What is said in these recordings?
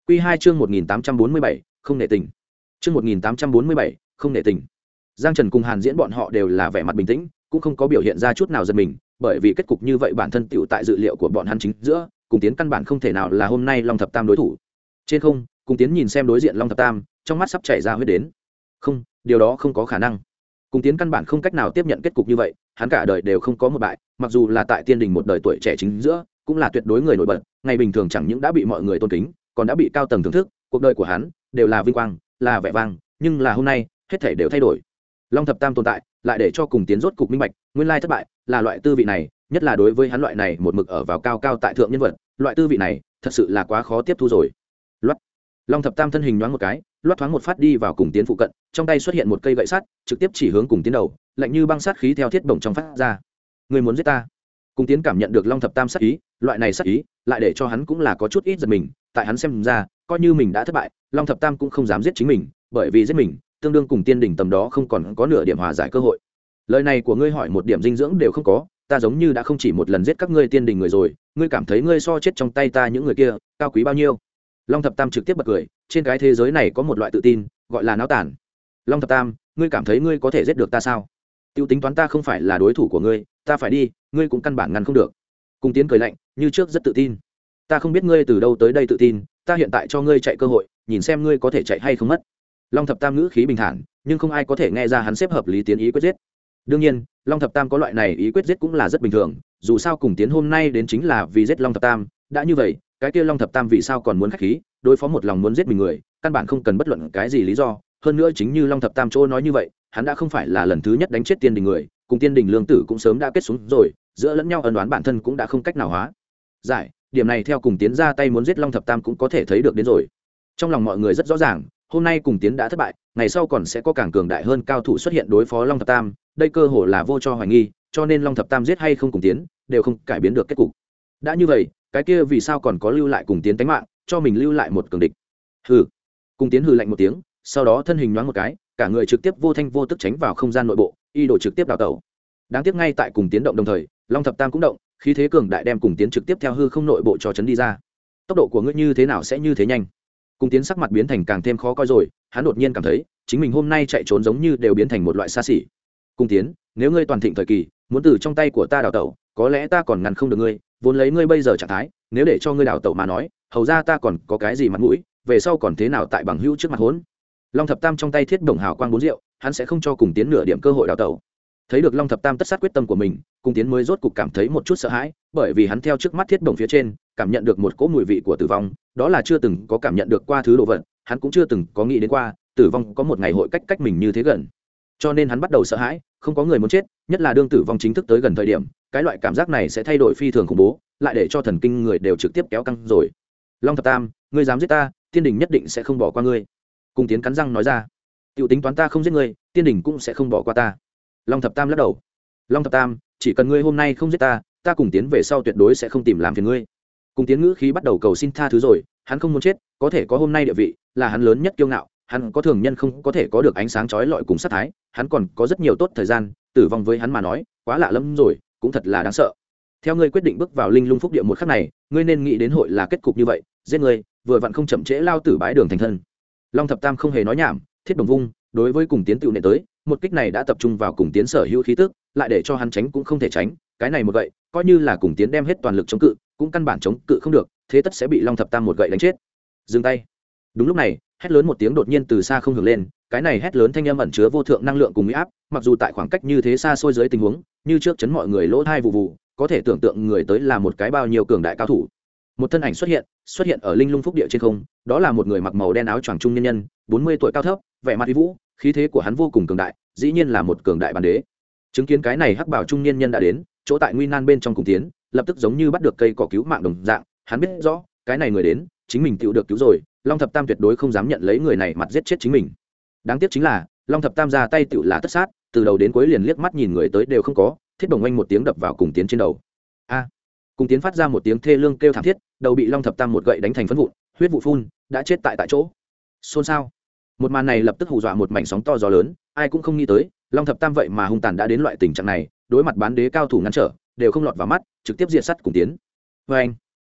Quy 2 chương 1847, không nể tình. Chương 1847, không nể tình. Giang Trần cùng Hàn Diễn bọn họ đều là vẻ mặt bình tĩnh, cũng không có biểu hiện ra chút nào giận mình, bởi vì kết cục như vậy bản thân tiểu tại dự liệu của bọn hắn chính giữa, cùng tiến căn bản không thể nào là hôm nay Long Thập Tam đối thủ. Trên không, cùng tiến nhìn xem đối diện Long Thập Tam, trong mắt sắp chảy ra huyết đến. Không, điều đó không có khả năng. Cùng tiến căn bản không cách nào tiếp nhận kết cục như vậy, hắn cả đời đều không có một bại, mặc dù là tại Tiên Đình một đời tuổi trẻ chính giữa, cũng là tuyệt đối người nổi bật, ngày bình thường chẳng những đã bị mọi người tôn kính, còn đã bị cao tầng thưởng thức, cuộc đời của hắn đều là vinh quang, là vẻ vang, nhưng là hôm nay, hết thảy đều thay đổi. Long Thập Tam tồn tại, lại để cho cùng tiến rốt cục minh bạch, nguyên lai thất bại, là loại tư vị này, nhất là đối với hắn loại này một mực ở vào cao cao tại thượng nhân vật, loại tư vị này, thật sự là quá khó tiếp thu rồi. Loát. Long Thập Tam thân hình nhoáng một cái, loát thoáng một phát đi vào cùng tiến phụ cận, trong tay xuất hiện một cây gậy sắt, trực tiếp chỉ hướng cùng tiến đầu, lạnh như băng sát khí theo thiết bổng trong phát ra. Người muốn giết ta? Cùng tiến cảm nhận được Long Thập Tam sát ý, loại này sát ý, lại để cho hắn cũng là có chút ít giật mình, tại hắn xem ra, coi như mình đã thất bại, Long Thập Tam cũng không dám giết chính mình, bởi vì giết mình, tương đương cùng Tiên Đình tầm đó không còn có nửa điểm hòa giải cơ hội. Lời này của ngươi hỏi một điểm dinh dưỡng đều không có, ta giống như đã không chỉ một lần giết các ngươi Tiên Đình người rồi, ngươi cảm thấy ngươi so chết trong tay ta những người kia, cao quý bao nhiêu? Long Thập Tam trực tiếp bật cười, trên cái thế giới này có một loại tự tin, gọi là náo tản. Long Thập Tam, ngươi cảm thấy ngươi có thể giết được ta sao? Tiêu tính toán ta không phải là đối thủ của ngươi, ta phải đi, ngươi cũng căn bản ngăn không được. Cùng tiến cười lạnh, như trước rất tự tin. Ta không biết ngươi từ đâu tới đây tự tin, ta hiện tại cho ngươi chạy cơ hội, nhìn xem ngươi có thể chạy hay không mất. Long Thập Tam ngữ khí bình thản, nhưng không ai có thể nghe ra hắn xếp hợp lý tiến ý quyết giết. Đương nhiên, Long Thập Tam có loại này ý quyết giết cũng là rất bình thường, dù sao cùng tiến hôm nay đến chính là vì giết Long Thập Tam, đã như vậy, cái kia Long Thập Tam vì sao còn muốn khách khí, đối phó một lòng muốn giết mình người, căn bản không cần bất luận cái gì lý do, hơn nữa chính như Long Thập Tam chỗ nói như vậy, hắn đã không phải là lần thứ nhất đánh chết Tiên Đình người, cùng Tiên Đình lương tử cũng sớm đã kết xuống rồi, giữa lẫn nhau ân oán bản thân cũng đã không cách nào hóa giải, điểm này theo cùng tiến ra tay muốn giết Long Thập Tam cũng có thể thấy được đến rồi. Trong lòng mọi người rất rõ ràng, hôm nay cùng tiến đã thất bại, ngày sau còn sẽ có càng cường đại hơn cao thủ xuất hiện đối phó Long Thập Tam, đây cơ hội là vô cho hoài nghi, cho nên Long Thập Tam giết hay không cùng tiến đều không cải biến được kết cục. Đã như vậy, cái kia vì sao còn có lưu lại cùng tiến tánh mạng, cho mình lưu lại một cường địch? Hừ. Cùng tiến hừ lạnh một tiếng, sau đó thân hình nhoáng một cái, cả người trực tiếp vô thanh vô tức tránh vào không gian nội bộ, y đổ trực tiếp đào tẩu. Đáng tiếc ngay tại cùng tiến động đồng thời, Long Thập Tam cũng động, khí thế cường đại đem cùng tiến trực tiếp theo hư không nội bộ cho chấn đi ra. Tốc độ của ngươi như thế nào sẽ như thế nhanh? Cùng tiến sắc mặt biến thành càng thêm khó coi rồi, hắn đột nhiên cảm thấy chính mình hôm nay chạy trốn giống như đều biến thành một loại xa xỉ. Cùng tiến, nếu ngươi toàn thịnh thời kỳ muốn từ trong tay của ta đào tẩu, có lẽ ta còn ngăn không được ngươi, vốn lấy ngươi bây giờ trạng thái, nếu để cho ngươi đào tẩu mà nói, hầu ra ta còn có cái gì mặt mũi, về sau còn thế nào tại bằng hữu trước mặt hỗn. Long Thập Tam trong tay thiết đồng hào quang bốn rượu, hắn sẽ không cho cùng tiến nửa điểm cơ hội đào tẩu. Thấy được Long Thập Tam tất sát quyết tâm của mình, cùng tiến mới rốt cục cảm thấy một chút sợ hãi, bởi vì hắn theo trước mắt thiết đồng phía trên cảm nhận được một cỗ mùi vị của tử vong, đó là chưa từng có cảm nhận được qua thứ đồ vật, hắn cũng chưa từng có nghĩ đến qua tử vong có một ngày hội cách mình như thế gần, cho nên hắn bắt đầu sợ hãi, không có người muốn chết, nhất là đương tử vong chính thức tới gần thời điểm, cái loại cảm giác này sẽ thay đổi phi thường khủng bố, lại để cho thần kinh người đều trực tiếp kéo căng rồi. Long Thập Tam, ngươi dám giết ta, Tiên Đình nhất định sẽ không bỏ qua ngươi. Cùng tiến cắn răng nói ra. Tiểu tính toán ta không giết ngươi, Tiên Đình cũng sẽ không bỏ qua ta. Long Thập Tam lắc đầu. Long Thập Tam, chỉ cần ngươi hôm nay không giết ta, ta cùng tiến về sau tuyệt đối sẽ không tìm làm phiền ngươi. Cùng tiến ngữ khí bắt đầu cầu xin tha thứ rồi, hắn không muốn chết, có thể có hôm nay địa vị, là hắn lớn nhất kiêu ngạo, hắn có thường nhân không có thể có được ánh sáng chói lọi cùng sát thái, hắn còn có rất nhiều tốt thời gian, tử vong với hắn mà nói, quá lạ lắm rồi, cũng thật là đáng sợ. Theo ngươi quyết định bước vào Linh Lung Phúc Địa một khắc này, ngươi nên nghĩ đến hội là kết cục như vậy, giết ngươi, vừa vặn không chậm trễ lao tử bái đường thành thân. Long Thập Tam không hề nói nhảm, thiết đồng vung, đối với cùng tiến tựu nệ tới, một kích này đã tập trung vào cùng tiến sở hữu khí tức, lại để cho hắn tránh cũng không thể tránh, cái này một gậy, coi như là cùng tiến đem hết toàn lực chống cự, cũng căn bản chống cự không được, thế tất sẽ bị Long Thập Tam một gậy đánh chết. Dừng tay. Đúng lúc này, hét lớn một tiếng đột nhiên từ xa không hưởng lên, cái này hét lớn thanh âm ẩn chứa vô thượng năng lượng cùng uy áp, mặc dù tại khoảng cách như thế xa xôi dưới tình huống, như trước chấn mọi người lỗ tai vụ vụ, có thể tưởng tượng người tới là một cái bao nhiêu cường đại cao thủ. Một thân ảnh xuất hiện ở Linh Lung Phúc Địa trên không, đó là một người mặc màu đen áo choàng trung nhân, 40 tuổi cao thấp, vẻ mặt uy vũ, khí thế của hắn vô cùng cường đại, dĩ nhiên là một cường đại bản đế. Chứng kiến cái này hắc bảo trung nhân đã đến, chỗ tại nguy nan bên trong cùng tiến, lập tức giống như bắt được cây cỏ cứu mạng đồng dạng, hắn biết rõ, cái này người đến, chính mình tựu được cứu rồi, Long Thập Tam tuyệt đối không dám nhận lấy người này mặt giết chết chính mình. Đáng tiếc chính là, Long Thập Tam ra tay tựu là tất sát, từ đầu đến cuối liền liếc mắt nhìn người tới đều không có, thiết bổng oanh một tiếng đập vào cùng tiến trên đầu. A! Cùng tiến phát ra một tiếng thê lương kêu thảm thiết, đầu bị Long Thập Tam một gậy đánh thành phấn vụn, huyết vụ phun, đã chết tại chỗ. Xôn xao. Một màn này lập tức hù dọa một mảnh sóng to gió lớn, ai cũng không nghĩ tới, Long Thập Tam vậy mà hung tàn đã đến loại tình trạng này, đối mặt bán đế cao thủ ngăn trở, đều không lọt vào mắt, trực tiếp diệt sát cùng tiến. Oeng!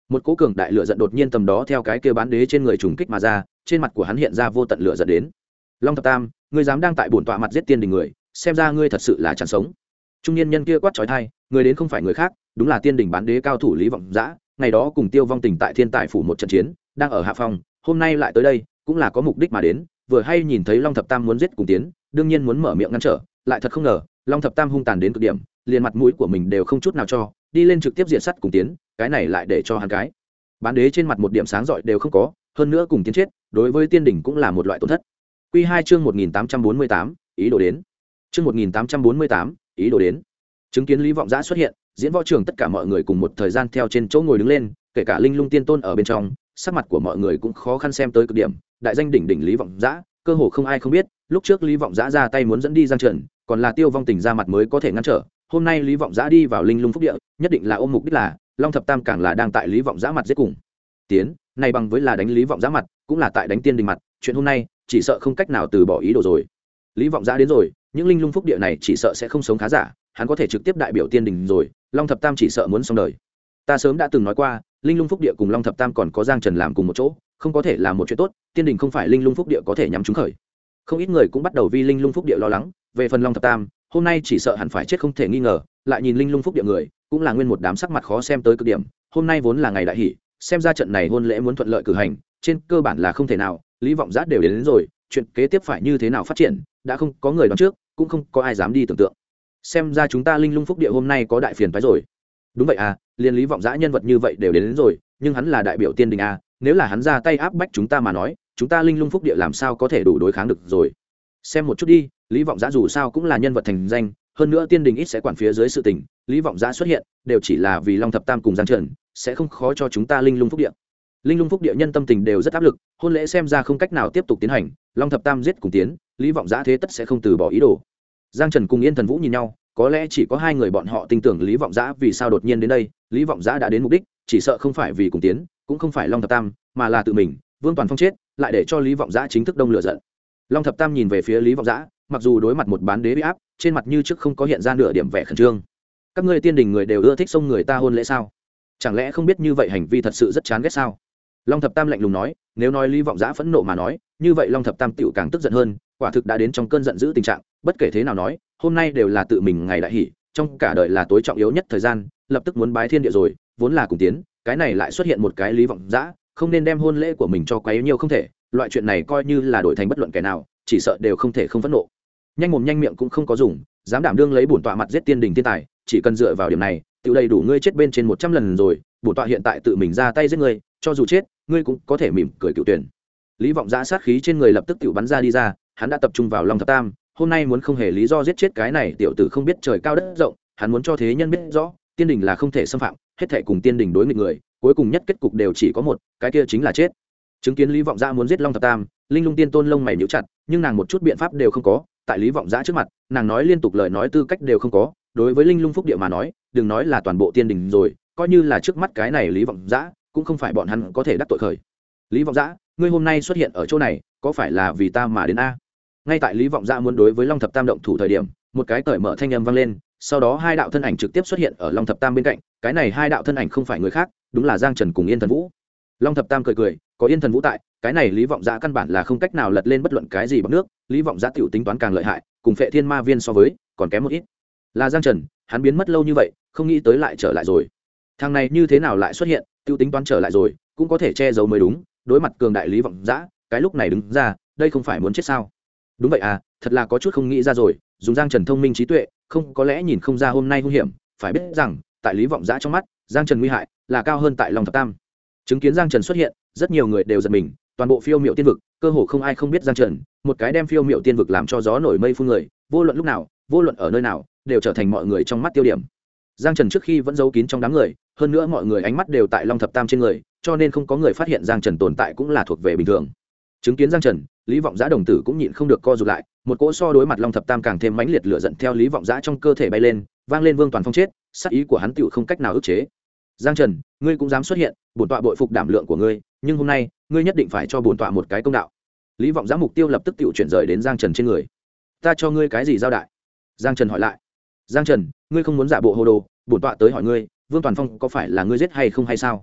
một cỗ cường đại lửa giận đột nhiên tầm đó theo cái kia bán đế trên người trùng kích mà ra, trên mặt của hắn hiện ra vô tận lửa giận đến. Long thập tam, ngươi dám đang tại bổn tọa mặt giết tiên đình người, xem ra ngươi thật sự là chẳng sống. Trung niên nhân kia quát chói tai, người đến không phải người khác, đúng là tiên đình bán đế cao thủ Lý Vọng Dã, ngày đó cùng Tiêu Vong Tình tại Thiên Tài phủ một trận chiến, đang ở hạ phong, hôm nay lại tới đây, cũng là có mục đích mà đến, vừa hay nhìn thấy Long thập tam muốn giết cùng tiến, đương nhiên muốn mở miệng ngăn trở, lại thật không ngờ, Long thập tam hung tàn đến cực điểm, liền mặt mũi của mình đều không chút nào cho, đi lên trực tiếp diện sắt cùng tiến, cái này lại để cho hắn cái bán đế trên mặt một điểm sáng rọi đều không có, hơn nữa cùng tiến chết, đối với tiên đỉnh cũng là một loại tổn thất. Quy 2 chương 1848, ý đồ đến. Chương 1848, ý đồ đến. Chứng kiến Lý Vọng Dã xuất hiện, diễn võ trường tất cả mọi người cùng một thời gian theo trên chỗ ngồi đứng lên, kể cả Linh Lung Tiên Tôn ở bên trong, sắc mặt của mọi người cũng khó khăn xem tới cực điểm, đại danh đỉnh đỉnh Lý Vọng Dã, cơ hồ không ai không biết, lúc trước Lý Vọng Dã ra tay muốn dẫn đi Giang Trần, còn là Tiêu Vong Tình ra mặt mới có thể ngăn trở, hôm nay Lý Vọng Dã đi vào Linh Lung Phúc Địa, nhất định là ôm mục đích là Long thập tam càng là đang tại Lý Vọng Dã mặt giết cùng tiến, này bằng với là đánh Lý Vọng Dã mặt, cũng là tại đánh tiên đình mặt, chuyện hôm nay chỉ sợ không cách nào từ bỏ ý đồ rồi. Lý Vọng Dã đến rồi, những Linh Lung Phúc Địa này chỉ sợ sẽ không sống khá giả, hắn có thể trực tiếp đại biểu tiên đình rồi, Long thập tam chỉ sợ muốn xong đời. Ta sớm đã từng nói qua, Linh Lung Phúc Địa cùng Long thập tam còn có Giang Trần làm cùng một chỗ, không có thể là một chuyện tốt, tiên đình không phải Linh Lung Phúc Địa có thể nhắm trúng khởi. Không ít người cũng bắt đầu vì Linh Lung Phúc Địa lo lắng, về phần Long thập tam, hôm nay chỉ sợ hẳn phải chết không thể nghi ngờ, lại nhìn Linh Lung Phúc Địa người, cũng là nguyên một đám sắc mặt khó xem tới cực điểm, hôm nay vốn là ngày đại hỷ, xem ra trận này hôn lễ muốn thuận lợi cử hành, trên cơ bản là không thể nào, Lý Vọng Dã đều đến rồi, chuyện kế tiếp phải như thế nào phát triển, đã không có người đoán trước, cũng không có ai dám đi tưởng tượng. Xem ra chúng ta Linh Lung Phúc Địa hôm nay có đại phiền phái rồi. Đúng vậy à, liền Lý Vọng Dã nhân vật như vậy đều đến rồi, nhưng hắn là đại biểu tiên đình à, nếu là hắn ra tay áp bách chúng ta mà nói, chúng ta Linh Lung Phúc Địa làm sao có thể đủ đối kháng được rồi. Xem một chút đi, Lý Vọng Dã dù sao cũng là nhân vật thành danh, hơn nữa tiên đình ít sẽ quản phía dưới sự tình, Lý Vọng Dã xuất hiện đều chỉ là vì Long thập tam cùng Giang Trần, sẽ không khó cho chúng ta Linh Lung Phúc Địa. Linh Lung Phúc Địa nhân tâm tình đều rất áp lực, hôn lễ xem ra không cách nào tiếp tục tiến hành, Long thập tam giết cùng tiến, Lý Vọng Dã thế tất sẽ không từ bỏ ý đồ. Giang Trần cùng Yên Thần Vũ nhìn nhau, có lẽ chỉ có hai người bọn họ tin tưởng Lý Vọng Dã vì sao đột nhiên đến đây, Lý Vọng Dã đã đến mục đích, chỉ sợ không phải vì cùng tiến, cũng không phải Long thập tam, mà là tự mình, Vương Toàn Phong chết, lại để cho Lý Vọng Dã chính thức đông lửa giận. Long thập tam nhìn về phía Lý Vọng Dã, mặc dù đối mặt một bán đế uy áp, trên mặt như trước không có hiện ra nửa điểm vẻ khẩn trương. Các ngươi tiên đình người đều ưa thích xông người ta hôn lễ sao? Chẳng lẽ không biết như vậy hành vi thật sự rất chán ghét sao? Long thập tam lạnh lùng nói, nếu nói Lý Vọng Dã phẫn nộ mà nói, như vậy Long thập tam tựu càng tức giận hơn, quả thực đã đến trong cơn giận dữ tình trạng, bất kể thế nào nói, hôm nay đều là tự mình ngày đại hỷ, trong cả đời là tối trọng yếu nhất thời gian, lập tức muốn bái thiên địa rồi, vốn là cùng tiến, cái này lại xuất hiện một cái Lý Vọng Dã, không nên đem hôn lễ của mình cho quấy nhiều không thể, loại chuyện này coi như là đổi thành bất luận kẻ nào, chỉ sợ đều không thể không phẫn nộ. Nhanh mồm nhanh miệng cũng không có dùng, dám đảm đương lấy bổn tọa mặt giết tiên đình thiên tài, chỉ cần dựa vào điểm này, tự đầy đủ ngươi chết bên trên 100 lần rồi, bổn tọa hiện tại tự mình ra tay giết ngươi, cho dù chết, ngươi cũng có thể mỉm cười cựu tuyển. Lý Vọng Dã sát khí trên người lập tức tự bắn ra đi ra, hắn đã tập trung vào Long thập tam, hôm nay muốn không hề lý do giết chết cái này tiểu tử không biết trời cao đất rộng, hắn muốn cho thế nhân biết rõ, tiên đình là không thể xâm phạm, hết thảy cùng tiên đình đối nghịch người, cuối cùng nhất kết cục đều chỉ có một, cái kia chính là chết. Chứng kiến Lý Vọng Dã muốn giết Long thập tam, Linh Lung Tiên Tôn lông mày nhíu chặt, nhưng nàng một chút biện pháp đều không có, tại Lý Vọng Dã trước mặt, nàng nói liên tục lời nói tư cách đều không có, đối với Linh Lung Phúc Địa mà nói, đừng nói là toàn bộ tiên đình rồi, coi như là trước mắt cái này Lý Vọng Dã, cũng không phải bọn hắn có thể đắc tội khởi. Lý Vọng Dã, ngươi hôm nay xuất hiện ở chỗ này, có phải là vì ta mà đến a? Ngay tại Lý Vọng Dã muốn đối với Long thập tam động thủ thời điểm, một cái cởi mở thanh âm vang lên, sau đó hai đạo thân ảnh trực tiếp xuất hiện ở Long thập tam bên cạnh, cái này hai đạo thân ảnh không phải người khác, đúng là Giang Trần cùng Yên Thần Vũ. Long thập tam cười cười, có Yên Thần Vũ tại, cái này Lý Vọng Dã căn bản là không cách nào lật lên bất luận cái gì bằng nước, Lý Vọng Dã tiểu tính toán càng lợi hại, cùng Phệ Thiên Ma Viên so với, còn kém một ít. Là Giang Trần, hắn biến mất lâu như vậy, không nghĩ tới lại trở lại rồi. Thằng này như thế nào lại xuất hiện, tiêu tính toán trở lại rồi, cũng có thể che giấu mới đúng, đối mặt cường đại Lý Vọng Dã, cái lúc này đứng ra, đây không phải muốn chết sao? Đúng vậy à, thật là có chút không nghĩ ra rồi, dùng Giang Trần thông minh trí tuệ, không có lẽ nhìn không ra hôm nay hung hiểm, phải biết rằng, tại Lý Vọng Dã trong mắt, Giang Trần nguy hại là cao hơn tại Long thập tam. Chứng kiến Giang Trần xuất hiện, rất nhiều người đều giật mình, toàn bộ phiêu miệu tiên vực, cơ hồ không ai không biết Giang Trần, một cái đem phiêu miệu tiên vực làm cho gió nổi mây phun người, vô luận lúc nào, vô luận ở nơi nào, đều trở thành mọi người trong mắt tiêu điểm. Giang Trần trước khi vẫn giấu kín trong đám người, hơn nữa mọi người ánh mắt đều tại Long thập tam trên người, cho nên không có người phát hiện Giang Trần tồn tại cũng là thuộc về bình thường. Chứng kiến Giang Trần, Lý Vọng Dã đồng tử cũng nhịn không được co rụt lại, một cỗ so đối mặt Long thập tam càng thêm mãnh liệt lửa giận theo Lý Vọng Dã trong cơ thể bay lên, vang lên Vương Toàn Phong chết, sát ý của hắn tựu không cách nào ức chế. Giang Trần, ngươi cũng dám xuất hiện, bổn tọa bội phục đảm lượng của ngươi, nhưng hôm nay, ngươi nhất định phải cho bổn tọa một cái công đạo. Lý Vọng Dã mục tiêu lập tức tựu chuyển rời đến Giang Trần trên người. Ta cho ngươi cái gì giao đại? Giang Trần hỏi lại. Giang Trần, ngươi không muốn giả bộ hồ đồ, bổn tọa tới hỏi ngươi, Vương Toàn Phong có phải là ngươi giết hay không hay sao?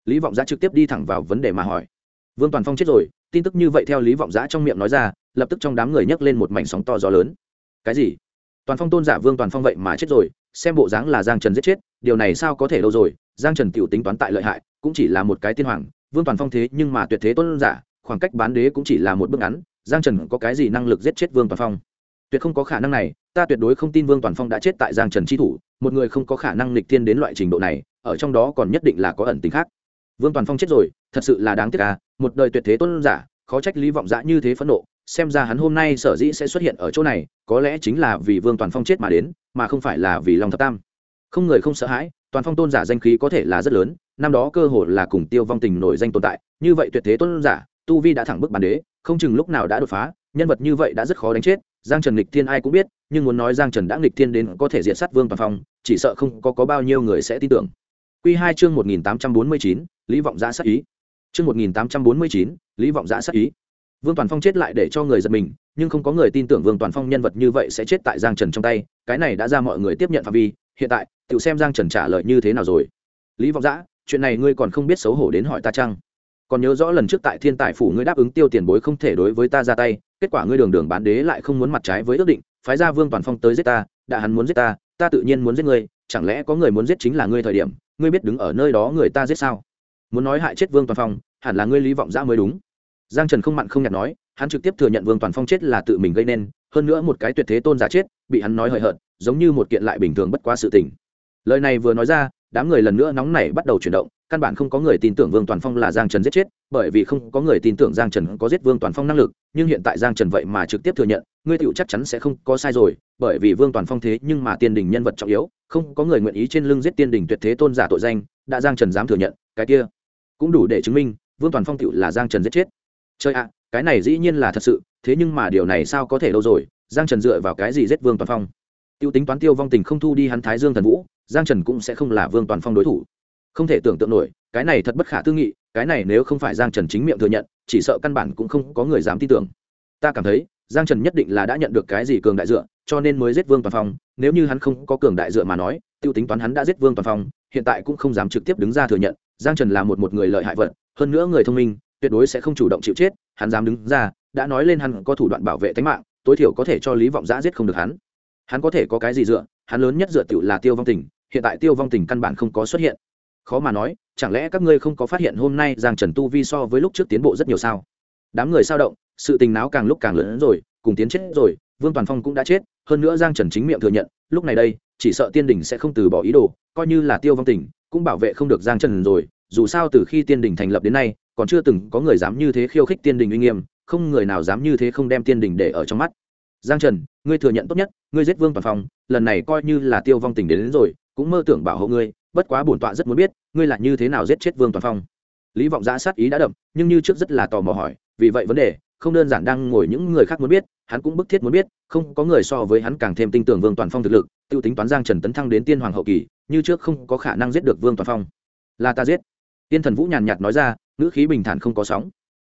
Lý Vọng Giã trực tiếp đi thẳng vào vấn đề mà hỏi. Vương Toàn Phong chết rồi. Tin tức như vậy theo Lý Vọng Giã trong miệng nói ra, lập tức trong đám người nhấc lên một mảnh sóng to gió lớn. Cái gì? Toàn Phong tôn giả Vương Toàn Phong vậy mà chết rồi? Xem bộ dáng là Giang Trần giết chết, điều này sao có thể đâu rồi? Giang Trần tiểu tính toán tại lợi hại, cũng chỉ là một cái tiên hoàng, Vương Toàn Phong thế nhưng mà tuyệt thế tôn giả, khoảng cách bán đế cũng chỉ là một bước ngắn, Giang Trần có cái gì năng lực giết chết Vương Toàn Phong? Tuyệt không có khả năng này, ta tuyệt đối không tin Vương Toàn Phong đã chết tại Giang Trần chi thủ, một người không có khả năng nghịch thiên đến loại trình độ này, ở trong đó còn nhất định là có ẩn tình khác. Vương Toàn Phong chết rồi, thật sự là đáng tiếc à, một đời tuyệt thế tôn giả, khó trách Lý Vọng Giã như thế phẫn nộ, xem ra hắn hôm nay sở dĩ sẽ xuất hiện ở chỗ này, có lẽ chính là vì Vương Toàn Phong chết mà đến, mà không phải là vì Long Thập Tam. Không người không sợ hãi, Toàn Phong tôn giả danh khí có thể là rất lớn, năm đó cơ hội là cùng Tiêu Vong Tình nổi danh tồn tại, như vậy tuyệt thế tôn giả, tu vi đã thẳng bước bán đế, không chừng lúc nào đã đột phá, nhân vật như vậy đã rất khó đánh chết. Giang Trần nghịch thiên ai cũng biết, nhưng muốn nói Giang Trần đã nghịch thiên đến có thể diệt sát Vương Toàn Phong, chỉ sợ không có bao nhiêu người sẽ tin tưởng. Quy 2 chương 1849, Lý Vọng Giã sát ý. Chương 1849, Lý Vọng Giã sát ý. Vương Toàn Phong chết lại để cho người giật mình, nhưng không có người tin tưởng Vương Toàn Phong nhân vật như vậy sẽ chết tại Giang Trần trong tay, cái này đã ra mọi người tiếp nhận phạm vi, hiện tại, tự xem Giang Trần trả lời như thế nào rồi. Lý Vọng Giã, chuyện này ngươi còn không biết xấu hổ đến hỏi ta chăng? Còn nhớ rõ lần trước tại Thiên Tài phủ ngươi đáp ứng Tiêu tiền bối không thể đối với ta ra tay, kết quả ngươi đường đường bán đế lại không muốn mặt trái với ước định, phái ra Vương Toàn Phong tới giết ta, đã hắn muốn giết ta, ta tự nhiên muốn giết ngươi, chẳng lẽ có người muốn giết chính là ngươi thời điểm, ngươi biết đứng ở nơi đó người ta giết sao? Muốn nói hại chết Vương Toàn Phong, hẳn là ngươi Lý Vọng Giã mới đúng. Giang Trần không mặn không nhạt nói, hắn trực tiếp thừa nhận Vương Toàn Phong chết là tự mình gây nên, hơn nữa một cái tuyệt thế tôn giả chết, bị hắn nói hời hợt, giống như một kiện lại bình thường bất quá sự tình. Lời này vừa nói ra, đám người lần nữa nóng nảy bắt đầu chuyển động, căn bản không có người tin tưởng Vương Toàn Phong là Giang Trần giết chết, bởi vì không có người tin tưởng Giang Trần có giết Vương Toàn Phong năng lực, nhưng hiện tại Giang Trần vậy mà trực tiếp thừa nhận, ngươi tựu chắc chắn sẽ không có sai rồi, bởi vì Vương Toàn Phong thế nhưng mà tiên đình nhân vật trọng yếu, không có người nguyện ý trên lưng giết tiên đình tuyệt thế tôn giả tội danh, đã Giang Trần dám thừa nhận, cái kia cũng đủ để chứng minh Vương Toàn Phong tựu là Giang Trần giết chết. Chơi ạ, cái này dĩ nhiên là thật sự, thế nhưng mà điều này sao có thể đâu rồi, Giang Trần dựa vào cái gì giết Vương Toàn Phong? Tiêu tính toán Tiêu Vong Tình không thu đi hắn Thái Dương Thần Vũ, Giang Trần cũng sẽ không là Vương Toàn Phong đối thủ. Không thể tưởng tượng nổi, cái này thật bất khả tư nghị, cái này nếu không phải Giang Trần chính miệng thừa nhận, chỉ sợ căn bản cũng không có người dám tin tưởng. Ta cảm thấy, Giang Trần nhất định là đã nhận được cái gì cường đại dựa, cho nên mới giết Vương Toàn Phong, nếu như hắn không có cường đại dựa mà nói, tiêu tính toán hắn đã giết Vương Toàn Phong, hiện tại cũng không dám trực tiếp đứng ra thừa nhận, Giang Trần là một người lợi hại vật, hơn nữa người thông minh, tuyệt đối sẽ không chủ động chịu chết, hắn dám đứng ra, đã nói lên hắn có thủ đoạn bảo vệ tính mạng, tối thiểu có thể cho Lý Vọng Giã giết không được hắn. Hắn có thể có cái gì dựa, hắn lớn nhất dựa tiểu là Tiêu Vong Tình, hiện tại Tiêu Vong Tình căn bản không có xuất hiện. Khó mà nói, chẳng lẽ các ngươi không có phát hiện hôm nay Giang Trần tu vi so với lúc trước tiến bộ rất nhiều sao? Đám người sao động, sự tình náo càng lúc càng lớn rồi, cùng tiến chết rồi, Vương Toàn Phong cũng đã chết, hơn nữa Giang Trần chính miệng thừa nhận, lúc này đây, chỉ sợ tiên đình sẽ không từ bỏ ý đồ, coi như là Tiêu Vong Tình, cũng bảo vệ không được Giang Trần rồi, dù sao từ khi tiên đình thành lập đến nay, còn chưa từng có người dám như thế khiêu khích tiên đình uy nghiêm, không người nào dám như thế không đem tiên đình để ở trong mắt. Giang Trần, ngươi thừa nhận tốt nhất, ngươi giết Vương Toàn Phong, lần này coi như là Tiêu Vong Tình đến rồi, cũng mơ tưởng bảo hộ ngươi, bất quá bổn tọa rất muốn biết, ngươi là như thế nào giết chết Vương Toàn Phong. Lý Vọng Giã sát ý đã đậm, nhưng như trước rất là tò mò hỏi, vì vậy vấn đề không đơn giản đang ngồi những người khác muốn biết, hắn cũng bức thiết muốn biết, không có người so với hắn càng thêm tin tưởng Vương Toàn Phong thực lực, tiêu tính toán Giang Trần tấn thăng đến tiên hoàng hậu kỳ, như trước không có khả năng giết được Vương Toàn Phong. Là ta giết. Tiên Thần Vũ nhàn nhạt nói ra, ngữ khí bình thản không có sóng.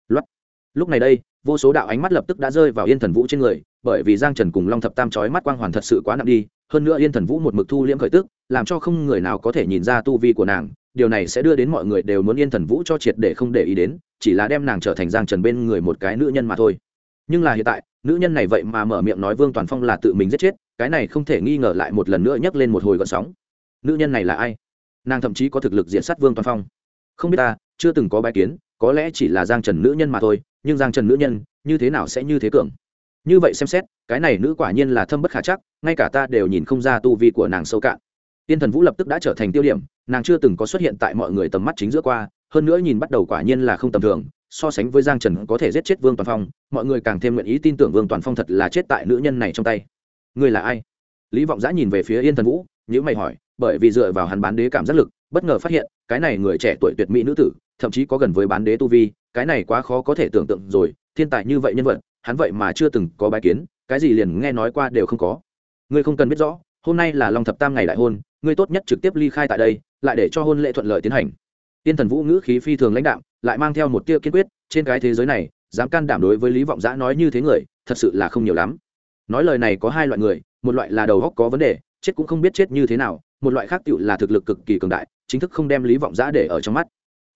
Lúc này đây, vô số đạo ánh mắt lập tức đã rơi vào Yên Thần Vũ trên người, bởi vì Giang Trần cùng Long Thập Tam chói mắt quang hoàn thật sự quá nặng đi, hơn nữa Yên Thần Vũ một mực thu liễm khởi tức, làm cho không người nào có thể nhìn ra tu vi của nàng, điều này sẽ đưa đến mọi người đều muốn Yên Thần Vũ cho triệt để không để ý đến, chỉ là đem nàng trở thành Giang Trần bên người một cái nữ nhân mà thôi. Nhưng là hiện tại, nữ nhân này vậy mà mở miệng nói Vương Toàn Phong là tự mình giết chết, cái này không thể nghi ngờ lại một lần nữa nhấc lên một hồi gợn sóng. Nữ nhân này là ai? Nàng thậm chí có thực lực diện sát Vương Toàn Phong. Không biết ta, chưa từng có bái kiến, có lẽ chỉ là Giang Trần nữ nhân mà thôi, nhưng Giang Trần nữ nhân, như thế nào sẽ như thế cường? Như vậy xem xét, cái này nữ quả nhiên là thâm bất khả trắc, ngay cả ta đều nhìn không ra tu vi của nàng sâu cạn. Tiên Thần Vũ lập tức đã trở thành tiêu điểm, nàng chưa từng có xuất hiện tại mọi người tầm mắt chính giữa qua, hơn nữa nhìn bắt đầu quả nhiên là không tầm thường, so sánh với Giang Trần có thể giết chết Vương Toàn Phong, mọi người càng thêm nguyện ý tin tưởng Vương Toàn Phong thật là chết tại nữ nhân này trong tay. Ngươi là ai? Lý Vọng Giã nhìn về phía Yên Thần Vũ, nhíu mày hỏi, bởi vì dựa vào hắn bán đế cảm giác lực, bất ngờ phát hiện, cái này người trẻ tuổi tuyệt mỹ nữ tử, thậm chí có gần với bán đế tu vi, cái này quá khó có thể tưởng tượng rồi, thiên tài như vậy nhân vật, hắn vậy mà chưa từng có bái kiến, cái gì liền nghe nói qua đều không có. Ngươi không cần biết rõ, hôm nay là Long Thập Tam ngày đại hôn, ngươi tốt nhất trực tiếp ly khai tại đây, lại để cho hôn lễ thuận lợi tiến hành. Tiên Thần Vũ ngữ khí phi thường lãnh đạm, lại mang theo một tia kiên quyết, trên cái thế giới này, dám can đảm đối với Lý Vọng Giã nói như thế người, thật sự là không nhiều lắm. Nói lời này có hai loại người, một loại là đầu óc có vấn đề, chết cũng không biết chết như thế nào, một loại khác tựu là thực lực cực kỳ cường đại, chính thức không đem Lý Vọng Giã để ở trong mắt.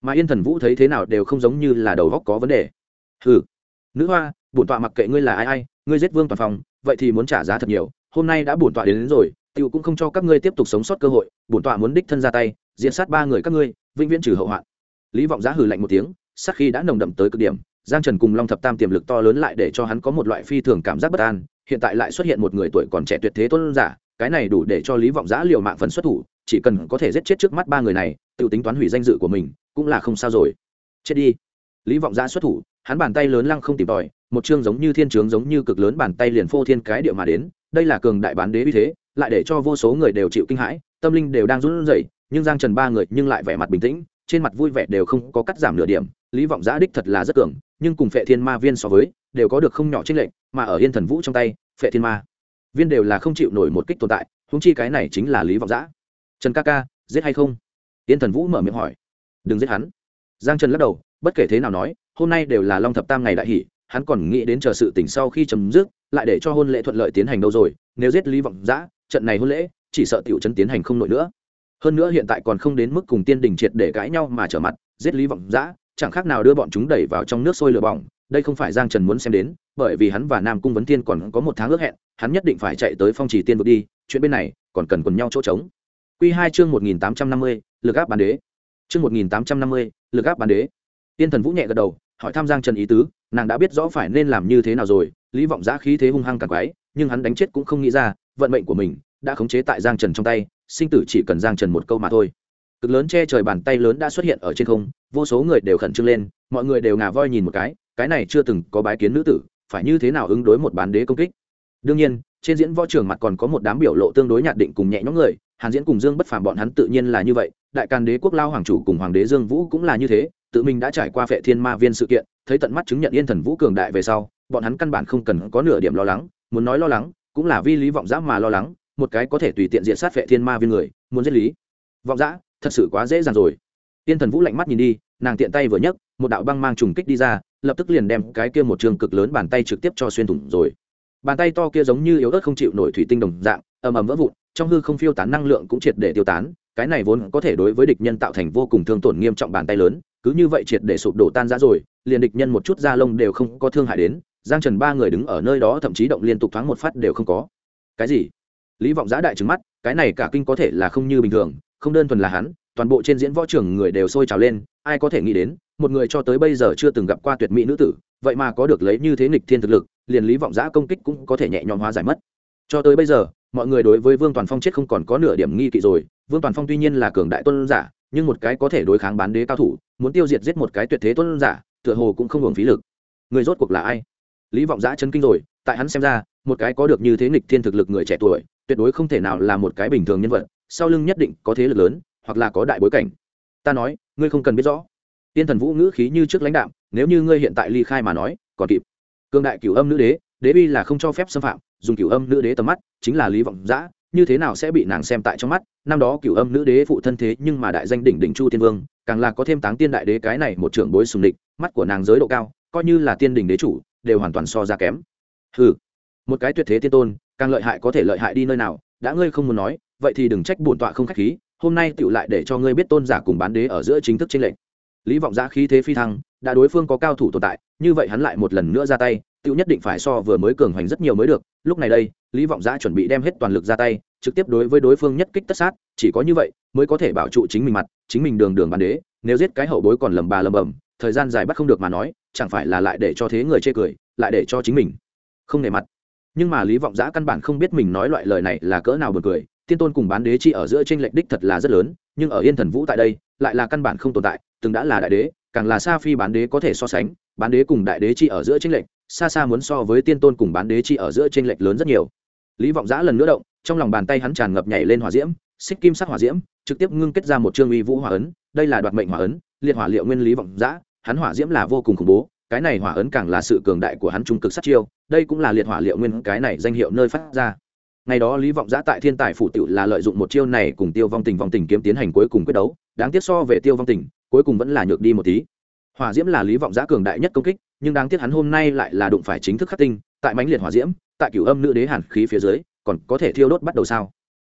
mà Yên Thần Vũ thấy thế nào đều không giống như là đầu óc có vấn đề. Hừ, nữ hoa, bổn tọa mặc kệ ngươi là ai, ngươi giết Vương Toàn Phong, vậy thì muốn trả giá thật nhiều. Hôm nay đã bổn tọa đến rồi, tiểu cũng không cho các ngươi tiếp tục sống sót cơ hội, bổn tọa muốn đích thân ra tay, diện sát 3 người các ngươi, vĩnh viễn trừ hậu hoạn. Lý Vọng Giá hừ lạnh một tiếng, sát khí đã nồng đậm tới cực điểm. Giang Trần cùng Long Thập Tam tiềm lực to lớn lại để cho hắn có một loại phi thường cảm giác bất an, hiện tại lại xuất hiện một người tuổi còn trẻ tuyệt thế tôn giả, cái này đủ để cho Lý Vọng Giã liều mạng phần xuất thủ, chỉ cần có thể giết chết trước mắt 3 người này, tự tính toán hủy danh dự của mình, cũng là không sao rồi. Chết đi. Lý Vọng Giã xuất thủ, hắn bàn tay lớn lăng không tìm tòi, một chương giống như thiên trướng giống như cực lớn bàn tay liền phô thiên cái địa mà đến, đây là cường đại bán đế uy thế, lại để cho vô số người đều chịu kinh hãi, tâm linh đều đang run rẩy, nhưng Giang Trần 3 người nhưng lại vẻ mặt bình tĩnh, trên mặt vui vẻ đều không có cắt giảm nửa điểm. Lý Vọng Giã đích thật là rất cường, nhưng cùng Phệ Thiên Ma Viên so với, đều có được không nhỏ chênh lệch, mà ở Yên Thần Vũ trong tay, Phệ Thiên Ma Viên đều là không chịu nổi một kích tồn tại, huống chi cái này chính là Lý Vọng Giã. Trần ca ca, giết hay không? Yên Thần Vũ mở miệng hỏi. Đừng giết hắn. Giang Trần lắc đầu, bất kể thế nào nói, hôm nay đều là Long Thập Tam ngày đại hỷ, hắn còn nghĩ đến chờ sự tình sau khi chấm dứt, lại để cho hôn lễ thuận lợi tiến hành đâu rồi, nếu giết Lý Vọng Giã, trận này hôn lễ chỉ sợ tiểu trấn tiến hành không nổi nữa. Hơn nữa hiện tại còn không đến mức cùng Tiên Đình triệt để cãi nhau mà trở mặt, giết Lý Vọng Giã, chẳng khác nào đưa bọn chúng đẩy vào trong nước sôi lửa bỏng, đây không phải Giang Trần muốn xem đến, bởi vì hắn và Nam Cung Vấn Thiên còn có 1 tháng ước hẹn, hắn nhất định phải chạy tới Phong Trì Tiên vực đi, chuyện bên này còn cần quần nhau chỗ trống. Quy 2 chương 1850, lực áp bán đế. Chương 1850, lực áp bán đế. Tiên Thần Vũ nhẹ gật đầu, hỏi thăm Giang Trần ý tứ, nàng đã biết rõ phải nên làm như thế nào rồi, Lý Vọng Giã khí thế hung hăng càng quái, nhưng hắn đánh chết cũng không nghĩ ra, vận mệnh của mình đã khống chế tại Giang Trần trong tay, sinh tử chỉ cần Giang Trần một câu mà thôi. Cực lớn che trời bàn tay lớn đã xuất hiện ở trên không, vô số người đều khẩn trương lên, mọi người đều ngả voi nhìn một cái này chưa từng có bái kiến nữ tử, phải như thế nào ứng đối một bán đế công kích. Đương nhiên, trên diễn võ trường mặt còn có một đám biểu lộ tương đối nhạt định cùng nhẹ nhõm người, Hàn Diễn cùng Dương Bất Phàm bọn hắn tự nhiên là như vậy, Đại Càn Đế quốc Lao hoàng chủ cùng hoàng đế Dương Vũ cũng là như thế, tự mình đã trải qua Phệ Thiên Ma Viên sự kiện, thấy tận mắt chứng nhận Yên Thần Vũ cường đại về sau, bọn hắn căn bản không cần có nửa điểm lo lắng, muốn nói lo lắng, cũng là vì Lý Vọng Giã mà lo lắng, một cái có thể tùy tiện diệt sát Phệ Thiên Ma Viên người, muốn giết Lý Vọng Giã, thật sự quá dễ dàng rồi. Yên Thần Vũ lạnh mắt nhìn đi, nàng tiện tay vừa nhấc, một đạo băng mang trùng kích đi ra, lập tức liền đem cái kia một trường cực lớn bàn tay trực tiếp cho xuyên thủng rồi. Bàn tay to kia giống như yếu ớt không chịu nổi thủy tinh đồng dạng, ầm ầm vỡ vụn, trong hư không phiêu tán năng lượng cũng triệt để tiêu tán, cái này vốn có thể đối với địch nhân tạo thành vô cùng thương tổn nghiêm trọng bàn tay lớn, cứ như vậy triệt để sụp đổ tan rã rồi, liền địch nhân một chút da lông đều không có thương hại đến, Giang Trần 3 người đứng ở nơi đó thậm chí động liên tục thoáng một phát đều không có. Cái gì? Lý Vọng Giã đại trừng mắt, cái này cả kinh có thể là không như bình thường, không đơn thuần là hắn, toàn bộ trên diễn võ trường người đều sôi trào lên, ai có thể nghĩ đến, một người cho tới bây giờ chưa từng gặp qua tuyệt mỹ nữ tử, vậy mà có được lấy như thế nghịch thiên thực lực, liền Lý Vọng Giã công kích cũng có thể nhẹ nhõm hóa giải mất. Cho tới bây giờ, mọi người đối với Vương Toàn Phong chết không còn có nửa điểm nghi kỵ rồi, Vương Toàn Phong tuy nhiên là cường đại tôn giả, nhưng một cái có thể đối kháng bán đế cao thủ, muốn tiêu diệt giết một cái tuyệt thế tôn giả, tựa hồ cũng không hưởng phí lực. Người rốt cuộc là ai? Lý Vọng Giã chấn kinh rồi, tại hắn xem ra, một cái có được như thế nghịch thiên thực lực người trẻ tuổi, tuyệt đối không thể nào là một cái bình thường nhân vật, sau lưng nhất định có thế lực lớn, hoặc là có đại bối cảnh. Ta nói, ngươi không cần biết rõ. Tiên Thần Vũ ngữ khí như trước lãnh đạm, nếu như ngươi hiện tại ly khai mà nói, còn kịp. Cương đại cửu âm nữ đế, đế uy là không cho phép xâm phạm, dùng cửu âm nữ đế tầm mắt, chính là Lý Vọng Giã, như thế nào sẽ bị nàng xem tại trong mắt. Năm đó cửu âm nữ đế phụ thân thế nhưng mà đại danh đỉnh đỉnh Chu Tiên Vương, càng là có thêm Táng Tiên đại đế cái này một trưởng bối sùng địch, mắt của nàng giới độ cao, coi như là tiên đỉnh đế chủ, đều hoàn toàn so ra kém. Hừ, một cái tuyệt thế tiên tôn, càng lợi hại có thể lợi hại đi nơi nào, đã ngươi không muốn nói, vậy thì đừng trách bổn tọa không khách khí, hôm nay tựu lại để cho ngươi biết tôn giả cùng bán đế ở giữa chính thức chênh lệch. Lý Vọng Giã khí thế phi thăng, đã đối phương có cao thủ tồn tại, như vậy hắn lại một lần nữa ra tay, tựu nhất định phải so vừa mới cường hoành rất nhiều mới được. Lúc này đây, Lý Vọng Giã chuẩn bị đem hết toàn lực ra tay, trực tiếp đối với đối phương nhất kích tất sát, chỉ có như vậy mới có thể bảo trụ chính mình mặt, chính mình đường đường bán đế, nếu giết cái hậu bối còn lầm bà lầm bầm, thời gian dài bắt không được mà nói, chẳng phải là lại để cho thế người chê cười, lại để cho chính mình không nể mặt. Nhưng mà Lý Vọng Giã căn bản không biết mình nói loại lời này là cỡ nào buồn cười, tiên tôn cùng bán đế chi ở giữa chênh lệch đích thật là rất lớn, nhưng ở Yên Thần Vũ tại đây, lại là căn bản không tồn tại, từng đã là đại đế, càng là xa phi bán đế có thể so sánh, bán đế cùng đại đế chi ở giữa chênh lệch, xa xa muốn so với tiên tôn cùng bán đế chi ở giữa chênh lệch lớn rất nhiều. Lý Vọng Giã lần nữa động, trong lòng bàn tay hắn tràn ngập nhảy lên hỏa diễm, xích kim sắc hỏa diễm, trực tiếp ngưng kết ra một chương uy vũ hỏa ấn, đây là đoạt mệnh hỏa ấn, liệt hỏa liệu nguyên Lý Vọng Giã, hắn hỏa diễm là vô cùng khủng bố, cái này hỏa ấn càng là sự cường đại của hắn trung cực sát chiêu, đây cũng là liệt hỏa liệu nguyên cái này danh hiệu nơi phát ra. Ngày đó Lý Vọng Giã tại Thiên Tài phủ tiểu là lợi dụng một chiêu này cùng Tiêu Vong Tình kiếm tiến hành cuối cùng quyết đấu, đáng tiếc so về Tiêu Vong Tình, cuối cùng vẫn là nhược đi một tí. Hỏa diễm là Lý Vọng Giã cường đại nhất công kích, nhưng đáng tiếc hắn hôm nay lại là đụng phải chính thức khắc tinh, tại mãnh liệt hỏa diễm, tại cửu âm nữ đế hàn khí phía dưới, còn có thể thiêu đốt bắt đầu sao?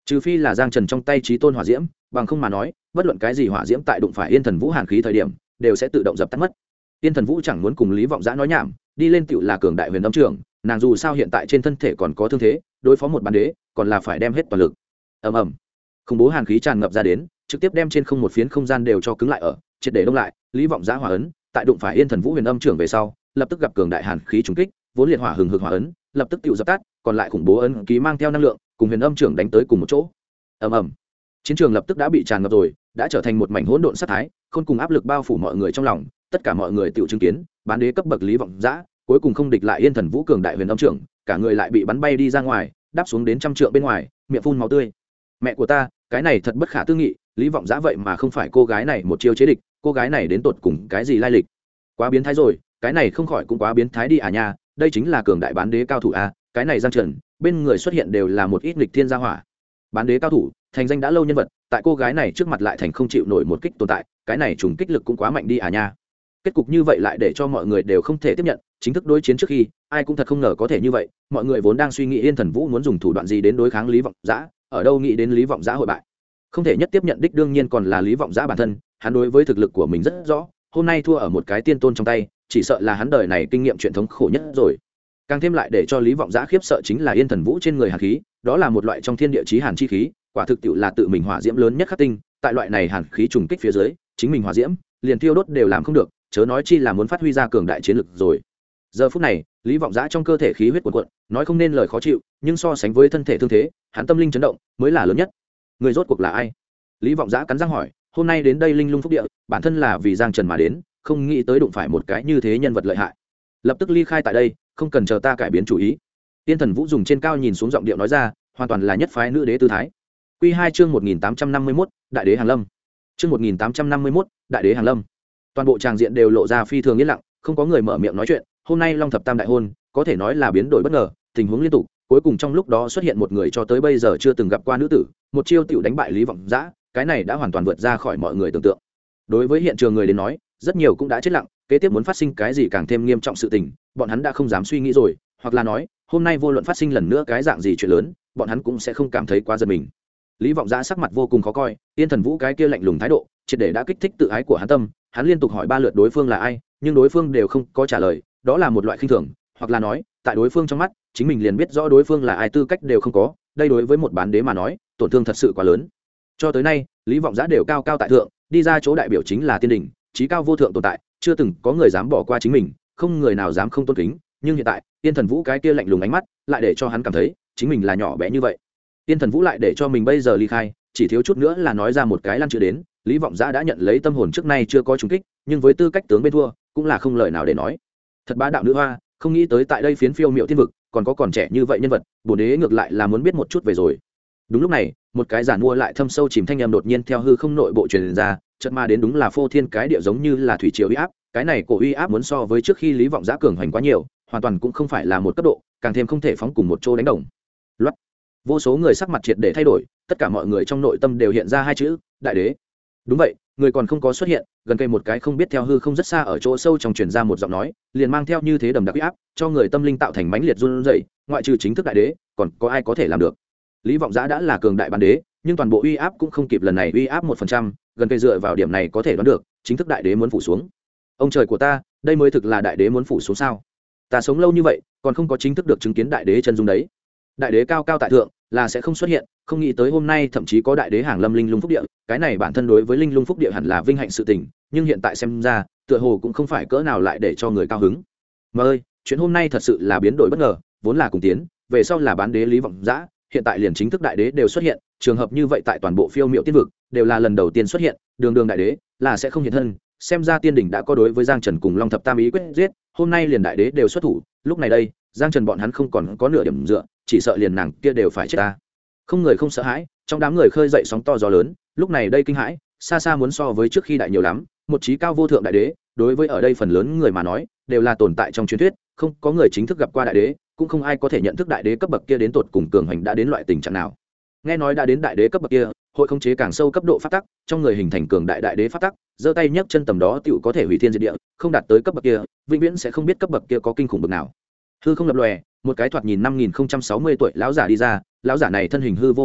trừ phi là giang trần trong tay trí tôn hỏa diễm, bằng không mà nói bất luận cái gì hỏa diễm tại đụng phải Yên Thần Vũ hàn khí thời điểm đều sẽ tự động dập tắt mất. Yên Thần Vũ chẳng muốn cùng Lý Vọng Giã nói nhảm, đi lên tựu là cường đại huyền âm trưởng, nàng dù sao hiện tại trên thân thể còn có thương thế, đối phó một bán đế còn là phải đem hết toàn lực. Ầm ầm, khủng bố hàn khí tràn ngập ra đến, trực tiếp đem trên không một phiến không gian đều cho cứng lại ở, triệt để đông lại. Lý Vọng Giã hỏa ấn tại đụng phải Yên Thần Vũ huyền âm trưởng về sau, lập tức gặp cường đại hàn khí trùng kích, vốn liệt hỏa hừng hực hỏa ấn lập tức tựu dập tắt, còn lại khủng bố ấn ký mang theo năng lượng cùng huyền âm trưởng đánh tới cùng một chỗ. Ầm ầm, chiến trường lập tức đã bị tràn ngập rồi, đã trở thành một mảnh hỗn độn sát thái, khôn cùng áp lực bao phủ mọi người trong lòng. Tất cả mọi người tựu chứng kiến bán đế cấp bậc Lý Vọng Giã cuối cùng không địch lại Yên Thần Vũ cường đại huyền âm trưởng, cả người lại bị bắn bay đi ra ngoài, đáp xuống đến 100 trượng bên ngoài, miệng phun máu tươi. Mẹ của ta, cái này thật bất khả tư nghị, Lý Vọng Giã vậy mà không phải cô gái này một chiêu chế địch, cô gái này đến tột cùng cái gì lai lịch? Quá biến thái rồi, cái này không khỏi cũng quá biến thái đi à nha, đây chính là cường đại bán đế cao thủ a, cái này Giang Trần, bên người xuất hiện đều là một ít nghịch thiên gia hỏa. Bán đế cao thủ, thành danh đã lâu nhân vật, tại cô gái này trước mặt lại thành không chịu nổi một kích tồn tại, cái này trùng kích lực cũng quá mạnh đi à nha. Kết cục như vậy lại để cho mọi người đều không thể tiếp nhận, chính thức đối chiến trước khi, ai cũng thật không ngờ có thể như vậy, mọi người vốn đang suy nghĩ Yên Thần Vũ muốn dùng thủ đoạn gì đến đối kháng Lý Vọng Giã, ở đâu nghĩ đến Lý Vọng Giã hội bại. Không thể nhất tiếp nhận đích đương nhiên còn là Lý Vọng Giã bản thân, hắn đối với thực lực của mình rất rõ, hôm nay thua ở một cái tiên tôn trong tay, chỉ sợ là hắn đời này kinh nghiệm truyền thống khổ nhất rồi. Càng thêm lại để cho Lý Vọng Giã khiếp sợ chính là Yên Thần Vũ trên người hàn khí, đó là một loại trong thiên địa chí hàn chi khí, quả thực tiệu là tự mình hỏa diễm lớn nhất khắc tinh, tại loại này hàn khí trùng kích phía dưới, chính mình hỏa diễm liền thiêu đốt đều làm không được, chớ nói chi là muốn phát huy ra cường đại chiến lực rồi. Giờ phút này, Lý Vọng Giã trong cơ thể khí huyết cuồn cuộn, nói không nên lời khó chịu, nhưng so sánh với thân thể thương thế, hắn tâm linh chấn động mới là lớn nhất. Người rốt cuộc là ai? Lý Vọng Giã cắn răng hỏi, hôm nay đến đây linh lung phúc địa, bản thân là vì Giang Trần mà đến, không nghĩ tới đụng phải một cái như thế nhân vật lợi hại. Lập tức ly khai tại đây, không cần chờ ta cải biến chủ ý. Tiên Thần Vũ dùng trên cao nhìn xuống giọng điệu nói ra, hoàn toàn là nhất phái nữ đế tư thái. Quy 2 chương 1851, Đại đế Hàn Lâm. Chương 1851, Đại đế Hàn Lâm. Toàn bộ tràng diện đều lộ ra phi thường yên lặng, không có người mở miệng nói chuyện. Hôm nay Long Thập Tam đại hôn, có thể nói là biến đổi bất ngờ, tình huống liên tục, cuối cùng trong lúc đó xuất hiện một người cho tới bây giờ chưa từng gặp qua nữ tử, một chiêu tiểu đánh bại Lý Vọng Giã, cái này đã hoàn toàn vượt ra khỏi mọi người tưởng tượng. Đối với hiện trường người đến nói, rất nhiều cũng đã chết lặng, kế tiếp muốn phát sinh cái gì càng thêm nghiêm trọng sự tình, bọn hắn đã không dám suy nghĩ rồi, hoặc là nói, hôm nay vô luận phát sinh lần nữa cái dạng gì chuyện lớn, bọn hắn cũng sẽ không cảm thấy quá giật mình. Lý Vọng Giã sắc mặt vô cùng khó coi, Yên Thần Vũ cái kia lạnh lùng thái độ, triệt để đã kích thích tự ái của hắn tâm, hắn liên tục hỏi 3 lượt đối phương là ai, nhưng đối phương đều không có trả lời, đó là một loại khinh thường, hoặc là nói, tại đối phương trong mắt, chính mình liền biết rõ đối phương là ai, tư cách đều không có, đây đối với một bán đế mà nói, tổn thương thật sự quá lớn. Cho tới nay, Lý Vọng Giã đều cao cao tại thượng, đi ra chỗ đại biểu chính là tiên đỉnh, chí cao vô thượng tồn tại, chưa từng có người dám bỏ qua chính mình, không người nào dám không tôn kính, nhưng hiện tại, Yên Thần Vũ cái kia lạnh lùng ánh mắt, lại để cho hắn cảm thấy, chính mình là nhỏ bé như vậy. Yên Thần Vũ lại để cho mình bây giờ ly khai, chỉ thiếu chút nữa là nói ra một cái lăn chưa đến, Lý Vọng Giã đã nhận lấy tâm hồn trước nay chưa có trùng kích, nhưng với tư cách tướng bên thua, cũng là không lời nào để nói. Thật bá đạo nữ hoa, không nghĩ tới tại đây phiến phiêu miệu thiên vực, còn có còn trẻ như vậy nhân vật, bổn đế ngược lại là muốn biết một chút về rồi. Đúng lúc này, một cái giản mua lại thâm sâu chìm thanh âm đột nhiên theo hư không nội bộ truyền ra, chợt mà đến đúng là phô thiên cái địa giống như là thủy triều uy áp, cái này cổ uy áp muốn so với trước khi Lý Vọng Giã cường hoành quá nhiều, hoàn toàn cũng không phải là một cấp độ, càng thêm không thể phóng cùng một chỗ đánh đồng. Loát. Vô số người sắc mặt triệt để thay đổi, tất cả mọi người trong nội tâm đều hiện ra hai chữ, đại đế. Đúng vậy, người còn không có xuất hiện, gần cây một cái không biết theo hư không rất xa ở chỗ sâu trong truyền ra một giọng nói, liền mang theo như thế đầm đặc uy áp, cho người tâm linh tạo thành mãnh liệt run rẩy, ngoại trừ chính thức đại đế, còn có ai có thể làm được. Lý Vọng Giã đã là cường đại bán đế, nhưng toàn bộ uy áp cũng không kịp lần này uy áp 1%, gần cây dựa vào điểm này có thể đoán được, chính thức đại đế muốn phủ xuống. Ông trời của ta, đây mới thực là đại đế muốn phủ xuống sao? Ta sống lâu như vậy, còn không có chính thức được chứng kiến đại đế chân dung đấy. Đại đế cao cao tại thượng, là sẽ không xuất hiện, không nghĩ tới hôm nay thậm chí có đại đế hàng lâm linh lung phúc địa, cái này bản thân đối với linh lung phúc địa hẳn là vinh hạnh sự tình, nhưng hiện tại xem ra, tựa hồ cũng không phải cỡ nào lại để cho người cao hứng. Mà ơi, chuyện hôm nay thật sự là biến đổi bất ngờ, vốn là cùng tiến, về sau là bán đế Lý Vọng Giã, hiện tại liền chính thức đại đế đều xuất hiện, trường hợp như vậy tại toàn bộ phiêu miệu tiên vực đều là lần đầu tiên xuất hiện, đường đại đế là sẽ không hiện thân, xem ra tiên đỉnh đã có đối với Giang Trần cùng Long Thập Tam ý quyết giết, hôm nay liền đại đế đều xuất thủ, lúc này đây, Giang Trần bọn hắn không còn có nửa điểm dựa, chỉ sợ liền nàng kia đều phải chết ta. Không người không sợ hãi, trong đám người khơi dậy sóng to gió lớn, lúc này đây kinh hãi, xa xa muốn so với trước khi đại nhiều lắm, một chí cao vô thượng đại đế, đối với ở đây phần lớn người mà nói, đều là tồn tại trong truyền thuyết, không có người chính thức gặp qua đại đế, cũng không ai có thể nhận thức đại đế cấp bậc kia đến tột cùng cường hành đã đến loại tình trạng nào. Nghe nói đã đến đại đế cấp bậc kia, hội khống chế càng sâu cấp độ pháp tắc, trong người hình thành cường đại đại đế pháp tắc, giơ tay nhấc chân tầm đó tựu có thể hủy thiên diệt địa, không đạt tới cấp bậc kia, vĩnh viễn sẽ không biết cấp bậc kia có kinh khủng bậc nào. Hư không lập lòe, một cái thoạt nhìn 5060 tuổi lão giả đi ra, lão giả này thân hình hư vô mờ mịt,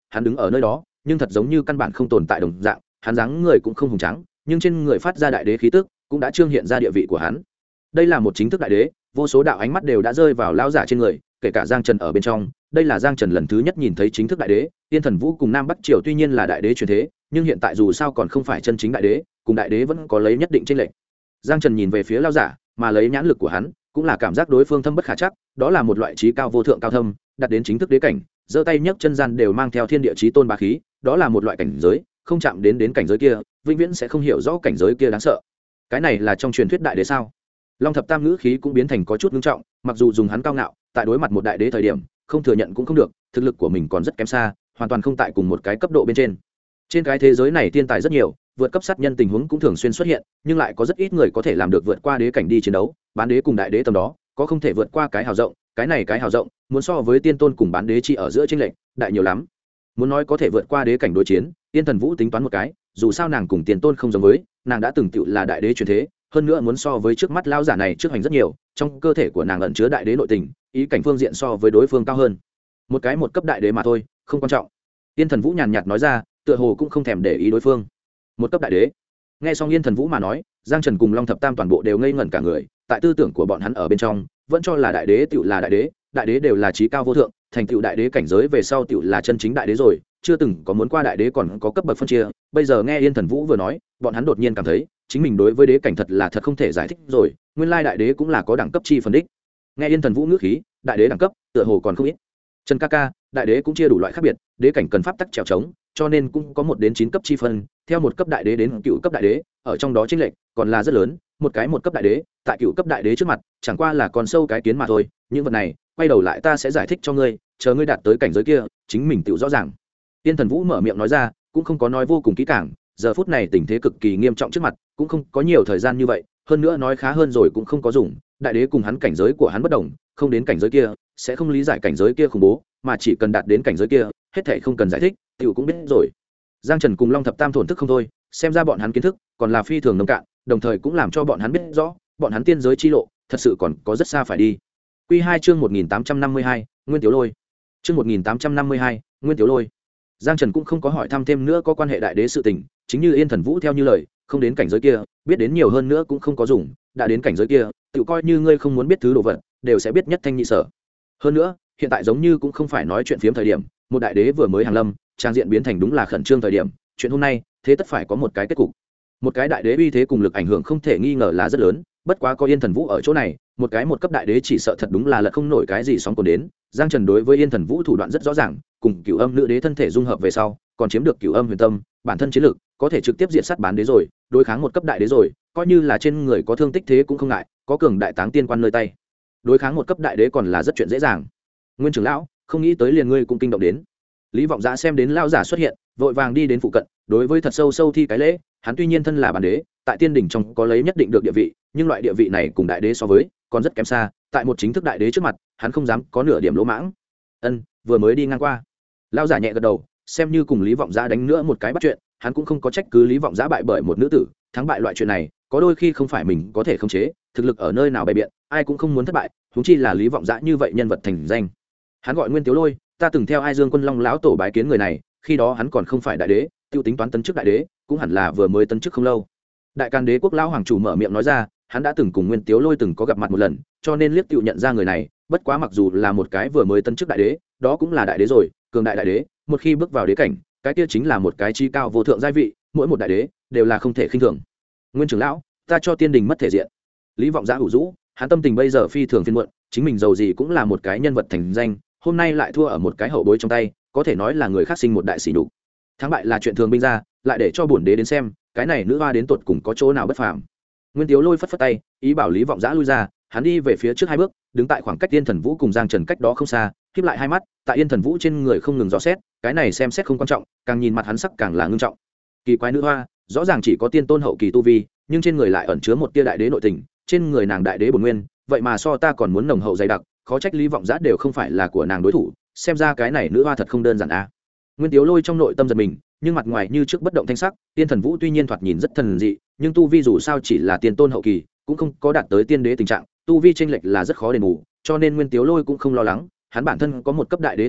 hắn đứng ở nơi đó nhưng thật giống như căn bản không tồn tại đồng dạng. Hắn dáng người cũng không hùng tráng, nhưng trên người phát ra đại đế khí tức cũng đã trương hiện ra địa vị của hắn. Đây là một chính thức đại đế, vô số đạo ánh mắt đều đã rơi vào lão giả trên người, kể cả Giang Trần ở bên trong. Đây là Giang Trần lần thứ nhất nhìn thấy chính thức đại đế. Tiên Thần Vũ cùng Nam Bắc Triều tuy nhiên là đại đế truyền thế, nhưng hiện tại dù sao còn không phải chân chính đại đế, cùng đại đế vẫn có lấy nhất định chênh lệch. Giang Trần nhìn về phía lão giả, mà lấy nhãn lực của hắn, cũng là cảm giác đối phương thâm bất khả chắc, đó là một loại trí cao vô thượng cao thâm, đạt đến chính thức đế cảnh, giơ tay nhấc chân gian đều mang theo thiên địa chí tôn bá khí, đó là một loại cảnh giới, không chạm đến cảnh giới kia, vĩnh viễn sẽ không hiểu rõ cảnh giới kia đáng sợ. Cái này là trong truyền thuyết đại đế sao? Long Thập Tam ngữ khí cũng biến thành có chút nghiêm trọng, mặc dù dùng hắn cao ngạo, tại đối mặt một đại đế thời điểm, không thừa nhận cũng không được, thực lực của mình còn rất kém xa, hoàn toàn không tại cùng một cái cấp độ bên trên. Trên cái thế giới này thiên tài rất nhiều, vượt cấp sát nhân tình huống cũng thường xuyên xuất hiện, nhưng lại có rất ít người có thể làm được vượt qua đế cảnh đi chiến đấu. Bán đế cùng đại đế tầm đó, có không thể vượt qua cái hào rộng, cái này cái hào rộng, muốn so với tiên tôn cùng bán đế chi ở giữa chênh lệch, đại nhiều lắm. Muốn nói có thể vượt qua đế cảnh đối chiến, Tiên Thần Vũ tính toán một cái, dù sao nàng cùng tiên tôn không giống với, nàng đã từng tựu là đại đế truyền thế, hơn nữa muốn so với trước mắt lão giả này trước hành rất nhiều, trong cơ thể của nàng ẩn chứa đại đế nội tình, ý cảnh phương diện so với đối phương cao hơn. Một cấp đại đế mà thôi, không quan trọng. Tiên Thần Vũ nhàn nhạt nói ra, tựa hồ cũng không thèm để ý đối phương. Một cấp đại đế. Nghe xong Yên Thần Vũ mà nói, Giang Trần cùng Long Thập Tam toàn bộ đều ngây ngẩn cả người, tại tư tưởng của bọn hắn ở bên trong, vẫn cho là đại đế tựu là đại đế đều là trí cao vô thượng, thành tựu đại đế cảnh giới về sau tựu là chân chính đại đế rồi, chưa từng có muốn qua đại đế còn có cấp bậc phân chia. Bây giờ nghe Yên Thần Vũ vừa nói, bọn hắn đột nhiên cảm thấy, chính mình đối với đế cảnh thật không thể giải thích rồi, nguyên lai đại đế cũng là có đẳng cấp chi phần đích. Nghe Yên Thần Vũ ngữ khí, đại đế đẳng cấp, tựa hồ còn không ít. Trần ca ca, đại đế cũng chia đủ loại khác biệt, đế cảnh cần pháp tắc trèo trống, cho nên cũng có 1 đến 9 cấp chi phân, theo 1 cấp đại đế đến cựu cấp đại đế, ở trong đó chênh lệch còn là rất lớn, một cấp đại đế, tại cựu cấp đại đế trước mặt, chẳng qua là con sâu cái kiến mà thôi, những vật này, quay đầu lại ta sẽ giải thích cho ngươi, chờ ngươi đạt tới cảnh giới kia, chính mình tự rõ ràng. Tiên Thần Vũ mở miệng nói ra, cũng không có nói vô cùng kỹ càng, giờ phút này tình thế cực kỳ nghiêm trọng trước mặt, cũng không có nhiều thời gian như vậy, hơn nữa nói khá hơn rồi cũng không có dùng, đại đế cùng hắn cảnh giới của hắn bất đồng, không đến cảnh giới kia, sẽ không lý giải cảnh giới kia khủng bố, mà chỉ cần đạt đến cảnh giới kia, hết thảy không cần giải thích, tiểu cũng biết rồi. Giang Trần cùng Long Thập Tam thổn thức không thôi, xem ra bọn hắn kiến thức còn là phi thường nông cạn, đồng thời cũng làm cho bọn hắn biết rõ, bọn hắn tiên giới chi lộ, thật sự còn có rất xa phải đi. Quy 2 chương 1852, Nguyên Tiểu Lôi. Chương 1852, Nguyên Tiểu Lôi. Giang Trần cũng không có hỏi thăm thêm nữa có quan hệ đại đế sự tình, chính như Yên Thần Vũ theo như lời, không đến cảnh giới kia, biết đến nhiều hơn nữa cũng không có dùng, đã đến cảnh giới kia, tự coi như ngươi không muốn biết thứ đồ vật, đều sẽ biết nhất thanh nhị sở. Hơn nữa, hiện tại giống như cũng không phải nói chuyện phiếm thời điểm, một đại đế vừa mới hàng lâm, trang diện biến thành đúng là khẩn trương thời điểm, chuyện hôm nay, thế tất phải có một cái kết cục. Một cái đại đế uy thế cùng lực ảnh hưởng không thể nghi ngờ là rất lớn, bất quá có Yên Thần Vũ ở chỗ này, một cấp đại đế chỉ sợ thật đúng là lật không nổi cái gì sóng cồn đến. Giang Trần đối với Yên Thần Vũ thủ đoạn rất rõ ràng, cùng Cửu Âm nữ đế thân thể dung hợp về sau, còn chiếm được Cửu Âm huyền tâm, bản thân chiến lực có thể trực tiếp diện sát bán đế rồi, đối kháng một cấp đại đế rồi, coi như là trên người có thương tích thế cũng không ngại, có cường đại táng tiên quan nơi tay, đối kháng một cấp đại đế còn là rất chuyện dễ dàng. Nguyên trưởng lão, không nghĩ tới liền ngươi cũng kinh động đến. Lý Vọng Giã xem đến lão giả xuất hiện, vội vàng đi đến phụ cận, đối với thật sâu thi cái lễ. Hắn tuy nhiên thân là bản đế, tại tiên đỉnh trong có lấy nhất định được địa vị, nhưng loại địa vị này cùng đại đế so với còn rất kém xa, tại một chính thức đại đế trước mặt, hắn không dám có nửa điểm lỗ mãng. Vừa mới đi ngang qua. Lão giả nhẹ gật đầu, xem như cùng Lý Vọng Giã đánh nữa một cái bắt chuyện, hắn cũng không có trách cứ Lý Vọng Giã bại bởi một nữ tử, thắng bại loại chuyện này, có đôi khi không phải mình có thể khống chế, thực lực ở nơi nào bày biện, ai cũng không muốn thất bại, huống chi là Lý Vọng Giã như vậy nhân vật thành danh. Hắn gọi Nguyên Tiểu Lôi, ta từng theo Ai Dương Quân Long lão tổ bái kiến người này, khi đó hắn còn không phải đại đế, tiêu tính toán tấn chức đại đế, cũng hẳn là vừa mới tấn chức không lâu. Đại Càn Đế quốc lão hoàng chủ mở miệng nói ra, hắn đã từng cùng Nguyên Tiểu Lôi từng có gặp mặt một lần, cho nên liếc tiêu nhận ra người này, bất quá mặc dù là một cái vừa mới tấn chức đại đế, đó cũng là đại đế rồi, cường đại đại đế, một khi bước vào đế cảnh, cái kia chính là một cái chi cao vô thượng giai vị, mỗi một đại đế đều là không thể khinh thường. Nguyên trưởng lão, ta cho tiên đình mất thể diện. Lý Vọng Giã hủ rũ, hắn tâm tình bây giờ phi thường phiền muộn, chính mình giàu gì cũng là một cái nhân vật thành danh, hôm nay lại thua ở một cái hậu bối trong tay, có thể nói là người khác sinh một đại sỉ nhục. Thắng bại là chuyện thường binh ra, lại để cho bổn đế đến xem, cái này nữ hoa đến tột cùng có chỗ nào bất phàm. Nguyên Tiếu Lôi phất phất tay, ý bảo Lý Vọng Giã lui ra, hắn đi về phía trước 2 bước, đứng tại khoảng cách Yên Thần Vũ cùng Giang Trần cách đó không xa, khép lại 2 mắt, tại Yên Thần Vũ trên người không ngừng dò xét, cái này xem xét không quan trọng, càng nhìn mặt hắn sắc càng là ngưng trọng. Kỳ quái nữ hoa, rõ ràng chỉ có tiên tôn hậu kỳ tu vi, nhưng trên người lại ẩn chứa một tia đại đế nội tình, trên người nàng đại đế bổn nguyên, vậy mà so ta còn muốn nồng hậu dày đặc, khó trách Lý Vọng Giã đều không phải là của nàng đối thủ, xem ra cái này nữ hoa thật không đơn giản a. Nguyên Tiếu Lôi trong nội tâm giật mình, nhưng mặt ngoài như trước bất động thanh sắc. Tiên Thần Vũ tuy nhiên thoạt nhìn rất thần dị, nhưng tu vi dù sao chỉ là tiên tôn hậu kỳ, cũng không có đạt tới tiên đế tình trạng, tu vi chênh lệch là rất khó đền bù, cho nên Nguyên Tiếu Lôi cũng không lo lắng, hắn bản thân có một cấp đại đế thực lực,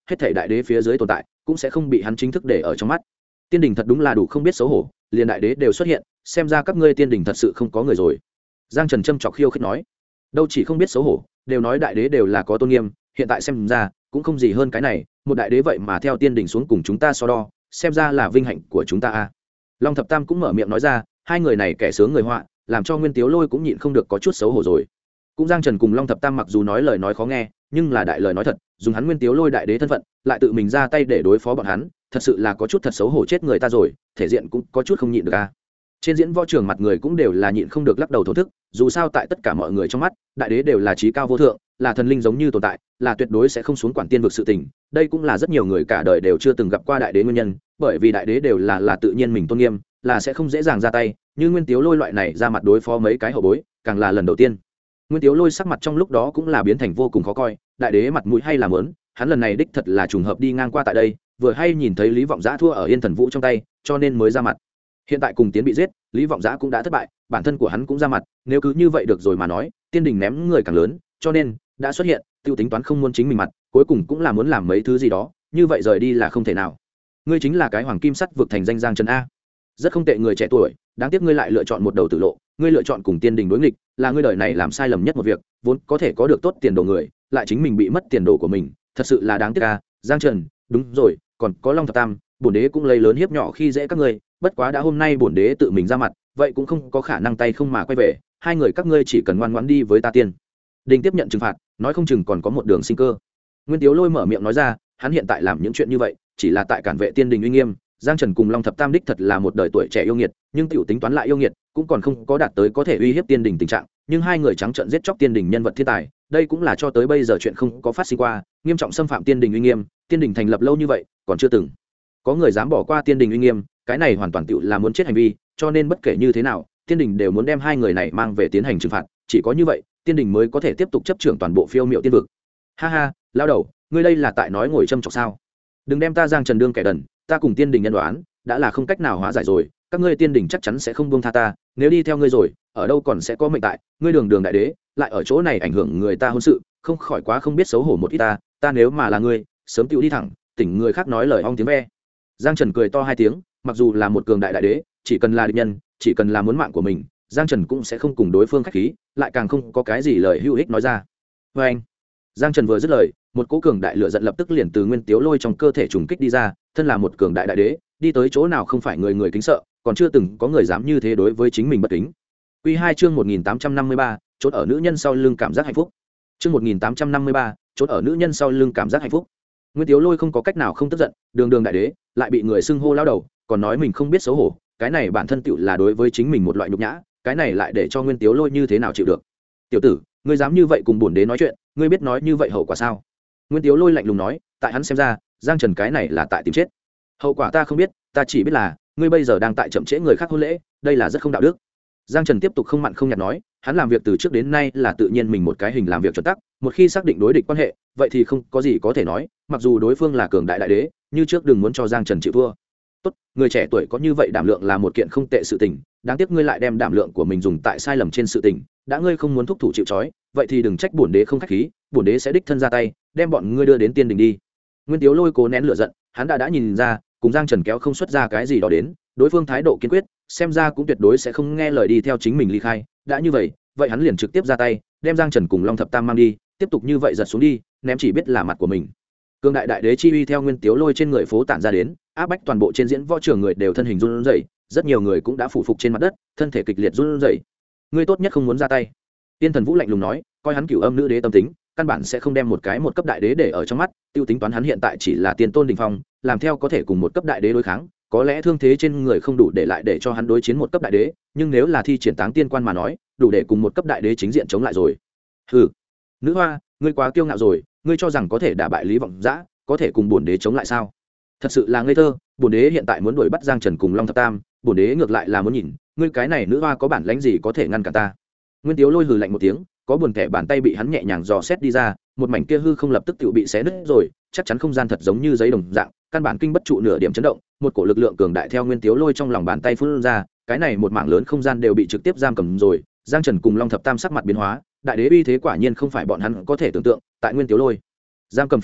hết thảy đại đế phía dưới tồn tại cũng sẽ không bị hắn chính thức để ở trong mắt. Tiên đình thật đúng là đủ không biết xấu hổ, liền đại đế đều xuất hiện, xem ra các ngươi tiên đình thật sự không có người rồi. Giang Trần châm chọc khiêu khích nói. Đâu chỉ không biết xấu hổ, đều nói đại đế đều là có tôn nghiêm, hiện tại xem ra cũng không gì hơn cái này, một đại đế vậy mà theo tiên đình xuống cùng chúng ta so đo, xem ra là vinh hạnh của chúng ta a. Long Thập Tam cũng mở miệng nói ra, hai người này kẻ sướng người họa, làm cho Nguyên Tiếu Lôi cũng nhịn không được có chút xấu hổ rồi. Cũng Giang Trần cùng Long Thập Tam mặc dù nói lời nói khó nghe, nhưng là đại lời nói thật, dùng hắn Nguyên Tiếu Lôi đại đế thân phận, lại tự mình ra tay để đối phó bọn hắn, thật sự là có chút thật xấu hổ chết người ta rồi, thể diện cũng có chút không nhịn được a. Trên diễn võ trường mặt người cũng đều là nhịn không được lắc đầu thổ thức, dù sao tại tất cả mọi người trong mắt, đại đế đều là trí cao vô thượng, là thần linh giống như tồn tại, là tuyệt đối sẽ không xuống quản tiên vực sự tình. Đây cũng là rất nhiều người cả đời đều chưa từng gặp qua đại đế nguyên nhân, bởi vì đại đế đều là tự nhiên mình tôn nghiêm, là sẽ không dễ dàng ra tay, như Nguyên Tiếu Lôi loại này ra mặt đối phó mấy cái hậu bối, càng là lần đầu tiên. Nguyên Tiếu Lôi sắc mặt trong lúc đó cũng là biến thành vô cùng khó coi, đại đế mặt mũi hay là mớn, hắn lần này đích thật là trùng hợp đi ngang qua tại đây, vừa hay nhìn thấy Lý Vọng Giã thua ở Yên Thần Vũ trong tay, cho nên mới ra mặt. Hiện tại cùng tiến bị giết, Lý Vọng Giã cũng đã thất bại, bản thân của hắn cũng ra mặt, nếu cứ như vậy được rồi mà nói, tiên đình ném người càng lớn, cho nên đã xuất hiện, tiêu tính toán không muốn chính mình mặt, cuối cùng cũng là muốn làm mấy thứ gì đó, như vậy rời đi là không thể nào. Ngươi chính là cái hoàng kim sắt vực thành danh Giang Trần a. Rất không tệ người trẻ tuổi, đáng tiếc ngươi lại lựa chọn một đầu tử lộ, ngươi lựa chọn cùng tiên đình đối nghịch, là ngươi đời này làm sai lầm nhất một việc, vốn có thể có được tốt tiền đồ người, lại chính mình bị mất tiền đồ của mình, thật sự là đáng tiếc a. Giang Trần, đúng rồi, còn có Long Thập Tam, bổn đế cũng lấy lớn hiếp nhỏ khi dễ các ngươi, bất quá đã hôm nay bổn đế tự mình ra mặt, vậy cũng không có khả năng tay không mà quay về, hai người các ngươi chỉ cần ngoan ngoãn đi với ta tiên đình tiếp nhận trừng phạt, nói không chừng còn có một đường sinh cơ. Nguyên Tiếu Lôi mở miệng nói ra, hắn hiện tại làm những chuyện như vậy chỉ là tại cản vệ tiên đình uy nghiêm. Giang Trần cùng Long Thập Tam đích thật là một đời tuổi trẻ yêu nghiệt, nhưng tiểu tính toán lại yêu nghiệt cũng còn không có đạt tới có thể uy hiếp tiên đình tình trạng, nhưng hai người trắng trợn giết chóc tiên đình nhân vật thiên tài, đây cũng là cho tới bây giờ chuyện không có phát sinh qua, nghiêm trọng xâm phạm tiên đình uy nghiêm. Tiên đình thành lập lâu như vậy còn chưa từng có người dám bỏ qua tiên đình uy nghiêm, cái này hoàn toàn tiểu là muốn chết hành vi, cho nên bất kể như thế nào tiên đình đều muốn đem hai người này mang về tiến hành trừng phạt, chỉ có như vậy tiên đình mới có thể tiếp tục chấp trưởng toàn bộ phiêu miệu tiên vực. Ha ha, lao đầu, ngươi đây là tại nói ngồi châm chọc sao? Đừng đem ta Giang Trần đương kẻ đần, ta cùng tiên đình nhân đoán đã là không cách nào hóa giải rồi, các ngươi tiên đình chắc chắn sẽ không buông tha ta, nếu đi theo ngươi rồi ở đâu còn sẽ có mệnh tại, ngươi đường đường đại đế lại ở chỗ này ảnh hưởng người ta hôn sự, không khỏi quá không biết xấu hổ một ít ta nếu mà là ngươi sớm tựu đi thẳng tỉnh người khác nói lời ong tiếng ve. Giang Trần cười to hai tiếng, mặc dù là một cường đại đại đế, chỉ cần là địch nhân, chỉ cần là muốn mạng của mình, Giang Trần cũng sẽ không cùng đối phương khách khí, lại càng không có cái gì lời hữu ích nói ra. Và anh, Giang Trần vừa dứt lời, một cỗ cường đại lửa giận lập tức liền từ Nguyên Tiếu Lôi trong cơ thể trùng kích đi ra, thân là một cường đại đại đế, đi tới chỗ nào không phải người người kính sợ, còn chưa từng có người dám như thế đối với chính mình bất kính. Quy 2 chương 1853, chốt ở nữ nhân sau lưng cảm giác hạnh phúc. Chương 1853, chốt ở nữ nhân sau lưng cảm giác hạnh phúc. Nguyên Tiếu Lôi không có cách nào không tức giận, đường đường đại đế, lại bị người xưng hô lao đầu, còn nói mình không biết xấu hổ, cái này bản thân tựu là đối với chính mình một loại nhục nhã, cái này lại để cho Nguyên Tiếu Lôi như thế nào chịu được. Tiểu tử, ngươi dám như vậy cùng bổn đế nói chuyện, ngươi biết nói như vậy hậu quả sao? Nguyên Tiếu Lôi lạnh lùng nói, tại hắn xem ra, Giang Trần cái này là tại tìm chết. Hậu quả ta không biết, ta chỉ biết là ngươi bây giờ đang tại chậm trễ người khác hôn lễ, đây là rất không đạo đức. Giang Trần tiếp tục không mặn không nhạt nói, hắn làm việc từ trước đến nay là tự nhiên mình một cái hình làm việc chuẩn tắc, một khi xác định đối địch quan hệ, vậy thì không có gì có thể nói, mặc dù đối phương là cường đại đại đế, như trước đừng muốn cho Giang Trần chịu thua. Tốt, người trẻ tuổi có như vậy đảm lượng là một kiện không tệ sự tình, đáng tiếc ngươi lại đem đảm lượng của mình dùng tại sai lầm trên sự tình, đã ngươi không muốn thúc thủ chịu trói, vậy thì đừng trách bổn đế không khách khí, bổn đế sẽ đích thân ra tay, đem bọn ngươi đưa đến tiên đình đi. Nguyên Tiếu Lôi cố nén lửa giận, hắn đã nhìn ra, cùng Giang Trần kéo không xuất ra cái gì đó đến, đối phương thái độ kiên quyết, xem ra cũng tuyệt đối sẽ không nghe lời đi theo chính mình ly khai, đã như vậy, vậy hắn liền trực tiếp ra tay, đem Giang Trần cùng Long Thập Tam mang đi, tiếp tục như vậy giật xuống đi, ném chỉ biết là mặt của mình. Cương đại đại đế chi uy theo Nguyên Tiếu Lôi trên người phố tản ra đến, áp bách toàn bộ trên diễn võ trường người đều thân hình run rẩy, rất nhiều người cũng đã phủ phục trên mặt đất, thân thể kịch liệt run rẩy. Ngươi tốt nhất không muốn ra tay. Tiên Thần Vũ lạnh lùng nói, coi hắn Cửu Âm nữ đế tâm tính, căn bản sẽ không đem một cái một cấp đại đế để ở trong mắt, tiêu tính toán hắn hiện tại chỉ là tiên tôn đỉnh phong, làm theo có thể cùng một cấp đại đế đối kháng, có lẽ thương thế trên người không đủ để lại để cho hắn đối chiến một cấp đại đế, nhưng nếu là thi triển táng tiên quan mà nói, đủ để cùng một cấp đại đế chính diện chống lại rồi. Hừ, nữ hoa, ngươi quá kiêu ngạo rồi, ngươi cho rằng có thể đả bại Lý Vọng Giã, có thể cùng bổn đế chống lại sao? Thật sự là ngây thơ, bổn đế hiện tại muốn đuổi bắt Giang Trần cùng Long Thập Tam, bổn đế ngược lại là muốn nhìn, ngươi cái này nữ hoa có bản lĩnh gì có thể ngăn cản ta. Nguyên Tiếu Lôi hừ lạnh một tiếng, có buồn thẻ bàn tay bị hắn nhẹ nhàng dò xét đi ra, một mảnh kia hư không lập tức tự bị xé nứt rồi, chắc chắn không gian thật giống như giấy đồng dạng, căn bản kinh bất trụ nửa điểm chấn động, một cổ lực lượng cường đại theo Nguyên Tiếu Lôi trong lòng bàn tay phun ra, cái này một mảng lớn không gian đều bị trực tiếp giam cầm rồi. Giang Trần cùng Long Thập Tam sắc mặt biến hóa, đại đế uy thế quả nhiên không phải bọn hắn có thể tưởng tượng, tại Nguyên Tiếu Lôi giam cầm phía dưới,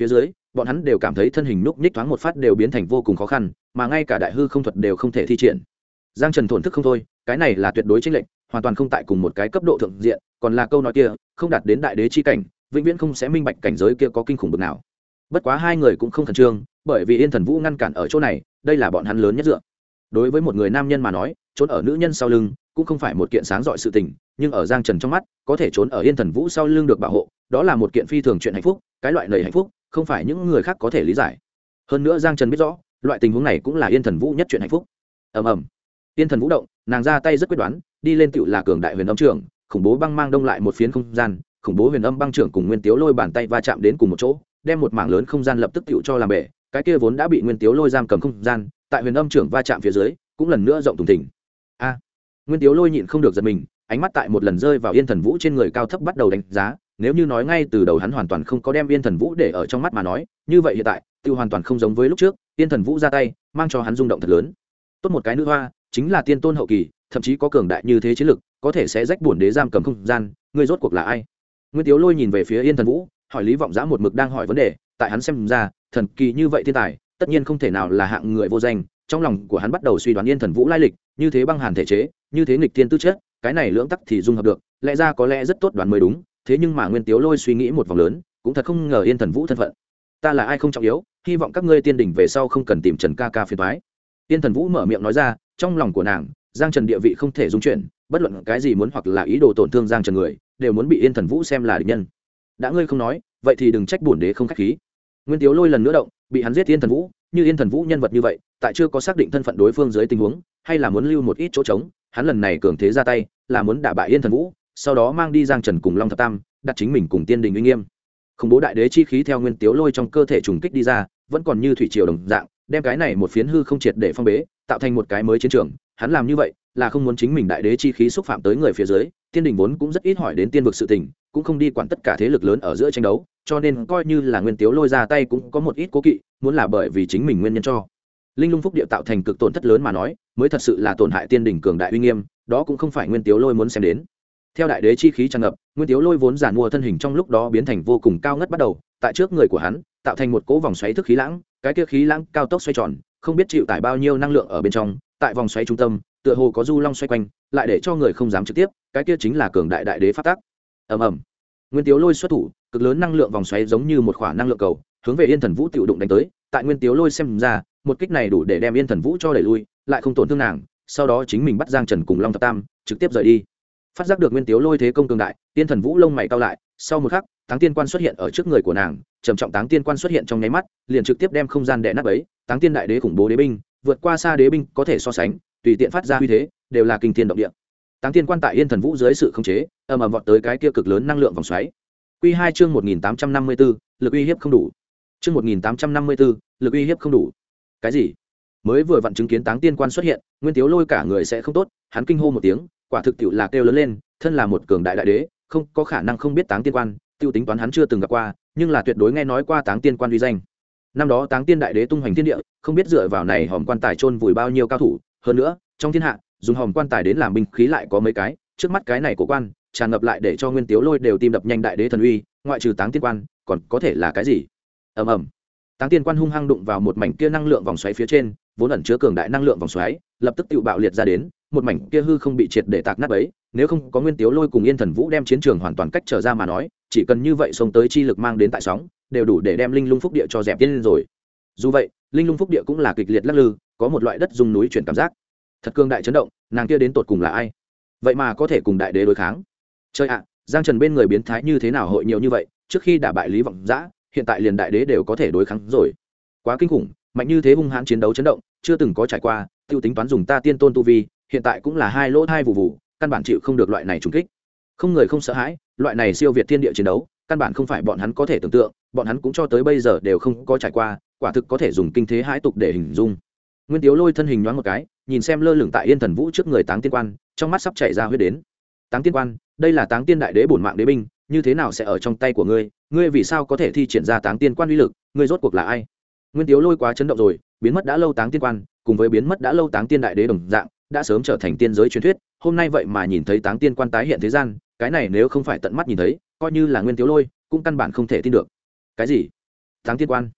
bọn hắn đều cảm thấy thân hình núc nhích thoáng một phát đều biến thành vô cùng khó khăn, mà ngay cả đại hư không thuật đều không thể thi triển. Giang Trần thổn thức không thôi, cái này là tuyệt đối chênh lệch, hoàn toàn không tại cùng một cái cấp độ thượng diện, còn là câu nói kia, không đạt đến đại đế chi cảnh, vĩnh viễn không sẽ minh bạch cảnh giới kia có kinh khủng bực nào. Bất quá hai người cũng không khẩn trương, bởi vì Yên Thần Vũ ngăn cản ở chỗ này, đây là bọn hắn lớn nhất dựa. Đối với một người nam nhân mà nói, trốn ở nữ nhân sau lưng cũng không phải một kiện sáng rọi sự tình, nhưng ở Giang Trần trong mắt, có thể trốn ở Yên Thần Vũ sau lưng được bảo hộ, đó là một kiện phi thường chuyện hạnh phúc, cái loại này hạnh phúc, không phải những người khác có thể lý giải. Hơn nữa Giang Trần biết rõ, loại tình huống này cũng là Yên Thần Vũ nhất chuyện hạnh phúc. Ầm ầm. Yên Thần Vũ động, nàng ra tay rất quyết đoán, đi lên tựu là cường đại huyền âm trưởng, khủng bố băng mang đông lại một phiến không gian, khủng bố huyền âm băng trưởng cùng Nguyên Tiếu Lôi bàn tay va chạm đến cùng một chỗ, đem một mảng lớn không gian lập tức tựu cho làm bể, cái kia vốn đã bị Nguyên Tiếu Lôi giam cầm không gian, tại huyền âm trưởng va chạm phía dưới, cũng lần nữa rộng thùng thình. A! Nguyên Tiếu Lôi nhịn không được giật mình, ánh mắt tại một lần rơi vào Yên Thần Vũ trên người cao thấp bắt đầu đánh giá, nếu như nói ngay từ đầu hắn hoàn toàn không có đem Yên Thần Vũ để ở trong mắt mà nói, như vậy hiện tại, tiêu hoàn toàn không giống với lúc trước, Yên Thần Vũ ra tay, mang cho hắn rung động thật lớn. Tốt một cái nữ hoa, chính là tiên tôn hậu kỳ, thậm chí có cường đại như thế chiến lực, có thể sẽ rách bổn đế giam cầm không gian, ngươi rốt cuộc là ai? Nguyên Tiếu Lôi nhìn về phía Yên Thần Vũ, hỏi Lý Vọng Dã một mực đang hỏi vấn đề, tại hắn xem ra, thần kỳ như vậy thiên tài, tất nhiên không thể nào là hạng người vô danh, trong lòng của hắn bắt đầu suy đoán Yên Thần Vũ lai lịch, như thế băng hàn thể chế, như thế nghịch thiên tư chất, cái này lưỡng tắc thì dung hợp được, lẽ ra có lẽ rất tốt đoán mới đúng, thế nhưng mà Nguyên Tiếu Lôi suy nghĩ một vòng lớn, cũng thật không ngờ Yên Thần Vũ thân phận. Ta là ai không trọng yếu, hy vọng các ngươi tiên đỉnh về sau không cần tìm Trần ca ca phiền toái. Yên Thần Vũ mở miệng nói ra, trong lòng của nàng, Giang Trần địa vị không thể dung chuyển, bất luận cái gì muốn hoặc là ý đồ tổn thương Giang Trần người, đều muốn bị Yên Thần Vũ xem là địch nhân. Đã ngươi không nói, vậy thì đừng trách bổn đế không khách khí. Nguyên Tiếu Lôi lần nữa động, bị hắn giết Yên Thần Vũ, như Yên Thần Vũ nhân vật như vậy, tại chưa có xác định thân phận đối phương dưới tình huống, hay là muốn lưu một ít chỗ trống, hắn lần này cường thế ra tay, là muốn đả bại Yên Thần Vũ, sau đó mang đi Giang Trần cùng Long Thập Tam, đặt chính mình cùng tiên đình uy nghiêm. Khủng bố đại đế chi khí theo Nguyên Tiếu Lôi trong cơ thể trùng kích đi ra, vẫn còn như thủy triều đồng dạng, đem cái này một phiến hư không triệt để phong bế, tạo thành một cái mới chiến trường. Hắn làm như vậy là không muốn chính mình đại đế chi khí xúc phạm tới người phía dưới, tiên đình vốn cũng rất ít hỏi đến tiên vực sự tình, cũng không đi quản tất cả thế lực lớn ở giữa tranh đấu, cho nên coi như là Nguyên Tiếu Lôi ra tay cũng có một ít cố kỵ, muốn là bởi vì chính mình nguyên nhân cho linh lung phúc địa tạo thành cực tổn thất lớn mà nói, mới thật sự là tổn hại tiên đình cường đại uy nghiêm, đó cũng không phải Nguyên Tiếu Lôi muốn xem đến. Theo đại đế chi khí tràn ngập, Nguyên Tiếu Lôi vốn giản mua thân hình trong lúc đó biến thành vô cùng cao ngất bắt đầu, tại trước người của hắn tạo thành một cỗ vòng xoáy thức khí lãng, cái kia khí lãng cao tốc xoay tròn, không biết chịu tải bao nhiêu năng lượng ở bên trong, tại vòng xoáy trung tâm, tựa hồ có du long xoay quanh, lại để cho người không dám trực tiếp, cái kia chính là cường đại đại đế pháp tắc. Ầm ầm. Nguyên Tiếu Lôi xuất thủ, cực lớn năng lượng vòng xoáy giống như một quả năng lượng cầu, hướng về Yên Thần Vũ tiểu đụng đánh tới, tại Nguyên Tiếu Lôi xem ra, một kích này đủ để đem Yên Thần Vũ cho đẩy lui, lại không tổn thương nàng, sau đó chính mình bắt Giang Trần cùng Long Thập Tam, trực tiếp rời đi. Phát giác được Nguyên Tiếu Lôi thế công cường đại, Yên Thần Vũ lông mày cau lại, sau một khắc, Táng Tiên Quan xuất hiện ở trước người của nàng, trầm trọng Táng Tiên Quan xuất hiện trong nháy mắt, liền trực tiếp đem không gian đè nát bấy, Táng Tiên đại đế khủng bố đế binh, vượt qua xa đế binh có thể so sánh, tùy tiện phát ra uy thế, đều là kinh thiên động địa. Táng Tiên Quan tại Yên Thần Vũ dưới sự khống chế, ầm ầm vọt tới cái kia cực lớn năng lượng vòng xoáy. Quy 2 chương 1854, lực uy hiếp không đủ. Chương 1854, lực uy hiếp không đủ. Cái gì? Mới vừa vặn chứng kiến Táng Tiên Quan xuất hiện, Nguyên Tiếu Lôi cả người sẽ không tốt, hắn kinh hô một tiếng, quả thực tiệu là kêu lớn lên, thân là một cường đại đại đế, không có khả năng không biết Táng Tiên Quan, tiêu tính toán hắn chưa từng gặp qua, nhưng là tuyệt đối nghe nói qua Táng Tiên Quan uy danh. Năm đó Táng Tiên đại đế tung hoành thiên địa, không biết dựa vào này hòm quan tài chôn vùi bao nhiêu cao thủ, hơn nữa, trong thiên hạ, dùng hòm quan tài đến làm binh khí lại có mấy cái, trước mắt cái này của quan, tràn ngập lại để cho Nguyên Tiếu Lôi đều tim đập nhanh đại đế thần uy, ngoại trừ Táng Tiên Quan, còn có thể là cái gì? Ầm ầm. Táng Tiên Quan hung hăng đụng vào một mảnh kia năng lượng vòng xoáy phía trên, vốn ẩn chứa cường đại năng lượng vòng xoáy, lập tức tự bạo liệt ra đến, một mảnh kia hư không bị triệt để tạc nát bấy, nếu không có Nguyên Tiếu Lôi cùng Yên Thần Vũ đem chiến trường hoàn toàn cách trở ra mà nói, chỉ cần như vậy xông tới chi lực mang đến tại sóng, đều đủ để đem Linh Lung Phúc Địa cho dẹp lên rồi. Dù vậy, Linh Lung Phúc Địa cũng là kịch liệt lắc lư, có một loại đất rung núi chuyển cảm giác. Thật cường đại chấn động, nàng kia đến tột cùng là ai? Vậy mà có thể cùng đại đế đối kháng. Chơi ạ, Giang Trần bên người biến thái như thế nào hội nhiều như vậy, trước khi đả bại Lý Vọng Dã, hiện tại liền đại đế đều có thể đối kháng rồi. Quá kinh khủng, mạnh như thế hung hãn chiến đấu chấn động, chưa từng có trải qua, tiêu tính toán dùng ta tiên tôn tu vi, hiện tại cũng là hai lỗ thai vụ vụ, căn bản chịu không được loại này trùng kích. Không người không sợ hãi, loại này siêu việt thiên địa chiến đấu, căn bản không phải bọn hắn có thể tưởng tượng, bọn hắn cũng cho tới bây giờ đều không có trải qua, quả thực có thể dùng kinh thế hãi tục để hình dung. Nguyên Tiếu Lôi thân hình nhoáng một cái, nhìn xem lơ lửng tại Yên Thần Vũ trước người Táng Tiên Quan, trong mắt sắp chảy ra huyết đến. Táng Tiên Quan, đây là Táng Tiên đại đế bổn mạng đế binh, như thế nào sẽ ở trong tay của ngươi? Ngươi vì sao có thể thi triển ra Táng Tiên Quan uy lực? Ngươi rốt cuộc là ai? Nguyên Tiếu Lôi quá chấn động rồi, biến mất đã lâu Táng Tiên Quan, cùng với biến mất đã lâu Táng Tiên đại đế đồng dạng, đã sớm trở thành tiên giới truyền thuyết, hôm nay vậy mà nhìn thấy Táng Tiên Quan tái hiện thế gian, cái này nếu không phải tận mắt nhìn thấy, coi như là Nguyên Tiếu Lôi, cũng căn bản không thể tin được. Cái gì? Táng Tiên Quan?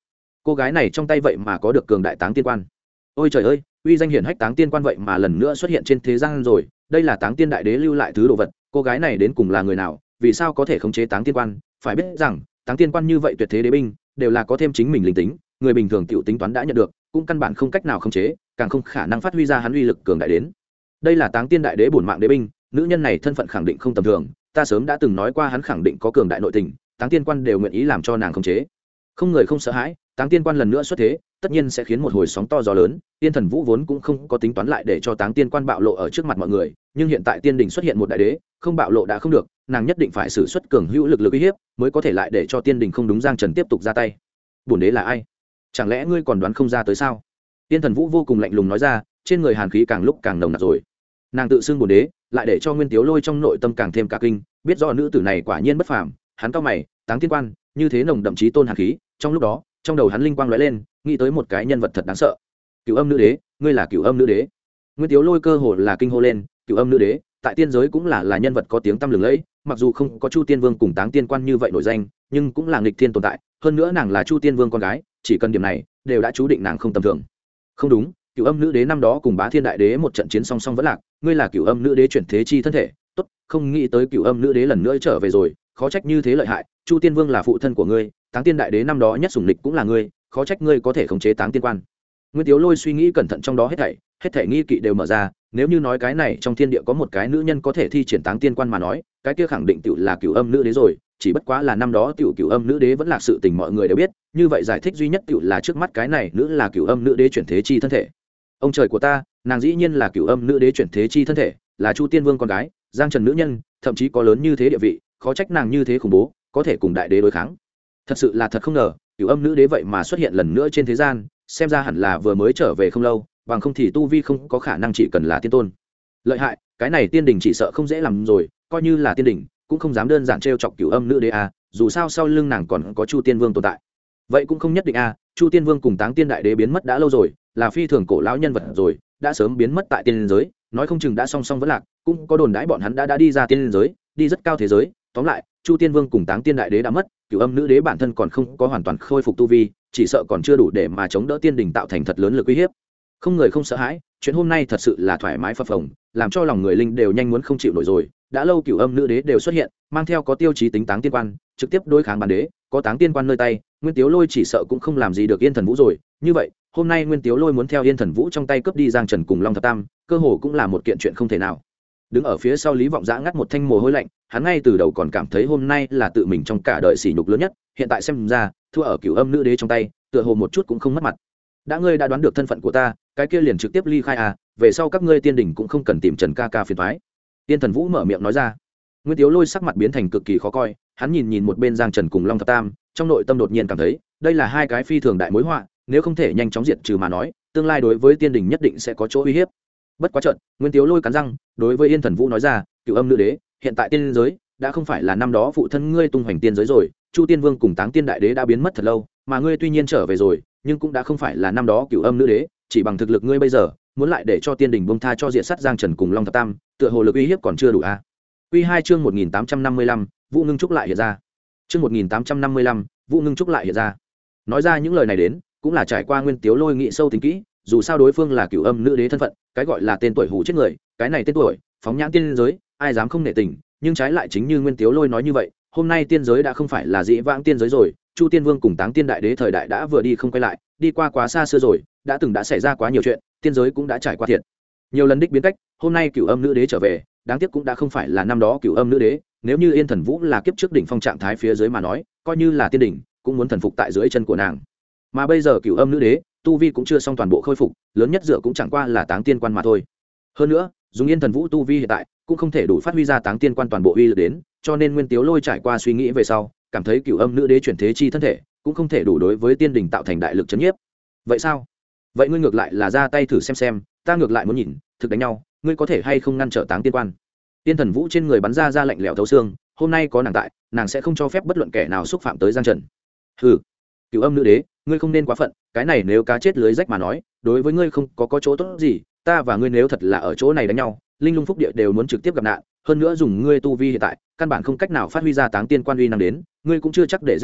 cô gái này trong tay vậy mà có được cường đại táng tiên quan. Ôi trời ơi, uy danh hiển hách táng tiên quan vậy mà lần nữa xuất hiện trên thế gian rồi. Đây là táng tiên đại đế lưu lại thứ đồ vật, cô gái này đến cùng là người nào, vì sao có thể khống chế táng tiên quan? Phải biết rằng táng tiên quan như vậy tuyệt thế đế binh đều là có thêm chính mình linh tính, người bình thường tiểu tính toán đã nhận được cũng căn bản không cách nào khống chế, càng không khả năng phát huy ra hắn uy lực cường đại đến. Đây là táng tiên đại đế bổn mạng đế binh, nữ nhân này thân phận khẳng định không tầm thường, ta sớm đã từng nói qua hắn khẳng định có cường đại nội tình, táng tiên quan đều nguyện ý làm cho nàng khống chế. Không người không sợ hãi, táng tiên quan lần nữa xuất thế tất nhiên sẽ khiến một hồi sóng to gió lớn. Tiên Thần Vũ vốn cũng không có tính toán lại để cho táng tiên quan bạo lộ ở trước mặt mọi người, nhưng hiện tại tiên đình xuất hiện một đại đế, không bạo lộ đã không được, nàng nhất định phải sử xuất cường hữu lực uy hiếp mới có thể lại để cho tiên đình không đúng Giang Trần tiếp tục ra tay. Bổn đế là ai? Chẳng lẽ ngươi còn đoán không ra tới sao? Tiên Thần Vũ vô cùng lạnh lùng nói ra, trên người hàn khí càng lúc càng nồng nặc rồi. Nàng tự xưng bổn đế, lại để cho Nguyên Tiếu Lôi trong nội tâm càng thêm cả kinh, biết rõ nữ tử này quả nhiên bất phàm. Hắn cau mày, táng tiên quan như thế nồng đậm chí tôn hàn khí, trong lúc đó trong đầu hắn linh quang lóe lên, nghĩ tới một cái nhân vật thật đáng sợ. Cửu Âm Nữ Đế, ngươi là Cửu Âm Nữ Đế? Nguyên Tiếu Lôi cơ hồ là kinh hô lên. Cửu Âm Nữ Đế tại tiên giới cũng là nhân vật có tiếng tăm lừng lẫy, mặc dù không có Chu Tiên Vương cùng Táng Tiên Quan như vậy nổi danh, nhưng cũng là nghịch thiên tồn tại, hơn nữa nàng là Chu Tiên Vương con gái, chỉ cần điểm này đều đã chú định nàng không tầm thường. Không đúng, Cửu Âm Nữ Đế năm đó cùng Bá Thiên Đại Đế một trận chiến song song vẫn lạc, ngươi là Cửu Âm Nữ Đế chuyển thế chi thân thể. Tốt, không nghĩ tới Cửu Âm Nữ Đế lần nữa trở về rồi, khó trách như thế lợi hại, Chu Tiên Vương là phụ thân của ngươi, Táng Tiên Đại Đế năm đó nhất sủng lịch cũng là ngươi, khó trách ngươi có thể khống chế Táng Tiên Quan. Nguyên Tiếu Lôi suy nghĩ cẩn thận trong đó hết thảy nghi kỵ đều mở ra, nếu như nói cái này trong thiên địa có một cái nữ nhân có thể thi triển Táng Tiên Quan mà nói, cái kia khẳng định tiểu là Cửu Âm Nữ Đế rồi, chỉ bất quá là năm đó tiểu Cửu Âm Nữ Đế vẫn là sự tình mọi người đều biết, như vậy giải thích duy nhất tiểu là trước mắt cái này nữ là Cửu Âm Nữ Đế chuyển thế chi thân thể. Ông trời của ta, nàng dĩ nhiên là Cửu Âm Nữ Đế chuyển thế chi thân thể, là Chu Tiên Vương con gái, Giang Trần nữ nhân, thậm chí có lớn như thế địa vị, khó trách nàng như thế khủng bố, có thể cùng đại đế đối kháng. Thật sự là thật không ngờ, Cửu Âm Nữ Đế vậy mà xuất hiện lần nữa trên thế gian, xem ra hẳn là vừa mới trở về không lâu, bằng không thì tu vi không có khả năng chỉ cần là tiên tôn. Lợi hại, cái này tiên đình chỉ sợ không dễ làm rồi, coi như là tiên đình cũng không dám đơn giản trêu chọc Cửu Âm Nữ Đế à, dù sao sau lưng nàng còn có Chu Tiên Vương tồn tại. Vậy cũng không nhất định à, Chu Tiên Vương cùng Táng Tiên Đại Đế biến mất đã lâu rồi, là phi thường cổ lão nhân vật rồi, đã sớm biến mất tại tiên giới, nói không chừng đã song song vẫn lạc, cũng có đồn đãi bọn hắn đã đi ra tiên giới, đi rất cao thế giới. Tóm lại, Chu Tiên Vương cùng Táng Tiên Đại Đế đã mất, Cửu Âm Nữ Đế bản thân còn không có hoàn toàn khôi phục tu vi, chỉ sợ còn chưa đủ để mà chống đỡ tiên đình tạo thành thật lớn lực uy hiếp. Không người không sợ hãi, chuyện hôm nay thật sự là thoải mái phập phồng, làm cho lòng người linh đều nhanh muốn không chịu nổi rồi. Đã lâu Cửu Âm Nữ Đế đều xuất hiện, mang theo có tiêu chí tính Táng Tiên Quan, trực tiếp đối kháng bản đế, có Táng Tiên Quan nơi tay, Nguyên Tiếu Lôi chỉ sợ cũng không làm gì được Yên Thần Vũ rồi. Như vậy, hôm nay Nguyên Tiếu Lôi muốn theo Yên Thần Vũ trong tay cướp đi Giang Trần cùng Long Thập Tam, cơ hồ cũng là một kiện chuyện không thể nào. Đứng ở phía sau Lý Vọng Dã ngắt một thanh mồ hôi lạnh, hắn ngay từ đầu còn cảm thấy hôm nay là tự mình trong cả đời sỉ nhục lớn nhất, hiện tại xem ra, thua ở Cửu Âm Nữ Đế trong tay, tựa hồ một chút cũng không mất mặt. Đã ngươi đã đoán được thân phận của ta, cái kia liền trực tiếp ly khai à, về sau các ngươi tiên đình cũng không cần tìm Trần ca ca phiền toái. Tiên Thần Vũ mở miệng nói ra. Nguyên Tiếu Lôi sắc mặt biến thành cực kỳ khó coi, hắn nhìn một bên Giang Trần cùng Long Thập Tam, trong nội tâm đột nhiên cảm thấy, đây là hai cái phi thường đại mối họa, nếu không thể nhanh chóng diệt trừ mà nói, tương lai đối với tiên đình nhất định sẽ có chỗ uy hiếp. Bất quá trận, Nguyên Tiếu Lôi cắn răng, đối với Yên Thần Vũ nói ra, Cửu Âm Nữ Đế, hiện tại tiên giới đã không phải là năm đó phụ thân ngươi tung hoành tiên giới rồi, Chu Tiên Vương cùng Táng Tiên Đại Đế đã biến mất thật lâu, mà ngươi tuy nhiên trở về rồi, nhưng cũng đã không phải là năm đó Cửu Âm Nữ Đế, chỉ bằng thực lực ngươi bây giờ, muốn lại để cho tiên đình buông tha cho diệt sát Giang Trần cùng Long Thập Tam, tựa hồ lực uy hiếp còn chưa đủ a. Quy 2 chương 1855, Vũ Ngưng Trúc lại hiện ra. Chương 1855, Vũ Ngưng Trúc lại hiện ra. Nói ra những lời này đến, cũng là trải qua Nguyên Tiếu Lôi nghĩ sâu tính kỹ, dù sao đối phương là Cửu Âm Nữ Đế thân phận, cái gọi là tên tuổi hù chết người, cái này tên tuổi, phóng nhãn tiên giới, ai dám không nể tình, nhưng trái lại chính như Nguyên Tiếu Lôi nói như vậy, hôm nay tiên giới đã không phải là dĩ vãng tiên giới rồi, Chu Tiên Vương cùng Táng Tiên Đại Đế thời đại đã vừa đi không quay lại, đi qua quá xa xưa rồi, đã xảy ra quá nhiều chuyện, tiên giới cũng đã trải qua thiệt nhiều lần đích biến cách, hôm nay Cửu Âm Nữ Đế trở về, đáng tiếc cũng đã không phải là năm đó Cửu Âm Nữ Đế, nếu như Yên Thần Vũ là kiếp trước đỉnh phong trạng thái phía dưới mà nói, coi như là tiên đỉnh, cũng muốn thần phục tại dưới chân của nàng. Mà bây giờ Cửu Âm Nữ Đế, tu vi cũng chưa xong toàn bộ khôi phục, lớn nhất dựa cũng chẳng qua là Táng Tiên Quan mà thôi. Hơn nữa, dùng Yên Thần Vũ tu vi hiện tại, cũng không thể đủ phát huy ra Táng Tiên Quan toàn bộ uy lực đến, cho nên Nguyên Tiếu Lôi trải qua suy nghĩ về sau, cảm thấy Cửu Âm Nữ Đế chuyển thế chi thân thể, cũng không thể đủ đối với tiên đỉnh tạo thành đại lực chấn nhiếp. Vậy sao? Vậy ngươi ngược lại là ra tay thử xem, ta ngược lại muốn nhìn, thực đánh nhau, ngươi có thể hay không ngăn trở Táng Tiên Quan. Tiên Thần Vũ trên người bắn ra lạnh lẽo thấu xương, hôm nay có nàng tại, nàng sẽ không cho phép bất luận kẻ nào xúc phạm tới Giang Trần. Hừ, Cửu Âm Nữ Đế, ngươi không nên quá phận, cái này nếu cá chết lưới rách mà nói, đối với ngươi không có chỗ tốt gì, ta và ngươi nếu thật là ở chỗ này đánh nhau, linh lung phúc địa đều muốn trực tiếp gặp nạn, hơn nữa dùng ngươi tu vi hiện tại, căn bản không cách nào phát huy ra Táng Tiên Quan uy năng đến, ngươi cũng chưa chắc để giết ta,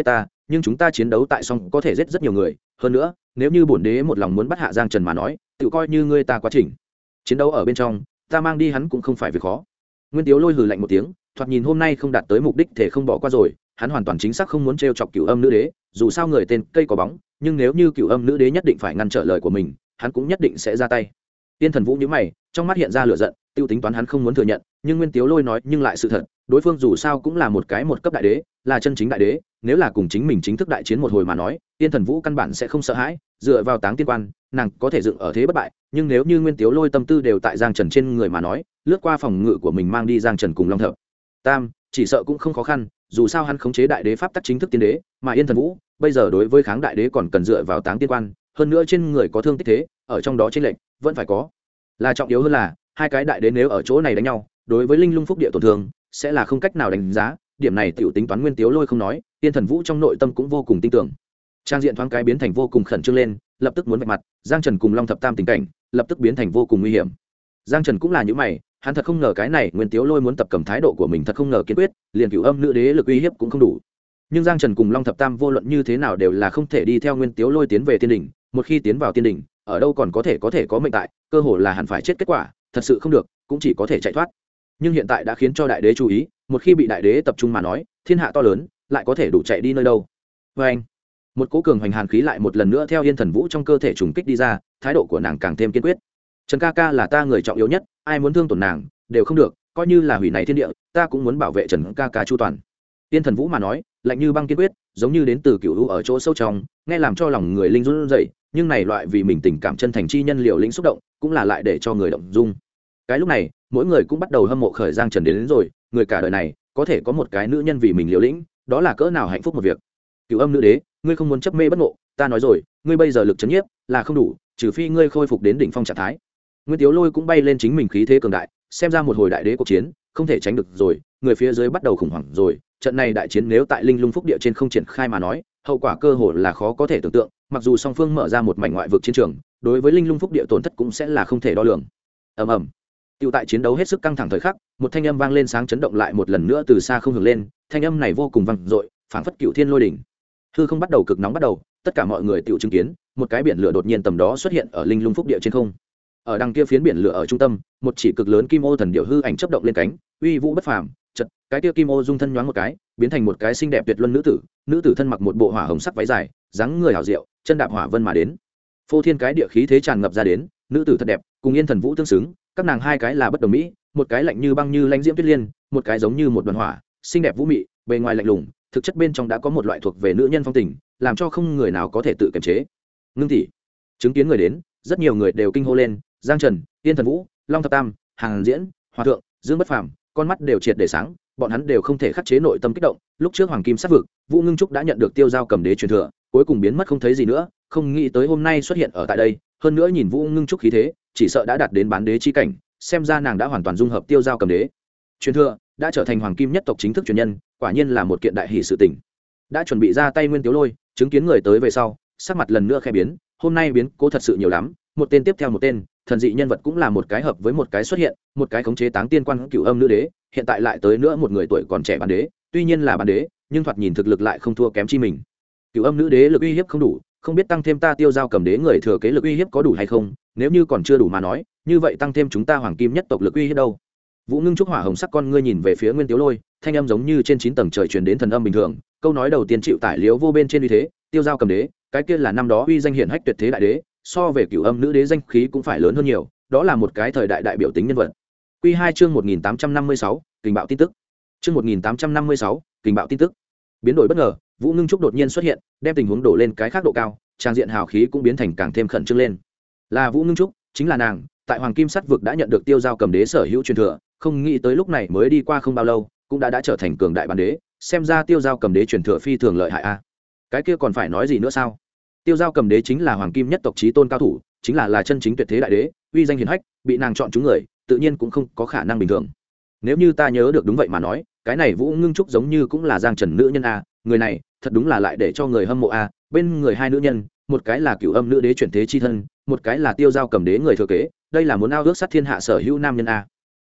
nhưng chúng ta chiến đấu tại song có thể giết rất nhiều người, hơn nữa nếu như bổn đế một lòng muốn bắt hạ Giang Trần mà nói, tự coi như ngươi ta quá trình chiến đấu ở bên trong, ta mang đi hắn cũng không phải việc khó. Nguyên Tiếu Lôi hừ lạnh một tiếng, thoạt nhìn hôm nay không đạt tới mục đích thể không bỏ qua rồi, hắn hoàn toàn chính xác không muốn trêu chọc Cửu Âm nữ đế, dù sao người tên cây có bóng, nhưng nếu như Cửu Âm nữ đế nhất định phải ngăn trở lời của mình, hắn cũng nhất định sẽ ra tay. Tiên Thần Vũ nhíu mày, trong mắt hiện ra lửa giận, tiêu tính toán hắn không muốn thừa nhận, nhưng Nguyên Tiếu Lôi nói nhưng lại sự thật, đối phương dù sao cũng là một cái một cấp đại đế, là chân chính đại đế, nếu là cùng chính mình chính thức đại chiến một hồi mà nói, Tiên Thần Vũ căn bản sẽ không sợ hãi, dựa vào Táng Tiên Quan, nàng có thể dựng ở thế bất bại, nhưng nếu như Nguyên Tiếu Lôi tâm tư đều tại Giang Trần trên người mà nói, lướt qua phòng ngự của mình mang đi Giang Trần cùng Long Thập Tam, chỉ sợ cũng không khó khăn, dù sao hắn khống chế đại đế pháp tắc chính thức tiên đế, mà Yên Thần Vũ bây giờ đối với kháng đại đế còn cần dựa vào Táng Tiên Quan, hơn nữa trên người có thương tích thế, ở trong đó chênh lệch vẫn phải có. Là trọng yếu hơn là, hai cái đại đế nếu ở chỗ này đánh nhau, đối với linh lung phúc địa tổn thương sẽ là không cách nào đánh giá, điểm này tiểu tính toán Nguyên Tiếu Lôi không nói, Yên Thần Vũ trong nội tâm cũng vô cùng tin tưởng. Trang diện thoáng cái biến thành vô cùng khẩn trương lên, lập tức muốn vạch mặt, Giang Trần cùng Long Thập Tam tình cảnh, lập tức biến thành vô cùng nguy hiểm. Giang Trần cũng là như mày, hắn thật không ngờ cái này Nguyên Tiếu Lôi muốn tập cầm thái độ của mình thật không ngờ kiên quyết, liền Cửu Âm nữ đế lực uy hiếp cũng không đủ. Nhưng Giang Trần cùng Long Thập Tam vô luận như thế nào đều là không thể đi theo Nguyên Tiếu Lôi tiến về tiên đỉnh, một khi tiến vào tiên đỉnh, ở đâu còn có thể có mệnh tại, cơ hội là hẳn phải chết kết quả, thật sự không được, cũng chỉ có thể chạy thoát. Nhưng hiện tại đã khiến cho đại đế chú ý, một khi bị đại đế tập trung mà nói, thiên hạ to lớn, lại có thể đủ chạy đi nơi đâu. Và anh, một cỗ cường hoành hàn khí lại một lần nữa theo Yên Thần Vũ trong cơ thể trùng kích đi ra, thái độ của nàng càng thêm kiên quyết. Trần ca ca là ta người trọng yếu nhất, ai muốn thương tổn nàng đều không được, coi như là hủy này thiên địa, ta cũng muốn bảo vệ Trần ca ca chu toàn. Yên Thần Vũ mà nói, lạnh như băng kiên quyết, giống như đến từ cựu u ở chỗ sâu trong, nghe làm cho lòng người linh run rẩy, nhưng này loại vì mình tình cảm chân thành chi nhân liều lĩnh xúc động, cũng là lại để cho người động dung. Cái lúc này, mỗi người cũng bắt đầu hâm mộ khởi Giang Trần đến rồi, người cả đời này có thể có một cái nữ nhân vì mình liều lĩnh, đó là cỡ nào hạnh phúc một việc. Cửu Âm nữ đế, ngươi không muốn chấp mê bất ngộ, ta nói rồi, ngươi bây giờ lực chấn nhiếp là không đủ, trừ phi ngươi khôi phục đến đỉnh phong trạng thái. Nguyên Tiếu Lôi cũng bay lên chính mình khí thế cường đại, xem ra một hồi đại đế cuộc chiến không thể tránh được rồi, người phía dưới bắt đầu khủng hoảng rồi, trận này đại chiến nếu tại Linh Lung Phúc địa trên không triển khai mà nói, hậu quả cơ hồ là khó có thể tưởng tượng, mặc dù song phương mở ra một mảnh ngoại vực chiến trường, đối với Linh Lung Phúc địa tổn thất cũng sẽ là không thể đo lường. Ầm ầm. Tiểu tại chiến đấu hết sức căng thẳng thời khắc, một thanh âm vang lên sáng chấn động lại một lần nữa từ xa không hưởng lên, thanh âm này vô cùng vang dội, phảng phất cựu thiên lôi đỉnh. Hư không bắt đầu cực nóng bắt đầu, tất cả mọi người tiểu chứng kiến, một cái biển lửa đột nhiên tầm đó xuất hiện ở Linh Lung Phúc địa trên không. Ở đằng kia phiến biển lửa ở trung tâm, một chỉ cực lớn kim ô thần điểu hư ảnh chớp động lên cánh, uy vũ bất phàm, chợt, cái kia kim ô dung thân nhoáng một cái, biến thành một cái xinh đẹp tuyệt luân nữ tử thân mặc một bộ hỏa hồng sắc váy dài, dáng người hảo diệu, chân đạp hỏa vân mà đến. Phô thiên cái địa khí thế tràn ngập ra đến, nữ tử thật đẹp, cùng Yên Thần Vũ tương xứng, các nàng hai cái là bất đồng mỹ, một cái lạnh như băng như lãnh diễm tuyết liên, một cái giống như một đoàn hỏa, xinh đẹp vũ mị, bề ngoài lạnh lùng, thực chất bên trong đã có một loại thuộc về nữ nhân phong tình, làm cho không người nào có thể tự kiềm chế. Ngưng tỷ, chứng kiến người đến, rất nhiều người đều kinh hô lên, Giang Trần, Yên Thần Vũ, Long Thập Tam, Hàng Diễn, Hòa Thượng, Dương Bất Phàm, con mắt đều triệt để sáng, bọn hắn đều không thể khắc chế nội tâm kích động. Lúc trước Hoàng Kim sát vực, Vũ Ngưng Trúc đã nhận được Tiêu Giao Cầm Đế truyền thừa, cuối cùng biến mất không thấy gì nữa, không nghĩ tới hôm nay xuất hiện ở tại đây, hơn nữa nhìn Vũ Ngưng Trúc khí thế, chỉ sợ đã đạt đến bán đế chi cảnh, xem ra nàng đã hoàn toàn dung hợp Tiêu Giao Cầm Đế truyền thừa, đã trở thành Hoàng Kim nhất tộc chính thức truyền nhân, quả nhiên là một kiện đại hỷ sự tình. Đã chuẩn bị ra tay Nguyên Tiếu Lôi, chứng kiến người tới về sau, sắc mặt lần nữa khẽ biến, hôm nay biến cố thật sự nhiều lắm, một tên tiếp theo một tên, thần dị nhân vật cũng là một cái hợp với một cái xuất hiện, một cái khống chế Táng Tiên Quan Cửu Âm nữ đế, hiện tại lại tới nữa một người tuổi còn trẻ bán đế, tuy nhiên là bán đế, nhưng thoạt nhìn thực lực lại không thua kém chi mình. Cửu Âm nữ đế lực uy hiếp không đủ, không biết tăng thêm ta Tiêu Giao Cầm Đế người thừa kế lực uy hiếp có đủ hay không, nếu như còn chưa đủ mà nói, như vậy tăng thêm chúng ta Hoàng Kim nhất tộc lực uy hiếp đâu. Vũ Ngưng Trúc hỏa hồng sắc con ngươi nhìn về phía Nguyên Tiếu Lôi, thanh âm giống như trên 9 tầng trời truyền đến thần âm bình thường, câu nói đầu tiên chịu tải liếu vô bên trên uy thế, Tiêu Giao Cầm Đế, cái kia là năm đó uy danh hiển hách tuyệt thế đại đế, so về Cửu Âm nữ đế danh khí cũng phải lớn hơn nhiều, đó là một cái thời đại đại biểu tính nhân vật. Quy 2 chương 1856, kình bạo tin tức. Chương 1856, kình bạo tin tức. Biến đổi bất ngờ, Vũ Ngưng Trúc đột nhiên xuất hiện, đem tình huống đổ lên cái khác độ cao, trang diện hào khí cũng biến thành càng thêm khẩn trương lên. Là Vũ Ngưng Trúc, chính là nàng, tại Hoàng Kim Sắt vực đã nhận được Tiêu Giao Cầm Đế sở hữu truyền thừa, không nghĩ tới lúc này mới đi qua không bao lâu, cũng đã trở thành cường đại bán đế, xem ra Tiêu Giao Cầm Đế truyền thừa phi thường lợi hại a. Cái kia còn phải nói gì nữa sao? Tiêu Giao Cầm Đế chính là Hoàng Kim nhất tộc chí tôn cao thủ, chính là chân chính tuyệt thế đại đế, uy danh hiển hách, bị nàng chọn chúng người, tự nhiên cũng không có khả năng bình thường. Nếu như ta nhớ được đúng vậy mà nói, cái này Vũ Ngưng Trúc giống như cũng là Giang Trần nữ nhân a, người này, thật đúng là lại để cho người hâm mộ a, bên người hai nữ nhân, một cái là Cửu Âm nữ đế chuyển thế chi thân, một cái là Tiêu Giao Cầm Đế người thừa kế, đây là muốn ao ước sát thiên hạ sở hữu nam nhân a.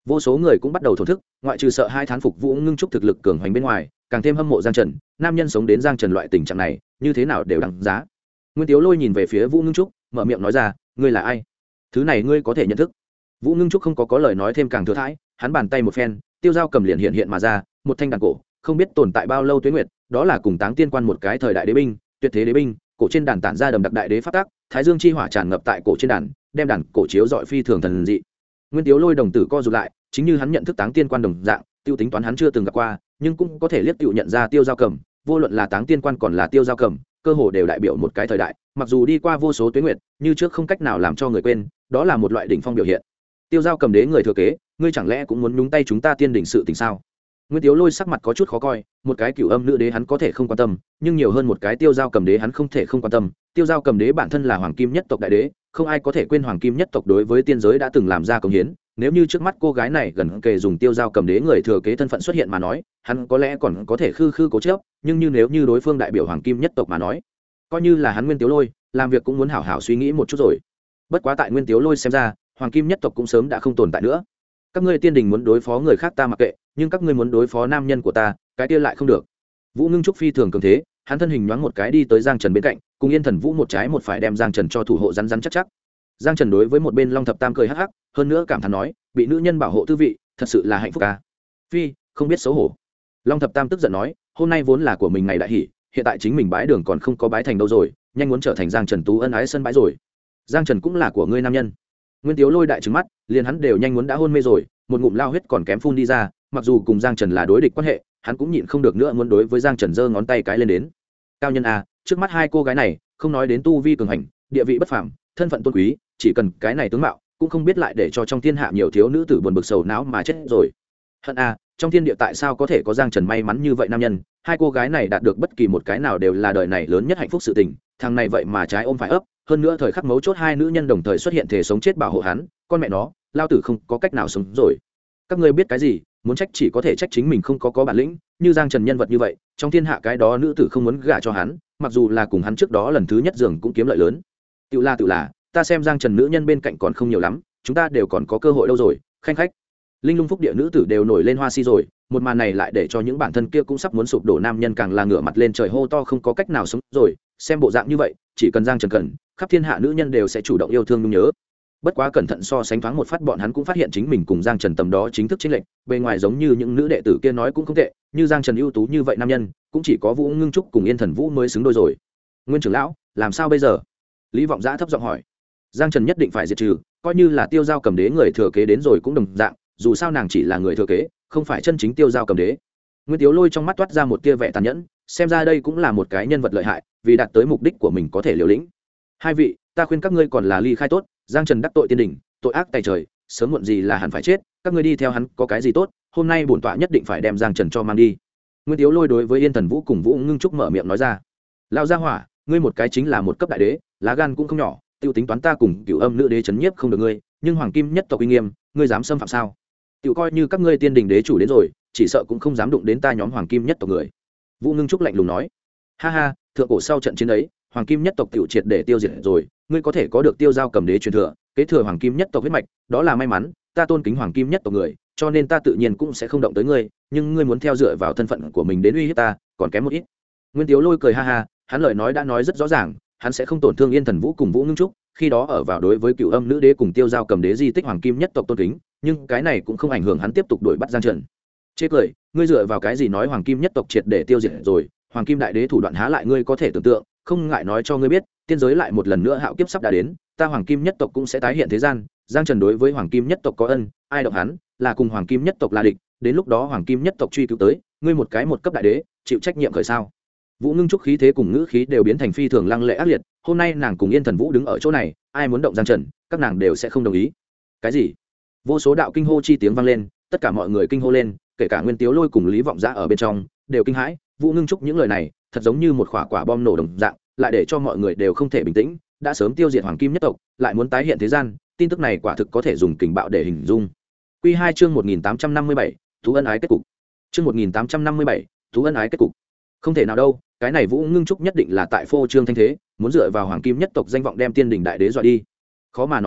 vô số người cũng bắt đầu thổ thức, ngoại trừ sợ hai thán phục Vũ Ngưng Trúc thực lực cường hoành bên ngoài, càng thêm hâm mộ Giang Trần. Nam nhân sống đến Giang Trần loại tình trạng này, như thế nào đều đáng giá. Nguyên Tiếu Lôi nhìn về phía Vũ Ngưng Trúc, mở miệng nói ra, ngươi là ai? Thứ này ngươi có thể nhận thức. Vũ Ngưng Trúc không có lời nói thêm càng thừa thãi, hắn bàn tay một phen, tiêu dao cầm liền hiện mà ra, một thanh đàn cổ, không biết tồn tại bao lâu tuế nguyệt, đó là cùng Táng Tiên Quan một cái thời đại đế binh, tuyệt thế đế binh, cổ trên đàn tản ra đầm đặc đại đế pháp tác, thái dương chi hỏa tràn ngập tại cổ trên đàn, đem đàn cổ chiếu dọi phi thường thần dị. Nguyên Tiếu Lôi đồng tử co rụt lại, chính như hắn nhận thức Táng Tiên Quan đồng dạng, tiêu tính toán hắn chưa từng gặp qua, nhưng cũng có thể liếc tựu nhận ra tiêu dao cầm, vô luận là Táng Tiên Quan còn là tiêu dao cầm, cơ hồ đều đại biểu một cái thời đại, mặc dù đi qua vô số tuế nguyệt, như trước không cách nào làm cho người quên, đó là một loại đỉnh phong biểu hiện. Tiêu giao cầm đế người thừa kế, ngươi chẳng lẽ cũng muốn nhúng tay chúng ta tiên đỉnh sự tình sao? Nguyên Tiếu Lôi sắc mặt có chút khó coi, một cái cửu âm nữ đế hắn có thể không quan tâm, nhưng nhiều hơn một cái tiêu giao cầm đế hắn không thể không quan tâm. Tiêu giao cầm đế bản thân là hoàng kim nhất tộc đại đế, không ai có thể quên hoàng kim nhất tộc đối với tiên giới đã từng làm ra công hiến. Nếu như trước mắt cô gái này gần kề dùng tiêu giao cầm đế người thừa kế thân phận xuất hiện mà nói, hắn có lẽ còn có thể khư khư cố chấp, nhưng nếu như đối phương đại biểu hoàng kim nhất tộc mà nói, coi như là hắn Nguyên Tiếu Lôi, làm việc cũng muốn hảo hảo suy nghĩ một chút rồi. Bất quá tại Nguyên Tiếu Lôi xem ra, hoàng kim nhất tộc cũng sớm đã không tồn tại nữa. Các ngươi tiên đình muốn đối phó người khác ta mặc kệ, nhưng các ngươi muốn đối phó nam nhân của ta, cái kia lại không được. Vũ Ngưng Trúc phi thường cường thế, hắn thân hình nhoáng một cái đi tới Giang Trần bên cạnh, cùng Yên Thần Vũ một trái một phải đem Giang Trần cho thủ hộ rắn rắn chắc chắc. Giang Trần đối với một bên Long Thập Tam cười hắc hắc, hơn nữa cảm thán nói, bị nữ nhân bảo hộ tư vị, thật sự là hạnh phúc ca. Phi, không biết xấu hổ. Long Thập Tam tức giận nói, hôm nay vốn là của mình ngày đại hỷ, hiện tại chính mình bái đường còn không có bái thành đâu rồi, nhanh muốn trở thành Giang Trần tú ân ái sân bãi rồi. Giang Trần cũng là của ngươi nam nhân. Nguyên Tiếu Lôi đại trừng mắt, liền hắn đều nhanh muốn đã hôn mê rồi, một ngụm lao huyết còn kém phun đi ra, mặc dù cùng Giang Trần là đối địch quan hệ, hắn cũng nhịn không được nữa muốn đối với Giang Trần giơ ngón tay cái lên đến. Cao nhân a, trước mắt hai cô gái này, không nói đến tu vi cường hành, địa vị bất phàm, thân phận tôn quý, chỉ cần cái này tướng mạo, cũng không biết lại để cho trong thiên hạ nhiều thiếu nữ tử buồn bực sầu não mà chết rồi. Hận a, trong thiên địa tại sao có thể có Giang Trần may mắn như vậy nam nhân, hai cô gái này đạt được bất kỳ một cái nào đều là đời này lớn nhất hạnh phúc sự tình, thằng này vậy mà trái ôm phải ấp, hơn nữa thời khắc mấu chốt hai nữ nhân đồng thời xuất hiện thể sống chết bảo hộ hắn, con mẹ nó, lao tử không có cách nào sống rồi. Các ngươi biết cái gì, muốn trách chỉ có thể trách chính mình không có bản lĩnh, như Giang Trần nhân vật như vậy, trong thiên hạ cái đó nữ tử không muốn gả cho hắn, mặc dù là cùng hắn trước đó lần thứ nhất giường cũng kiếm lợi lớn. Tự là, ta xem Giang Trần nữ nhân bên cạnh còn không nhiều lắm, chúng ta đều còn có cơ hội đâu rồi, khanh khách. Linh lung phúc địa nữ tử đều nổi lên hoa si rồi, một màn này lại để cho những bản thân kia cũng sắp muốn sụp đổ nam nhân càng là ngửa mặt lên trời hô to không có cách nào sống rồi, xem bộ dạng như vậy, chỉ cần Giang Trần cần, khắp thiên hạ nữ nhân đều sẽ chủ động yêu thương nhung nhớ. Bất quá cẩn thận so sánh thoáng một phát, bọn hắn cũng phát hiện chính mình cùng Giang Trần tầm đó chính thức chênh lệch, bề ngoài giống như những nữ đệ tử kia nói cũng không tệ, như Giang Trần ưu tú như vậy nam nhân, cũng chỉ có Vũ Ngưng Trúc cùng Yên Thần Vũ mới xứng đôi rồi. Nguyên trưởng lão, làm sao bây giờ? Lý Vọng Giã thấp giọng hỏi. Giang Trần nhất định phải diệt trừ, coi như là Tiêu Giao cầm đế người thừa kế đến rồi cũng đồng dạng, dù sao nàng chỉ là người thừa kế, không phải chân chính Tiêu Giao cầm đế. Nguyên Tiếu Lôi trong mắt toát ra một tia vẻ tàn nhẫn, xem ra đây cũng là một cái nhân vật lợi hại, vì đạt tới mục đích của mình có thể liều lĩnh. Hai vị, ta khuyên các ngươi còn là ly khai tốt, Giang Trần đắc tội tiên đỉnh, tội ác tày trời, sớm muộn gì là hẳn phải chết, các ngươi đi theo hắn có cái gì tốt, hôm nay bổn tọa nhất định phải đem Giang Trần cho mang đi. Nguyên Tiếu Lôi đối với Yên Thần Vũ cùng Vũ Ngưng Trúc mở miệng nói ra. Lão gia hỏa, ngươi một cái chính là một cấp đại đế, lá gan cũng không nhỏ, tiêu tính toán ta cùng Cửu Âm nữ đế chấn nhiếp không được ngươi, nhưng hoàng kim nhất tộc uy nghiêm, ngươi dám xâm phạm sao? Tiểu coi như các ngươi tiên đình đế chủ đến rồi, chỉ sợ cũng không dám đụng đến ta nhóm hoàng kim nhất tộc người. Vũ Ngưng Trúc lạnh lùng nói. Ha ha, thượng cổ sau trận chiến ấy, hoàng kim nhất tộc tiểu triệt để tiêu diệt rồi, ngươi có thể có được Tiêu Giao cầm đế truyền thừa, kế thừa hoàng kim nhất tộc huyết mạch, đó là may mắn, ta tôn kính hoàng kim nhất tộc người, cho nên ta tự nhiên cũng sẽ không động tới ngươi, nhưng ngươi muốn theo dựa vào thân phận của mình đến uy hiếp ta, còn kém một ít. Nguyên Tiếu Lôi cười ha ha, hắn lời nói đã nói rất rõ ràng, hắn sẽ không tổn thương Yên Thần Vũ cùng Vũ Ngưng Trúc, khi đó ở vào đối với Cửu Âm nữ đế cùng Tiêu Giao cầm đế di tích hoàng kim nhất tộc tôn kính, nhưng cái này cũng không ảnh hưởng hắn tiếp tục đuổi bắt Giang Trần. Chê cười, ngươi dựa vào cái gì nói hoàng kim nhất tộc triệt để tiêu diệt rồi, hoàng kim đại đế thủ đoạn há lại ngươi có thể tưởng tượng, không ngại nói cho ngươi biết, tiên giới lại một lần nữa hạo kiếp sắp đã đến, ta hoàng kim nhất tộc cũng sẽ tái hiện thế gian. Giang Trần đối với hoàng kim nhất tộc có ân, ai động hắn là cùng hoàng kim nhất tộc là địch, đến lúc đó hoàng kim nhất tộc truy cứu tới, ngươi một cái một cấp đại đế chịu trách nhiệm khởi sao? Vũ Ngưng Trúc khí thế cùng ngữ khí đều biến thành phi thường lăng lệ ác liệt, hôm nay nàng cùng Yên Thần Vũ đứng ở chỗ này, ai muốn động Giang Trần, các nàng đều sẽ không đồng ý. Cái gì? Vô số đạo kinh hô chi tiếng vang lên, tất cả mọi người kinh hô lên, kể cả Nguyên Tiếu Lôi cùng Lý Vọng Giã ở bên trong đều kinh hãi. Vũ Ngưng Trúc những lời này thật giống như một quả bom nổ đồng dạng, lại để cho mọi người đều không thể bình tĩnh, đã sớm tiêu diệt hoàng kim nhất tộc, lại muốn tái hiện thế gian, tin tức này quả thực có thể dùng kình bạo để hình dung. Quy 2 chương 1857, thú ân ái kết cục. Chương 1857, thú ân ái kết cục. Không thể nào đâu, cái này Vũ Ngưng Trúc nhất định là tại phô trương thanh thế, muốn dựa vào hoàng kim nhất tộc danh vọng đem tiên đỉnh đại đế dọa đi. Khó mà nói à,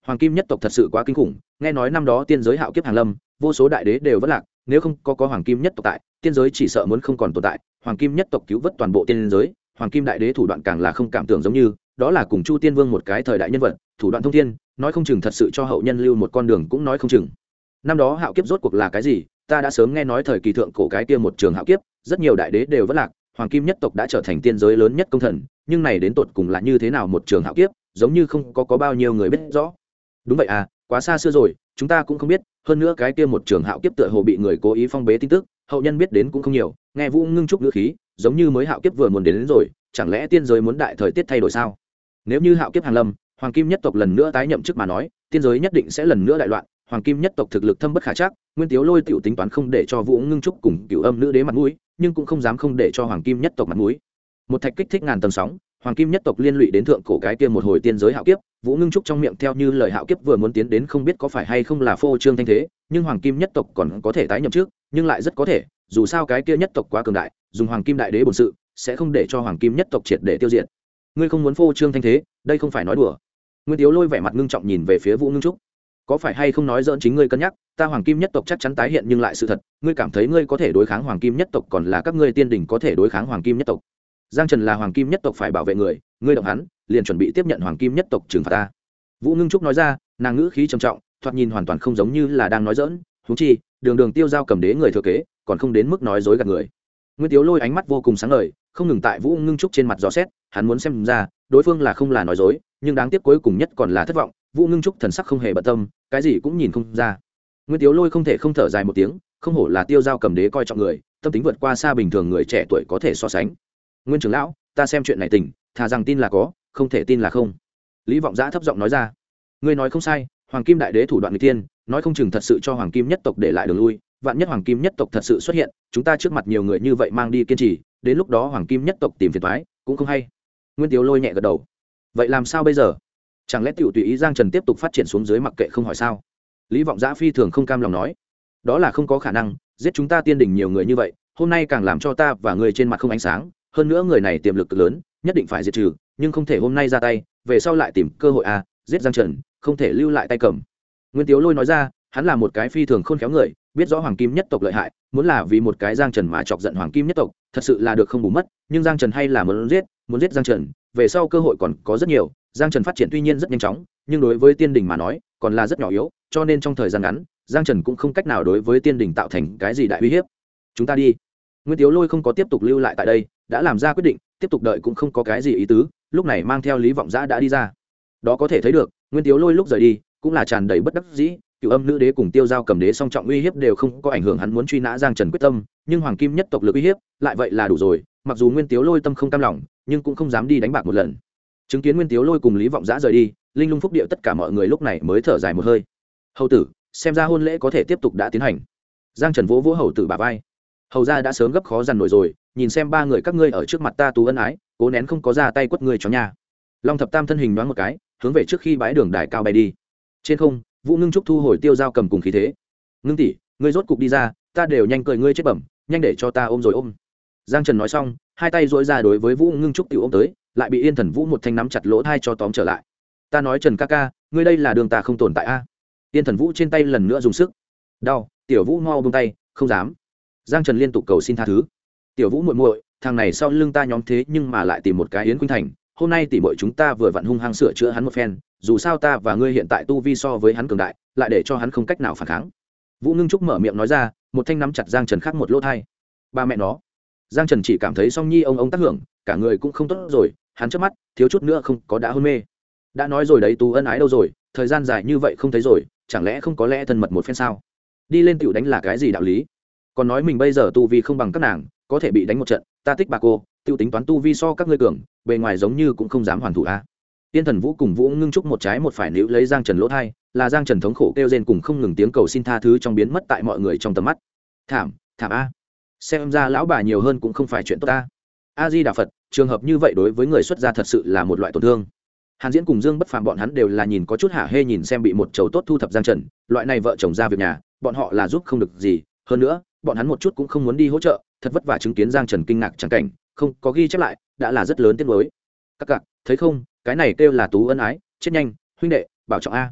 hoàng kim nhất tộc thật sự quá kinh khủng, nghe nói năm đó tiên giới hạo kiếp hàng lâm, vô số đại đế đều vất lạc, nếu không có hoàng kim nhất tộc tại, tiên giới chỉ sợ muốn không còn tồn tại. Hoàng kim nhất tộc cứu vớt toàn bộ tiên giới, hoàng kim đại đế thủ đoạn càng là không cảm tưởng giống như đó là cùng Chu Tiên Vương một cái thời đại nhân vật, thủ đoạn thông thiên, nói không chừng thật sự cho hậu nhân lưu một con đường cũng nói không chừng. Năm đó hạo kiếp rốt cuộc là cái gì, ta đã sớm nghe nói thời kỳ thượng cổ cái kia một trường hạo kiếp, rất nhiều đại đế đều vất lạc, hoàng kim nhất tộc đã trở thành tiên giới lớn nhất công thần, nhưng này đến tột cùng là như thế nào một trường hạo kiếp, giống như không có bao nhiêu người biết rõ. Đúng vậy à, quá xa xưa rồi, chúng ta cũng không biết, hơn nữa cái kia một trường hạo kiếp tựa hồ bị người cố ý phong bế tin tức, hậu nhân biết đến cũng không nhiều. Nghe Vũ Ngưng Trúc ngữ khí, giống như mới hạo kiếp vừa muốn đến rồi, chẳng lẽ tiên giới muốn đại thời tiết thay đổi sao? Nếu như hạo kiếp hàng lâm, hoàng kim nhất tộc lần nữa tái nhậm chức mà nói, tiên giới nhất định sẽ lần nữa đại loạn, hoàng kim nhất tộc thực lực thâm bất khả trắc. Nguyên Tiếu Lôi tiểu tính toán không để cho Vũ Ngưng Trúc cùng Cửu Âm nữ đế mặt mũi, nhưng cũng không dám không để cho hoàng kim nhất tộc mặt mũi. Một thạch kích thích ngàn tầng sóng, hoàng kim nhất tộc liên lụy đến thượng cổ cái kia một hồi tiên giới hạo kiếp. Vũ Ngưng Trúc trong miệng theo như lời hạo kiếp vừa muốn tiến đến, không biết có phải hay không là phô trương thanh thế, nhưng hoàng kim nhất tộc còn có thể tái nhậm trước, nhưng lại rất có thể, dù sao cái kia nhất tộc quá cường đại, dùng hoàng kim đại đế bổn sự sẽ không để cho hoàng kim nhất tộc triệt để tiêu diệt. Ngươi không muốn phô trương thanh thế, đây không phải nói đùa. Nguyên Tiếu Lôi vẻ mặt ngưng trọng nhìn về phía Vũ Ngưng Trúc, có phải hay không nói dỡn, chính ngươi cân nhắc, ta hoàng kim nhất tộc chắc chắn tái hiện nhưng lại sự thật, ngươi cảm thấy ngươi có thể đối kháng hoàng kim nhất tộc, còn là các ngươi tiên đỉnh có thể đối kháng hoàng kim nhất tộc? Giang Trần là hoàng kim nhất tộc phải bảo vệ người, ngươi động hắn liền chuẩn bị tiếp nhận hoàng kim nhất tộc trừng phạt ta. Vũ Ngưng Trúc nói ra, nàng ngữ khí trầm trọng, thoạt nhìn hoàn toàn không giống như là đang nói dỡn. Huống chi đường đường tiêu giao cầm đế người thừa kế, còn không đến mức nói dối gạt người. Nguyên Tiếu Lôi ánh mắt vô cùng sáng ngời, không ngừng tại Vũ Ngưng Trúc trên mặt dò xét, hắn muốn xem ra đối phương là không là nói dối, nhưng đáng tiếc cuối cùng nhất còn là thất vọng. Vũ Ngưng Trúc thần sắc không hề bận tâm, cái gì cũng nhìn không ra. Nguyên Tiếu Lôi không thể không thở dài một tiếng, không hổ là tiêu giao cầm đế coi trọng người, tâm tính vượt qua xa bình thường người trẻ tuổi có thể so sánh. Nguyên trưởng lão, ta xem chuyện này tình, thà rằng tin là có, không thể tin là không. Lý Vọng Giã thấp giọng nói ra. Ngươi nói không sai, hoàng kim đại đế thủ đoạn người tiên, nói không chừng thật sự cho hoàng kim nhất tộc để lại đường lui, vạn nhất hoàng kim nhất tộc thật sự xuất hiện, chúng ta trước mặt nhiều người như vậy mang đi kiên trì, đến lúc đó hoàng kim nhất tộc tìm phiền toái cũng không hay. Nguyên Tiếu Lôi nhẹ gật đầu. Vậy làm sao bây giờ? Chẳng lẽ tiểu tùy ý Giang Trần tiếp tục phát triển xuống dưới mặc kệ không hỏi sao? Lý Vọng Giã phi thường không cam lòng nói. Đó là không có khả năng, giết chúng ta tiên đỉnh nhiều người như vậy, hôm nay càng làm cho ta và người trên mặt không ánh sáng, hơn nữa người này tiềm lực cực lớn, nhất định phải diệt trừ, nhưng không thể hôm nay ra tay, về sau lại tìm cơ hội à, giết Giang Trần, không thể lưu lại tay cầm. Nguyên Tiếu Lôi nói ra, hắn là một cái phi thường khôn khéo người, biết rõ hoàng kim nhất tộc lợi hại, muốn là vì một cái Giang Trần mà chọc giận hoàng kim nhất tộc, thật sự là được không bù mất, nhưng Giang Trần hay là muốn giết Giang Trần, về sau cơ hội còn có rất nhiều. Giang Trần phát triển tuy nhiên rất nhanh chóng, nhưng đối với tiên đình mà nói, còn là rất nhỏ yếu, cho nên trong thời gian ngắn, Giang Trần cũng không cách nào đối với tiên đình tạo thành cái gì đại uy hiếp. Chúng ta đi. Nguyên Tiếu Lôi không có tiếp tục lưu lại tại đây, đã làm ra quyết định, tiếp tục đợi cũng không có cái gì ý tứ, lúc này mang theo Lý Vọng Giã đã đi ra. Đó có thể thấy được, Nguyên Tiếu Lôi lúc rời đi, cũng là tràn đầy bất đắc dĩ, Cửu Âm nữ đế cùng Tiêu Giao cầm đế song trọng uy hiếp đều không có ảnh hưởng hắn muốn truy nã Giang Trần quyết tâm, nhưng hoàng kim nhất tộc lực uy hiếp, lại vậy là đủ rồi, mặc dù Nguyên Tiếu Lôi tâm không cam lòng, nhưng cũng không dám đi đánh bạc một lần. Chứng kiến Nguyên Tiếu Lôi cùng Lý Vọng Giã rời đi, linh lung phúc địa tất cả mọi người lúc này mới thở dài một hơi. Hầu tử, xem ra hôn lễ có thể tiếp tục đã tiến hành. Giang Trần vỗ vỗ hầu tử bả vai. Hầu gia đã sớm gấp khó dằn nổi rồi, nhìn xem ba người các ngươi ở trước mặt ta tú ân ái, cố nén không có ra tay quất ngươi chó nhà. Long Thập Tam thân hình nhoáng một cái, hướng về trước khi bãi đường đài cao bay đi. Trên không, Vũ Ngưng Trúc thu hồi Tiêu Giao cầm cùng khí thế. Ngưng tỷ, ngươi rốt cục đi ra, ta đều nhanh cười ngươi chết bẩm, nhanh để cho ta ôm rồi ôm. Giang Trần nói xong, hai tay duỗi ra đối với Vũ Ngưng Trúc tiểu ôm tới, lại bị Yên Thần Vũ một thanh nắm chặt lỗ tai cho tóm trở lại. Ta nói Trần ca ca, ngươi đây là đường ta không tồn tại a. Yên Thần Vũ trên tay lần nữa dùng sức. Đau, Tiểu Vũ mau buông tay, không dám. Giang Trần liên tục cầu xin tha thứ. Tiểu Vũ muội muội, thằng này sau lưng ta nhóm thế nhưng mà lại tìm một cái Yến Khuynh Thành, hôm nay tỷ muội chúng ta vừa vặn hung hăng sửa chữa hắn một phen, dù sao ta và ngươi hiện tại tu vi so với hắn cường đại, lại để cho hắn không cách nào phản kháng. Vũ Ngưng Trúc mở miệng nói ra, một thanh nắm chặt Giang Trần khác một lỗ thai. Ba mẹ nó. Giang Trần chỉ cảm thấy Song Nhi ông tác hưởng, cả người cũng không tốt rồi, hắn chớp mắt, thiếu chút nữa không có đã hôn mê. Đã nói rồi đấy, tú ân ái đâu rồi, thời gian dài như vậy không thấy rồi, chẳng lẽ không có lẽ thân mật một phen sao? Đi lên tiểu đánh là cái gì đạo lý? Còn nói mình bây giờ tu vi không bằng các nàng, có thể bị đánh một trận, ta thích bà cô, tiêu tính toán tu vi so các ngươi cường, bề ngoài giống như cũng không dám hoàn thủ a. Tiên Thần Vũ cùng Vũ Ngưng Trúc một trái một phải níu lấy Giang Trần lỗ thai, là Giang Trần thống khổ kêu rên cùng không ngừng tiếng cầu xin tha thứ trong biến mất tại mọi người trong tầm mắt. Thảm a. Xem ra lão bà nhiều hơn cũng không phải chuyện tốt ta. A Di Đà Phật, trường hợp như vậy đối với người xuất gia thật sự là một loại tổn thương. Hàn Diễn cùng Dương Bất Phàm bọn hắn đều là nhìn có chút hả hê nhìn xem bị một chầu tốt thu thập Giang Trần, loại này vợ chồng ra việc nhà, bọn họ là giúp không được gì, hơn nữa, bọn hắn một chút cũng không muốn đi hỗ trợ, thật vất vả chứng kiến Giang Trần kinh ngạc chẳng cảnh, không có ghi chép lại, đã là rất lớn tiếng mới. Các cặc, thấy không, cái này kêu là tú ân ái, chết nhanh, huynh đệ, bảo trọng a.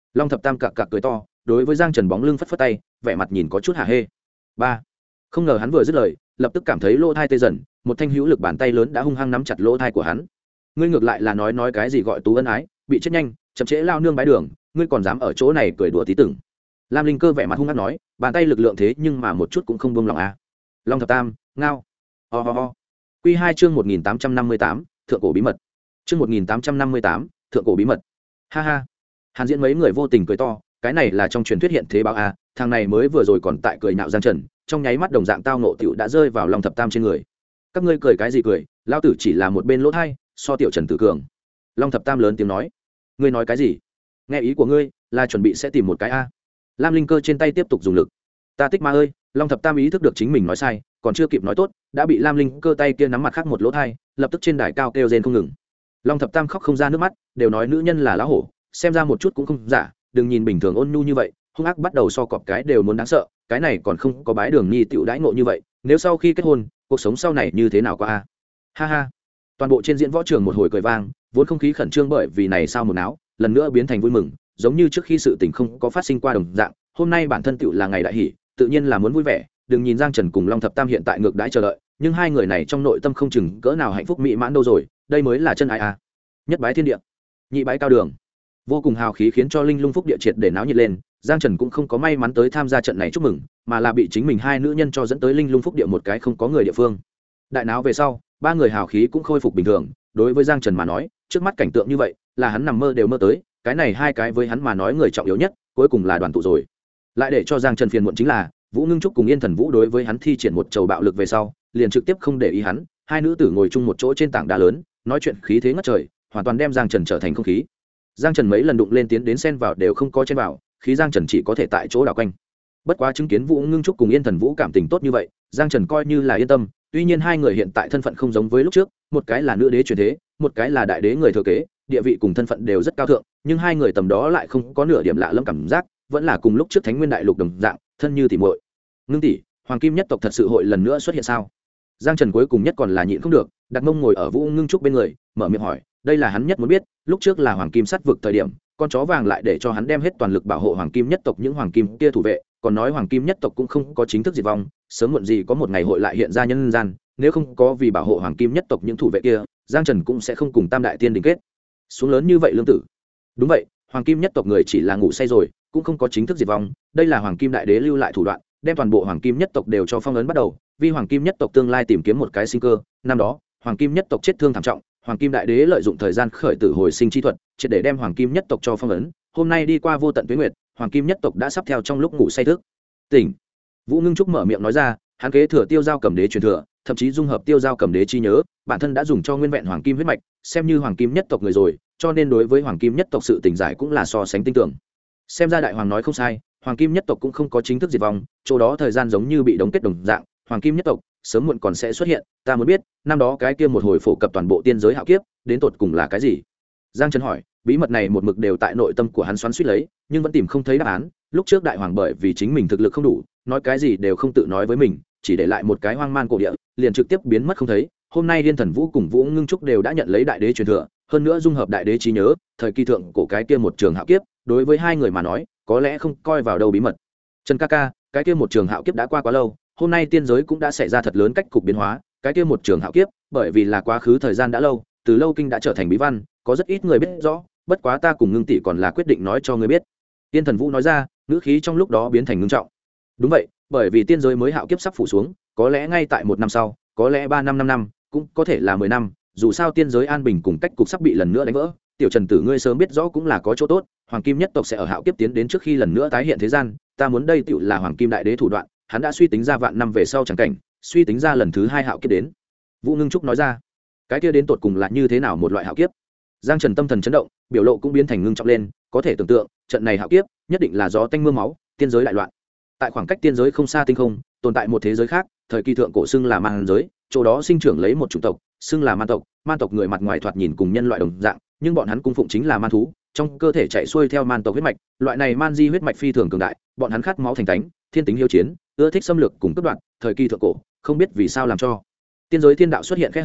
Long thập tam cặc cặc cười to, đối với Giang Trần bóng lưng phất phất tay, vẻ mặt nhìn có chút hả hê. Ba. Không ngờ hắn vừa dứt lời, lập tức cảm thấy lỗ thai tê dần, một thanh hữu lực bàn tay lớn đã hung hăng nắm chặt lỗ thai của hắn. Ngươi ngược lại là nói cái gì gọi tú ân ái, bị chết nhanh, chậm trễ lao nương bái đường, ngươi còn dám ở chỗ này cười đùa tí tưởng. Lam Linh Cơ vẻ mặt hung hăng nói, bàn tay lực lượng thế nhưng mà một chút cũng không buông lỏng a. Long thập tam, ngao. Ho. Quy 2 chương 1858, thượng cổ bí mật. Chương 1858, thượng cổ bí mật. Ha ha. Hàn Diễn mấy người vô tình cười to, cái này là trong truyền thuyết hiện thế báo a, thằng này mới vừa rồi còn tại cười nhạo Giang Trần, trong nháy mắt đồng dạng tao nộ tiểu đã rơi vào Long thập tam trên người. Các ngươi cười cái gì cười, lão tử chỉ là một bên lỗ thai, so tiểu Trần tử cường. Long thập tam lớn tiếng nói. Ngươi nói cái gì? Nghe ý của ngươi là chuẩn bị sẽ tìm một cái a. Lam Linh Cơ trên tay tiếp tục dùng lực. Ta tích ma ơi, Long thập tam ý thức được chính mình nói sai, còn chưa kịp nói tốt, đã bị Lam Linh Cơ tay kia nắm mặt khác một lỗ thai, lập tức trên đài cao kêu rên không ngừng. Long thập tam khóc không ra nước mắt, đều nói nữ nhân là lá hổ, xem ra một chút cũng không giả, đừng nhìn bình thường ôn nhu như vậy, hung ác bắt đầu so cọp cái đều muốn đáng sợ, cái này còn không có bái đường nhi tiểu đãi ngộ như vậy, nếu sau khi kết hôn, cuộc sống sau này như thế nào qua a? Ha ha. Toàn bộ trên diễn võ trường một hồi cười vang, vốn không khí khẩn trương bởi vì này sao một náo, lần nữa biến thành vui mừng, giống như trước khi sự tình không có phát sinh qua đồng dạng, hôm nay bản thân tiểu là ngày đại hỷ, tự nhiên là muốn vui vẻ, đừng nhìn Giang Trần cùng Long thập tam hiện tại ngược đãi chờ đợi, nhưng hai người này trong nội tâm không chừng cỡ nào hạnh phúc mỹ mãn đâu rồi, đây mới là chân ai a. Nhất bái thiên địa, nhị bái cao đường, vô cùng hào khí khiến cho linh lung phúc địa triệt để náo nhiệt lên. Giang Trần cũng không có may mắn tới tham gia trận này chúc mừng, mà là bị chính mình hai nữ nhân cho dẫn tới linh lung phúc địa một cái không có người địa phương. Đại náo về sau, ba người hào khí cũng khôi phục bình thường, đối với Giang Trần mà nói, trước mắt cảnh tượng như vậy là hắn nằm mơ đều mơ tới, cái này hai cái với hắn mà nói người trọng yếu nhất cuối cùng là đoàn tụ rồi. Lại để cho Giang Trần phiền muộn chính là Vũ Ngưng Trúc cùng Yên Thần Vũ đối với hắn thi triển một trầu bạo lực về sau, liền trực tiếp không để ý hắn, hai nữ tử ngồi chung một chỗ trên tảng đá lớn, nói chuyện khí thế ngất trời, hoàn toàn đem Giang Trần trở thành không khí. Giang Trần mấy lần đụng lên tiến đến xen vào đều không có chen vào, khí Giang Trần chỉ có thể tại chỗ đảo quanh. Bất quá chứng kiến Vũ Ngưng Trúc cùng Yên Thần Vũ cảm tình tốt như vậy, Giang Trần coi như là yên tâm, tuy nhiên hai người hiện tại thân phận không giống với lúc trước, một cái là nữ đế truyền thế, một cái là đại đế người thừa kế, địa vị cùng thân phận đều rất cao thượng, nhưng hai người tầm đó lại không có nửa điểm lạ lẫm cảm giác, vẫn là cùng lúc trước Thánh Nguyên Đại Lục đồng dạng, thân như tỉ muội. Ngưng tỷ, Hoàng Kim nhất tộc thật sự hội lần nữa xuất hiện sao? Giang Trần cuối cùng nhất còn là nhịn không được, đặt mông ngồi ở Vũ Ngưng Trúc bên người, mở miệng hỏi, đây là hắn nhất muốn biết, lúc trước là Hoàng Kim sát vực thời điểm, con chó vàng lại để cho hắn đem hết toàn lực bảo hộ Hoàng Kim nhất tộc những Hoàng Kim kia thủ vệ, còn nói Hoàng Kim nhất tộc cũng không có chính thức diệt vong, sớm muộn gì có một ngày hội lại hiện ra nhân gian, nếu không có vì bảo hộ Hoàng Kim nhất tộc những thủ vệ kia, Giang Trần cũng sẽ không cùng Tam đại tiên đình kết xuống lớn như vậy lương tử. Đúng vậy, Hoàng Kim nhất tộc người chỉ là ngủ say rồi, cũng không có chính thức diệt vong, đây là Hoàng Kim đại đế lưu lại thủ đoạn, đem toàn bộ Hoàng Kim nhất tộc đều cho phong ấn bắt đầu, vì Hoàng Kim nhất tộc tương lai tìm kiếm một cái sinh cơ. Năm đó, Hoàng Kim nhất tộc chết thương thảm trọng, Hoàng Kim đại đế lợi dụng thời gian khởi tử hồi sinh chi thuật, triệt để đem Hoàng Kim nhất tộc cho phong ấn. Hôm nay đi qua vô tận tuế nguyệt, Hoàng Kim nhất tộc đã sắp theo trong lúc ngủ say thức tỉnh. Vũ Ngưng Trúc mở miệng nói ra, hắn kế thừa Tiêu Giao Cầm Đế truyền thừa, thậm chí dung hợp Tiêu Giao Cầm Đế chi nhớ, bản thân đã dùng cho nguyên vẹn Hoàng Kim huyết mạch, xem như Hoàng Kim nhất tộc người rồi, cho nên đối với Hoàng Kim nhất tộc sự tỉnh giải cũng là so sánh tinh tưởng. Xem ra đại hoàng nói không sai, Hoàng Kim nhất tộc cũng không có chính thức diệt vong, chỗ đó thời gian giống như bị đóng kết đồng dạng, Hoàng Kim nhất tộc sớm muộn còn sẽ xuất hiện, ta muốn biết, năm đó cái kia một hồi phổ cập toàn bộ tiên giới hạo kiếp, đến tột cùng là cái gì? Giang Trần hỏi, bí mật này một mực đều tại nội tâm của hắn xoắn xuýt lấy, nhưng vẫn tìm không thấy đáp án. Lúc trước đại hoàng bởi vì chính mình thực lực không đủ, nói cái gì đều không tự nói với mình, chỉ để lại một cái hoang man cổ địa, liền trực tiếp biến mất không thấy. Hôm nay Liên Thần Vũ cùng Vũ Ngưng Trúc đều đã nhận lấy đại đế truyền thừa, hơn nữa dung hợp đại đế trí nhớ, thời kỳ thượng cổ cái kia một trường hạo kiếp, đối với hai người mà nói, có lẽ không coi vào đâu bí mật. Trần ca ca, cái kia một trường hạo kiếp đã qua quá lâu, hôm nay tiên giới cũng đã xảy ra thật lớn cách cục biến hóa, cái kia một trường hạo kiếp, bởi vì là quá khứ thời gian đã lâu, từ lâu kinh đã trở thành bí văn, có rất ít người biết rõ, bất quá ta cùng Ngưng tỷ còn là quyết định nói cho ngươi biết. Tiên Thần Vũ nói ra, ngữ khí trong lúc đó biến thành ngưng trọng. Đúng vậy, bởi vì tiên giới mới hạo kiếp sắp phủ xuống, có lẽ ngay tại một năm sau, có lẽ 3 năm, cũng có thể là 10 năm, dù sao tiên giới an bình cùng cách cục sắp bị lần nữa đánh vỡ. Tiểu Trần tử ngươi sớm biết rõ cũng là có chỗ tốt, Hoàng Kim nhất tộc sẽ ở hạo kiếp tiến đến trước khi lần nữa tái hiện thế gian, ta muốn đây tựu là Hoàng Kim đại đế thủ đoạn, hắn đã suy tính ra vạn năm về sau chẳng cảnh, suy tính ra lần thứ 2 hạo kiếp đến. Vũ Ngưng Trúc nói ra, cái kia đến tột cùng là như thế nào một loại hạo kiếp? Giang Trần tâm thần chấn động, biểu lộ cũng biến thành ngưng trọng lên, có thể tưởng tượng, trận này hạo kiếp nhất định là gió tanh mưa máu, tiên giới đại loạn. Tại khoảng cách tiên giới không xa tinh không, tồn tại một thế giới khác, thời kỳ thượng cổ xưng là man giới, chỗ đó sinh trưởng lấy một chủng tộc, xưng là man tộc người mặt ngoài thoạt nhìn cùng nhân loại đồng dạng, nhưng bọn hắn cung phụng chính là man thú, trong cơ thể chạy xuôi theo man tộc huyết mạch, loại này man di huyết mạch phi thường cường đại, bọn hắn khát máu thành tánh, thiên tính hiếu chiến, ưa thích xâm lược cùng cướp đoạt, thời kỳ thượng cổ, không biết vì sao làm cho tiên giới thiên đạo xuất hiện kẽ hở,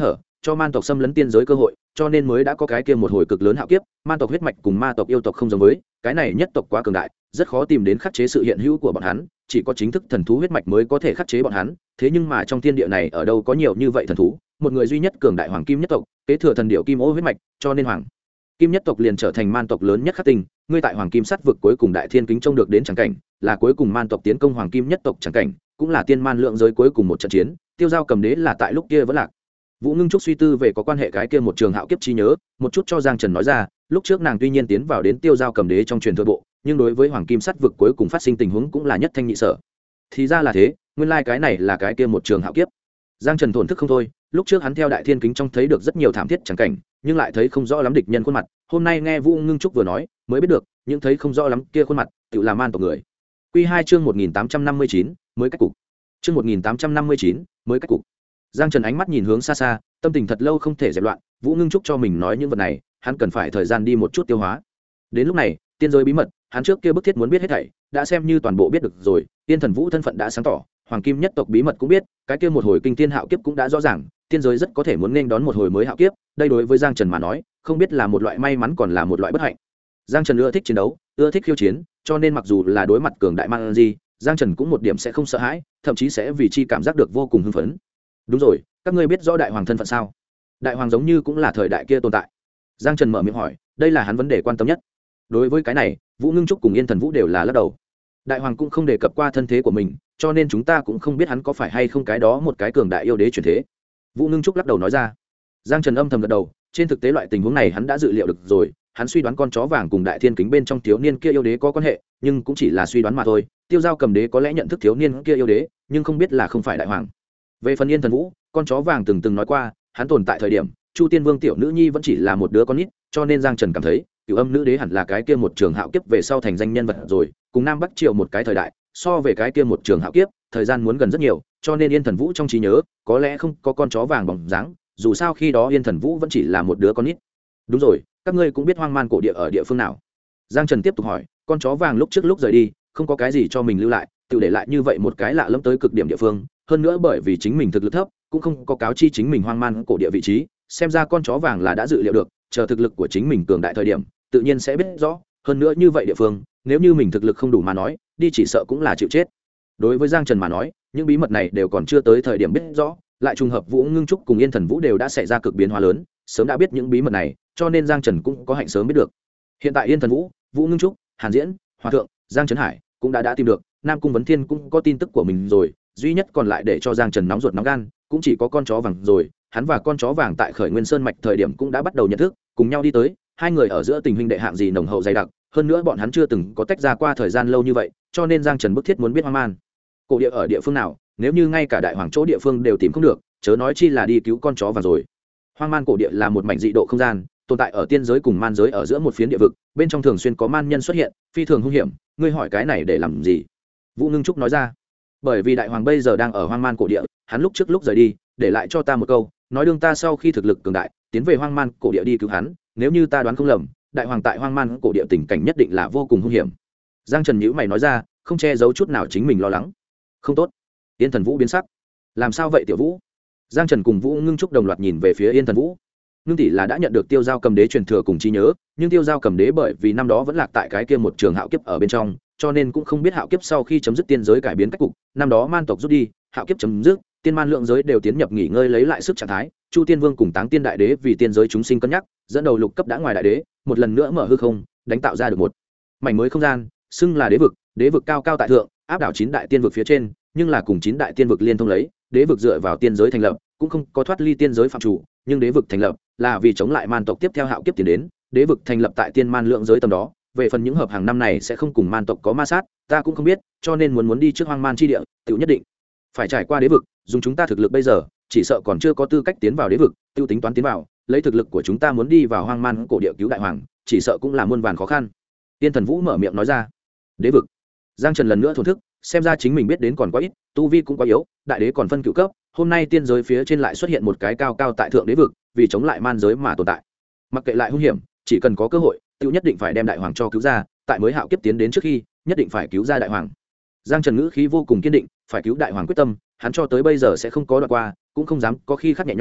cho man tộc xâm lấn tiên giới cơ hội, cho nên mới đã có cái kia một hồi cực lớn hạo kiếp. Man tộc huyết mạch cùng ma tộc yêu tộc không giống với, cái này nhất tộc quá cường đại, rất khó tìm đến khắc chế sự hiện hữu của bọn hắn, chỉ có chính thức thần thú huyết mạch mới có thể khắc chế bọn hắn. Thế nhưng mà trong thiên địa này ở đâu có nhiều như vậy thần thú, một người duy nhất cường đại hoàng kim nhất tộc, kế thừa thần điệu kim ô huyết mạch, cho nên hoàng kim nhất tộc liền trở thành man tộc lớn nhất khắc tinh. Ngươi tại hoàng kim sắt vực cuối cùng đại thiên kính trông được đến chẳng cảnh, là cuối cùng man tộc tiến công hoàng kim nhất tộc chẳng cảnh, cũng là tiên man lượng giới cuối cùng một trận chiến. Tiêu Giao cầm đế là tại lúc kia vẫn lạc. Vũ Ngưng Trúc suy tư về có quan hệ cái kia một trường hạo kiếp trí nhớ, một chút cho Giang Trần nói ra, lúc trước nàng tuy nhiên tiến vào đến Tiêu Giao cầm đế trong truyền thừa bộ, nhưng đối với hoàng kim sắt vực cuối cùng phát sinh tình huống cũng là nhất thanh nhị sở. Thì ra là thế, nguyên lai cái này là cái kia một trường hạo kiếp. Giang Trần thổn thức không thôi, lúc trước hắn theo đại thiên kính trong thấy được rất nhiều thảm thiết chẳng cảnh, nhưng lại thấy không rõ lắm địch nhân khuôn mặt, hôm nay nghe Vũ Ngưng Trúc vừa nói, mới biết được, những thấy không rõ lắm kia khuôn mặt, tự là man tộc người. Quy 2 chương 1859, mới cách cục. Chương 1859, mới cách cục. Giang Trần ánh mắt nhìn hướng xa xa, tâm tình thật lâu không thể dẹp loạn. Vũ Ngưng Trúc cho mình nói những vật này, hắn cần phải thời gian đi một chút tiêu hóa. Đến lúc này, tiên giới bí mật, hắn trước kia bức thiết muốn biết hết thảy, đã xem như toàn bộ biết được rồi. Tiên thần Vũ thân phận đã sáng tỏ, hoàng kim nhất tộc bí mật cũng biết, cái kia một hồi kinh thiên hạo kiếp cũng đã rõ ràng, tiên giới rất có thể muốn nên đón một hồi mới hạo kiếp. Đây đối với Giang Trần mà nói, không biết là một loại may mắn còn là một loại bất hạnh. Giang Trần ưa thích chiến đấu, ưa thích khiêu chiến, cho nên mặc dù là đối mặt cường đại man gì, Giang Trần cũng một điểm sẽ không sợ hãi, thậm chí sẽ vì chi cảm giác được vô cùng hưng phấn. Đúng rồi, các ngươi biết rõ đại hoàng thân phận sao? Đại hoàng giống như cũng là thời đại kia tồn tại. Giang Trần mở miệng hỏi, đây là hắn vấn đề quan tâm nhất. Đối với cái này, Vũ Ngưng Trúc cùng Yên Thần Vũ đều là lắc đầu. Đại hoàng cũng không đề cập qua thân thế của mình, cho nên chúng ta cũng không biết hắn có phải hay không cái đó một cái cường đại yêu đế chuyển thế. Vũ Ngưng Trúc lắc đầu nói ra. Giang Trần âm thầm gật đầu, trên thực tế loại tình huống này hắn đã dự liệu được rồi, hắn suy đoán con chó vàng cùng đại thiên kính bên trong thiếu niên kia yêu đế có quan hệ, nhưng cũng chỉ là suy đoán mà thôi. Tiêu Giao cầm đế có lẽ nhận thức thiếu niên kia yêu đế, nhưng không biết là không phải đại hoàng. Về phần Yên Thần Vũ, con chó vàng từng nói qua, hắn tồn tại thời điểm Chu Tiên Vương tiểu nữ nhi vẫn chỉ là một đứa con nít, cho nên Giang Trần cảm thấy Cửu Âm nữ đế hẳn là cái kia một trường hạo kiếp về sau thành danh nhân vật rồi, cùng Nam Bắc Triều một cái thời đại, so về cái kia một trường hạo kiếp, thời gian muốn gần rất nhiều, cho nên Yên Thần Vũ trong trí nhớ có lẽ không có con chó vàng bóng dáng, dù sao khi đó Yên Thần Vũ vẫn chỉ là một đứa con nít. Đúng rồi, các ngươi cũng biết hoang man cổ địa ở địa phương nào? Giang Trần tiếp tục hỏi, con chó vàng lúc trước lúc rời đi, không có cái gì cho mình lưu lại, tự để lại như vậy một cái lạ lẫm tới cực điểm địa phương, hơn nữa bởi vì chính mình thực lực thấp, cũng không có cáo chi chính mình hoang man cổ địa vị trí, xem ra con chó vàng là đã dự liệu được, chờ thực lực của chính mình cường đại thời điểm, tự nhiên sẽ biết rõ, hơn nữa như vậy địa phương, nếu như mình thực lực không đủ mà nói, đi chỉ sợ cũng là chịu chết. Đối với Giang Trần mà nói, những bí mật này đều còn chưa tới thời điểm biết rõ, lại trùng hợp Vũ Ngưng Trúc cùng Yên Thần Vũ đều đã xảy ra cực biến hóa lớn, sớm đã biết những bí mật này, cho nên Giang Trần cũng có hạnh sớm biết được. Hiện tại Yên Thần Vũ, Vũ Ngưng Trúc, Hàn Diễn, Hòa Thượng, Giang Trấn Hải cũng đã tìm được, Nam Cung Vấn Thiên cũng có tin tức của mình rồi, duy nhất còn lại để cho Giang Trần nóng ruột nóng gan, cũng chỉ có con chó vàng rồi. Hắn và con chó vàng tại Khởi Nguyên Sơn mạch thời điểm cũng đã bắt đầu nhận thức, cùng nhau đi tới, hai người ở giữa tình huynh đệ hạng gì nồng hậu dày đặc, hơn nữa bọn hắn chưa từng có tách ra qua thời gian lâu như vậy, cho nên Giang Trần bức thiết muốn biết hoang man cổ địa ở địa phương nào, nếu như ngay cả đại hoàng chỗ địa phương đều tìm không được, chớ nói chi là đi cứu con chó vàng rồi. Hoang man cổ địa là một mảnh dị độ không gian, tồn tại ở tiên giới cùng man giới ở giữa một phiến địa vực, bên trong thường xuyên có man nhân xuất hiện, phi thường hung hiểm. Ngươi hỏi cái này để làm gì? Vũ Ngưng Trúc nói ra. Bởi vì đại hoàng bây giờ đang ở hoang man cổ địa, hắn lúc trước lúc rời đi, để lại cho ta một câu, nói đương ta sau khi thực lực cường đại, tiến về hoang man cổ địa đi cứu hắn, nếu như ta đoán không lầm, đại hoàng tại hoang man cổ địa tình cảnh nhất định là vô cùng hung hiểm. Giang Trần nhíu mày nói ra, không che giấu chút nào chính mình lo lắng. Không tốt. Yên Thần Vũ biến sắc. Làm sao vậy tiểu Vũ? Giang Trần cùng Vũ Ngưng Trúc đồng loạt nhìn về phía Yên Thần Vũ. Ngưng tỷ là đã nhận được Tiêu Giao cầm đế truyền thừa cùng trí nhớ, nhưng Tiêu Giao cầm đế bởi vì năm đó vẫn lạc tại cái kia một trường hạo kiếp ở bên trong, cho nên cũng không biết hạo kiếp sau khi chấm dứt tiên giới cải biến cách cục, năm đó man tộc rút đi, hạo kiếp chấm dứt, tiên man lượng giới đều tiến nhập nghỉ ngơi lấy lại sức trạng thái, Chu Tiên Vương cùng Táng Tiên Đại Đế vì tiên giới chúng sinh cân nhắc, dẫn đầu lục cấp đã ngoài đại đế, một lần nữa mở hư không, đánh tạo ra được một mảnh mới không gian, xưng là đế vực cao cao tại thượng, áp đảo 9 đại tiên vực phía trên, nhưng là cùng 9 đại tiên vực liên thông lấy, đế vực dựa vào tiên giới thành lập, cũng không có thoát ly tiên giới phạm chủ, nhưng đế vực thành lập là vì chống lại man tộc tiếp theo hạo kiếp tiến đến, đế vực thành lập tại tiên man lượng giới tầm đó, về phần những hợp hàng năm này sẽ không cùng man tộc có ma sát, ta cũng không biết, cho nên muốn đi trước hoang man chi địa, tự nhất định phải trải qua đế vực, dùng chúng ta thực lực bây giờ, chỉ sợ còn chưa có tư cách tiến vào đế vực, tiêu tính toán tiến vào, lấy thực lực của chúng ta muốn đi vào hoang man cổ địa cứu đại hoàng, chỉ sợ cũng là muôn vàn khó khăn. Tiên Thần Vũ mở miệng nói ra. Đế vực. Giang Trần lần nữa thổn thức, xem ra chính mình biết đến còn quá ít, tu vi cũng quá yếu, đại đế còn phân cửu cấp, hôm nay tiên giới phía trên lại xuất hiện một cái cao cao tại thượng đế vực, vì chống lại man giới mà tồn tại. Mặc kệ lại hung hiểm, chỉ cần có cơ hội, tiêu nhất định phải đem đại hoàng cho cứu ra, tại mới hạo kiếp tiến đến trước khi, nhất định phải cứu ra đại hoàng. Giang Trần ngữ khí vô cùng kiên định, phải cứu đại hoàng quyết tâm, hắn cho tới bây giờ sẽ không có đoạn qua, cũng không dám có khi khắc nhẹ nhõm,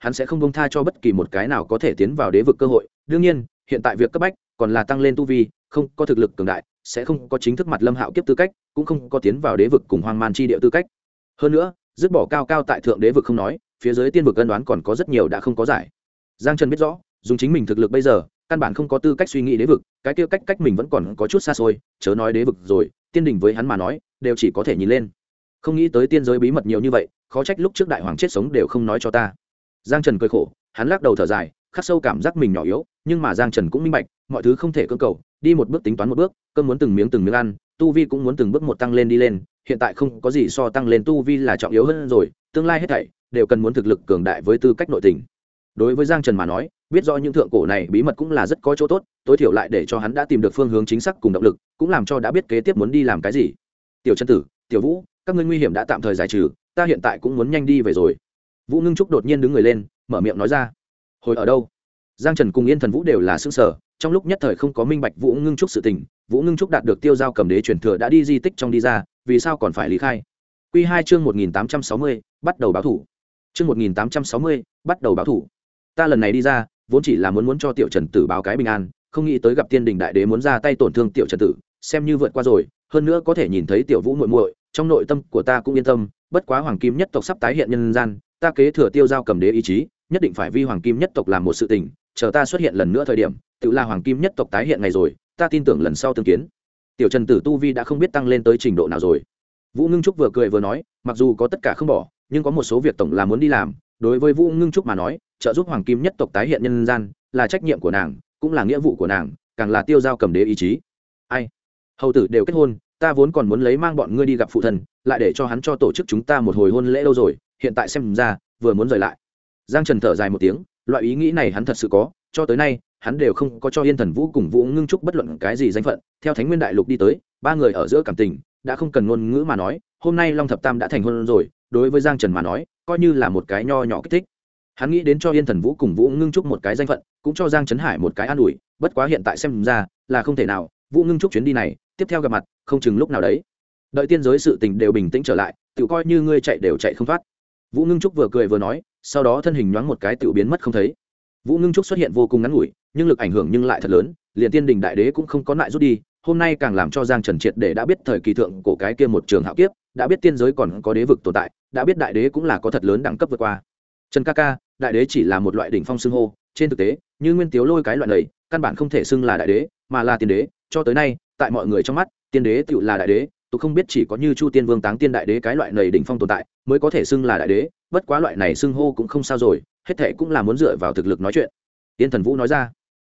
hắn sẽ không bông tha cho bất kỳ một cái nào có thể tiến vào đế vực cơ hội. Đương nhiên hiện tại việc cấp bách còn là tăng lên tu vi, không có thực lực cường đại sẽ không có chính thức mặt Lâm Hạo kiếp tư cách, cũng không có tiến vào đế vực cùng hoang man chi địa tư cách. Hơn nữa dứt bỏ cao cao tại thượng đế vực không nói, phía dưới tiên vực cân đoán còn có rất nhiều đã không có giải. Giang Trần biết rõ dùng chính mình thực lực bây giờ căn bản không có tư cách suy nghĩ đế vực, cái kia cách mình vẫn còn có chút xa xôi, chớ nói đế vực rồi, tiên đình với hắn mà nói đều chỉ có thể nhìn lên. Không nghĩ tới tiên giới bí mật nhiều như vậy, khó trách lúc trước đại hoàng chết sống đều không nói cho ta. Giang Trần cười khổ, hắn lắc đầu thở dài, khắc sâu cảm giác mình nhỏ yếu, nhưng mà Giang Trần cũng minh bạch, mọi thứ không thể cưỡng cầu, đi một bước tính toán một bước, cơm muốn từng miếng ăn, tu vi cũng muốn từng bước một tăng lên đi lên, hiện tại không có gì so tăng lên tu vi là trọng yếu hơn rồi, tương lai hết thảy đều cần muốn thực lực cường đại với tư cách nội tình. Đối với Giang Trần mà nói, biết rõ những thượng cổ này bí mật cũng là rất có chỗ tốt, tối thiểu lại để cho hắn đã tìm được phương hướng chính xác cùng động lực, cũng làm cho đã biết kế tiếp muốn đi làm cái gì. Tiểu Chân Tử, Tiểu Vũ, các ngươi nguy hiểm đã tạm thời giải trừ, ta hiện tại cũng muốn nhanh đi về rồi. Vũ Ngưng Trúc đột nhiên đứng người lên, mở miệng nói ra. Hồi ở đâu? Giang Trần cùng Yên Thần Vũ đều là sững sờ, trong lúc nhất thời không có minh bạch Vũ Ngưng Trúc sự tình. Vũ Ngưng Trúc đạt được Tiêu Giao Cầm Đế truyền thừa đã đi di tích trong đi ra, vì sao còn phải lý khai? Quy 2 chương 1860, bắt đầu báo thủ. Chương 1860, bắt đầu báo thủ. Ta lần này đi ra, vốn chỉ là muốn cho Tiểu Trần Tử báo cái bình an, không nghĩ tới gặp Tiên Đình đại đế muốn ra tay tổn thương Tiểu Trần Tử, xem như vượt qua rồi, hơn nữa có thể nhìn thấy Tiểu Vũ muội muội, trong nội tâm của ta cũng yên tâm, bất quá Hoàng Kim nhất tộc sắp tái hiện nhân gian, ta kế thừa Tiêu Giao Cầm Đế ý chí, nhất định phải vi Hoàng Kim nhất tộc làm một sự tình, chờ ta xuất hiện lần nữa thời điểm, tự là Hoàng Kim nhất tộc tái hiện ngày rồi, ta tin tưởng lần sau tương kiến. Tiểu Trần Tử tu vi đã không biết tăng lên tới trình độ nào rồi. Vũ Ngưng Trúc vừa cười vừa nói, mặc dù có tất cả không bỏ, nhưng có một số việc tổng là muốn đi làm, đối với Vũ Ngưng Trúc mà nói, trợ giúp Hoàng Kim nhất tộc tái hiện nhân gian là trách nhiệm của nàng, cũng là nghĩa vụ của nàng, càng là Tiêu Giao Cầm Đế ý chí. Ai? Hầu tử đều kết hôn, ta vốn còn muốn lấy mang bọn ngươi đi gặp phụ thân, lại để cho hắn cho tổ chức chúng ta một hồi hôn lễ đâu rồi, hiện tại xem ra vừa muốn rời lại. Giang Trần thở dài một tiếng, loại ý nghĩ này hắn thật sự có, cho tới nay hắn đều không có cho Yên Thần Vũ cùng Vũ Ngưng Trúc bất luận cái gì danh phận, theo Thánh Nguyên Đại Lục đi tới, ba người ở giữa cảm tình đã không cần ngôn ngữ mà nói, hôm nay Long Thập Tam đã thành hôn rồi, đối với Giang Trần mà nói, coi như là một cái nho nhỏ kích thích. Hắn nghĩ đến cho Yên Thần Vũ cùng Vũ Ngưng Trúc một cái danh phận, cũng cho Giang Trấn Hải một cái an ủi, bất quá hiện tại xem ra là không thể nào, Vũ Ngưng Trúc chuyến đi này, tiếp theo gặp mặt, không chừng lúc nào đấy. Đợi tiên giới sự tình đều bình tĩnh trở lại, tự coi như ngươi chạy đều chạy không thoát. Vũ Ngưng Trúc vừa cười vừa nói, sau đó thân hình nhoáng một cái tự biến mất không thấy. Vũ Ngưng Trúc xuất hiện vô cùng ngắn ngủi, nhưng lực ảnh hưởng nhưng lại thật lớn, liền Tiên Đình đại đế cũng không có lại rút đi, hôm nay càng làm cho Giang Trần triệt để đã biết thời kỳ thượng cổ cái kia một trường hạo kiếp, đã biết tiên giới còn có đế vực tồn tại, đã biết đại đế cũng là có thật lớn đẳng cấp vượt qua. Trần ca ca, đại đế chỉ là một loại đỉnh phong xưng hô, trên thực tế, như Nguyên Tiếu Lôi cái loại này, căn bản không thể xưng là đại đế, mà là tiên đế, cho tới nay, tại mọi người trong mắt, tiên đế tựu là đại đế, tôi không biết chỉ có như Chu Tiên Vương Táng Tiên đại đế cái loại này đỉnh phong tồn tại, mới có thể xưng là đại đế, bất quá loại này xưng hô cũng không sao rồi, hết thảy cũng là muốn dựa vào thực lực nói chuyện. Tiên Thần Vũ nói ra,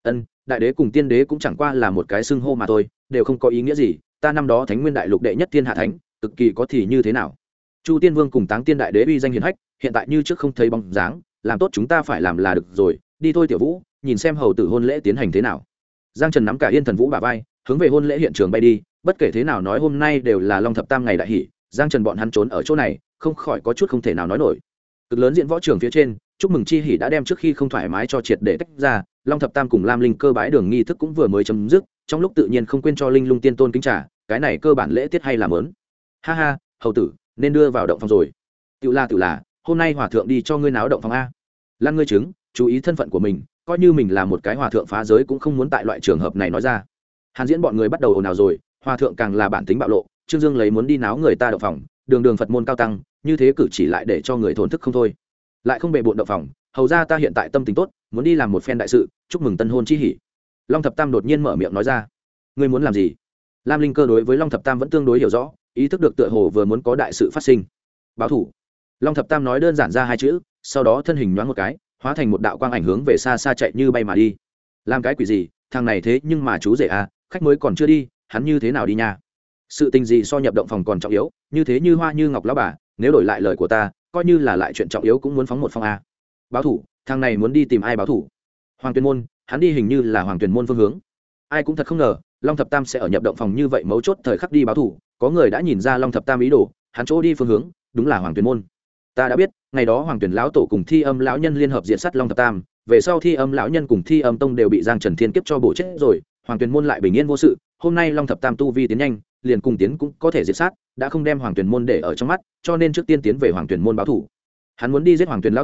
đại đế cùng tiên đế cũng chẳng qua là một cái xưng hô mà thôi, đều không có ý nghĩa gì, ta năm đó Thánh Nguyên Đại Lục đệ nhất thiên hạ thánh, cực kỳ có thì như thế nào? Chu Tiên Vương cùng Táng Tiên đại đế uy danh hiển hách, hiện tại như trước không thấy bóng dáng, làm tốt chúng ta phải làm là được rồi, đi thôi Tiểu Vũ, nhìn xem hầu tử hôn lễ tiến hành thế nào. Giang Trần nắm cả Yên Thần Vũ bả vai, hướng về hôn lễ hiện trường bay đi, bất kể thế nào nói hôm nay đều là Long Thập Tam ngày đại hỷ, Giang Trần bọn hắn trốn ở chỗ này, không khỏi có chút không thể nào nói nổi. Cực lớn diễn võ trường phía trên, chúc mừng chi hỉ đã đem trước khi không thoải mái cho triệt để tách ra, Long Thập Tam cùng Lam Linh cơ bái đường nghi thức cũng vừa mới chấm dứt, trong lúc tự nhiên không quên cho Linh Lung Tiên Tôn kính trà, cái này cơ bản lễ tiết hay là mớn. Ha ha, hầu tử, nên đưa vào động phòng rồi. Tự là, hôm nay hòa thượng đi cho ngươi náo động phòng a. Lan ngươi chứng, chú ý thân phận của mình, coi như mình là một cái hòa thượng phá giới cũng không muốn tại loại trường hợp này nói ra. Hàn Diễn bọn người bắt đầu ồn ào rồi, hòa thượng càng là bản tính bạo lộ, Trương Dương lấy muốn đi náo người ta động phòng, đường Phật môn cao tăng, như thế cử chỉ lại để cho người thổn thức không thôi. Lại không bề bộn động phòng, hầu ra ta hiện tại tâm tình tốt, muốn đi làm một phen đại sự, chúc mừng tân hôn chi hỉ. Long Thập Tam đột nhiên mở miệng nói ra. Ngươi muốn làm gì? Lam Linh cơ đối với Long Thập Tam vẫn tương đối hiểu rõ, ý thức được tựa hồ vừa muốn có đại sự phát sinh. Báo thủ. Long Thập Tam nói đơn giản ra hai chữ, sau đó thân hình nhoáng một cái, hóa thành một đạo quang ảnh hướng về xa xa chạy như bay mà đi. Làm cái quỷ gì, thằng này thế nhưng mà chú rể à, khách mới còn chưa đi, hắn như thế nào đi nha? Sự tình gì so nhập động phòng còn trọng yếu, như thế như hoa như ngọc lão bà, nếu đổi lại lời của ta, coi như là lại chuyện trọng yếu cũng muốn phóng một phong a. Báo thủ, thằng này muốn đi tìm ai báo thủ? Hoàng Tuyền môn, hắn đi hình như là Hoàng Tuyền môn phương hướng. Ai cũng thật không ngờ, Long Thập Tam sẽ ở nhập động phòng như vậy mấu chốt thời khắc đi báo thủ, có người đã nhìn ra Long Thập Tam ý đồ, hắn chỗ đi phương hướng, đúng là Hoàng Tuyền môn. Ta đã biết, ngày đó Hoàng Tuyền lão tổ cùng Thi Âm lão nhân liên hợp diệt sát Long Thập Tam, về sau Thi Âm lão nhân cùng Thi Âm tông đều bị Giang Trần Thiên kiếp cho bổ chết rồi, Hoàng Tuyền môn lại bình yên vô sự, hôm nay Long Thập Tam tu vi tiến nhanh, liền cùng tiến cũng có thể diệt sát, đã không đem Hoàng Tuyền môn để ở trong mắt, cho nên trước tiên tiến về Hoàng Tuyền môn báo thủ. Hắn muốn đi giết Hoàng Tuyền lão tổ,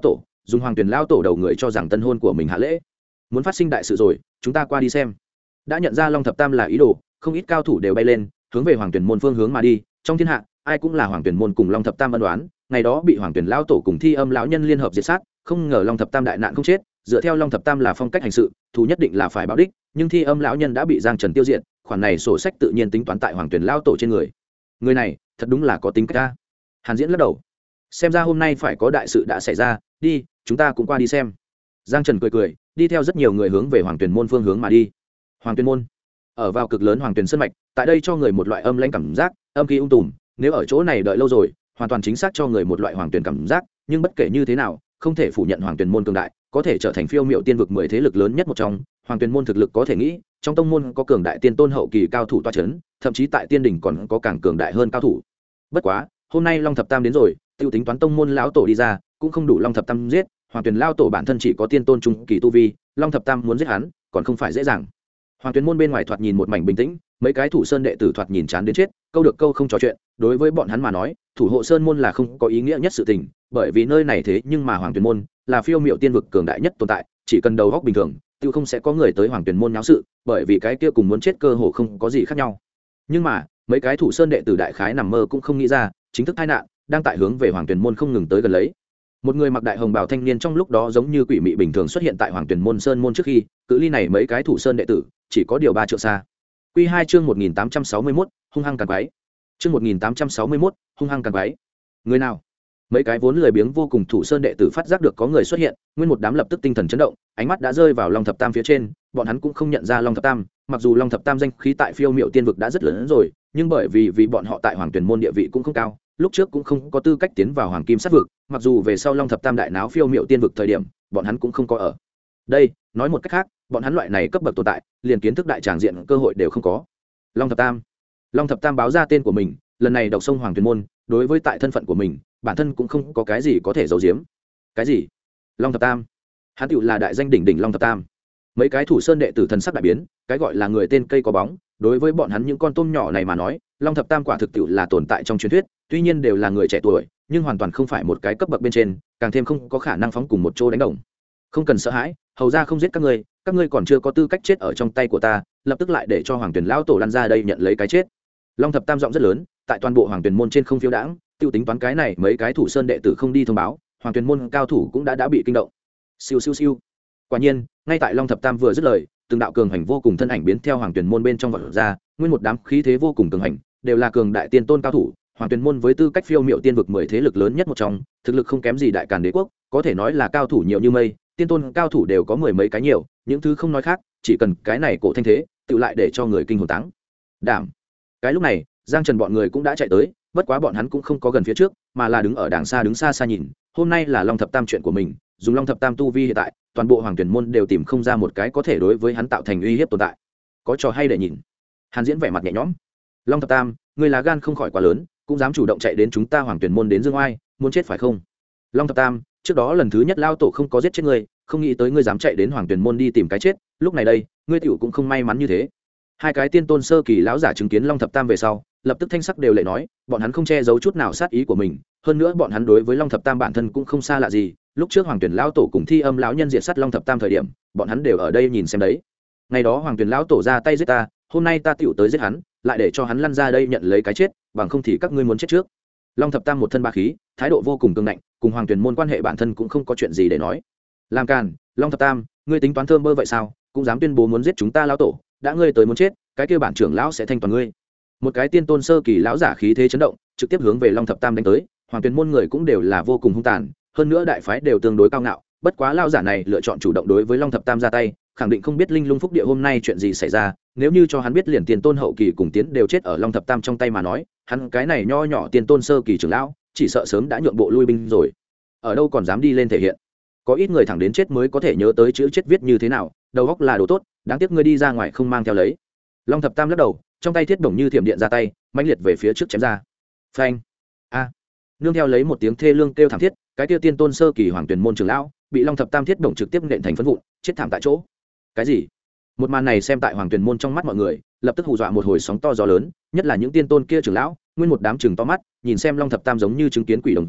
dùng hoàng tuyển lao tổ đầu người cho rằng tân hôn của mình hạ lễ. Muốn phát sinh đại sự rồi, chúng ta qua đi xem. Đã nhận ra Long Thập Tam là ý đồ, không ít cao thủ đều bay lên hướng về hoàng tuyển môn phương hướng mà đi. Trong thiên hạ ai cũng là hoàng tuyển môn cùng Long Thập Tam ân đoán, ngày đó bị hoàng tuyển lao tổ cùng Thi Âm lão nhân liên hợp diệt sát, không ngờ Long Thập Tam đại nạn không chết. Dựa theo Long Thập Tam là phong cách hành sự, thù nhất định là phải báo đích, nhưng Thi Âm lão nhân đã bị Giang Trần tiêu diệt, khoản này sổ sách tự nhiên tính toán tại hoàng tuyển lao tổ trên người. Người này thật đúng là có tính cách ta. Hàn Diễn lắc đầu, xem ra hôm nay phải có đại sự đã xảy ra, đi chúng ta cũng qua đi xem. Giang Trần cười cười, đi theo rất nhiều người hướng về hoàng tuyển môn phương hướng mà đi. Hoàng tuyển môn ở vào cực lớn hoàng tuyển sơn mạch, tại đây cho người một loại âm lãnh cảm giác, âm khí tùm, nếu ở chỗ này đợi lâu rồi hoàn toàn chính xác cho người một loại hoàng tuyển cảm giác. Nhưng bất kể như thế nào không thể phủ nhận hoàng tuyển môn cường đại, có thể trở thành phiêu miệu tiên vực 10 thế lực lớn nhất một trong. Hoàng tuyển môn thực lực có thể nghĩ, trong tông môn có cường đại tiên tôn hậu kỳ cao thủ toa chấn, thậm chí tại tiên đỉnh còn có càng cường đại hơn cao thủ. Bất quá hôm nay Long Thập Tam đến rồi, tiêu tính toán tông môn lão tổ đi ra cũng không đủ Long Thập Tam giết. Hoàng tuyển lao tổ bản thân chỉ có tiên tôn trung kỳ tu vi, Long Thập Tam muốn giết hắn còn không phải dễ dàng. Hoàng tuyển môn bên ngoài thoạt nhìn một mảnh bình tĩnh, mấy cái thủ sơn đệ tử thoạt nhìn chán đến chết, câu được câu không trò chuyện. Đối với bọn hắn mà nói, thủ hộ sơn môn là không có ý nghĩa nhất sự tình, bởi vì nơi này thế nhưng mà hoàng tuyển môn là phiêu miệu tiên vực cường đại nhất tồn tại, chỉ cần đầu góc bình thường tiêu không sẽ có người tới hoàng tuyển môn nháo sự, bởi vì cái kia cùng muốn chết cơ hồ không có gì khác nhau. Nhưng mà mấy cái thủ sơn đệ tử đại khái nằm mơ cũng không nghĩ ra, chính thức tai nạn đang tại hướng về hoàng tuyển môn không ngừng tới gần lấy. Một người mặc đại hồng bào thanh niên trong lúc đó giống như quỷ mị bình thường xuất hiện tại hoàng tuyển môn sơn môn trước khi, cự ly này mấy cái thủ sơn đệ tử chỉ có điều 3 trượng xa. Quy 2 chương 1861, hung hăng càng quái. Chương 1861, hung hăng càng quái. Người nào? Mấy cái vốn lười biếng vô cùng thủ sơn đệ tử phát giác được có người xuất hiện, nguyên một đám lập tức tinh thần chấn động, ánh mắt đã rơi vào Long Thập Tam phía trên. Bọn hắn cũng không nhận ra Long Thập Tam, mặc dù Long Thập Tam danh khí tại phiêu miệu tiên vực đã rất lớn rồi, nhưng bởi vì bọn họ tại hoàng tuyển môn địa vị cũng không cao, lúc trước cũng không có tư cách tiến vào hoàng kim sát vực. Mặc dù về sau Long Thập Tam đại náo phiêu miệu tiên vực thời điểm, bọn hắn cũng không có ở đây. Nói một cách khác, bọn hắn loại này cấp bậc tồn tại, liền kiến thức đại tràng diện cơ hội đều không có. Long Thập Tam báo ra tên của mình, lần này đọc sông hoàng tuyển môn, đối với tại thân phận của mình, bản thân cũng không có cái gì có thể giấu giếm. Cái gì? Long Thập Tam? Hắn tựu là đại danh đỉnh đỉnh Long Thập Tam. Mấy cái thủ sơn đệ tử thần sắc đại biến, cái gọi là người tên cây có bóng, đối với bọn hắn những con tôm nhỏ này mà nói, Long Thập Tam quả thực tựu là tồn tại trong truyền thuyết, tuy nhiên đều là người trẻ tuổi, nhưng hoàn toàn không phải một cái cấp bậc bên trên, càng thêm không có khả năng phóng cùng một chỗ đánh đồng. Không cần sợ hãi, hầu ra không giết các ngươi còn chưa có tư cách chết ở trong tay của ta, lập tức lại để cho hoàng tuyển lão tổ lăn ra đây nhận lấy cái chết. Long Thập Tam giọng rất lớn, tại toàn bộ hoàng tuyển môn trên không phiêu đãng, tiêu tính toán cái này mấy cái thủ sơn đệ tử không đi thông báo, hoàng tuyển môn cao thủ cũng đã bị kinh động. Siêu siêu siêu. Quả nhiên, ngay tại Long Thập Tam vừa dứt lời, từng đạo cường hành vô cùng thân ảnh biến theo hoàng tuyển môn bên trong vọt ra, nguyên một đám khí thế vô cùng cường hành, đều là cường đại tiên tôn cao thủ. Hoàng tuyển môn với tư cách phiêu miệu tiên vực 10 thế lực lớn nhất một trong, thực lực không kém gì đại càn đế quốc, có thể nói là cao thủ nhiều như mây, tiên tôn cao thủ đều có 10 mấy cái nhiều, những thứ không nói khác, chỉ cần cái này cổ thanh thế, tự lại để cho người kinh hồn táng đảm. Cái lúc này, Giang Trần bọn người cũng đã chạy tới, bất quá bọn hắn cũng không có gần phía trước, mà là đứng ở đàng xa đứng xa xa nhìn. Hôm nay là Long Thập Tam chuyện của mình, dùng Long Thập Tam tu vi hiện tại, toàn bộ hoàng tuyển môn đều tìm không ra một cái có thể đối với hắn tạo thành uy hiếp tồn tại. Có trò hay để nhìn. Hàn Diễn vẻ mặt nhẹ nhõm. Long Thập Tam, ngươi lá gan không khỏi quá lớn, cũng dám chủ động chạy đến chúng ta hoàng tuyển môn đến dương oai, muốn chết phải không? Long Thập Tam, trước đó lần thứ nhất lao tổ không có giết chết ngươi, không nghĩ tới ngươi dám chạy đến hoàng tuyển môn đi tìm cái chết, lúc này đây ngươi tiểu cũng không may mắn như thế. Hai cái tiên tôn sơ kỳ lão giả chứng kiến Long Thập Tam về sau, lập tức thanh sắc đều lệ nói, bọn hắn không che giấu chút nào sát ý của mình, hơn nữa bọn hắn đối với Long Thập Tam bản thân cũng không xa lạ gì, lúc trước hoàng tuyển lão tổ cùng Thi Âm lão nhân diệt sát Long Thập Tam thời điểm, bọn hắn đều ở đây nhìn xem đấy. Ngày đó hoàng tuyển lão tổ ra tay giết ta, hôm nay ta tiểu tới giết hắn, lại để cho hắn lăn ra đây nhận lấy cái chết, bằng không thì các ngươi muốn chết trước. Long Thập Tam một thân ba khí, thái độ vô cùng cứng ngạnh, cùng hoàng tuyển môn quan hệ bản thân cũng không có chuyện gì để nói. Làm càn, Long Thập Tam, ngươi tính toán thơm bơ vậy sao, cũng dám tuyên bố muốn giết chúng ta lão tổ, đã ngươi tới muốn chết, cái kia bản trưởng lão sẽ thanh toàn ngươi. Một cái tiên tôn sơ kỳ lão giả khí thế chấn động, trực tiếp hướng về Long Thập Tam đánh tới. Hoàng tuyển môn người cũng đều là vô cùng hung tàn, hơn nữa đại phái đều tương đối cao ngạo, bất quá lão giả này lựa chọn chủ động đối với Long Thập Tam ra tay, khẳng định không biết linh lung phúc địa hôm nay chuyện gì xảy ra, nếu như cho hắn biết liền tiền tôn hậu kỳ cùng tiến đều chết ở Long Thập Tam trong tay mà nói, hắn cái này nho nhỏ tiên tôn sơ kỳ trưởng lão, chỉ sợ sớm đã nhượng bộ lui binh rồi. Ở đâu còn dám đi lên thể hiện. Có ít người thẳng đến chết mới có thể nhớ tới chữ chết viết như thế nào, đầu óc là đồ tốt, đáng tiếc ngươi đi ra ngoài không mang theo lấy. Long Thập Tam lắc đầu, trong tay thiết đồng như thiểm điện ra tay, mãnh liệt về phía trước chém ra. Phanh! A! Nương theo lấy một tiếng thê lương kêu thảm thiết, cái kia tiên tôn sơ kỳ hoàng tuyển môn trưởng lão, bị Long Thập Tam thiết đồng trực tiếp nện thành phấn vụn, chết thảm tại chỗ. Cái gì? Một màn này xem tại hoàng tuyển môn trong mắt mọi người, lập tức hù dọa một hồi sóng to gió lớn, nhất là những tiên tôn kia trưởng lão, nguyên một đám chừng to mắt, nhìn xem Long Thập Tam giống như chứng kiến quỷ đồng dạng,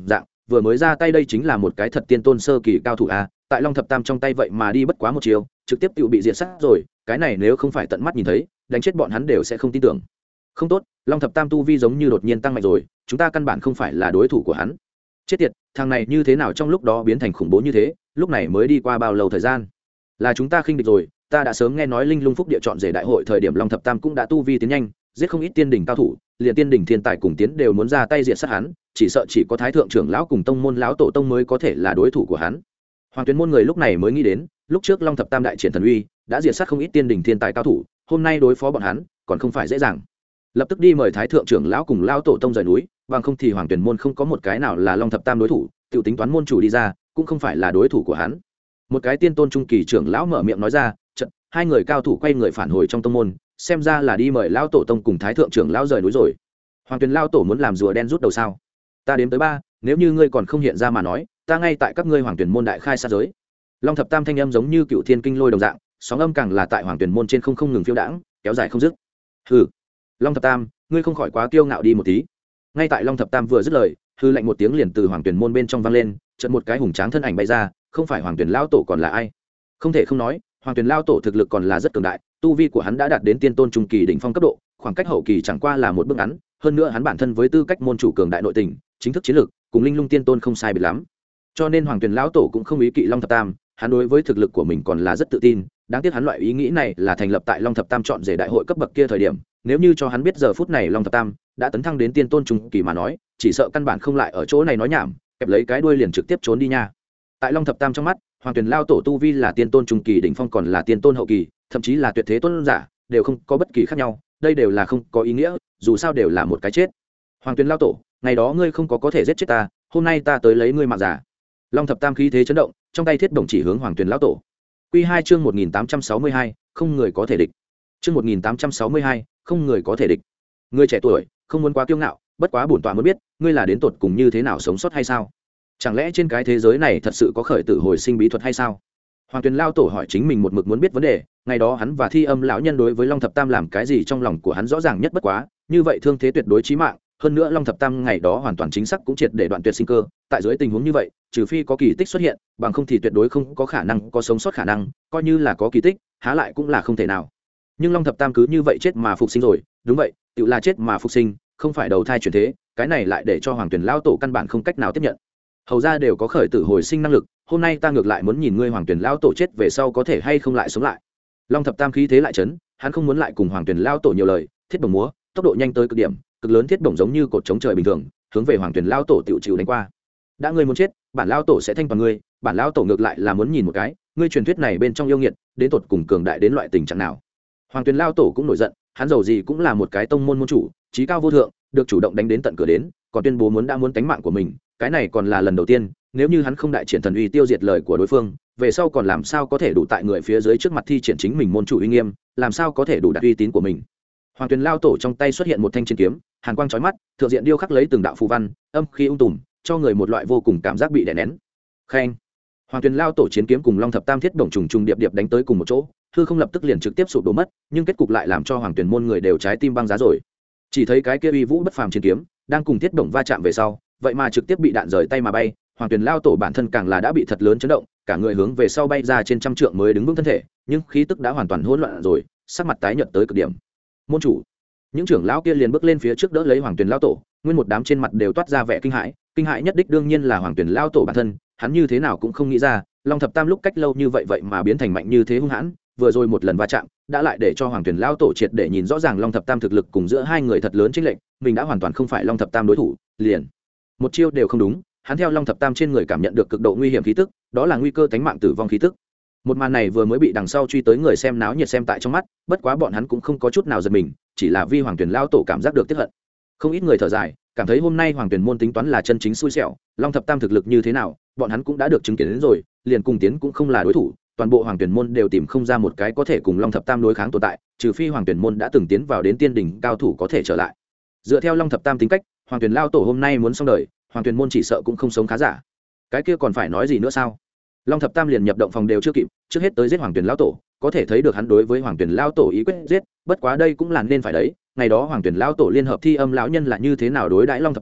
vừa mới ra tay đây chính là một cái thật tiên tôn sơ kỳ cao thủ a, tại long thập tam trong tay vậy mà đi bất quá một chiều trực tiếp tự bị diệt sát rồi, cái này nếu không phải tận mắt nhìn thấy đánh chết bọn hắn đều sẽ không tin tưởng. Không tốt, long thập tam tu vi giống như đột nhiên tăng mạnh rồi, chúng ta căn bản không phải là đối thủ của hắn. Chết tiệt, thằng này như thế nào trong lúc đó biến thành khủng bố như thế, lúc này mới đi qua bao lâu thời gian, là chúng ta khinh địch rồi. Ta đã sớm nghe nói linh lung phúc địa chọn rể đại hội thời điểm long thập tam cũng đã tu vi tiến nhanh, giết không ít tiên đỉnh cao thủ, liền tiên đỉnh thiên tài cùng tiến đều muốn ra tay diệt sát hắn, chỉ sợ chỉ có thái thượng trưởng lão cùng tông môn lão tổ tông mới có thể là đối thủ của hắn. Hoàng Tuyến môn người lúc này mới nghĩ đến, lúc trước long thập tam đại triển thần uy đã diệt sát không ít tiên đỉnh thiên tài cao thủ, hôm nay đối phó bọn hắn còn không phải dễ dàng. Lập tức đi mời thái thượng trưởng lão cùng lão tổ tông rời núi, bằng không thì Hoàng Tuyển môn không có một cái nào là long thập tam đối thủ, tiểu tính toán môn chủ đi ra cũng không phải là đối thủ của hắn. Một cái tiên tôn trung kỳ trưởng lão mở miệng nói ra, trận hai người cao thủ quay người phản hồi trong tông môn, xem ra là đi mời lão tổ tông cùng thái thượng trưởng lão rời núi rồi. Hoàng Tuyển lão tổ muốn làm rùa đen rút đầu sao? Ta đếm tới 3, nếu như ngươi còn không hiện ra mà nói, ta ngay tại các ngươi Hoàng Tuyển môn đại khai sát giới. Long thập tam thanh âm giống như cựu thiên kinh lôi đồng dạng, sóng âm càng là tại Hoàng Tuyển môn trên không ngừng phiêu đãng, kéo dài không dứt. Hừ, Long thập tam, ngươi không khỏi quá kiêu ngạo đi một tí. Ngay tại Long thập tam vừa dứt lời, hư lạnh một tiếng liền từ Hoàng Tuyển môn bên trong vang lên, chợt một cái hùng tráng thân ảnh bay ra, không phải Hoàng Tuyển lão tổ còn là ai? Không thể không nói, Hoàng Tuyển lão tổ thực lực còn là rất cường đại, tu vi của hắn đã đạt đến tiên tôn trung kỳ đỉnh phong cấp độ, khoảng cách hậu kỳ chẳng qua là một bước ngắn, hơn nữa hắn bản thân với tư cách môn chủ cường đại nội tình, chính thức chiến lược cùng linh lung tiên tôn không sai biệt lắm. Cho nên Hoàng Tuyển lão tổ cũng không ý kỵ Long thập tam, hắn đối với thực lực của mình còn là rất tự tin, đáng tiếc hắn loại ý nghĩ này là thành lập tại Long thập tam chọn rể đại hội cấp bậc kia thời điểm, nếu như cho hắn biết giờ phút này Long thập tam đã tấn thăng đến tiên tôn trung kỳ mà nói, chỉ sợ căn bản không lại ở chỗ này nói nhảm, kẹp lấy cái đuôi liền trực tiếp trốn đi nha. Tại Long thập tam trong mắt, Hoàng Tuyển lão tổ tu vi là tiên tôn trung kỳ đỉnh phong còn là tiên tôn hậu kỳ, thậm chí là tuyệt thế tôn giả, đều không có bất kỳ khác nhau, đây đều là không có ý nghĩa, dù sao đều là một cái chết. Hoàng Tuyển lão tổ, ngày đó ngươi không có thể giết chết ta, hôm nay ta tới lấy ngươi mạng giả. Long thập tam khí thế chấn động, trong tay thiết đồng chỉ hướng Hoàng Tuyển lão tổ. Quy 2 chương 1862, không người có thể địch. Chương 1862, không người có thể địch. Ngươi trẻ tuổi, không muốn quá kiêu ngạo, bất quá bổn tọa muốn biết, ngươi là đến tột cùng như thế nào sống sót hay sao? Chẳng lẽ trên cái thế giới này thật sự có khởi tử hồi sinh bí thuật hay sao? Hoàng Tuyển lão tổ hỏi chính mình một mực muốn biết vấn đề, ngày đó hắn và Thi Âm lão nhân đối với Long thập tam làm cái gì trong lòng của hắn rõ ràng nhất bất quá, như vậy thương thế tuyệt đối chí mạng, hơn nữa Long thập tam ngày đó hoàn toàn chính xác cũng triệt để đoạn tuyệt sinh cơ, tại dưới tình huống như vậy, trừ phi có kỳ tích xuất hiện, bằng không thì tuyệt đối không có khả năng có sống sót khả năng, coi như là có kỳ tích, há lại cũng là không thể nào. Nhưng Long thập tam cứ như vậy chết mà phục sinh rồi, đúng vậy, tự là chết mà phục sinh, không phải đầu thai chuyển thế, cái này lại để cho Hoàng Tuyển lão tổ căn bản không cách nào tiếp nhận. Hầu ra đều có khởi tử hồi sinh năng lực, hôm nay ta ngược lại muốn nhìn ngươi Hoàng Tuyển lão tổ chết về sau có thể hay không lại sống lại. Long thập tam khí thế lại chấn, hắn không muốn lại cùng Hoàng Tuyển lão tổ nhiều lời, thiết bổng múa, tốc độ nhanh tới cực điểm, cực lớn thiết bổng giống như cột chống trời bình thường, hướng về Hoàng Tuyển lão tổ tiểu chịu đánh qua. Đã ngươi muốn chết, bản lão tổ sẽ thanh toàn ngươi, bản lão tổ ngược lại là muốn nhìn một cái, ngươi truyền thuyết này bên trong yêu nghiệt, đến tột cùng cường đại đến loại tình trạng nào. Hoàng Tuyển lão tổ cũng nổi giận, hắn dầu gì cũng là một cái tông môn môn chủ, trí cao vô thượng, được chủ động đánh đến tận cửa đến, còn tuyên bố muốn tánh mạng của mình, cái này còn là lần đầu tiên, nếu như hắn không đại triển thần uy tiêu diệt lời của đối phương, về sau còn làm sao có thể đủ tại người phía dưới trước mặt thi triển chính mình môn chủ uy nghiêm, làm sao có thể đủ đạt uy tín của mình. Hoàng Tuyển lão tổ trong tay xuất hiện một thanh chiến kiếm, hàn quang chói mắt, thượng diện điêu khắc lấy từng đạo phù văn, âm khí ung tùm, cho người một loại vô cùng cảm giác bị đè nén. Khen. Hoàng Tuyển lão tổ chiến kiếm cùng Long thập tam thiết bổng trùng trùng điệp điệp đánh tới cùng một chỗ, hư không lập tức liền trực tiếp sụp đổ mất, nhưng kết cục lại làm cho Hoàng Tuyển môn người đều trái tim băng giá rồi. Chỉ thấy cái kia uy vũ bất phàm chiến kiếm, đang cùng thiết bổng va chạm về sau, vậy mà trực tiếp bị đạn rời tay mà bay. Hoàng Tuyển lão tổ bản thân càng là đã bị thật lớn chấn động, cả người hướng về sau bay ra trên trăm trượng mới đứng vững thân thể, nhưng khí tức đã hoàn toàn hỗn loạn rồi, sắc mặt tái nhợt tới cực điểm. Môn chủ, những trưởng lão kia liền bước lên phía trước đỡ lấy Hoàng Tuyển lão tổ, nguyên một đám trên mặt đều toát ra vẻ kinh hãi nhất đích đương nhiên là Hoàng Tuyển lão tổ bản thân, hắn như thế nào cũng không nghĩ ra, Long thập tam lúc cách lâu như vậy mà biến thành mạnh như thế hung hãn, vừa rồi một lần va chạm, đã lại để cho Hoàng Tuyển lão tổ triệt để nhìn rõ ràng Long thập tam thực lực cùng giữa hai người thật lớn chênh lệch, mình đã hoàn toàn không phải Long thập tam đối thủ, liền một chiêu đều không đúng, hắn theo Long thập tam trên người cảm nhận được cực độ nguy hiểm khí tức, đó là nguy cơ tính mạng tử vong khí tức. Một màn này vừa mới bị đằng sau truy tới người xem náo nhiệt xem tại trong mắt, bất quá bọn hắn cũng không có chút nào giật mình, chỉ là vì Hoàng Tuyển lão tổ cảm giác được tiếc hận. Không ít người thở dài, cảm thấy hôm nay Hoàng Tuyển môn tính toán là chân chính xui xẻo, Long thập tam thực lực như thế nào, bọn hắn cũng đã được chứng kiến đến rồi, liền cùng tiến cũng không là đối thủ, toàn bộ Hoàng Tuyển môn đều tìm không ra một cái có thể cùng Long thập tam đối kháng tồn tại, trừ phi Hoàng Tuyển môn đã từng tiến vào đến tiên đỉnh cao thủ có thể trở lại. Dựa theo Long thập tam tính cách, Hoàng Tuyển lão tổ hôm nay muốn xong đời, Hoàng Tuyển môn chỉ sợ cũng không sống khá giả. Cái kia còn phải nói gì nữa sao? Long thập tam liền nhập động phòng đều chưa kịp, trước hết tới giết Hoàng Tuyển lão tổ, có thể thấy được hắn đối với Hoàng Tuyển lão tổ ý quyết giết, bất quá đây cũng là nên phải đấy, ngày đó Hoàng Tuyển lão tổ liên hợp Thi Âm lão nhân là như thế nào đối đãi Long thập tam,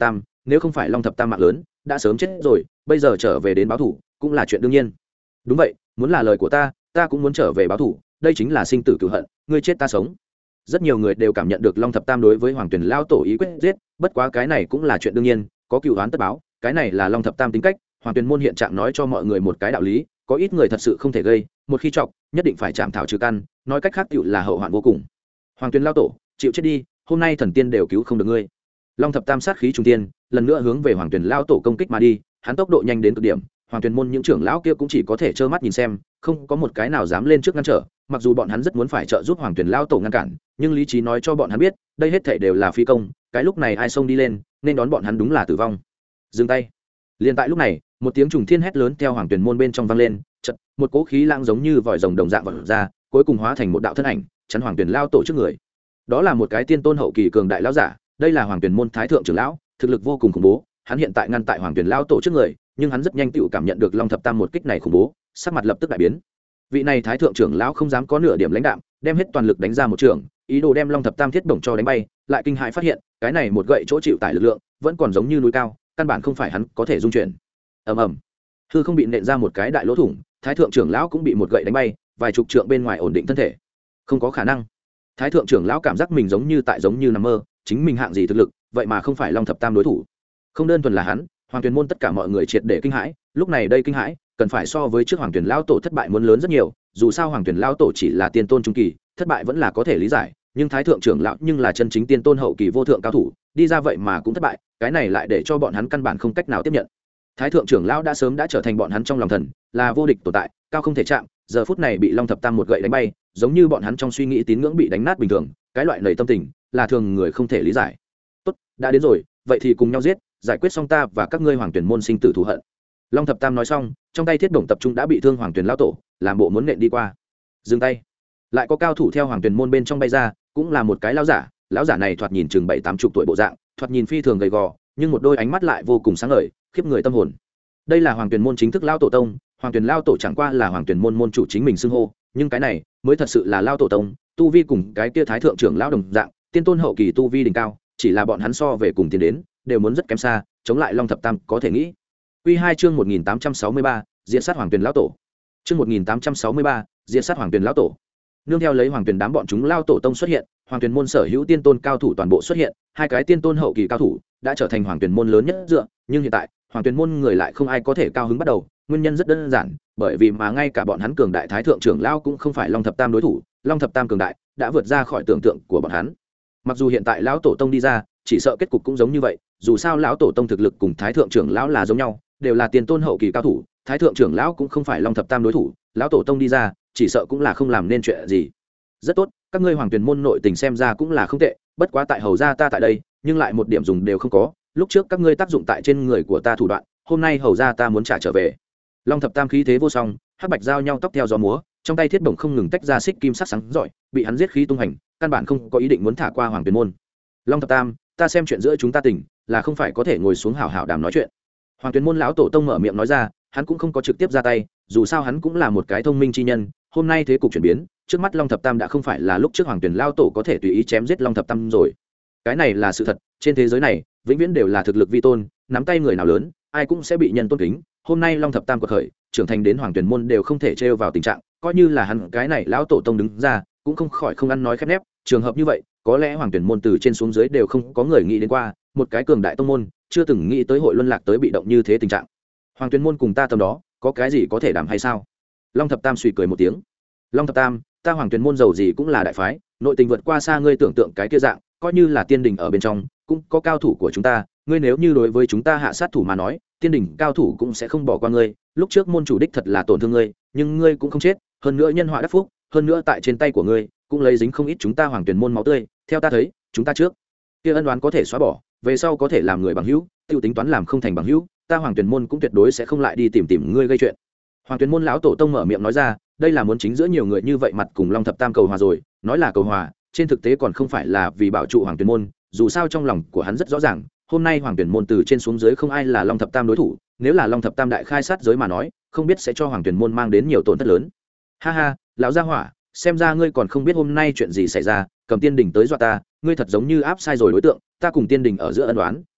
nếu không phải long thập tam mạng lớn đã sớm chết rồi, bây giờ trở về đến báo thủ cũng là chuyện đương nhiên. Đúng vậy, muốn là lời của ta cũng muốn trở về báo thủ, đây chính là sinh tử cửu hận, ngươi chết ta sống. Rất nhiều người đều cảm nhận được long thập tam đối với hoàng tuyền lao tổ ý quyết giết, bất quá cái này cũng là chuyện đương nhiên, có cựu oán tất báo, cái này là long thập tam tính cách. Hoàng tuyền môn hiện trạng nói cho mọi người một cái đạo lý, có ít người thật sự không thể gây, một khi chọc nhất định phải chạm thảo trừ căn, nói cách khác cựu là hậu hoạn vô cùng. Hoàng tuyền lao tổ chịu chết đi, hôm nay thần tiên đều cứu không được ngươi. Long thập tam sát khí trùng tiên, lần nữa hướng về hoàng tuyền lao tổ công kích mà đi, hắn tốc độ nhanh đến cực điểm, hoàng tuyền môn những trưởng lão kia cũng chỉ có thể trơ mắt nhìn xem, không có một cái nào dám lên trước ngăn trở. Mặc dù bọn hắn rất muốn phải trợ giúp hoàng tuyền lao tổ ngăn cản, nhưng lý trí nói cho bọn hắn biết đây hết thảy đều là phi công, cái lúc này ai xông đi lên nên đón bọn hắn đúng là tử vong. Dừng tay. Liên tại lúc này, một tiếng trùng thiên hét lớn theo hoàng tuyền môn bên trong vang lên, chợt một cỗ khí lãng giống như vòi rồng đồng dạng vọt ra, cuối cùng hóa thành một đạo thân ảnh chắn hoàng tuyền lao tổ trước người. Đó là một cái tiên tôn hậu kỳ cường đại lão giả, đây là hoàng tuyền môn thái thượng trưởng lão, thực lực vô cùng khủng bố. Hắn hiện tại ngăn tại hoàng tuyền lao tổ trước người, nhưng hắn rất nhanh tự cảm nhận được long thập tam một kích này khủng bố, sắc mặt lập tức đại biến. Vị này thái thượng trưởng lão không dám có nửa điểm lãnh đạm, đem hết toàn lực đánh ra một trường, ý đồ đem long thập tam thiết bổng cho đánh bay, lại kinh hãi phát hiện cái này một gậy chỗ chịu tải lực lượng vẫn còn giống như núi cao, căn bản không phải hắn có thể dung chuyển. Ầm ầm, hư không bị nện ra một cái đại lỗ thủng, thái thượng trưởng lão cũng bị một gậy đánh bay, vài chục trượng bên ngoài ổn định thân thể. Không có khả năng. Thái thượng trưởng lão cảm giác mình giống như nằm mơ, chính mình hạng gì thực lực, vậy mà không phải long thập tam đối thủ. Không đơn thuần là hắn, hoàng tuyền môn tất cả mọi người triệt để kinh hãi. Lúc này đây kinh hãi cần phải so với trước hoàng tuyền lão tổ thất bại muốn lớn rất nhiều. Dù sao hoàng tuyền lão tổ chỉ là tiên tôn trung kỳ, thất bại vẫn là có thể lý giải, nhưng thái thượng trưởng lão nhưng là chân chính tiên tôn hậu kỳ vô thượng cao thủ, đi ra vậy mà cũng thất bại, cái này lại để cho bọn hắn căn bản không cách nào tiếp nhận. Thái thượng trưởng lão đã sớm đã trở thành bọn hắn trong lòng thần, là vô địch tồn tại, cao không thể chạm, giờ phút này bị long thập tam một gậy đánh bay, giống như bọn hắn trong suy nghĩ tín ngưỡng bị đánh nát bình thường, cái loại lầy tâm tình là thường người không thể lý giải. Tốt, đã đến rồi, vậy thì cùng nhau giết, giải quyết xong ta và các ngươi hoàng tuyển môn sinh tử thù hận. Long thập tam nói xong, trong tay thiết bổng tập trung đã bị thương hoàng tuyển lão tổ, làm bộ muốn nện đi qua. Dừng tay. Lại có cao thủ theo hoàng tuyển môn bên trong bay ra, cũng là một cái lão giả này thoạt nhìn chừng 70-80 tuổi bộ dạng, thoạt nhìn phi thường gầy gò, nhưng một đôi ánh mắt lại vô cùng sáng ngời, khiếp người tâm hồn. Đây là hoàng tuyển môn chính thức lão tổ tông, hoàng tuyển lão tổ chẳng qua là hoàng tuyển môn môn chủ chính mình xưng hô, nhưng cái này mới thật sự là lão tổ tông, tu vi cùng cái kia thái thượng trưởng lão đồng dạng, tiên tôn hậu kỳ tu vi đỉnh cao, chỉ là bọn hắn so về cùng tiến đến, đều muốn rất kém xa, chống lại long thập tam có thể nghĩ. Quy 2 chương 1863, diệt sát hoàng tuyển lão tổ. Chương 1863, diệt sát hoàng tuyển lão tổ. Nương theo lấy hoàng tuyển đám bọn chúng lao tổ tông xuất hiện, hoàng tuyển môn sở hữu tiên tôn cao thủ toàn bộ xuất hiện, hai cái tiên tôn hậu kỳ cao thủ đã trở thành hoàng tuyển môn lớn nhất dựa, nhưng hiện tại hoàng tuyển môn người lại không ai có thể cao hứng bắt đầu, nguyên nhân rất đơn giản, bởi vì mà ngay cả bọn hắn cường đại thái thượng trưởng lao cũng không phải long thập tam đối thủ, long thập tam cường đại đã vượt ra khỏi tưởng tượng của bọn hắn. Mặc dù hiện tại lão tổ tông đi ra, chỉ sợ kết cục cũng giống như vậy, dù sao lão tổ tông thực lực cùng thái thượng trưởng lão là giống nhau, đều là tiên tôn hậu kỳ cao thủ, thái thượng trưởng lão cũng không phải long thập tam đối thủ, lão tổ tông đi ra chỉ sợ cũng là không làm nên chuyện gì. Rất tốt, các ngươi hoàng tuyển môn nội tình xem ra cũng là không tệ, bất quá tại hầu gia ta tại đây nhưng lại một điểm dùng đều không có, lúc trước các ngươi tác dụng tại trên người của ta thủ đoạn, hôm nay hầu gia ta muốn trả trở về. Long thập tam khí thế vô song, hắc bạch giao nhau tóc theo gió múa, trong tay thiết bổng không ngừng tách ra xích kim sắc sáng giỏi, bị hắn giết khí tung hành, căn bản không có ý định muốn thả qua hoàng tuyển môn. Long thập tam, ta xem chuyện giữa chúng ta tình là không phải có thể ngồi xuống hảo hảo đàm nói chuyện. Hoàng tuyển môn lão tổ tông mở miệng nói ra, hắn cũng không có trực tiếp ra tay, dù sao hắn cũng là một cái thông minh chi nhân, hôm nay thế cục chuyển biến, trước mắt long thập tam đã không phải là lúc trước hoàng tuyển lao tổ có thể tùy ý chém giết long thập tam rồi. Cái này là sự thật, trên thế giới này vĩnh viễn đều là thực lực vi tôn, nắm tay người nào lớn ai cũng sẽ bị nhân tôn kính. Hôm nay long thập tam quật khởi trưởng thành đến hoàng tuyển môn đều không thể trêu vào tình trạng, coi như là hắn cái này lão tổ tông đứng ra cũng không khỏi không ăn nói khép nép. Trường hợp như vậy có lẽ hoàng tuyển môn từ trên xuống dưới đều không có người nghĩ đến qua, một cái cường đại tông môn chưa từng nghĩ tới hội luân lạc tới bị động như thế tình trạng. Hoàng tuyển môn cùng ta tầm đó có cái gì có thể đảm hay sao? Long thập tam suy cười một tiếng. Long thập tam, ta hoàng tuyển môn giàu gì cũng là đại phái, nội tình vượt qua xa ngươi tưởng tượng cái kia dạng, coi như là tiên đình ở bên trong cũng có cao thủ của chúng ta, ngươi nếu như đối với chúng ta hạ sát thủ mà nói, tiên đình cao thủ cũng sẽ không bỏ qua ngươi. Lúc trước môn chủ đích thật là tổn thương ngươi, nhưng ngươi cũng không chết, hơn nữa nhân họa đắc phúc, hơn nữa tại trên tay của ngươi cũng lấy dính không ít chúng ta hoàng tuyển môn máu tươi, theo ta thấy chúng ta trước kia ân đoán có thể xóa bỏ, về sau có thể làm người bằng hữu, tiêu tính toán làm không thành bằng hữu, ta hoàng tuyển môn cũng tuyệt đối sẽ không lại đi tìm ngươi gây chuyện. Hoàng tuyển môn lão tổ tông mở miệng nói ra, đây là muốn chính giữa nhiều người như vậy mặt cùng long thập tam cầu hòa rồi, nói là cầu hòa trên thực tế còn không phải là vì bảo trụ hoàng tuyển môn, dù sao trong lòng của hắn rất rõ ràng, hôm nay hoàng tuyển môn từ trên xuống dưới không ai là long thập tam đối thủ, nếu là long thập tam đại khai sát giới mà nói, không biết sẽ cho hoàng tuyển môn mang đến nhiều tổn thất lớn. Ha ha, lão gia hỏa, xem ra ngươi còn không biết hôm nay chuyện gì xảy ra, cầm tiên đình tới dọa ta, ngươi thật giống như áp sai rồi đối tượng, ta cùng tiên đình ở giữa ân đoán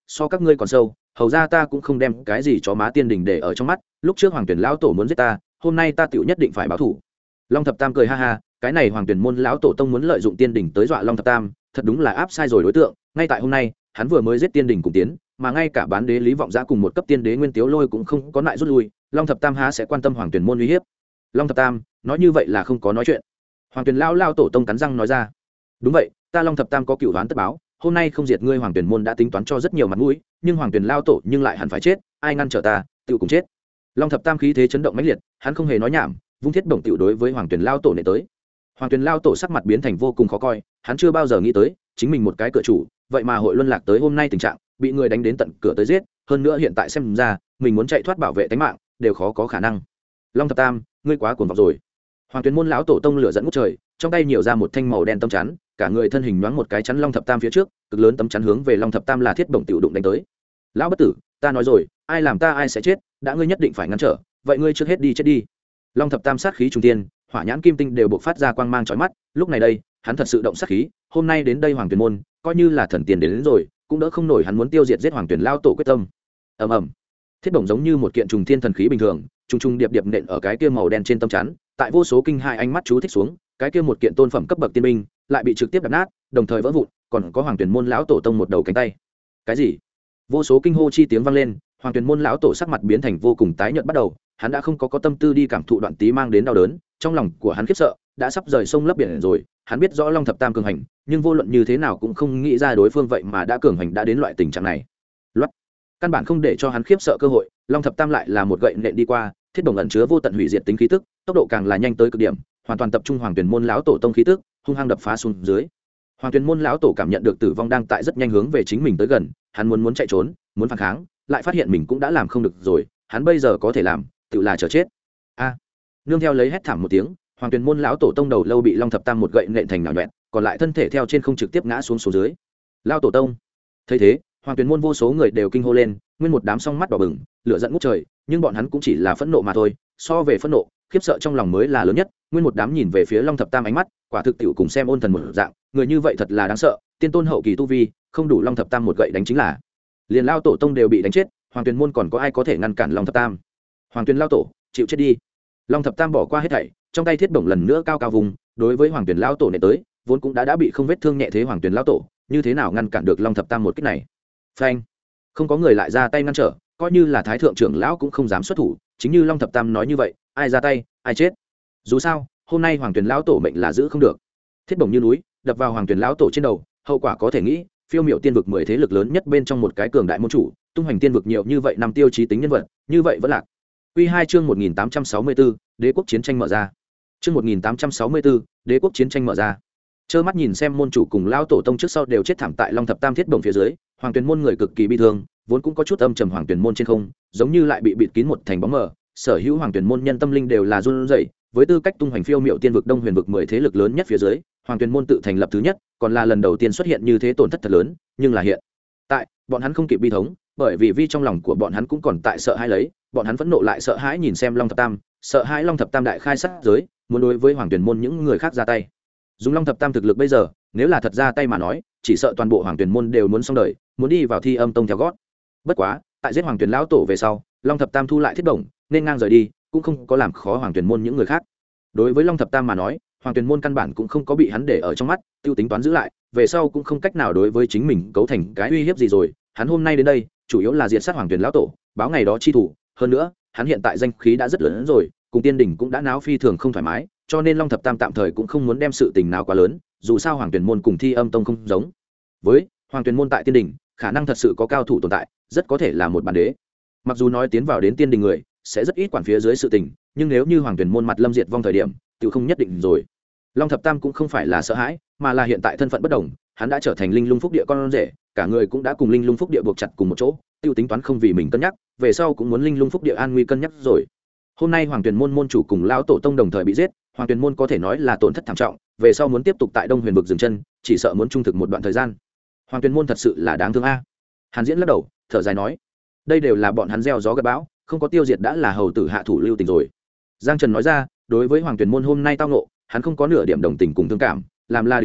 so các ngươi còn sâu, hầu ra ta cũng không đem cái gì chó má tiên đình để ở trong mắt, lúc trước Hoàng Tuyển lão tổ muốn giết ta, hôm nay ta tựu nhất định phải báo thù. Long Thập Tam cười ha ha, cái này Hoàng Tuyển môn lão tổ tông muốn lợi dụng tiên đình tới dọa Long Thập Tam, thật đúng là áp sai rồi đối tượng, ngay tại hôm nay, hắn vừa mới giết tiên đình cùng tiến, mà ngay cả bán đế Lý Vọng Giã cùng một cấp tiên đế Nguyên Tiếu Lôi cũng không có lại rút lui, Long Thập Tam há sẽ quan tâm Hoàng Tuyển môn uy hiếp. Long Thập Tam, nói như vậy là không có nói chuyện. Hoàng Tuyển lão tổ tông cắn răng nói ra. Đúng vậy, ta Long Thập Tam có cửu đoán tất báo, hôm nay không diệt ngươi Hoàng Tuyển môn đã tính toán cho rất nhiều mặt mũi, nhưng Hoàng Tuyển lão tổ nhưng lại hẳn phải chết, ai ngăn trở ta, tự cùng chết. Long Thập Tam khí thế chấn động mãnh liệt, hắn không hề nói nhảm, vung thiết bổng tiểu đối với Hoàng Tuyển lão tổ nệ tới. Hoàng Tuyển lão tổ sắc mặt biến thành vô cùng khó coi, hắn chưa bao giờ nghĩ tới, chính mình một cái cửa chủ, vậy mà hội luân lạc tới hôm nay tình trạng, bị người đánh đến tận cửa tới giết, hơn nữa hiện tại xem ra, mình muốn chạy thoát bảo vệ tính mạng, đều khó có khả năng. Long Thập Tam, ngươi quá cuồng vọng rồi. Hoàng Tuyển môn lão tổ tông lửa dẫn ngút trời, trong tay nhiều ra một thanh màu đen tấm chắn, cả người thân hình nhoáng một cái chắn Long Thập Tam phía trước, cực lớn tấm chắn hướng về Long Thập Tam là thiết bổng tiểu đụng đánh tới. Lão bất tử, ta nói rồi, ai làm ta ai sẽ chết, đã ngươi nhất định phải ngăn trở, vậy ngươi trước hết đi chết đi. Long Thập Tam sát khí trung tiên, hỏa nhãn kim tinh đều bộc phát ra quang mang chói mắt, lúc này đây, hắn thật sự động sát khí, hôm nay đến đây Hoàng Tuyển môn, coi như là thần tiền đến rồi, cũng đỡ không nổi hắn muốn tiêu diệt giết Hoàng Tuyển lão tổ quyết tâm. Ầm ầm. Thiết bổng giống như một kiện trùng thiên thần khí bình thường, trùng trùng điệp điệp nện ở cái kia màu đen trên tấm chắn, tại vô số kinh hai ánh mắt chú thích xuống, cái kia một kiện tôn phẩm cấp bậc tiên binh lại bị trực tiếp đập nát, đồng thời vỡ vụn, còn có Hoàng Tuyển môn lão tổ tông một đầu cánh tay. Cái gì? Vô số kinh hô chi tiếng vang lên, Hoàng Tuyển môn lão tổ sắc mặt biến thành vô cùng tái nhợt bắt đầu, hắn đã không có tâm tư đi cảm thụ đoạn tí mang đến đau đớn, trong lòng của hắn khiếp sợ, đã sắp rời sông lấp biển rồi, hắn biết rõ Long Thập Tam cường hành, nhưng vô luận như thế nào cũng không nghĩ ra đối phương vậy mà đã cường hành đã đến loại tình trạng này. Loát. Căn bản không để cho hắn khiếp sợ cơ hội, Long Thập Tam lại là một gậy nện đi qua, thiết bổng ẩn chứa vô tận hủy diệt tính khí tức, tốc độ càng là nhanh tới cực điểm, hoàn toàn tập trung Hoàng Tuyển môn lão tổ tông khí tức, hung hăng đập phá xuống dưới. Hoàng Tuyển môn lão tổ cảm nhận được tử vong đang tại rất nhanh hướng về chính mình tới gần, hắn muốn chạy trốn, muốn phản kháng, lại phát hiện mình cũng đã làm không được rồi, hắn bây giờ có thể làm, tự là chờ chết. A! Nương theo lấy hét thảm một tiếng, Hoàng Tuyển môn lão tổ tông đầu lâu bị Long Thập Tam một gậy nện thành nhão nhọẹt, còn lại thân thể theo trên không trực tiếp ngã xuống dưới. Lão tổ tông. Thấy thế, Hoàng Tuyển môn vô số người đều kinh hô lên, nguyên một đám song mắt đỏ bừng, lửa giận ngút trời, nhưng bọn hắn cũng chỉ là phẫn nộ mà thôi, so về phẫn nộ, khiếp sợ trong lòng mới là lớn nhất. Nguyên một đám nhìn về phía Long Thập Tam ánh mắt, quả thực tiểu cùng xem ôn thần một dạng, người như vậy thật là đáng sợ, tiên tôn hậu kỳ tu vi, không đủ Long Thập Tam một gậy đánh chính là. Liền lão tổ tông đều bị đánh chết, Hoàng Tuyển môn còn có ai có thể ngăn cản Long Thập Tam? Hoàng Tuyển lão tổ, chịu chết đi. Long Thập Tam bỏ qua hết thảy, trong tay thiết bổng lần nữa cao cao vùng, đối với Hoàng Tuyển lão tổ này tới, vốn cũng đã bị không vết thương nhẹ thế Hoàng Tuyển lão tổ, như thế nào ngăn cản được Long Thập Tam một kích này? Phanh! Không có người lại ra tay ngăn trở, coi như là thái thượng trưởng lão cũng không dám xuất thủ, chính như Long Thập Tam nói như vậy, ai ra tay, ai chết. Dù sao, hôm nay Hoàng Tuyển lão tổ mệnh là giữ không được. Thiết bổng như núi, đập vào Hoàng Tuyển lão tổ trên đầu, hậu quả có thể nghĩ, phiêu miểu tiên vực 10 thế lực lớn nhất bên trong một cái cường đại môn chủ, tung hoành tiên vực nhiều như vậy năm tiêu chí tính nhân vật, như vậy vẫn lạc. Quy 2 chương 1864, Đế quốc chiến tranh mở ra. Chương 1864, Đế quốc chiến tranh mở ra. Trơ mắt nhìn xem môn chủ cùng lão tổ tông trước sau đều chết thảm tại Long Thập Tam thiết bổng phía dưới, Hoàng Tuyển môn người cực kỳ bi thương, vốn cũng có chút âm trầm Hoàng Tuyển môn trên không, giống như lại bị bịt kín một thành bóng mờ, sở hữu Hoàng Tuyển môn nhân tâm linh đều là run rẩy, với tư cách tung hoành phiêu miểu tiên vực Đông Huyền vực 10 thế lực lớn nhất phía dưới, Hoàng Tuyển môn tự thành lập thứ nhất, còn là lần đầu tiên xuất hiện như thế tổn thất thật lớn, nhưng là hiện tại, bọn hắn không kịp bi thống, bởi vì trong lòng của bọn hắn cũng còn tại sợ hãi lấy, bọn hắn vẫn nộ lại sợ hãi nhìn xem Long Thập Tam, sợ hãi Long Thập Tam đại khai sát giới, muốn đối với Hoàng Tuyển môn những người khác ra tay. Dùng Long Thập Tam thực lực bây giờ, nếu là thật ra tay mà nói, chỉ sợ toàn bộ Hoàng Tuyển môn đều muốn xong đời, muốn đi vào Thi Âm tông theo gót. Bất quá, tại giết Hoàng Tuyển lão tổ về sau, Long Thập Tam thu lại thiết bổng, nên ngang rời đi, cũng không có làm khó Hoàng Tuyển môn những người khác. Đối với Long Thập Tam mà nói, Hoàng Tuyển môn căn bản cũng không có bị hắn để ở trong mắt, tiêu tính toán giữ lại, về sau cũng không cách nào đối với chính mình cấu thành cái uy hiếp gì rồi. Hắn hôm nay đến đây, chủ yếu là diệt sát Hoàng Tuyển lão tổ, báo ngày đó chi thủ, hơn nữa, hắn hiện tại danh khí đã rất lớn rồi, cùng tiên đỉnh cũng đã náo phi thường không thoải mái, cho nên Long Thập Tam tạm thời cũng không muốn đem sự tình nào quá lớn, dù sao Hoàng Tuyển môn cùng Thi Âm tông không giống. Với Hoàng Tuyển môn tại tiên đỉnh, khả năng thật sự có cao thủ tồn tại, rất có thể là một bản đế. Mặc dù nói tiến vào đến tiên đỉnh người sẽ rất ít quản phía dưới sự tình, nhưng nếu như Hoàng Tuyển môn mặt lâm diệt vong thời điểm, tự không nhất định rồi. Long Thập Tam cũng không phải là sợ hãi, mà là hiện tại thân phận bất đồng, hắn đã trở thành Linh Lung Phúc Địa con rể, cả người cũng đã cùng Linh Lung Phúc Địa buộc chặt cùng một chỗ, tiêu tính toán không vì mình cân nhắc, về sau cũng muốn Linh Lung Phúc Địa an nguy cân nhắc rồi. Hôm nay Hoàng Tuyển môn môn chủ cùng lão tổ tông đồng thời bị giết, Hoàng Tuyển môn có thể nói là tổn thất thảm trọng, về sau muốn tiếp tục tại Đông Huyền vực dừng chân, chỉ sợ muốn trung thực một đoạn thời gian. Hoàng Tuyển môn thật sự là đáng thương a. Hàn Diễn lắc đầu, thở dài nói, đây đều là bọn hắn gieo gió gặt bão, không có tiêu diệt đã là hầu tử hạ thủ lưu tình rồi. Giang Trần nói ra, đối với Hoàng Tuyển môn hôm nay tao ngộ, hắn không có nửa điểm đồng tình cùng thương cảm, làm là địch nhân,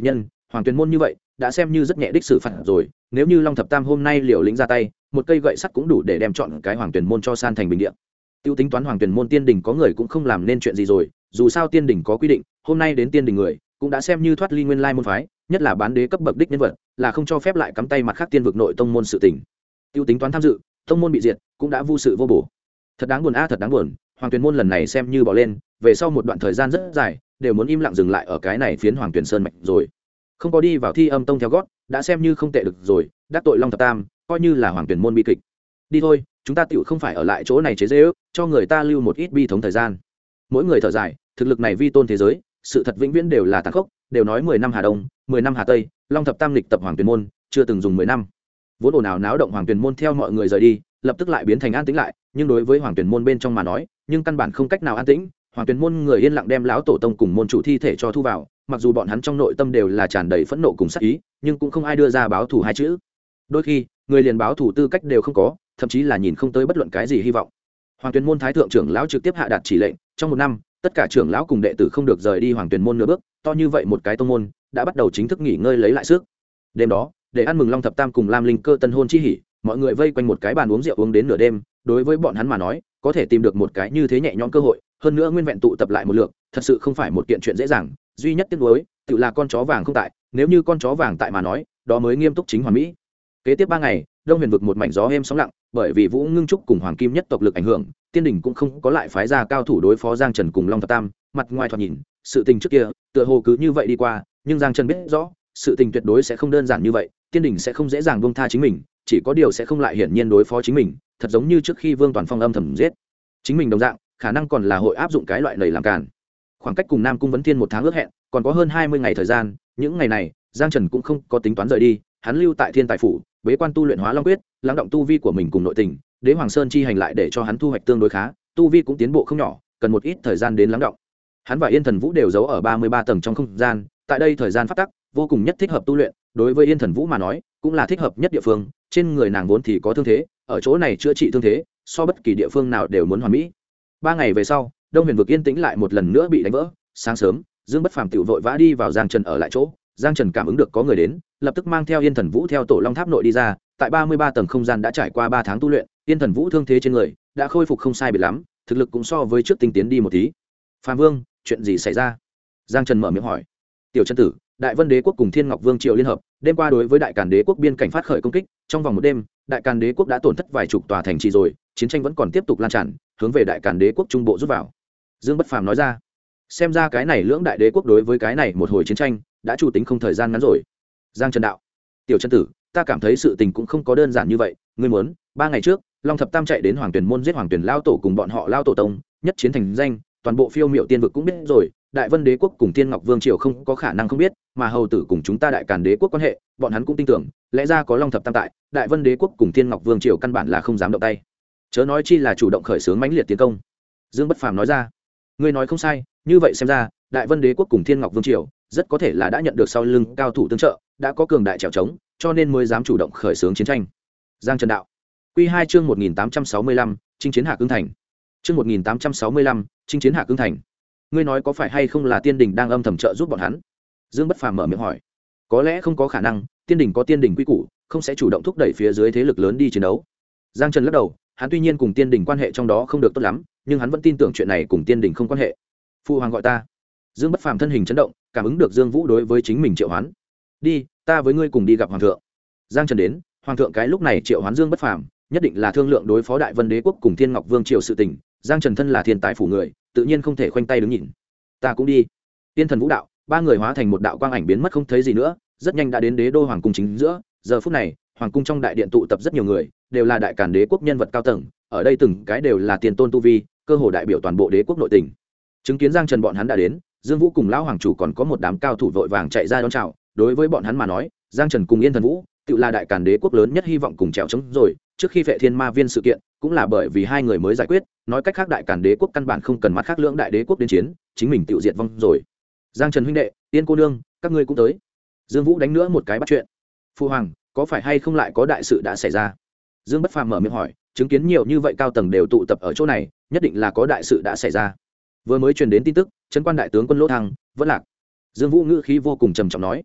hoàng tuyền môn như vậy đã xem như rất nhẹ đích xử phạt rồi, nếu như Long Thập Tam hôm nay liều lĩnh ra tay, một cây gậy sắt cũng đủ để đem chọn cái hoàng tuyền môn cho san thành bình địa. Tiêu tính toán hoàng tuyền môn tiên đình có người cũng không làm nên chuyện gì rồi, dù sao tiên đình có quy định, hôm nay đến tiên đình người cũng đã xem như thoát ly nguyên lai môn phái, nhất là bán đế cấp bậc đích nhân vật, là không cho phép lại cắm tay mặt khác tiên vực nội tông môn sự tình. Tiêu tính toán tham dự, tông môn bị diệt, cũng đã vô sự vô bổ. Thật đáng buồn a, thật đáng buồn, hoàng tuyền môn lần này xem như bỏ lên, về sau một đoạn thời gian rất dài, đều muốn im lặng dừng lại ở cái này phiến hoàng tuyền sơn mạch rồi. Không có đi vào Thi Âm tông theo gót, đã xem như không tệ được rồi, đắc tội Long Thập Tam, coi như là hoàng tuyền môn bi kịch. Đi thôi, chúng ta tựu không phải ở lại chỗ này chế giễu, cho người ta lưu một ít bi thống thời gian. Mỗi người thở dài, thực lực này vi tôn thế giới, sự thật vĩnh viễn đều là tàn khốc, đều nói 10 năm Hà Đông, 10 năm Hà Tây, Long Thập Tam lịch tập hoàng tuyền môn, chưa từng dùng 10 năm. Vốn ồn ào náo động hoàng tuyền môn theo mọi người rời đi, lập tức lại biến thành an tĩnh lại, nhưng đối với hoàng tuyền môn bên trong mà nói, nhưng căn bản không cách nào an tĩnh. Hoàng tuyền môn người yên lặng đem lão tổ tông cùng môn chủ thi thể cho thu vào, mặc dù bọn hắn trong nội tâm đều là tràn đầy phẫn nộ cùng sát ý, nhưng cũng không ai đưa ra báo thù hai chữ. Đôi khi người liền báo thù tư cách đều không có, thậm chí là nhìn không tới bất luận cái gì hy vọng. Hoàng tuyền môn thái thượng trưởng lão trực tiếp hạ đạt chỉ lệnh, trong một năm tất cả trưởng lão cùng đệ tử không được rời đi hoàng tuyền môn nửa bước, to như vậy một cái tông môn đã bắt đầu chính thức nghỉ ngơi lấy lại sức. Đêm đó để ăn mừng Long Thập Tam cùng Lam Linh Cơ tân hôn chi hỉ, mọi người vây quanh một cái bàn uống rượu uống đến nửa đêm. Đối với bọn hắn mà nói, có thể tìm được một cái như thế nhẹ nhõm cơ hội, hơn nữa nguyên vẹn tụ tập lại một lượt, thật sự không phải một kiện chuyện dễ dàng. Duy nhất tiếc nuối tự là con chó vàng không tại, nếu như con chó vàng tại mà nói, đó mới nghiêm túc chính hoàn mỹ. Kế tiếp 3 ngày, Đông Huyền vực một mảnh gió êm sóng lặng, bởi vì Vũ Ngưng Trúc cùng Hoàng Kim nhất tộc lực ảnh hưởng, tiên đình cũng không có lại phái ra cao thủ đối phó Giang Trần cùng Long Thập Tam. Mặt ngoài thoạt nhìn, sự tình trước kia tựa hồ cứ như vậy đi qua, nhưng Giang Trần biết rõ, sự tình tuyệt đối sẽ không đơn giản như vậy, tiên đình sẽ không dễ dàng buông tha chính mình, chỉ có điều sẽ không lại hiển nhiên đối phó chính mình, thật giống như trước khi Vương Toàn Phong âm thầm giết chính mình đồng dạng, khả năng còn là hội áp dụng cái loại lầy làm càn. Khoảng cách cùng Nam Cung Vấn Thiên một tháng ước hẹn, còn có hơn 20 ngày thời gian, những ngày này, Giang Trần cũng không có tính toán rời đi, hắn lưu tại Thiên Tài phủ, bế quan tu luyện Hóa Long quyết, lắng động tu vi của mình cùng nội tình, Đế Hoàng Sơn chi hành lại để cho hắn thu hoạch tương đối khá, tu vi cũng tiến bộ không nhỏ, cần một ít thời gian đến lắng động. Hắn và Yên Thần Vũ đều giấu ở 33 tầng trong không gian, tại đây thời gian phát tắc, vô cùng nhất thích hợp tu luyện, đối với Yên Thần Vũ mà nói, cũng là thích hợp nhất địa phương, trên người nàng vốn thì có thương thế, ở chỗ này chữa trị thương thế, so bất kỳ địa phương nào đều muốn hoàn mỹ. 3 ngày về sau, Đông Huyền vực yên tĩnh lại một lần nữa bị đánh vỡ. Sáng sớm, Dương Bất Phàm tiểu vội vã đi vào Giang Trần ở lại chỗ. Giang Trần cảm ứng được có người đến, lập tức mang theo Yên Thần Vũ theo Tổ Long Tháp nội đi ra. Tại 33 tầng không gian đã trải qua 3 tháng tu luyện, Yên Thần Vũ thương thế trên người đã khôi phục không sai biệt lắm, thực lực cũng so với trước tinh tiến đi một tí. Phàm Vương, chuyện gì xảy ra? Giang Trần mở miệng hỏi. Tiểu Chân Tử, Đại Vân Đế quốc cùng Thiên Ngọc Vương triều liên hợp, đêm qua đối với Đại Càn Đế quốc biên cảnh phát khởi công kích, trong vòng một đêm, Đại Càn Đế quốc đã tổn thất vài chục tòa thành trì rồi, chiến tranh vẫn còn tiếp tục lan tràn, hướng về Đại Càn Đế quốc trung bộ rút vào. Dương Bất Phàm nói ra. Xem ra cái này lưỡng đại đế quốc đối với cái này một hồi chiến tranh đã chủ tính không thời gian ngắn rồi. Giang Trần đạo. Tiểu Chân Tử, ta cảm thấy sự tình cũng không có đơn giản như vậy, ngươi muốn 3 ngày trước Long Thập Tam chạy đến Hoàng Tuyền môn giết Hoàng Tuyền lao tổ cùng bọn họ lao tổ tông, nhất chiến thành danh, toàn bộ phiêu miệu tiên vực cũng biết rồi. Đại Vân Đế quốc cùng Thiên Ngọc Vương triều không có khả năng không biết, mà hầu tử cùng chúng ta Đại Càn Đế quốc quan hệ, bọn hắn cũng tin tưởng, lẽ ra có Long Thập Tam tại, Đại Vân Đế quốc cùng Thiên Ngọc Vương triều căn bản là không dám động tay, chớ nói chi là chủ động khởi xướng mãnh liệt tiến công. Dương Bất Phàm nói ra. Ngươi nói không sai, như vậy xem ra, Đại Vân Đế quốc cùng Thiên Ngọc Vương triều rất có thể là đã nhận được sau lưng cao thủ tương trợ, đã có cường đại trèo trống, cho nên mới dám chủ động khởi xướng chiến tranh. Giang Trần đạo. Quy 2 chương 1865, chinh chiến Hạc Ưng thành. Chương 1865, chinh chiến Hạc Ưng thành. Ngươi nói có phải hay không là Tiên Đình đang âm thầm trợ giúp bọn hắn? Dương Bất Phàm mở miệng hỏi. Có lẽ không có khả năng, Tiên Đình có Tiên Đình quy củ, không sẽ chủ động thúc đẩy phía dưới thế lực lớn đi chiến đấu. Giang Trần lắc đầu, hắn tuy nhiên cùng Tiên Đình quan hệ trong đó không được tốt lắm, nhưng hắn vẫn tin tưởng chuyện này cùng Tiên Đình không quan hệ. Phụ hoàng gọi ta. Dương Bất Phàm thân hình chấn động, cảm ứng được Dương Vũ đối với chính mình triệu hoán. Đi, ta với ngươi cùng đi gặp hoàng thượng. Giang Trần đến, hoàng thượng cái lúc này triệu hoán Dương Bất Phàm, nhất định là thương lượng đối phó Đại Vân Đế quốc cùng Thiên Ngọc Vương triều sự tình. Giang Trần thân là thiên tài phủ người, tự nhiên không thể khoanh tay đứng nhìn. Ta cũng đi. Tiên Thần Vũ đạo, 3 người hóa thành một đạo quang ảnh biến mất không thấy gì nữa, rất nhanh đã đến Đế đô hoàng cung chính giữa. Giờ phút này, hoàng cung trong đại điện tụ tập rất nhiều người, đều là Đại Càn Đế quốc nhân vật cao tầng, ở đây từng cái đều là tiền tôn tu vi, cơ hồ đại biểu toàn bộ đế quốc nội tình. Chứng kiến Giang Trần bọn hắn đã đến, Dương Vũ cùng lão hoàng chủ còn có một đám cao thủ vội vàng chạy ra đón chào. Đối với bọn hắn mà nói, Giang Trần cùng Yên Thần Vũ tự là Đại Càn Đế quốc lớn nhất hy vọng cùng trèo trống rồi. Trước khi Phệ Thiên Ma Viên sự kiện, cũng là bởi vì hai người mới giải quyết, nói cách khác Đại Càn Đế quốc căn bản không cần mắt khác lưỡng đại đế quốc đến chiến, chính mình tự diệt vong rồi. Giang Trần huynh đệ, Yên cô nương, các ngươi cũng tới. Dương Vũ đánh nữa một cái bắt chuyện. Phu hoàng, có phải hay không lại có đại sự đã xảy ra? Dương Bất Phàm mở miệng hỏi, chứng kiến nhiều như vậy cao tầng đều tụ tập ở chỗ này, nhất định là có đại sự đã xảy ra. Vừa mới truyền đến tin tức, trấn quan đại tướng quân Lỗ Thăng vẫn lạc. Dương Vũ ngữ khí vô cùng trầm trọng nói.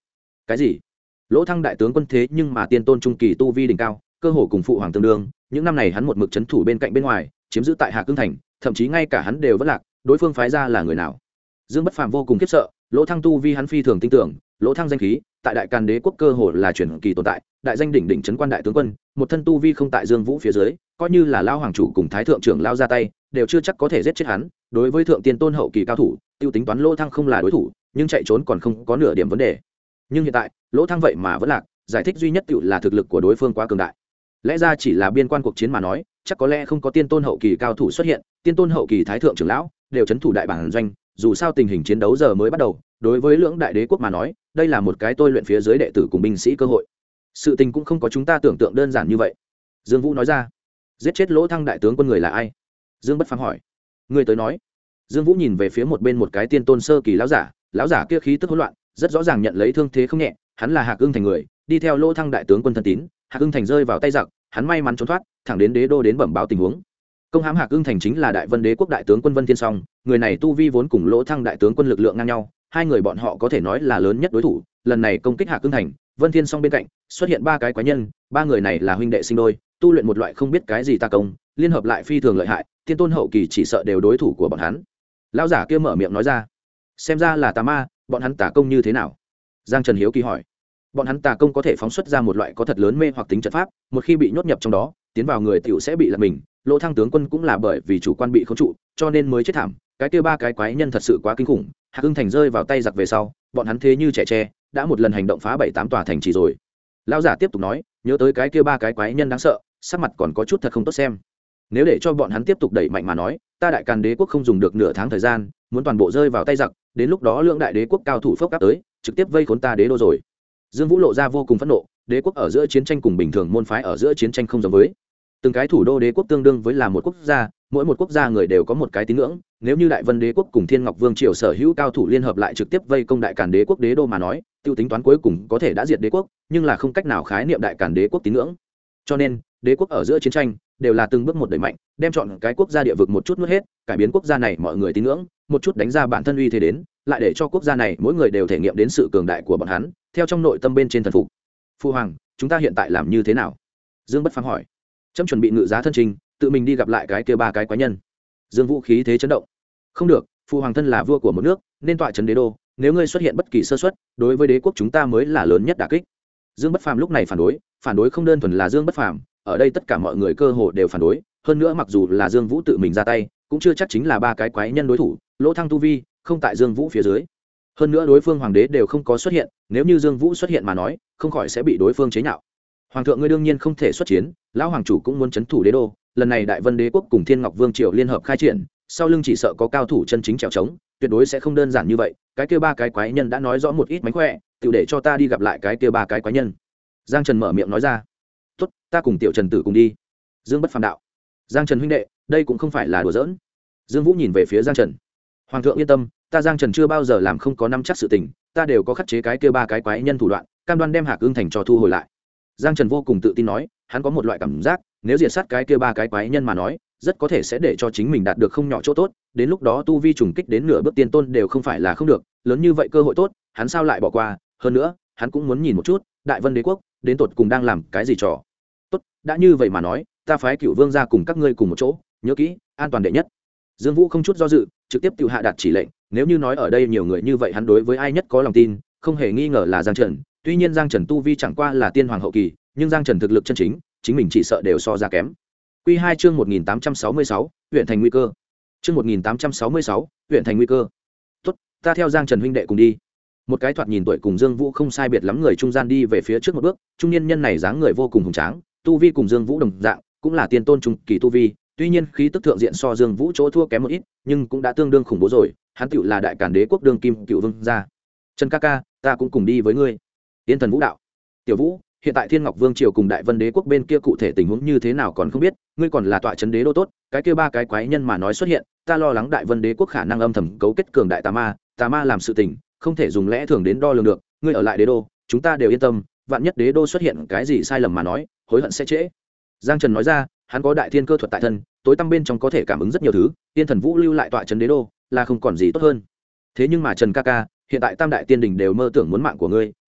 Cái gì? Lỗ Thăng đại tướng quân thế nhưng mà tiên tôn trung kỳ tu vi đỉnh cao, cơ hồ cùng phụ hoàng tương đương, những năm này hắn một mực trấn thủ bên cạnh bên ngoài, chiếm giữ tại Hà Cương thành, thậm chí ngay cả hắn đều vẫn lạc, đối phương phái ra là người nào? Dương Bất Phàm vô cùng khiếp sợ, Lỗ Thăng tu vi hắn phi thường tin tưởng, Lỗ Thăng danh khí, tại Đại Càn Đế quốc cơ hồ là truyền kỳ tồn tại, đại danh đỉnh đỉnh trấn quan đại tướng quân, một thân tu vi không tại Dương Vũ phía dưới, coi như là lão hoàng chủ cùng thái thượng trưởng lao ra tay, đều chưa chắc có thể giết chết hắn, đối với thượng tiên tôn hậu kỳ cao thủ, tiêu tính toán Lỗ Thăng không là đối thủ, nhưng chạy trốn còn không có nửa điểm vấn đề. Nhưng hiện tại, Lỗ Thăng vậy mà vẫn lạc, giải thích duy nhất tựu là thực lực của đối phương quá cường đại. Lẽ ra chỉ là biên quan cuộc chiến mà nói, chắc có lẽ không có tiên tôn hậu kỳ cao thủ xuất hiện, tiên tôn hậu kỳ thái thượng trưởng lão đều trấn thủ đại bản doanh, dù sao tình hình chiến đấu giờ mới bắt đầu, đối với lưỡng đại đế quốc mà nói, đây là một cái tôi luyện phía dưới đệ tử cùng binh sĩ cơ hội. Sự tình cũng không có chúng ta tưởng tượng đơn giản như vậy. Dương Vũ nói ra. Giết chết Lỗ Thăng đại tướng quân người là ai? Dương Bất Phàm hỏi. Người tới nói. Dương Vũ nhìn về phía một bên một cái tiên tôn sơ kỳ lão giả kia khí tức hỗn loạn, rất rõ ràng nhận lấy thương thế không nhẹ, hắn là Hạc Ưng thành người, đi theo Lỗ Thăng đại tướng quân thân tín, Hạc Ưng thành rơi vào tay giặc, hắn may mắn trốn thoát, thẳng đến đế đô đến bẩm báo tình huống. Công hãm Hạc Ưng thành chính là Đại Vân Đế quốc đại tướng quân Vân Thiên Song, người này tu vi vốn cùng Lỗ Thăng đại tướng quân lực lượng ngang nhau, hai người bọn họ có thể nói là lớn nhất đối thủ. Lần này công kích Hạc Ưng thành, Vân Thiên Song bên cạnh xuất hiện ba cái quái nhân, ba người này là huynh đệ sinh đôi, tu luyện một loại không biết cái gì tà công, liên hợp lại phi thường lợi hại, tiên tôn hậu kỳ chỉ sợ đều đối thủ của bọn hắn. Lão giả kia mở miệng nói ra, xem ra là tà ma, bọn hắn tà công như thế nào? Giang Trần hiếu kỳ hỏi. Bọn hắn tà công có thể phóng xuất ra một loại có thật lớn mê hoặc tính trận pháp, một khi bị nhốt nhập trong đó, tiến vào người tiểu sẽ bị lật mình. Lỗ Thăng tướng quân cũng là bởi vì chủ quan bị khống trụ, cho nên mới chết thảm. Cái kia ba cái quái nhân thật sự quá kinh khủng, Hạc Ưng thành rơi vào tay giặc về sau, bọn hắn thế như trẻ tre, đã một lần hành động phá 7-8 tòa thành trì rồi. Lão giả tiếp tục nói, nhớ tới cái kia ba cái quái nhân đáng sợ, sắc mặt còn có chút thật không tốt xem. Nếu để cho bọn hắn tiếp tục đẩy mạnh mà nói, ta Đại Càn Đế quốc không dùng được nửa tháng thời gian, muốn toàn bộ rơi vào tay giặc, đến lúc đó lượng đại đế quốc cao thủ phốc áp tới, trực tiếp vây khốn ta đế đô rồi. Dương Vũ lộ ra vô cùng phẫn nộ, đế quốc ở giữa chiến tranh cùng bình thường môn phái ở giữa chiến tranh không giống với. Từng cái thủ đô đế quốc tương đương với là một quốc gia, mỗi một quốc gia người đều có một cái tín ngưỡng, nếu như Đại Vân Đế quốc cùng Thiên Ngọc Vương triều sở hữu cao thủ liên hợp lại trực tiếp vây công Đại Càn Đế quốc đế đô mà nói, tiêu tính toán cuối cùng có thể đã diệt đế quốc, nhưng là không cách nào khái niệm Đại Càn Đế quốc tín ngưỡng. Cho nên, đế quốc ở giữa chiến tranh đều là từng bước một đẩy mạnh, đem chọn cái quốc gia địa vực một chút nuốt hết, cải biến quốc gia này mọi người tín ngưỡng, một chút đánh ra bản thân uy thế đến, lại để cho quốc gia này mỗi người đều thể nghiệm đến sự cường đại của bọn hắn, theo trong nội tâm bên trên thần phục. Phu hoàng, chúng ta hiện tại làm như thế nào? Dương Bất Phàm hỏi. Trẫm chuẩn bị ngự giá thân trình, tự mình đi gặp lại cái kia ba cái quái nhân. Dương Vũ khí thế chấn động. Không được, phu hoàng thân là vua của một nước, nên tọa trấn đế đô, nếu ngươi xuất hiện bất kỳ sơ suất, đối với đế quốc chúng ta mới là lớn nhất đả kích. Dương Bất Phàm lúc này phản đối không đơn thuần là Dương Bất Phàm, ở đây tất cả mọi người cơ hồ đều phản đối, hơn nữa mặc dù là Dương Vũ tự mình ra tay, cũng chưa chắc chính là ba cái quái nhân đối thủ, Lỗ Thăng tu vi không tại Dương Vũ phía dưới. Hơn nữa đối phương hoàng đế đều không có xuất hiện, nếu như Dương Vũ xuất hiện mà nói, không khỏi sẽ bị đối phương chế nhạo. Hoàng thượng ngươi đương nhiên không thể xuất chiến, lão hoàng chủ cũng muốn trấn thủ đế đô, lần này Đại Vân Đế quốc cùng Thiên Ngọc Vương triều liên hợp khai triển, sau lưng chỉ sợ có cao thủ chân chính trèo trống, tuyệt đối sẽ không đơn giản như vậy. Cái kia ba cái quái nhân đã nói rõ một ít mánh khỏe, tự để cho ta đi gặp lại cái kia ba cái quái nhân. Giang Trần mở miệng nói ra. Tốt, ta cùng Tiểu Trần tử cùng đi. Dương Bất Phàm đạo. Giang Trần huynh đệ, đây cũng không phải là đùa giỡn. Dương Vũ nhìn về phía Giang Trần. Hoàng thượng yên tâm, ta Giang Trần chưa bao giờ làm không có nắm chắc sự tình, ta đều có khắc chế cái kia ba cái quái nhân thủ đoạn, cam đoan đem Hạc Ưng thành cho thu hồi lại. Giang Trần vô cùng tự tin nói, hắn có một loại cảm giác, nếu diệt sát cái kia ba cái quái nhân mà nói, rất có thể sẽ để cho chính mình đạt được không nhỏ chỗ tốt, đến lúc đó tu vi trùng kích đến nửa bước tiên tôn đều không phải là không được, lớn như vậy cơ hội tốt, hắn sao lại bỏ qua, hơn nữa, hắn cũng muốn nhìn một chút, Đại Vân Đế quốc đến tột cùng đang làm cái gì trò. Tốt, đã như vậy mà nói, ta phái Cửu Vương ra cùng các ngươi cùng một chỗ, nhớ kỹ, an toàn đệ nhất. Dương Vũ không chút do dự, trực tiếp tự hạ đạt chỉ lệnh, nếu như nói ở đây nhiều người như vậy hắn đối với ai nhất có lòng tin, không hề nghi ngờ là Giang Trần, tuy nhiên Giang Trần tu vi chẳng qua là tiên hoàng hậu kỳ, nhưng Giang Trần thực lực chân chính, chính mình chỉ sợ đều so ra kém. Quy 2 chương 1866, huyện thành nguy cơ. Chương 1866, huyện thành nguy cơ. Tốt, ta theo Giang Trần huynh đệ cùng đi. Một cái thoạt nhìn tuổi cùng Dương Vũ không sai biệt lắm người trung gian đi về phía trước một bước, trung niên nhân này dáng người vô cùng hùng tráng, tu vi cùng Dương Vũ đồng dạng, cũng là tiên tôn trung kỳ tu vi, tuy nhiên khí tức thượng diện so Dương Vũ chỗ thua kém một ít, nhưng cũng đã tương đương khủng bố rồi, hắn tựu là Đại Càn Đế quốc đương kim Cựu Vương gia. Trần ca ca, ta cũng cùng đi với ngươi. Tiên Thần Vũ đạo. Tiểu Vũ, hiện tại Thiên Ngọc Vương triều cùng Đại Vân Đế quốc bên kia cụ thể tình huống như thế nào còn không biết, ngươi còn là tọa trấn đế đô tốt, cái kia ba cái quái nhân mà nói xuất hiện, ta lo lắng Đại Vân Đế quốc khả năng âm thầm cấu kết cường đại tà ma làm sự tình, không thể dùng lẽ thường đến đo lường được, ngươi ở lại đế đô, chúng ta đều yên tâm, vạn nhất đế đô xuất hiện cái gì sai lầm mà nói, hối hận sẽ trễ. Giang Trần nói ra, hắn có đại thiên cơ thuật tại thân, tối tăm bên trong có thể cảm ứng rất nhiều thứ, Tiên Thần Vũ lưu lại tọa trấn đế đô, là không còn gì tốt hơn. Thế nhưng mà Trần ca ca, hiện tại Tam đại tiên đình đều mơ tưởng muốn mạng của ngươi,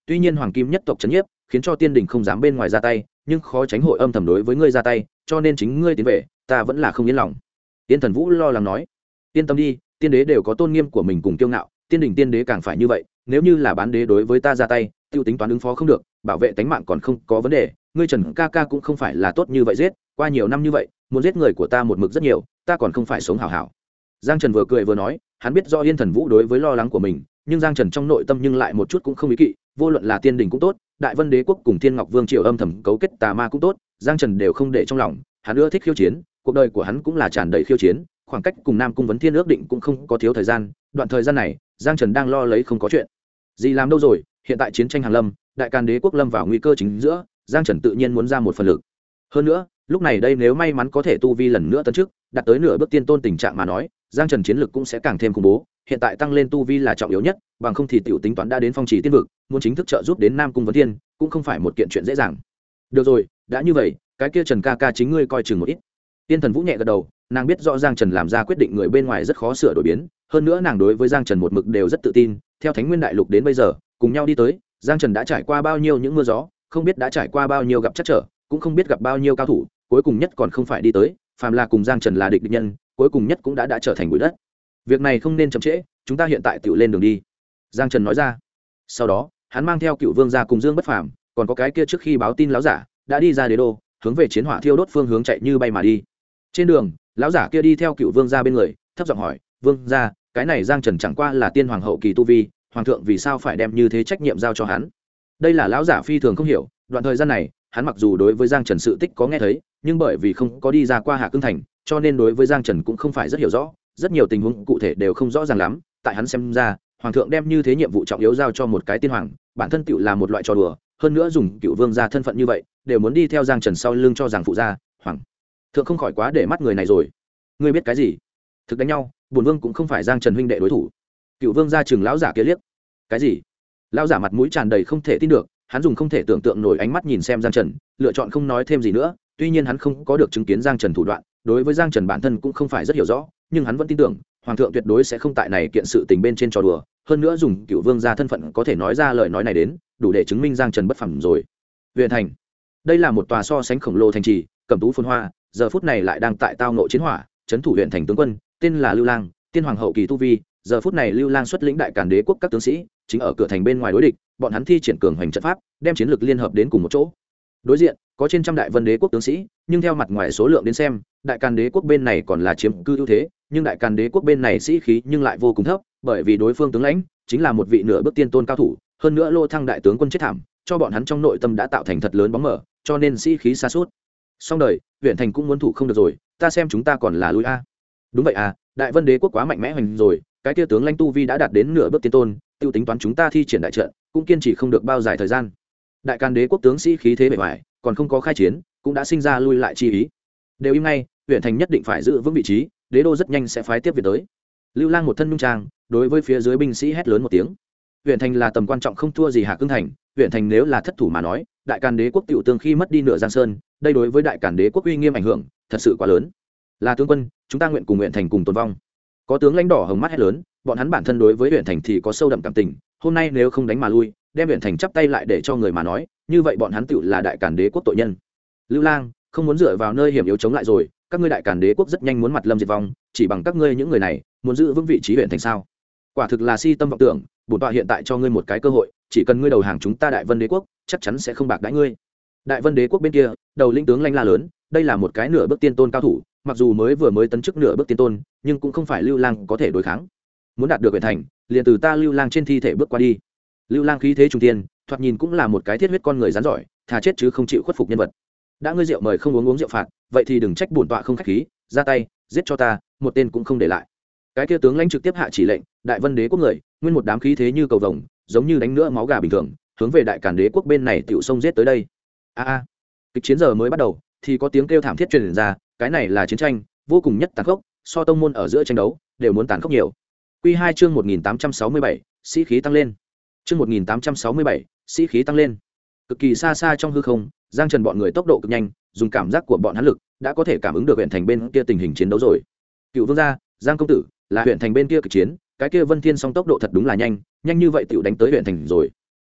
tuy nhiên hoàng kim nhất tộc trấn nhiếp khiến cho tiên đình không dám bên ngoài ra tay, nhưng khó tránh hội âm thầm đối với ngươi ra tay, cho nên chính ngươi tiến về ta vẫn là không yên lòng. Tiên Thần Vũ lo lắng nói. Yên tâm đi, tiên đế đều có tôn nghiêm của mình cùng kiêu ngạo, tiên đình tiên đế càng phải như vậy, nếu như là bán đế đối với ta ra tay tiêu tính toán ứng phó không được, bảo vệ tánh mạng còn không có vấn đề. Ngươi Trần ca ca cũng không phải là tốt như vậy giết, qua nhiều năm như vậy muốn giết người của ta một mực rất nhiều, ta còn không phải sống hảo hảo. Giang Trần vừa cười vừa nói, hắn biết do Yên Thần Vũ đối với lo lắng của mình, nhưng Giang Trần trong nội tâm nhưng lại một chút cũng không ý kỵ, vô luận là tiên đình cũng tốt, Đại Vân Đế quốc cùng Thiên Ngọc Vương triều âm thầm cấu kết tà ma cũng tốt, Giang Trần đều không để trong lòng, hắn ưa thích khiêu chiến, cuộc đời của hắn cũng là tràn đầy khiêu chiến, khoảng cách cùng Nam Cung Vấn Thiên ước định cũng không có thiếu thời gian, đoạn thời gian này, Giang Trần đang lo lấy không có chuyện gì làm đâu rồi, hiện tại chiến tranh hàng lâm, Đại Càn Đế quốc lâm vào nguy cơ chính giữa, Giang Trần tự nhiên muốn ra một phần lực. Hơn nữa, lúc này đây nếu may mắn có thể tu vi lần nữa tấn trước, đạt tới nửa bước tiên tôn tình trạng mà nói, Giang Trần chiến lực cũng sẽ càng thêm khủng bố, hiện tại tăng lên tu vi là trọng yếu nhất, bằng không thì tiểu tính toán đã đến phong trì tiên vực, muốn chính thức trợ giúp đến Nam Cung Vấn Thiên, cũng không phải một kiện chuyện dễ dàng. Được rồi, đã như vậy, cái kia Trần ca ca chính ngươi coi chừng một ít. Tiên Thần Vũ nhẹ gật đầu, nàng biết rõ Giang Trần làm ra quyết định người bên ngoài rất khó sửa đổi biến, hơn nữa nàng đối với Giang Trần một mực đều rất tự tin, theo Thánh Nguyên Đại Lục đến bây giờ, cùng nhau đi tới, Giang Trần đã trải qua bao nhiêu những mưa gió, không biết đã trải qua bao nhiêu gặp trắc trở, cũng không biết gặp bao nhiêu cao thủ, cuối cùng nhất còn không phải đi tới, phàm là cùng Giang Trần là địch nhân, cuối cùng nhất cũng đã trở thành bụi đất. Việc này không nên chậm trễ, chúng ta hiện tại tự lên đường đi. Giang Trần nói ra. Sau đó, hắn mang theo Cựu Vương gia cùng Dương Bất Phàm, còn có cái kia trước khi báo tin lão giả, đã đi ra đế đô, hướng về chiến hỏa thiêu đốt phương hướng chạy như bay mà đi. Trên đường, lão giả kia đi theo Cựu Vương gia bên người, thấp giọng hỏi, "Vương gia, cái này Giang Trần chẳng qua là tiên hoàng hậu kỳ tu vi, hoàng thượng vì sao phải đem như thế trách nhiệm giao cho hắn?" Đây là lão giả phi thường không hiểu, đoạn thời gian này, hắn mặc dù đối với Giang Trần sự tích có nghe thấy, nhưng bởi vì không có đi ra qua Hạ Cương thành, cho nên đối với Giang Trần cũng không phải rất hiểu rõ, rất nhiều tình huống cụ thể đều không rõ ràng lắm. Tại hắn xem ra, hoàng thượng đem như thế nhiệm vụ trọng yếu giao cho một cái tiên hoàng, bản thân tựu là một loại trò đùa, hơn nữa dùng Cựu Vương gia thân phận như vậy, đều muốn đi theo Giang Trần sau lưng cho rằng phụ gia, hoàng thượng không khỏi quá để mắt người này rồi. Ngươi biết cái gì? Thực đánh nhau, bổn vương cũng không phải Giang Trần huynh đệ đối thủ. Cựu Vương gia chừng lão giả kia liếc. Cái gì? Lão giả mặt mũi tràn đầy không thể tin được, hắn dùng không thể tưởng tượng nổi ánh mắt nhìn xem Giang Trần, lựa chọn không nói thêm gì nữa. Tuy nhiên hắn không có được chứng kiến Giang Trần thủ đoạn, đối với Giang Trần bản thân cũng không phải rất hiểu rõ, nhưng hắn vẫn tin tưởng hoàng thượng tuyệt đối sẽ không tại này kiện sự tình bên trên trò đùa, hơn nữa dùng Cựu Vương gia thân phận có thể nói ra lời nói này đến, đủ để chứng minh Giang Trần bất phàm rồi. Huyền Thành, đây là một tòa so sánh khổng lồ thành trì, cẩm tú phồn hoa, giờ phút này lại đang tại tao ngộ chiến hỏa, trấn thủ Huyền Thành tướng quân, tên là Lưu Lang, tiên hoàng hậu kỳ tu vi, giờ phút này Lưu Lang xuất lĩnh Đại Càn Đế quốc các tướng sĩ, chính ở cửa thành bên ngoài đối địch, bọn hắn thi triển cường hoành trận pháp, đem chiến lược liên hợp đến cùng một chỗ. Đối diện có trên trăm Đại Vân Đế quốc tướng sĩ, nhưng theo mặt ngoài số lượng đến xem, Đại Càn Đế quốc bên này còn là chiếm cư ưu thế, nhưng Đại Càn Đế quốc bên này sĩ khí nhưng lại vô cùng thấp, bởi vì đối phương tướng lãnh chính là một vị nửa bước tiên tôn cao thủ, hơn nữa Lô Thăng đại tướng quân chết thảm, cho bọn hắn trong nội tâm đã tạo thành thật lớn bóng mờ, cho nên sĩ khí sa sút. Song đời, Huyền Thành cũng muốn thủ không được rồi, ta xem chúng ta còn là lui a. Đúng vậy à, Đại Vân Đế quốc quá mạnh mẽ hoành rồi, cái kia tướng lãnh tu vi đã đạt đến nửa bước tiên tôn, tiêu tính toán chúng ta thi triển đại trận, cũng kiên trì không được bao dài thời gian. Đại Càn Đế quốc tướng sĩ khí thế bề ngoài, còn không có khai chiến, cũng đã sinh ra lui lại chi ý. Đều im ngay, Huyền Thành nhất định phải giữ vững vị trí, đế đô rất nhanh sẽ phái tiếp viện tới. Lưu Lang một thân nhung trang, đối với phía dưới binh sĩ hét lớn một tiếng. Huyền Thành là tầm quan trọng không thua gì Hạ Cương thành, Huyền Thành nếu là thất thủ mà nói, Đại Càn Đế quốc tiểu tương khi mất đi nửa Giang Sơn, đây đối với Đại Càn Đế quốc uy nghiêm ảnh hưởng thật sự quá lớn. Là tướng quân, chúng ta nguyện cùng Huyền Thành cùng tồn vong. Có tướng lãnh đỏ hồng mắt hét lớn, bọn hắn bản thân đối với Huyền Thành thì có sâu đậm cảm tình, hôm nay nếu không đánh mà lui, đem Huyền Thành chắp tay lại để cho người mà nói, như vậy bọn hắn tiểu là Đại Càn Đế quốc tội nhân. Lưu Lang, không muốn dựa vào nơi hiểm yếu chống lại rồi, các ngươi Đại Càn Đế quốc rất nhanh muốn mặt lâm diệt vong, chỉ bằng các ngươi những người này, muốn giữ vững vị trí Huyền Thành sao? Quả thực là si tâm vọng tưởng, bổn tọa hiện tại cho ngươi một cái cơ hội, chỉ cần ngươi đầu hàng chúng ta Đại Vân Đế quốc, chắc chắn sẽ không bạc đãi ngươi. Đại Vân Đế quốc bên kia, đầu lĩnh tướng lãnh la lớn, đây là một cái nửa bước tiên tôn cao thủ, mặc dù mới tấn chức nửa bước tiên tôn, nhưng cũng không phải Lưu Lang có thể đối kháng. Muốn đạt được Huyền Thành, liền từ ta Lưu Lang trên thi thể bước qua đi. Lưu Lang khí thế trung tiên, thoạt nhìn cũng là một cái thiết huyết con người rắn giỏi, thà chết chứ không chịu khuất phục nhân vật. Đã ngươi rượu mời không uống rượu phạt, vậy thì đừng trách bổn tọa không khách khí, ra tay, giết cho ta, một tên cũng không để lại. Cái kia tướng lãnh trực tiếp hạ chỉ lệnh, Đại Vân Đế quốc người, nguyên một đám khí thế như cầu vồng, giống như đánh nữa máu gà bình thường, hướng về Đại Càn Đế quốc bên này tiểu sông giết tới đây. Kịch chiến giờ mới bắt đầu, thì có tiếng kêu thảm thiết truyền ra, cái này là chiến tranh, vô cùng nhất tàn khốc, so tông môn ở giữa tranh đấu, đều muốn tàn khốc nhiều. Quy 2 chương 1867, sĩ khí tăng lên. Chương 1867, sĩ khí tăng lên. Cực kỳ xa xa trong hư không, Giang Trần bọn người tốc độ cực nhanh, dùng cảm giác của bọn hắn lực, đã có thể cảm ứng được Huyền Thành bên kia tình hình chiến đấu rồi. Cựu Vương gia, Giang công tử, là Huyền Thành bên kia cực chiến, cái kia Vân Thiên song tốc độ thật đúng là nhanh, nhanh như vậy tiểu đánh tới Huyền Thành rồi.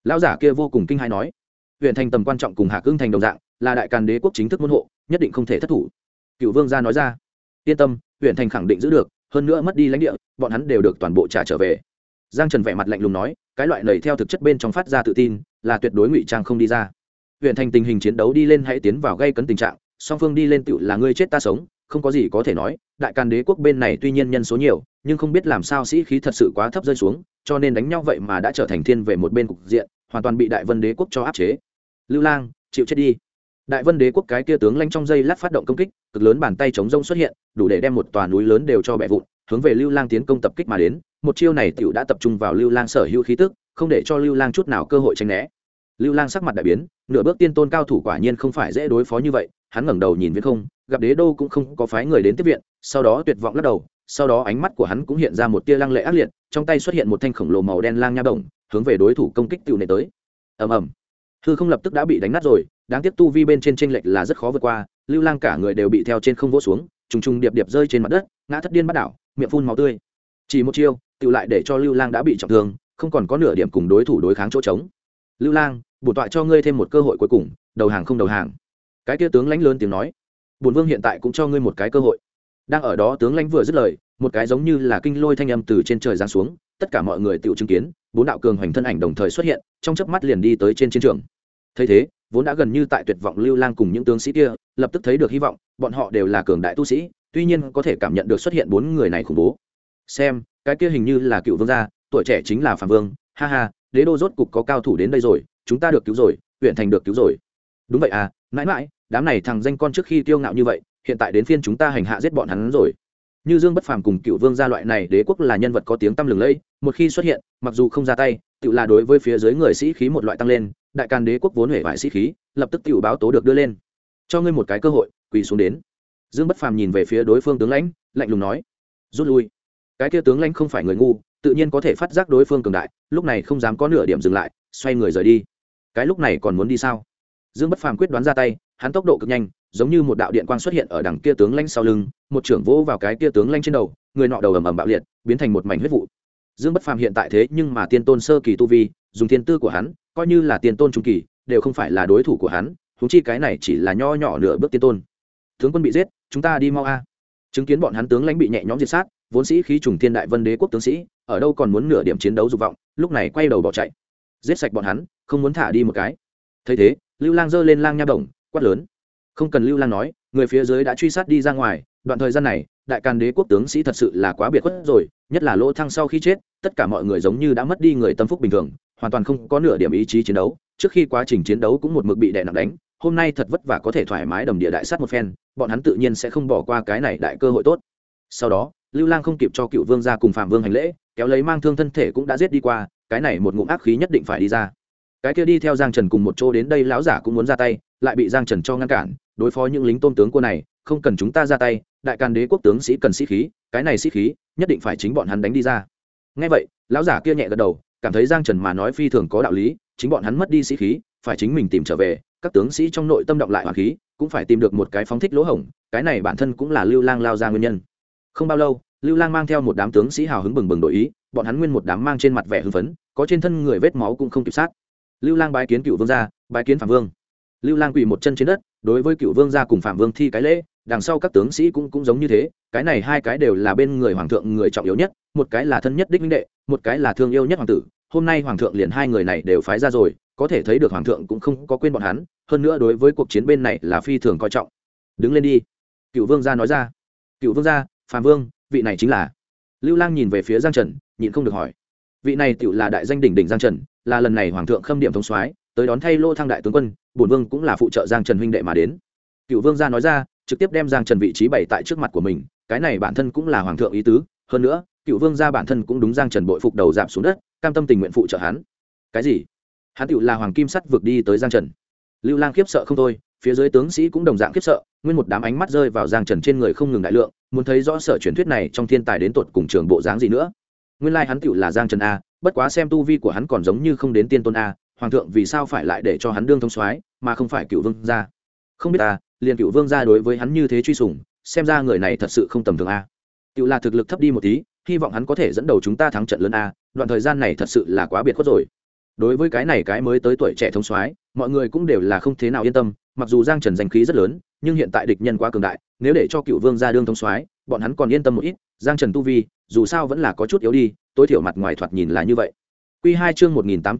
lão giả kia vô cùng kinh hãi nói. Huyện thành tầm quan trọng cùng Hạc Ưng thành đồng dạng, là đại càn đế quốc chính thức môn hộ, nhất định không thể thất thủ. Cựu vương gia nói ra. Yên tâm, huyện thành khẳng định giữ được, hơn nữa mất đi lãnh địa, bọn hắn đều được toàn bộ trả trở về. Giang Trần vẻ mặt lạnh lùng nói, cái loại lầy theo thực chất bên trong phát ra tự tin, là tuyệt đối ngụy trang không đi ra. Huyện thành tình hình chiến đấu đi lên hãy tiến vào gây cấn tình trạng, song phương đi lên tựu là ngươi chết ta sống, không có gì có thể nói. Đại càn đế quốc bên này tuy nhiên nhân số nhiều, nhưng không biết làm sao sĩ khí thật sự quá thấp rơi xuống, cho nên đánh nhau vậy mà đã trở thành thiên về một bên cục diện, hoàn toàn bị Đại Vân đế quốc cho áp chế. Lưu Lang, chịu chết đi. Đại Vân đế quốc cái kia tướng lãnh trong giây lát phát động công kích, cực lớn bàn tay chống rông xuất hiện, đủ để đem một tòa núi lớn đều cho bẻ vụn, hướng về Lưu Lang tiến công tập kích mà đến. Một chiêu này tiểu đã tập trung vào Lưu Lang sở hữu khí tức, không để cho Lưu Lang chút nào cơ hội tránh né. Lưu Lang sắc mặt đại biến, nửa bước tiên tôn cao thủ quả nhiên không phải dễ đối phó như vậy, hắn ngẩng đầu nhìn viễn không, gặp đế đô cũng không có phái người đến tiếp viện, sau đó tuyệt vọng lắc đầu, sau đó ánh mắt của hắn cũng hiện ra một tia lăng lệ ác liệt, trong tay xuất hiện một thanh khổng lồ màu đen lang nha bổng, hướng về đối thủ công kích tiểu nệ tới. Ầm ầm. Hư không lập tức đã bị đánh nát rồi, đáng tiếc tu vi bên trên chênh lệch là rất khó vượt qua, Lưu Lang cả người đều bị theo trên không vỗ xuống, trùng trùng điệp điệp rơi trên mặt đất, ngã thất điên bắt đảo, miệng phun máu tươi. Chỉ một chiêu, tiểu lại để cho Lưu Lang đã bị trọng thương, không còn có nửa điểm cùng đối thủ đối kháng chỗ trống. Lưu Lang, bổn tọa cho ngươi thêm một cơ hội cuối cùng, đầu hàng không đầu hàng. Cái kia tướng lãnh lớn tiếng nói, bổn vương hiện tại cũng cho ngươi một cái cơ hội. Đang ở đó tướng lãnh vừa dứt lời, một cái giống như là kinh lôi thanh âm từ trên trời giáng xuống, tất cả mọi người tự chứng kiến, bốn đạo cường hoành thân ảnh đồng thời xuất hiện, trong chớp mắt liền đi tới trên chiến trường. Thấy thế, vốn đã gần như tại tuyệt vọng Lưu Lang cùng những tướng sĩ kia, lập tức thấy được hy vọng, bọn họ đều là cường đại tu sĩ, tuy nhiên có thể cảm nhận được xuất hiện bốn người này khủng bố. Xem, cái kia hình như là cựu vương gia, tuổi trẻ chính là Phạm Vương, ha ha, đế đô rốt cục có cao thủ đến đây rồi, chúng ta được cứu rồi, huyện thành được cứu rồi. Đúng vậy à, mãi mãi, đám này thằng danh con trước khi kiêu ngạo như vậy, hiện tại đến phiên chúng ta hành hạ giết bọn hắn rồi. Như Dương Bất Phàm cùng cựu vương gia loại này đế quốc là nhân vật có tiếng tăm lừng lẫy, một khi xuất hiện, mặc dù không ra tay, tự là đối với phía dưới người sĩ khí một loại tăng lên, đại càn đế quốc vốn hể bại sĩ khí, lập tức tiểu báo tố được đưa lên. Cho ngươi một cái cơ hội, quỳ xuống đến. Dương Bất Phàm nhìn về phía đối phương tướng lãnh, lạnh lùng nói, rút lui. Cái kia tướng lãnh không phải người ngu, tự nhiên có thể phát giác đối phương cường đại, lúc này không dám có nửa điểm dừng lại, xoay người rời đi. Cái lúc này còn muốn đi sao? Dương Bất Phàm quyết đoán ra tay, hắn tốc độ cực nhanh, giống như một đạo điện quang xuất hiện ở đằng kia tướng lãnh sau lưng, một chưởng vỗ vào cái kia tướng lãnh trên đầu, người nọ đầu ầm ầm bạo liệt, biến thành một mảnh huyết vụ. Dương Bất Phàm hiện tại thế nhưng mà tiên tôn sơ kỳ tu vi, dùng thiên tư của hắn, coi như là tiên tôn trung kỳ, đều không phải là đối thủ của hắn, huống chi cái này chỉ là nho nhỏ nửa bước tiên tôn. Tướng quân bị giết, chúng ta đi mau a. Chứng kiến bọn hắn tướng lãnh bị nhẹ nhõm diệt sát, vốn sĩ khí trùng thiên Đại Vân đế quốc tướng sĩ, ở đâu còn muốn nửa điểm chiến đấu dục vọng, lúc này quay đầu bỏ chạy. Giết sạch bọn hắn, không muốn thả đi một cái. Thấy thế, Lưu Lang giơ lên lang nha bổng, quát lớn. Không cần Lưu Lang nói, người phía dưới đã truy sát đi ra ngoài, đoạn thời gian này, đại càn đế quốc tướng sĩ thật sự là quá biệt khuất rồi, nhất là Lỗ Thăng sau khi chết, tất cả mọi người giống như đã mất đi người tâm phúc bình thường, hoàn toàn không có nửa điểm ý chí chiến đấu, trước khi quá trình chiến đấu cũng một mực bị đè nặng đánh, hôm nay thật vất vả có thể thoải mái đầm địa đại sát một phen, bọn hắn tự nhiên sẽ không bỏ qua cái này đại cơ hội tốt. Sau đó, Lưu Lang không kịp cho cựu vương gia cùng Phạm Vương hành lễ, kéo lấy mang thương thân thể cũng đã giết đi qua, cái này một ngụm ác khí nhất định phải đi ra. Cái kia đi theo Giang Trần cùng một chỗ đến đây lão giả cũng muốn ra tay, lại bị Giang Trần cho ngăn cản, đối phó những lính tôn tướng cô này, không cần chúng ta ra tay, đại càn đế quốc tướng sĩ cần sĩ khí, cái này sĩ khí, nhất định phải chính bọn hắn đánh đi ra. Nghe vậy, lão giả kia nhẹ gật đầu, cảm thấy Giang Trần mà nói phi thường có đạo lý, chính bọn hắn mất đi sĩ khí, phải chính mình tìm trở về, các tướng sĩ trong nội tâm động lại hoàn khí, cũng phải tìm được một cái phóng thích lỗ hổng, cái này bản thân cũng là Lưu Lang lao ra nguyên nhân. Không bao lâu, Lưu Lang mang theo một đám tướng sĩ hào hứng bừng bừng đổi ý, bọn hắn nguyên một đám mang trên mặt vẻ hưng phấn, có trên thân người vết máu cũng không kịp sát. Lưu Lang bái kiến cựu vương gia, bái kiến Phạm Vương. Lưu Lang quỳ một chân trên đất, đối với cựu vương gia cùng Phạm Vương thi cái lễ, đằng sau các tướng sĩ cũng giống như thế, cái này hai cái đều là bên người hoàng thượng người trọng yếu nhất, một cái là thân nhất đích minh đệ, một cái là thương yêu nhất hoàng tử, hôm nay hoàng thượng liền hai người này đều phái ra rồi, có thể thấy được hoàng thượng cũng không có quên bọn hắn, hơn nữa đối với cuộc chiến bên này là phi thường coi trọng. Đứng lên đi. Cựu vương gia nói ra. Cựu vương gia, Phạm Vương, vị này chính là. Lưu Lang nhìn về phía Giang Trần, nhịn không được hỏi. Vị này tựu là đại danh đỉnh đỉnh Giang Trần, là lần này hoàng thượng khâm điểm thống soái, tới đón thay Lô Thăng đại tướng quân, bổn vương cũng là phụ trợ Giang Trần huynh đệ mà đến. Cựu vương gia nói ra, trực tiếp đem Giang Trần vị trí bày tại trước mặt của mình, cái này bản thân cũng là hoàng thượng ý tứ, hơn nữa, Cựu vương gia bản thân cũng đúng Giang Trần bội phục đầu dạp xuống đất, cam tâm tình nguyện phụ trợ hắn. Cái gì? Hắn tựu là hoàng kim sắt vượt đi tới Giang Trần. Lưu Lang khiếp sợ không thôi, phía dưới tướng sĩ cũng đồng dạng khiếp sợ, nguyên một đám ánh mắt rơi vào Giang Trần trên người không ngừng đại lượng, muốn thấy rõ sở truyền thuyết này trong thiên tài đến tột cùng trường bộ dáng gì nữa. Nguyên lai hắn tựu là Giang Trần a, bất quá xem tu vi của hắn còn giống như không đến tiên tôn a, hoàng thượng vì sao phải lại để cho hắn đương thống soái, mà không phải Cựu vương gia? Không biết ta, liền Cựu vương gia đối với hắn như thế truy sủng, xem ra người này thật sự không tầm thường a. Tựu là thực lực thấp đi một tí, hy vọng hắn có thể dẫn đầu chúng ta thắng trận lớn a, đoạn thời gian này thật sự là quá biệt khuất rồi. đối với cái này cái mới tới tuổi trẻ thống soái mọi người cũng đều là không thế nào yên tâm, mặc dù Giang Trần danh khí rất lớn nhưng hiện tại địch nhân quá cường đại, nếu để cho Cựu Vương ra đương thống soái bọn hắn còn yên tâm một ít. Giang Trần tu vi dù sao vẫn là có chút yếu đi, tối thiểu mặt ngoài thoạt nhìn là như vậy. Quy 2 chương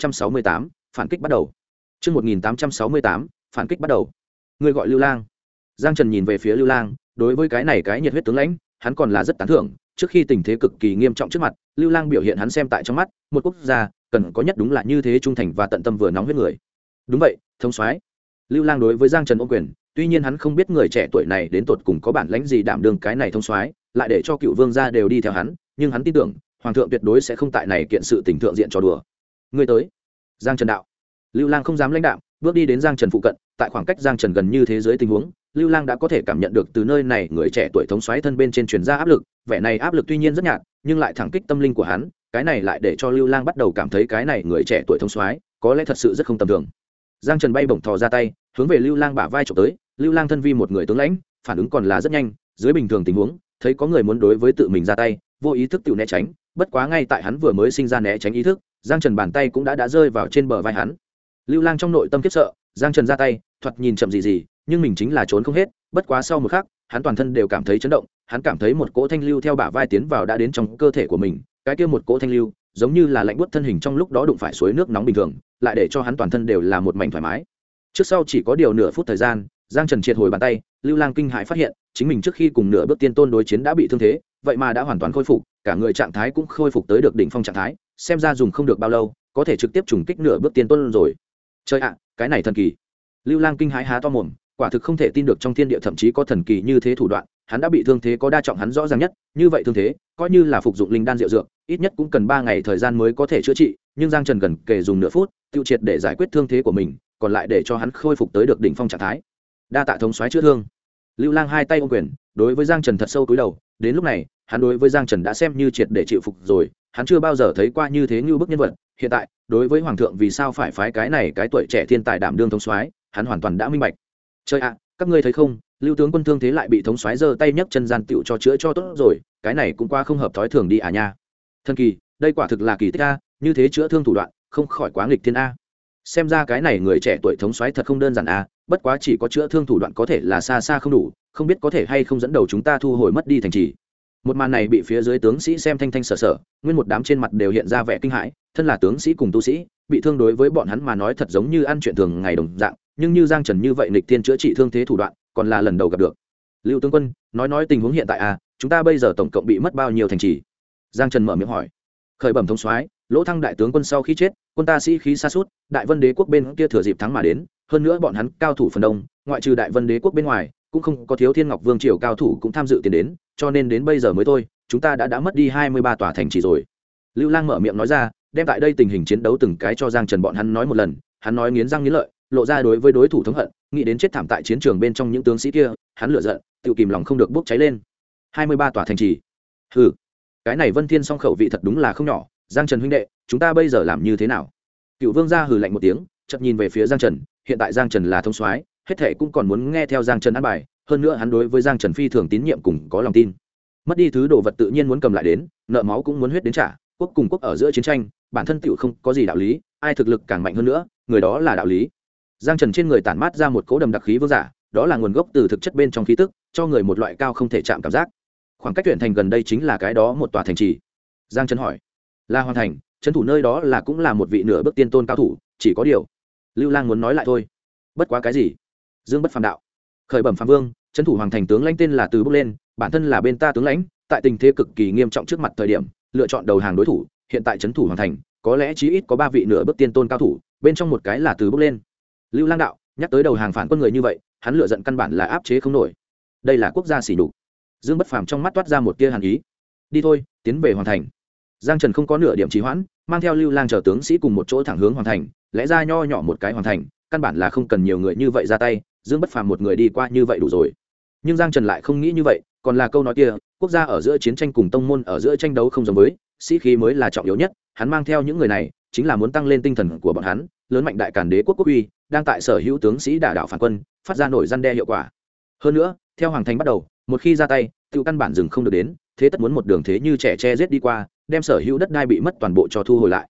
1868, phản kích bắt đầu. Chương 1868, phản kích bắt đầu. Người gọi Lưu Lang. Giang Trần nhìn về phía Lưu Lang, đối với cái này cái nhiệt huyết tướng lãnh hắn còn là rất tán thưởng. Trước khi tình thế cực kỳ nghiêm trọng trước mặt, Lưu Lang biểu hiện hắn xem tại trong mắt, một quốc gia cần có nhất đúng là như thế, trung thành và tận tâm vừa nóng huyết người. Đúng vậy, thống soái. Lưu Lang đối với Giang Trần ôm quyền, tuy nhiên hắn không biết người trẻ tuổi này đến tột cùng có bản lãnh gì đảm đương cái này thống soái, lại để cho Cựu Vương gia đều đi theo hắn, nhưng hắn tin tưởng hoàng thượng tuyệt đối sẽ không tại này kiện sự tình thượng diện trò đùa. Người tới. Giang Trần đạo. Lưu Lang không dám lãnh đạm, bước đi đến Giang Trần phụ cận, tại khoảng cách Giang Trần gần như thế giới tình huống, Lưu Lang đã có thể cảm nhận được từ nơi này người trẻ tuổi thống soái thân bên trên truyền ra áp lực, vẻ này áp lực tuy nhiên rất nhạt, nhưng lại thẳng kích tâm linh của hắn, cái này lại để cho Lưu Lang bắt đầu cảm thấy cái này người trẻ tuổi thống soái có lẽ thật sự rất không tầm thường. Giang Trần bay bổng thò ra tay, hướng về Lưu Lang bả vai chụp tới, Lưu Lang thân vi một người tướng lãnh, phản ứng còn là rất nhanh, dưới bình thường tình huống, thấy có người muốn đối với tự mình ra tay, vô ý thức tự né tránh, bất quá ngay tại hắn vừa mới sinh ra né tránh ý thức, Giang Trần bàn tay cũng đã rơi vào trên bờ vai hắn. Lưu Lang trong nội tâm khiếp sợ, Giang Trần ra tay, thoạt nhìn chậm gì, nhưng mình chính là trốn không hết, bất quá sau một khắc, hắn toàn thân đều cảm thấy chấn động, hắn cảm thấy một cỗ thanh lưu theo bả vai tiến vào đã đến trong cơ thể của mình, cái kia một cỗ thanh lưu, giống như là lạnh buốt thân hình trong lúc đó đụng phải suối nước nóng bình thường, lại để cho hắn toàn thân đều là một mảnh thoải mái. Trước sau chỉ có điều nửa phút thời gian, Giang Trần triệt hồi bàn tay, Lưu Lang kinh hãi phát hiện, chính mình trước khi cùng nửa bước tiên tôn đối chiến đã bị thương thế, vậy mà đã hoàn toàn khôi phục, cả người trạng thái cũng khôi phục tới được đỉnh phong trạng thái, xem ra dùng không được bao lâu, có thể trực tiếp trùng kích nửa bước tiên tôn rồi. Trời ạ, cái này thần kỳ. Lưu Lang kinh hãi há to mồm, quả thực không thể tin được trong thiên địa thậm chí có thần kỳ như thế thủ đoạn, hắn đã bị thương thế có đa trọng hắn rõ ràng nhất, như vậy thương thế, coi như là phục dụng linh đan rượu dược, ít nhất cũng cần 3 ngày thời gian mới có thể chữa trị, nhưng Giang Trần gần kề dùng nửa phút, tiêu triệt để giải quyết thương thế của mình, còn lại để cho hắn khôi phục tới được đỉnh phong trạng thái. Đa tạ thống soái chữa thương. Lưu Lang hai tay ôm quyền, đối với Giang Trần thật sâu cúi đầu, đến lúc này, hắn đối với Giang Trần đã xem như triệt để chịu phục rồi, hắn chưa bao giờ thấy qua như thế như bức nhân vật, hiện tại, đối với hoàng thượng vì sao phải phái cái này cái tuổi trẻ thiên tài đảm đương thống soái, hắn hoàn toàn đã minh bạch. Trời ạ, các ngươi thấy không, Lưu tướng quân thương thế lại bị thống soái giơ tay nhấc chân gian tựu cho chữa cho tốt rồi, cái này cũng qua không hợp thói thường đi à nha. Thần kỳ, đây quả thực là kỳ tích a, như thế chữa thương thủ đoạn, không khỏi quá nghịch thiên a. Xem ra cái này người trẻ tuổi thống soái thật không đơn giản a, bất quá chỉ có chữa thương thủ đoạn có thể là xa xa không đủ, không biết có thể hay không dẫn đầu chúng ta thu hồi mất đi thành trì. Một màn này bị phía dưới tướng sĩ xem thanh thanh sở sở, nguyên một đám trên mặt đều hiện ra vẻ kinh hãi, thân là tướng sĩ cùng tu sĩ, bị thương đối với bọn hắn mà nói thật giống như ăn chuyện thường ngày đồng dạng, nhưng như Giang Trần như vậy nghịch thiên chữa trị thương thế thủ đoạn, còn là lần đầu gặp được. Lưu tướng quân, nói tình huống hiện tại a, chúng ta bây giờ tổng cộng bị mất bao nhiêu thành trì? Giang Trần mở miệng hỏi. Khởi bẩm thống soái, Lỗ Thăng đại tướng quân sau khi chết, quân ta sĩ khí sa sút, Đại Vân Đế quốc bên kia thừa dịp thắng mà đến, hơn nữa bọn hắn cao thủ phần đông, ngoại trừ Đại Vân Đế quốc bên ngoài, cũng không có thiếu Thiên Ngọc Vương triều cao thủ cũng tham dự tiền đến, cho nên đến bây giờ mới thôi, chúng ta đã mất đi 23 tòa thành trì rồi. Lưu Lang mở miệng nói ra, đem tại đây tình hình chiến đấu từng cái cho Giang Trần bọn hắn nói một lần, hắn nói nghiến răng nghiến lợi, lộ ra đối với đối thủ thống hận, nghĩ đến chết thảm tại chiến trường bên trong những tướng sĩ kia, hắn lửa giận, tự kìm lòng không được bốc cháy lên. 23 tòa thành trì. Hừ, cái này Vân Thiên song khẩu vị thật đúng là không nhỏ, Giang Trần huynh đệ, chúng ta bây giờ làm như thế nào? Cựu Vương gia hừ lạnh một tiếng, chợt nhìn về phía Giang Trần, hiện tại Giang Trần là thống soái, hết thảy cũng còn muốn nghe theo Giang Trần an bài, hơn nữa hắn đối với Giang Trần phi thường tín nhiệm cùng có lòng tin. Mất đi thứ đồ vật tự nhiên muốn cầm lại đến, nợ máu cũng muốn huyết đến trả, quốc cùng quốc ở giữa chiến tranh, bản thân tựu không có gì đạo lý, ai thực lực càng mạnh hơn nữa, người đó là đạo lý. Giang Trần trên người tản mát ra một cỗ đầm đặc khí vương giả, đó là nguồn gốc từ thực chất bên trong khí tức, cho người một loại cao không thể chạm cảm giác. Khoảng cách huyện thành gần đây chính là cái đó một tòa thành trì. Giang Trần hỏi, là Hoàng thành, trấn thủ nơi đó là cũng là một vị nửa bước tiên tôn cao thủ, chỉ có điều. Lưu Lang muốn nói lại thôi. Bất quá cái gì? Dương Bất Phàm đạo. Khởi bẩm Phạm Vương, trấn thủ Hoàng thành tướng lãnh tên là Từ Bước lên, bản thân là bên ta tướng lãnh, tại tình thế cực kỳ nghiêm trọng trước mặt thời điểm, lựa chọn đầu hàng đối thủ, hiện tại trấn thủ Hoàng thành, có lẽ chí ít có 3 vị nửa bước tiên tôn cao thủ, bên trong một cái là Từ Bước lên. Lưu Lang đạo, nhắc tới đầu hàng phản quân người như vậy, hắn lựa giận căn bản là áp chế không nổi. Đây là quốc gia sỉ nhục. Dương Bất Phàm trong mắt toát ra một tia hàn ý. Đi thôi, tiến về Hoàng thành. Giang Trần không có nửa điểm trì hoãn, mang theo Lưu Lang chờ tướng sĩ cùng một chỗ thẳng hướng Hoàng thành, lẽ ra nho nhỏ một cái Hoàng thành, căn bản là không cần nhiều người như vậy ra tay, Dương Bất Phàm một người đi qua như vậy đủ rồi. Nhưng Giang Trần lại không nghĩ như vậy, còn là câu nói kia, quốc gia ở giữa chiến tranh cùng tông môn ở giữa tranh đấu không giống với, sĩ khí mới là trọng yếu nhất, hắn mang theo những người này, chính là muốn tăng lên tinh thần của bọn hắn, lớn mạnh đại Càn Đế quốc quốc uy, đang tại sở hữu tướng sĩ đả đảo phản quân, phát ra nổi răn đe hiệu quả. Hơn nữa, theo Hoàng thành bắt đầu, một khi ra tay, tiêu căn bản dừng không được đến, thế tất muốn một đường thế như trẻ che giết đi qua, đem sở hữu đất đai bị mất toàn bộ cho thu hồi lại.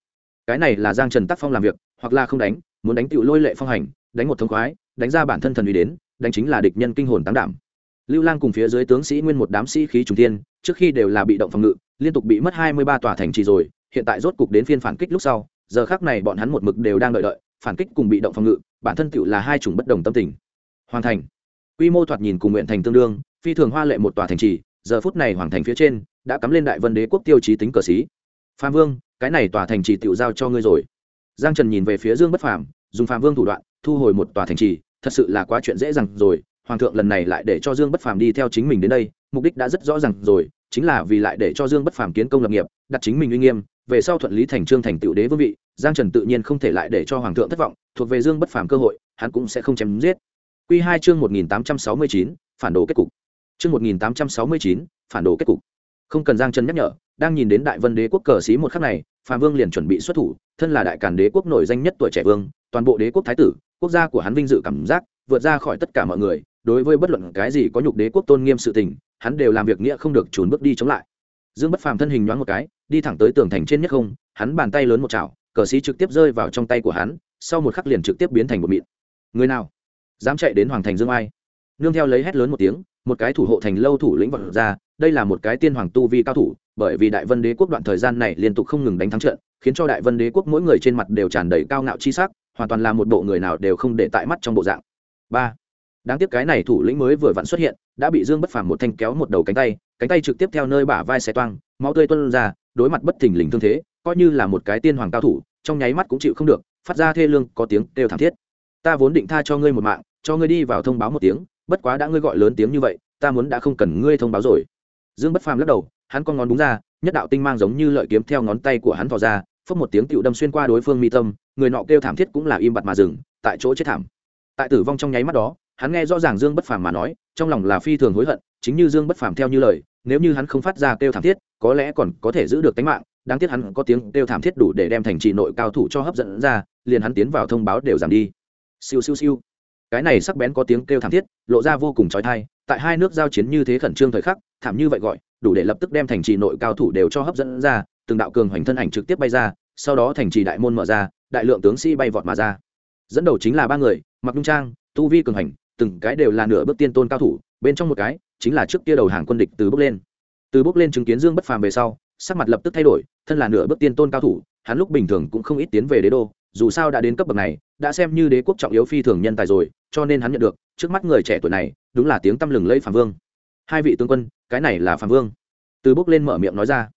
cái này là Giang Trần tác phong làm việc, hoặc là không đánh, muốn đánh tựu lôi lệ phong hành, đánh một thống khoái, đánh ra bản thân thần uy đến, đánh chính là địch nhân kinh hồn tăng đảm. Lưu Lang cùng phía dưới tướng sĩ nguyên một đám sĩ khí trùng thiên, trước khi đều là bị động phòng ngự, liên tục bị mất 23 tòa thành trì rồi, hiện tại rốt cục đến phiên phản kích lúc sau, giờ khắc này bọn hắn một mực đều đang đợi, phản kích cùng bị động phòng ngự, bản thân tựu là hai chủng bất đồng tâm tình. Hoàng thành, quy mô thoạt nhìn cùng nguyện thành tương đương, phi thường hoa lệ một tòa thành trì, giờ phút này hoàng thành phía trên đã cắm lên Đại Vân Đế quốc tiêu chí tính cờ xí. Phạm Vương, cái này tòa thành trì tựu giao cho ngươi rồi. Giang Trần nhìn về phía Dương Bất Phàm, dùng Phạm Vương thủ đoạn thu hồi một tòa thành trì, thật sự là quá chuyện dễ dàng rồi. Hoàng thượng lần này lại để cho Dương Bất Phàm đi theo chính mình đến đây, mục đích đã rất rõ ràng rồi, chính là vì lại để cho Dương Bất Phàm kiến công lập nghiệp, đặt chính mình uy nghiêm, về sau thuận lý thành trương thành tựu đế vương vị. Giang Trần tự nhiên không thể lại để cho hoàng thượng thất vọng, thuộc về Dương Bất Phàm cơ hội, hắn cũng sẽ không chém giết. Quy 2 chương 1869, phản đồ kết cục. Chương 1869, phản đồ kết cục. Không cần Giang Trần nhắc nhở, đang nhìn đến Đại Vân Đế quốc cờ xí một khắc này, Phạm Vương liền chuẩn bị xuất thủ, thân là đại càn đế quốc nổi danh nhất tuổi trẻ vương, toàn bộ đế quốc thái tử, quốc gia của hắn vinh dự cảm giác vượt ra khỏi tất cả mọi người, đối với bất luận cái gì có nhục đế quốc tôn nghiêm sự tình, hắn đều làm việc nghĩa không được chùn bước đi chống lại. Dương Bất Phàm thân hình nhoáng một cái, đi thẳng tới tường thành trên nhất không, hắn bàn tay lớn một chảo, cờ xí trực tiếp rơi vào trong tay của hắn, sau một khắc liền trực tiếp biến thành một mịn. Người nào dám chạy đến hoàng thành Dương Ai? Nương theo lấy hét lớn một tiếng, một cái thủ hộ thành lâu thủ lĩnh vọt ra, đây là một cái tiên hoàng tu vi cao thủ, bởi vì Đại Vân Đế quốc đoạn thời gian này liên tục không ngừng đánh thắng trận, khiến cho Đại Vân Đế quốc mỗi người trên mặt đều tràn đầy cao ngạo chi sắc, hoàn toàn là một bộ người nào đều không để tại mắt trong bộ dạng. 3. Đáng tiếc cái này thủ lĩnh mới vừa vặn xuất hiện, đã bị Dương Bất Phàm một thanh kéo một đầu cánh tay trực tiếp theo nơi bả vai xé toang, máu tươi tuôn ra, đối mặt bất thình lình thương thế, coi như là một cái tiên hoàng cao thủ, trong nháy mắt cũng chịu không được, phát ra thê lương có tiếng kêu thảm thiết. Ta vốn định tha cho ngươi một mạng, cho ngươi đi vào thông báo một tiếng, bất quá đã ngươi gọi lớn tiếng như vậy, ta muốn đã không cần ngươi thông báo rồi. Dương Bất Phàm lắc đầu, hắn con ngón đúng ra, nhất đạo tinh mang giống như lợi kiếm theo ngón tay của hắn vò ra, phất một tiếng tựu đâm xuyên qua đối phương mi tâm, người nọ kêu thảm thiết cũng là im bặt mà dừng, tại chỗ chết thảm. Tại tử vong trong nháy mắt đó, hắn nghe rõ ràng Dương Bất Phàm mà nói, trong lòng là phi thường hối hận, chính như Dương Bất Phàm theo như lời, nếu như hắn không phát ra kêu thảm thiết, có lẽ còn có thể giữ được tính mạng, đáng tiếc hắn có tiếng kêu thảm thiết đủ để đem thành trì nội cao thủ cho hấp dẫn ra, liền hắn tiến vào thông báo đều giảm đi. Siêu siêu siêu. Cái này sắc bén có tiếng kêu thảm thiết, lộ ra vô cùng chói tai, tại hai nước giao chiến như thế khẩn trương thời khắc, thảm như vậy gọi, đủ để lập tức đem thành trì nội cao thủ đều cho hấp dẫn ra, từng đạo cường hoành thân ảnh trực tiếp bay ra, sau đó thành trì đại môn mở ra, đại lượng tướng sĩ bay vọt mà ra. Dẫn đầu chính là ba người, mặc nhung trang, tu vi cường hành, từng cái đều là nửa bước tiên tôn cao thủ, bên trong một cái chính là trước kia đầu hàng quân địch Từ Bước Lên. Từ Bước Lên chứng kiến Dương Bất Phàm về sau, sắc mặt lập tức thay đổi, thân là nửa bước tiên tôn cao thủ, hắn lúc bình thường cũng không ít tiến về đế đô, dù sao đã đến cấp bậc này, đã xem như đế quốc trọng yếu phi thường nhân tài rồi, cho nên hắn nhận được trước mắt người trẻ tuổi này đúng là tiếng tăm lừng lẫy Phạm Vương. Hai vị tướng quân, cái này là Phạm Vương. Từ Bước Lên mở miệng nói ra.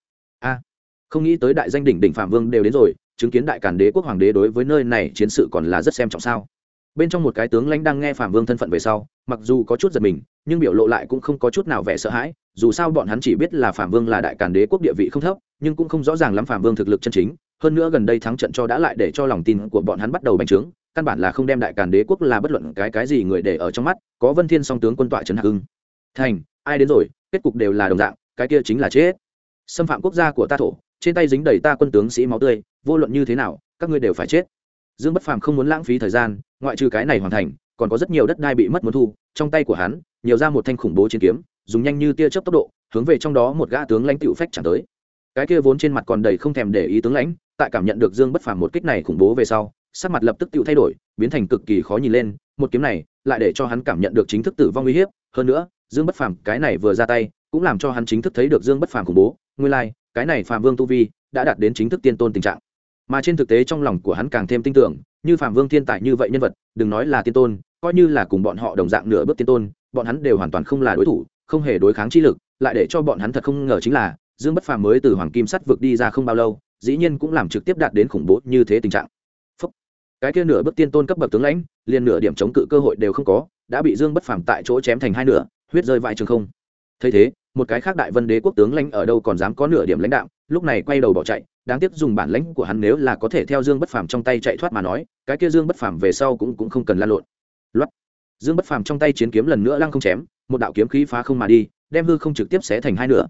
Không nghĩ tới đại danh đỉnh Phạm Vương đều đến rồi, chứng kiến đại càn đế quốc hoàng đế đối với nơi này chiến sự còn là rất xem trọng sao. Bên trong một cái tướng lãnh đang nghe Phạm Vương thân phận về sau, mặc dù có chút giật mình, nhưng biểu lộ lại cũng không có chút nào vẻ sợ hãi, dù sao bọn hắn chỉ biết là Phạm Vương là đại càn đế quốc địa vị không thấp, nhưng cũng không rõ ràng lắm Phạm Vương thực lực chân chính, hơn nữa gần đây thắng trận cho đã lại để cho lòng tin của bọn hắn bắt đầu bành trướng, căn bản là không đem đại càn đế quốc là bất luận cái gì người để ở trong mắt, có Vân Thiên song tướng quân tọa trấn Hạc Hưng thành, ai đến rồi, kết cục đều là đồng dạng, cái kia chính là chết. Xâm phạm quốc gia của ta thổ, trên tay dính đầy ta quân tướng sĩ máu tươi, vô luận như thế nào, các ngươi đều phải chết. Dương Bất Phàm không muốn lãng phí thời gian, ngoại trừ cái này hoàn thành, còn có rất nhiều đất đai bị mất muốn thu, trong tay của hắn, nhiều ra một thanh khủng bố chiến kiếm, dùng nhanh như tia chớp tốc độ, hướng về trong đó một gã tướng lãnh tiểu phách chẳng tới. Cái kia vốn trên mặt còn đầy không thèm để ý tướng lãnh, tại cảm nhận được Dương Bất Phàm một kích này khủng bố về sau, sắc mặt lập tức tiểu thay đổi, biến thành cực kỳ khó nhìn lên, một kiếm này, lại để cho hắn cảm nhận được chính thức tử vong uy hiếp, hơn nữa, Dương Bất Phàm cái này vừa ra tay, cũng làm cho hắn chính thức thấy được Dương Bất Phàm khủng bố, nguyên lai, like, cái này Phạm Vương tu vi đã đạt đến chính thức tiên tôn tình trạng. Mà trên thực tế trong lòng của hắn càng thêm tin tưởng, như Phạm Vương thiên tài như vậy nhân vật, đừng nói là tiên tôn, coi như là cùng bọn họ đồng dạng nửa bước tiên tôn, bọn hắn đều hoàn toàn không là đối thủ, không hề đối kháng chi lực, lại để cho bọn hắn thật không ngờ chính là, Dương Bất Phàm mới từ Hoàng Kim Sắt vực đi ra không bao lâu, dĩ nhiên cũng làm trực tiếp đạt đến khủng bố như thế tình trạng. Phúc. Cái kia nửa bước tiên tôn cấp bậc tướng lãnh, liền nửa điểm chống cự cơ hội đều không có, đã bị Dương Bất Phàm tại chỗ chém thành hai nửa, huyết rơi vãi trường không. Thấy thế, một cái khác Đại Vân Đế quốc tướng lãnh ở đâu còn dám có nửa điểm lãnh đạo, lúc này quay đầu bỏ chạy, đáng tiếc dùng bản lãnh của hắn nếu là có thể theo Dương Bất Phàm trong tay chạy thoát mà nói, cái kia Dương Bất Phàm về sau cũng không cần la lộn. Loát. Dương Bất Phàm trong tay chiến kiếm lần nữa lăng không chém, một đạo kiếm khí phá không mà đi, đem hư không trực tiếp xé thành hai nửa.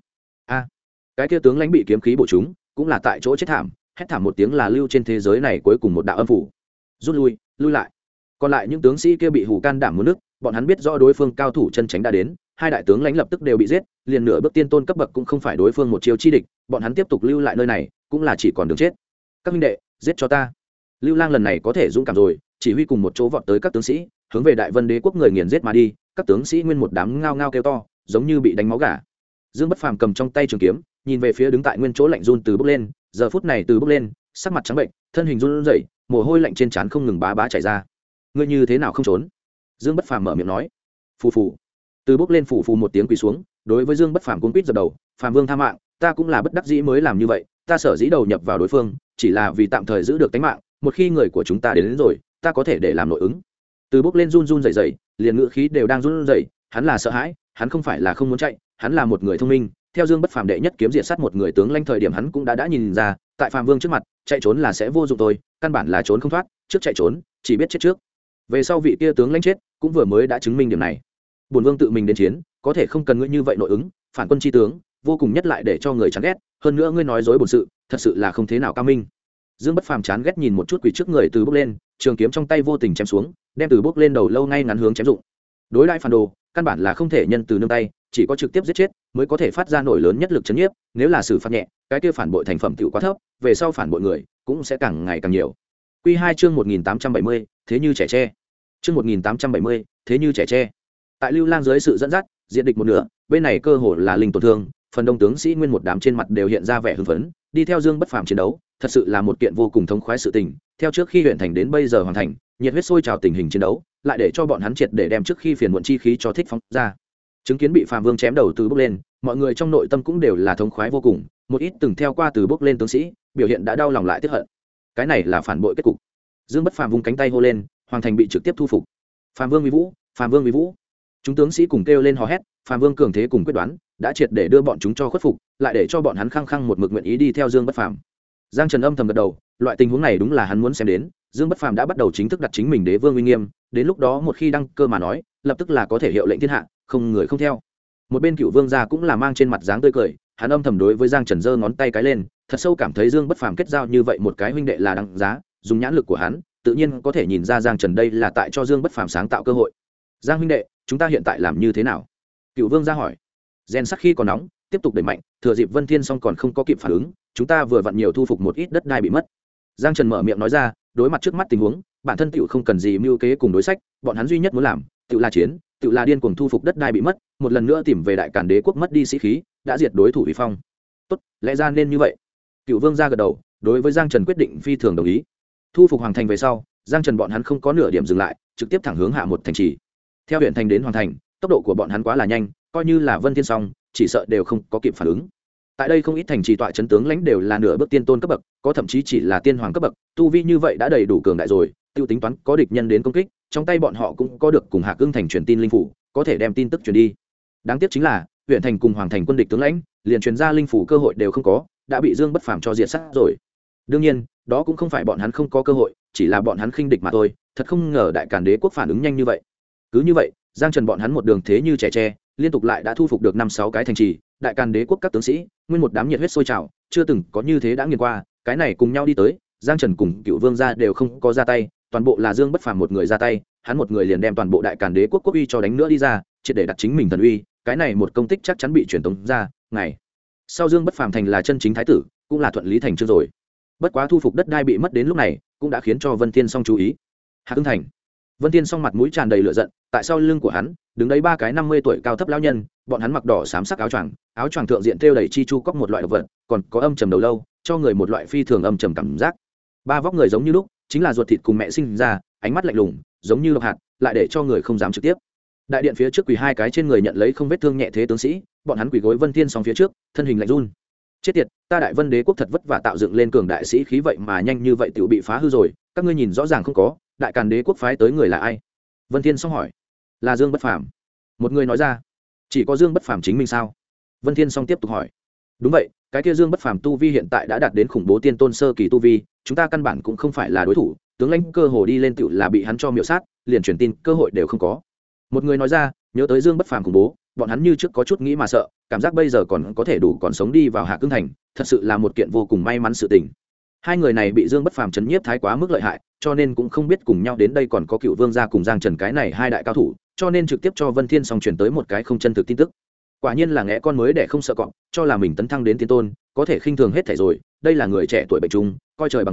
Cái kia tướng lãnh bị kiếm khí bổ trúng, cũng là tại chỗ chết thảm, hét thảm một tiếng là lưu trên thế giới này cuối cùng một đạo âm phủ. Rút lui, lui lại. Còn lại những tướng sĩ kia bị hù can đảm muốn nước, bọn hắn biết rõ đối phương cao thủ chân chính đã đến, hai đại tướng lãnh lập tức đều bị giết, liền nửa bước tiên tôn cấp bậc cũng không phải đối phương một chiêu chi địch, bọn hắn tiếp tục lưu lại nơi này, cũng là chỉ còn đường chết. Các huynh đệ, giết cho ta. Lưu Lang lần này có thể dũng cảm rồi, chỉ huy cùng một chỗ vọt tới các tướng sĩ, hướng về Đại Vân Đế quốc người nghiền giết mà đi. Các tướng sĩ nguyên một đám ngao ngao kêu to, giống như bị đánh máu gà. Dương Bất Phàm cầm trong tay trường kiếm, nhìn về phía đứng tại nguyên chỗ lạnh run từ bước lên, giờ phút này từ bước lên, sắc mặt trắng bệnh, thân hình run rẩy, mồ hôi lạnh trên trán không ngừng bá bá chảy ra. Ngươi như thế nào không trốn? Dương Bất Phàm mở miệng nói. Phù phù. Từ bước lên phù phù một tiếng quỳ xuống, đối với Dương Bất Phàm cuống quýt dập đầu, "Phàm Vương tha mạng, ta cũng là bất đắc dĩ mới làm như vậy, ta sở dĩ đầu nhập vào đối phương, chỉ là vì tạm thời giữ được tính mạng, một khi người của chúng ta đến rồi, ta có thể để làm nội ứng." Từ bước lên run run rẩy rẩy, liền ngữ khí đều đang run rẩy, hắn là sợ hãi, hắn không phải là không muốn chạy, hắn là một người thông minh, theo Dương Bất Phàm đệ nhất kiếm diệt sát một người tướng lãnh thời điểm hắn cũng đã nhìn ra, tại Phàm Vương trước mặt, chạy trốn là sẽ vô dụng thôi, căn bản là trốn không thoát, trước chạy trốn, chỉ biết chết trước. Về sau vị kia tướng lãnh chết, cũng vừa mới đã chứng minh điểm này. Bổn Vương tự mình đến chiến, có thể không cần ngươi như vậy nội ứng, phản quân chi tướng, vô cùng nhất lại để cho người chán ghét, hơn nữa ngươi nói dối bổn sự, thật sự là không thế nào cao minh. Dương Bất Phàm chán ghét nhìn một chút quỷ trước người từ bước lên, trường kiếm trong tay vô tình chém xuống, đem từ bước lên đầu lâu ngay ngắn hướng chém dụng. Đối đại phản đồ, căn bản là không thể nhân từ nương tay, chỉ có trực tiếp giết chết mới có thể phát ra nổi lớn nhất lực chấn nhiếp, nếu là xử phạt nhẹ, cái kia phản bội thành phẩm tiểu quá thấp, về sau phản bội người cũng sẽ càng ngày càng nhiều. Quy 2 chương 1870, thế như trẻ tre. Chương 1870, thế như trẻ tre. Tại Lưu Lang dưới sự dẫn dắt, diện địch một nửa, bên này cơ hồ là linh tổn thương, phần đông tướng sĩ nguyên một đám trên mặt đều hiện ra vẻ hưng phấn, đi theo Dương Bất Phàm chiến đấu, thật sự là một kiện vô cùng thống khoái sự tình. Theo trước khi huyện thành đến bây giờ hoàn thành, nhiệt huyết sôi trào tình hình chiến đấu, lại để cho bọn hắn triệt để đem trước khi phiền muộn chi khí cho thích phóng ra. Chứng kiến bị Phàm Vương chém đầu từ bước lên, mọi người trong nội tâm cũng đều là thống khoái vô cùng, một ít từng theo qua từ bước lên tướng sĩ, biểu hiện đã đau lòng lại tiếc hận. Cái này là phản bội kết cục. Dương Bất Phàm vung cánh tay hô lên, hoàng thành bị trực tiếp thu phục. Phàm Vương uy vũ, Phàm Vương uy vũ. Chúng tướng sĩ cùng kêu lên hò hét, Phàm Vương cường thế cùng quyết đoán, đã triệt để đưa bọn chúng cho khuất phục, lại để cho bọn hắn khăng khăng một mực nguyện ý đi theo Dương Bất Phàm. Giang Trần âm thầm gật đầu, loại tình huống này đúng là hắn muốn xem đến, Dương Bất Phàm đã bắt đầu chính thức đặt chính mình đế vương uy nghiêm, đến lúc đó một khi đăng cơ mà nói, lập tức là có thể hiệu lệnh thiên hạ, không người không theo. Một bên Cựu Vương gia cũng là mang trên mặt dáng tươi cười, hắn âm thầm đối với Giang Trần giơ ngón tay cái lên, thật sâu cảm thấy Dương Bất Phàm kết giao như vậy một cái huynh đệ là đáng giá, dùng nhãn lực của hắn, tự nhiên có thể nhìn ra Giang Trần đây là tại cho Dương Bất Phàm sáng tạo cơ hội. Giang huynh đệ, chúng ta hiện tại làm như thế nào? Cựu Vương gia hỏi. Gen sắc khi còn nóng, tiếp tục đẩy mạnh, thừa dịp Vân Thiên Song còn không có kịp phản ứng, chúng ta vừa vặn nhiều thu phục một ít đất đai bị mất. Giang Trần mở miệng nói ra, đối mặt trước mắt tình huống, bản thân tiểu không cần gì mưu kế cùng đối sách, bọn hắn duy nhất muốn làm, tiểu là chiến, tiểu là điên cuồng thu phục đất đai bị mất, một lần nữa tìm về đại càn đế quốc mất đi sĩ khí, đã diệt đối thủ uy phong. Tốt, lẽ ra nên như vậy. Cựu Vương gia gật đầu, đối với Giang Trần quyết định phi thường đồng ý. Thu phục hoàng thành về sau, Giang Trần bọn hắn không có nửa điểm dừng lại, trực tiếp thẳng hướng hạ một thành trì. Theo huyện thành đến hoàng thành, tốc độ của bọn hắn quá là nhanh, coi như là Vân Thiên Song, chỉ sợ đều không có kịp phản ứng. Tại đây không ít thành trì tọa trấn tướng lãnh đều là nửa bước tiên tôn cấp bậc, có thậm chí chỉ là tiên hoàng cấp bậc, tu vi như vậy đã đầy đủ cường đại rồi, tiêu tính toán có địch nhân đến công kích, trong tay bọn họ cũng có được cùng Hạc Ưng thành truyền tin linh phủ, có thể đem tin tức truyền đi. Đáng tiếc chính là, huyện thành cùng hoàng thành quân địch tướng lãnh, liền truyền ra linh phủ cơ hội đều không có, đã bị Dương Bất Phàm cho diệt sát rồi. Đương nhiên, đó cũng không phải bọn hắn không có cơ hội, chỉ là bọn hắn khinh địch mà thôi, thật không ngờ đại càn đế quốc phản ứng nhanh như vậy. Cứ như vậy, Giang Trần bọn hắn một đường thế như trẻ tre, liên tục lại đã thu phục được 5-6 cái thành trì, đại càn đế quốc các tướng sĩ, nguyên một đám nhiệt huyết sôi trào, chưa từng có như thế đã nghiền qua, cái này cùng nhau đi tới, Giang Trần cùng Cựu Vương gia đều không có ra tay, toàn bộ là Dương Bất Phàm một người ra tay, hắn một người liền đem toàn bộ đại càn đế quốc quốc uy cho đánh nữa đi ra, triệt để đặt chính mình thần uy, cái này một công tích chắc chắn bị truyền tống ra, ngày sau Dương Bất Phàm thành là chân chính thái tử, cũng là thuận lý thành chương rồi. Bất quá thu phục đất đai bị mất đến lúc này, cũng đã khiến cho Vân Thiên Song chú ý. Hạc Ưng thành. Vân Thiên Song mặt mũi tràn đầy lửa giận, tại sau lưng của hắn, đứng đấy ba cái 50 tuổi cao thấp lão nhân, bọn hắn mặc đỏ xám sắc áo choàng thượng diện thêu đầy chi chu cóc một loại độc vật, còn có âm trầm đầu lâu, cho người một loại phi thường âm trầm cảm giác. Ba vóc người giống như lúc, chính là ruột thịt cùng mẹ sinh ra, ánh mắt lạnh lùng, giống như độc hạt, lại để cho người không dám trực tiếp. Đại điện phía trước quỳ hai cái trên người nhận lấy không vết thương nhẹ thế tướng sĩ, bọn hắn quỳ gối Vân Thiên Song phía trước, thân hình lạnh run. Chết tiệt, ta Đại Vân Đế quốc thật vất vả tạo dựng lên cường đại sĩ khí vậy mà nhanh như vậy tiểu bị phá hư rồi, các ngươi nhìn rõ ràng không có, đại càn đế quốc phái tới người là ai? Vân Thiên Song hỏi. Là Dương Bất Phàm. Một người nói ra. Chỉ có Dương Bất Phàm chính mình sao? Vân Thiên Song tiếp tục hỏi. Đúng vậy, cái kia Dương Bất Phàm tu vi hiện tại đã đạt đến khủng bố tiên tôn sơ kỳ tu vi, chúng ta căn bản cũng không phải là đối thủ, tướng lãnh cơ hồ đi lên tựu là bị hắn cho miểu sát, liền truyền tin cơ hội đều không có. Một người nói ra, nhớ tới Dương Bất Phàm khủng bố, bọn hắn như trước có chút nghĩ mà sợ, cảm giác bây giờ còn có thể đủ còn sống đi vào Hạ Cương thành, thật sự là một kiện vô cùng may mắn sự tình. Hai người này bị Dương Bất Phàm chấn nhiếp thái quá mức lợi hại, cho nên cũng không biết cùng nhau đến đây còn có Cựu Vương gia cùng Giang Trần cái này hai đại cao thủ, cho nên trực tiếp cho Vân Thiên Song truyền tới một cái không chân thực tin tức. Quả nhiên là ngẽ con mới để không sợ cọp, cho là mình tấn thăng đến tiên tôn, có thể khinh thường hết thảy rồi, đây là người trẻ tuổi bệnh trung, coi trời bằng vùng,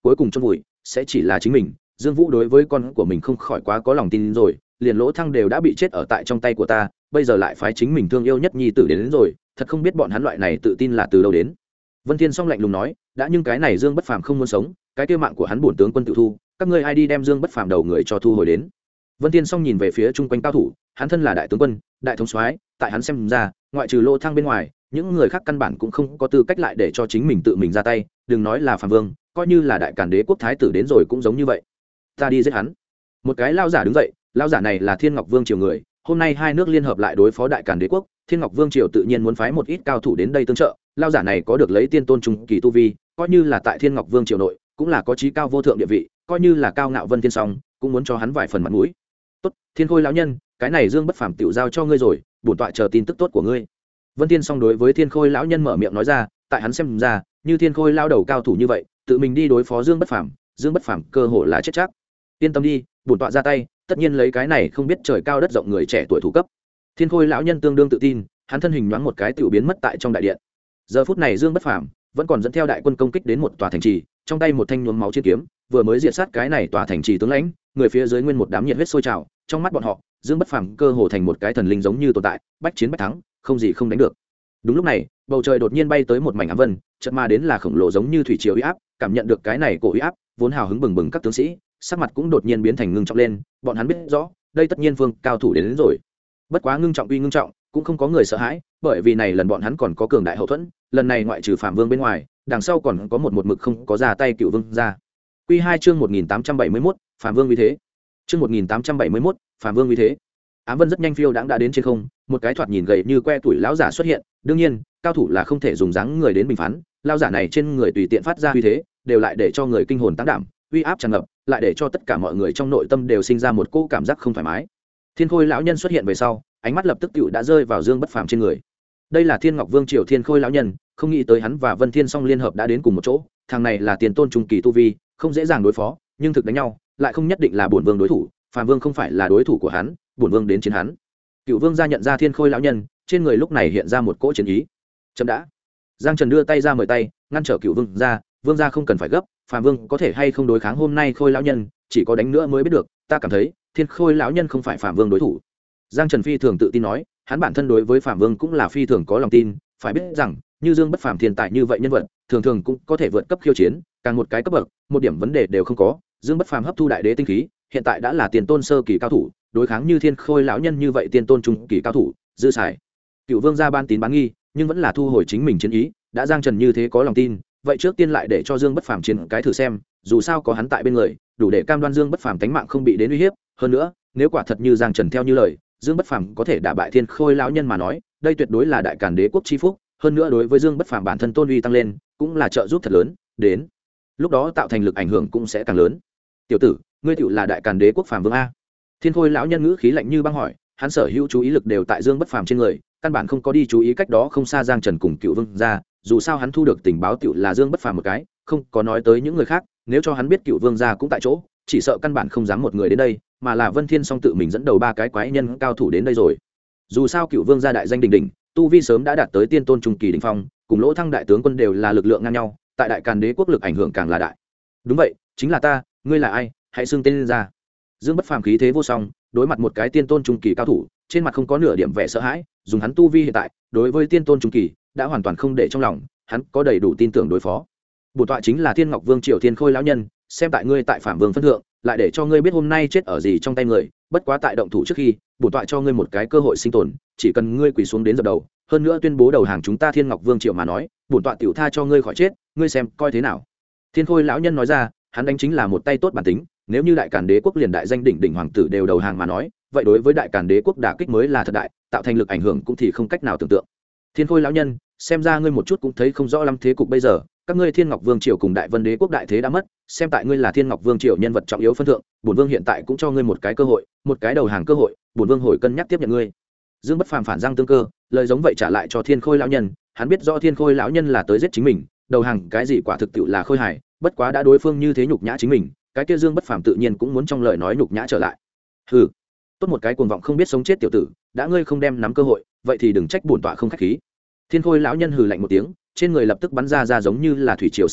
cuối cùng chôn vùi sẽ chỉ là chính mình. Dương Vũ đối với con của mình không khỏi quá có lòng tin rồi, liền Lỗ Thăng đều đã bị chết ở tại trong tay của ta, bây giờ lại phái chính mình thương yêu nhất nhi tử đến rồi, thật không biết bọn hắn loại này tự tin là từ đâu đến. Vân Thiên Song lạnh lùng nói, đã nhưng cái này Dương Bất Phàm không muốn sống, cái kia mạng của hắn bổn tướng quân tự thu, các ngươi ai đi đem Dương Bất Phàm đầu người cho thu hồi đến. Vân Thiên Song nhìn về phía chung quanh cao thủ, hắn thân là đại tướng quân, đại thống soái, tại hắn xem ra, ngoại trừ Lỗ Thăng bên ngoài, những người khác căn bản cũng không có tư cách lại để cho chính mình tự mình ra tay, đừng nói là Phàm Vương, coi như là đại Càn Đế quốc thái tử đến rồi cũng giống như vậy. Ta đi giết hắn. Một cái lão giả đứng dậy, lão giả này là Thiên Ngọc Vương triều người, hôm nay hai nước liên hợp lại đối phó đại Càn Đế quốc, Thiên Ngọc Vương triều tự nhiên muốn phái một ít cao thủ đến đây tương trợ. Lão giả này có được lấy tiên tôn trung kỳ tu vi, coi như là tại Thiên Ngọc Vương triều nội, cũng là có chí cao vô thượng địa vị, coi như là cao ngạo Vân Thiên Song, cũng muốn cho hắn vài phần mặt mũi. Tốt, Thiên Khôi lão nhân, cái này Dương Bất Phàm tiểu giao cho ngươi rồi, bổn tọa chờ tin tức tốt của ngươi. Vân Thiên Song đối với Thiên Khôi lão nhân mở miệng nói ra, tại hắn xem ra, như Thiên Khôi lão đầu cao thủ như vậy, tự mình đi đối phó Dương Bất Phàm, Dương Bất Phàm cơ hội là chết chắc. Yên tâm đi, bổn tọa ra tay, tất nhiên lấy cái này không biết trời cao đất rộng người trẻ tuổi thủ cấp. Thiên Khôi lão nhân tương đương tự tin, hắn thân hình nhoáng một cái tiểu biến mất tại trong đại điện. Giờ phút này Dương Bất Phàm vẫn còn dẫn theo đại quân công kích đến một tòa thành trì, trong tay một thanh nhuốm máu chiến kiếm, vừa mới diệt sát cái này tòa thành trì tướng lãnh, người phía dưới nguyên một đám nhiệt huyết sôi trào, trong mắt bọn họ, Dương Bất Phàm cơ hồ thành một cái thần linh giống như tồn tại, bách chiến bách thắng, không gì không đánh được. Đúng lúc này, bầu trời đột nhiên bay tới một mảnh ám vân, chợt mà đến là khổng lồ giống như thủy triều uy áp, cảm nhận được cái này cổ uy áp, vốn hào hứng bừng bừng các tướng sĩ, sắc mặt cũng đột nhiên biến thành ngưng trọng lên, bọn hắn biết rõ, đây tất nhiên vương cao thủ đến rồi. Bất quá ngưng trọng uy ngưng trọng, cũng không có người sợ hãi, bởi vì này lần bọn hắn còn có cường đại hậu thuẫn, lần này ngoại trừ Phạm Vương bên ngoài, đằng sau còn có một mực không có ra tay Cựu Vương ra. Quy 2 chương 1871, Phạm Vương uy thế. Chương 1871, Phạm Vương uy thế. Ám vân rất nhanh phiêu đã đến trên không, một cái thoạt nhìn gầy như que tuổi lão giả xuất hiện, đương nhiên, cao thủ là không thể dùng dáng người đến bình phán, lão giả này trên người tùy tiện phát ra uy thế, đều lại để cho người kinh hồn tăng đảm, uy áp tràn ngập, lại để cho tất cả mọi người trong nội tâm đều sinh ra một cỗ cảm giác không thoải mái. Thiên Khôi lão nhân xuất hiện về sau, ánh mắt lập tức tựu đã rơi vào Dương Bất Phàm trên người. Đây là Thiên Ngọc Vương triều Thiên Khôi lão nhân, không nghĩ tới hắn và Vân Thiên Song liên hợp đã đến cùng một chỗ, thằng này là tiền tôn trung kỳ tu vi, không dễ dàng đối phó, nhưng thực đánh nhau, lại không nhất định là bổn vương đối thủ, Phàm Vương không phải là đối thủ của hắn, bổn vương đến chiến hắn. Cựu Vương gia nhận ra Thiên Khôi lão nhân, trên người lúc này hiện ra một cỗ chiến ý. Chậm đã. Giang Trần đưa tay ra mời tay, ngăn trở Cựu Vương gia, vương gia không cần phải gấp, Phàm Vương có thể hay không đối kháng hôm nay Khôi lão nhân, chỉ có đánh nữa mới biết được, ta cảm thấy, Thiên Khôi lão nhân không phải Phàm Vương đối thủ. Giang Trần phi thường tự tin nói, hắn bản thân đối với Phàm Vương cũng là phi thường có lòng tin, phải biết rằng, như Dương Bất Phàm thiên tài như vậy nhân vật, thường thường cũng có thể vượt cấp khiêu chiến, càng một cái cấp bậc, một điểm vấn đề đều không có. Dương Bất Phàm hấp thu đại đế tinh khí, hiện tại đã là tiền tôn sơ kỳ cao thủ, đối kháng như Thiên Khôi lão nhân như vậy tiền tôn trung kỳ cao thủ, dư xài. Cựu Vương gia ban tín bán nghi, nhưng vẫn là thu hồi chính mình chiến ý, đã Giang Trần như thế có lòng tin, vậy trước tiên lại để cho Dương Bất Phàm chiến cái thử xem, dù sao có hắn tại bên người, đủ để cam đoan Dương Bất Phàm tánh mạng không bị đến uy hiếp, hơn nữa, nếu quả thật như Giang Trần theo như lời, Dương Bất Phàm có thể đả bại Thiên Khôi lão nhân mà nói, đây tuyệt đối là đại Càn Đế quốc chi phúc, hơn nữa đối với Dương Bất Phàm bản thân tôn uy tăng lên, cũng là trợ giúp thật lớn, đến lúc đó tạo thành lực ảnh hưởng cũng sẽ càng lớn. Tiểu tử, ngươi tiểu là đại Càn Đế quốc Phàm Vương a? Thiên Khôi lão nhân ngữ khí lạnh như băng hỏi, hắn sở hữu chú ý lực đều tại Dương Bất Phàm trên người, căn bản không có đi chú ý cách đó không xa Giang Trần cùng Cựu Vương gia, dù sao hắn thu được tình báo tiểu là Dương Bất Phàm một cái, không có nói tới những người khác, nếu cho hắn biết Cựu Vương gia cũng tại chỗ, chỉ sợ căn bản không dám một người đến đây, mà là Vân Thiên Song tự mình dẫn đầu ba cái quái nhân cao thủ đến đây rồi. Dù sao Cựu Vương gia đại danh đỉnh đỉnh, tu vi sớm đã đạt tới tiên tôn trung kỳ đỉnh phong, cùng Lỗ Thăng đại tướng quân đều là lực lượng ngang nhau, tại đại Càn Đế quốc lực ảnh hưởng càng là đại. Đúng vậy, chính là ta, ngươi là ai, hãy xưng tên lên ra. Dương Bất Phàm khí thế vô song, đối mặt một cái tiên tôn trung kỳ cao thủ, trên mặt không có nửa điểm vẻ sợ hãi, dùng hắn tu vi hiện tại, đối với tiên tôn trung kỳ đã hoàn toàn không để trong lòng, hắn có đầy đủ tin tưởng đối phó. Bổn tọa chính là Thiên Ngọc Vương triều Thiên Khôi lão nhân, xem tại ngươi tại Phạm Vương phân thượng, lại để cho ngươi biết hôm nay chết ở gì trong tay người, bất quá tại động thủ trước khi, bổn tọa cho ngươi một cái cơ hội sinh tồn, chỉ cần ngươi quỳ xuống đến dập đầu, hơn nữa tuyên bố đầu hàng chúng ta Thiên Ngọc Vương triều mà nói, bổn tọa tiểu tha cho ngươi khỏi chết, ngươi xem coi thế nào. Thiên Khôi lão nhân nói ra, hắn đánh chính là một tay tốt bản tính, nếu như đại Càn Đế quốc liền đại danh đỉnh đỉnh hoàng tử đều đầu hàng mà nói, vậy đối với đại Càn Đế quốc đả kích mới là thật đại, tạo thành lực ảnh hưởng cũng thì không cách nào tưởng tượng. Thiên Khôi lão nhân, xem ra ngươi một chút cũng thấy không rõ lắm thế cục bây giờ, các ngươi Thiên Ngọc Vương triều cùng Đại Vân Đế quốc đại thế đã mất, xem tại ngươi là Thiên Ngọc Vương triều nhân vật trọng yếu phân thượng, bổn vương hiện tại cũng cho ngươi một cái cơ hội, một cái đầu hàng cơ hội, bổn vương hồi cân nhắc tiếp nhận ngươi. Dương Bất Phàm phản giang tương cơ, lời giống vậy trả lại cho Thiên Khôi lão nhân, hắn biết rõ Thiên Khôi lão nhân là tới giết chính mình, đầu hàng cái gì quả thực tiệu là khôi hài, bất quá đã đối phương như thế nhục nhã chính mình, cái kia Dương Bất Phàm tự nhiên cũng muốn trong lời nói nhục nhã trở lại. Hừ, tốt một cái cuồng vọng không biết sống chết tiểu tử, đã ngươi không đem nắm cơ hội, vậy thì đừng trách bổn tọa không khách khí. Thiên Khôi lão nhân hừ lạnh một tiếng, trên người lập tức bắn ra giống như là thủy triều sát khí,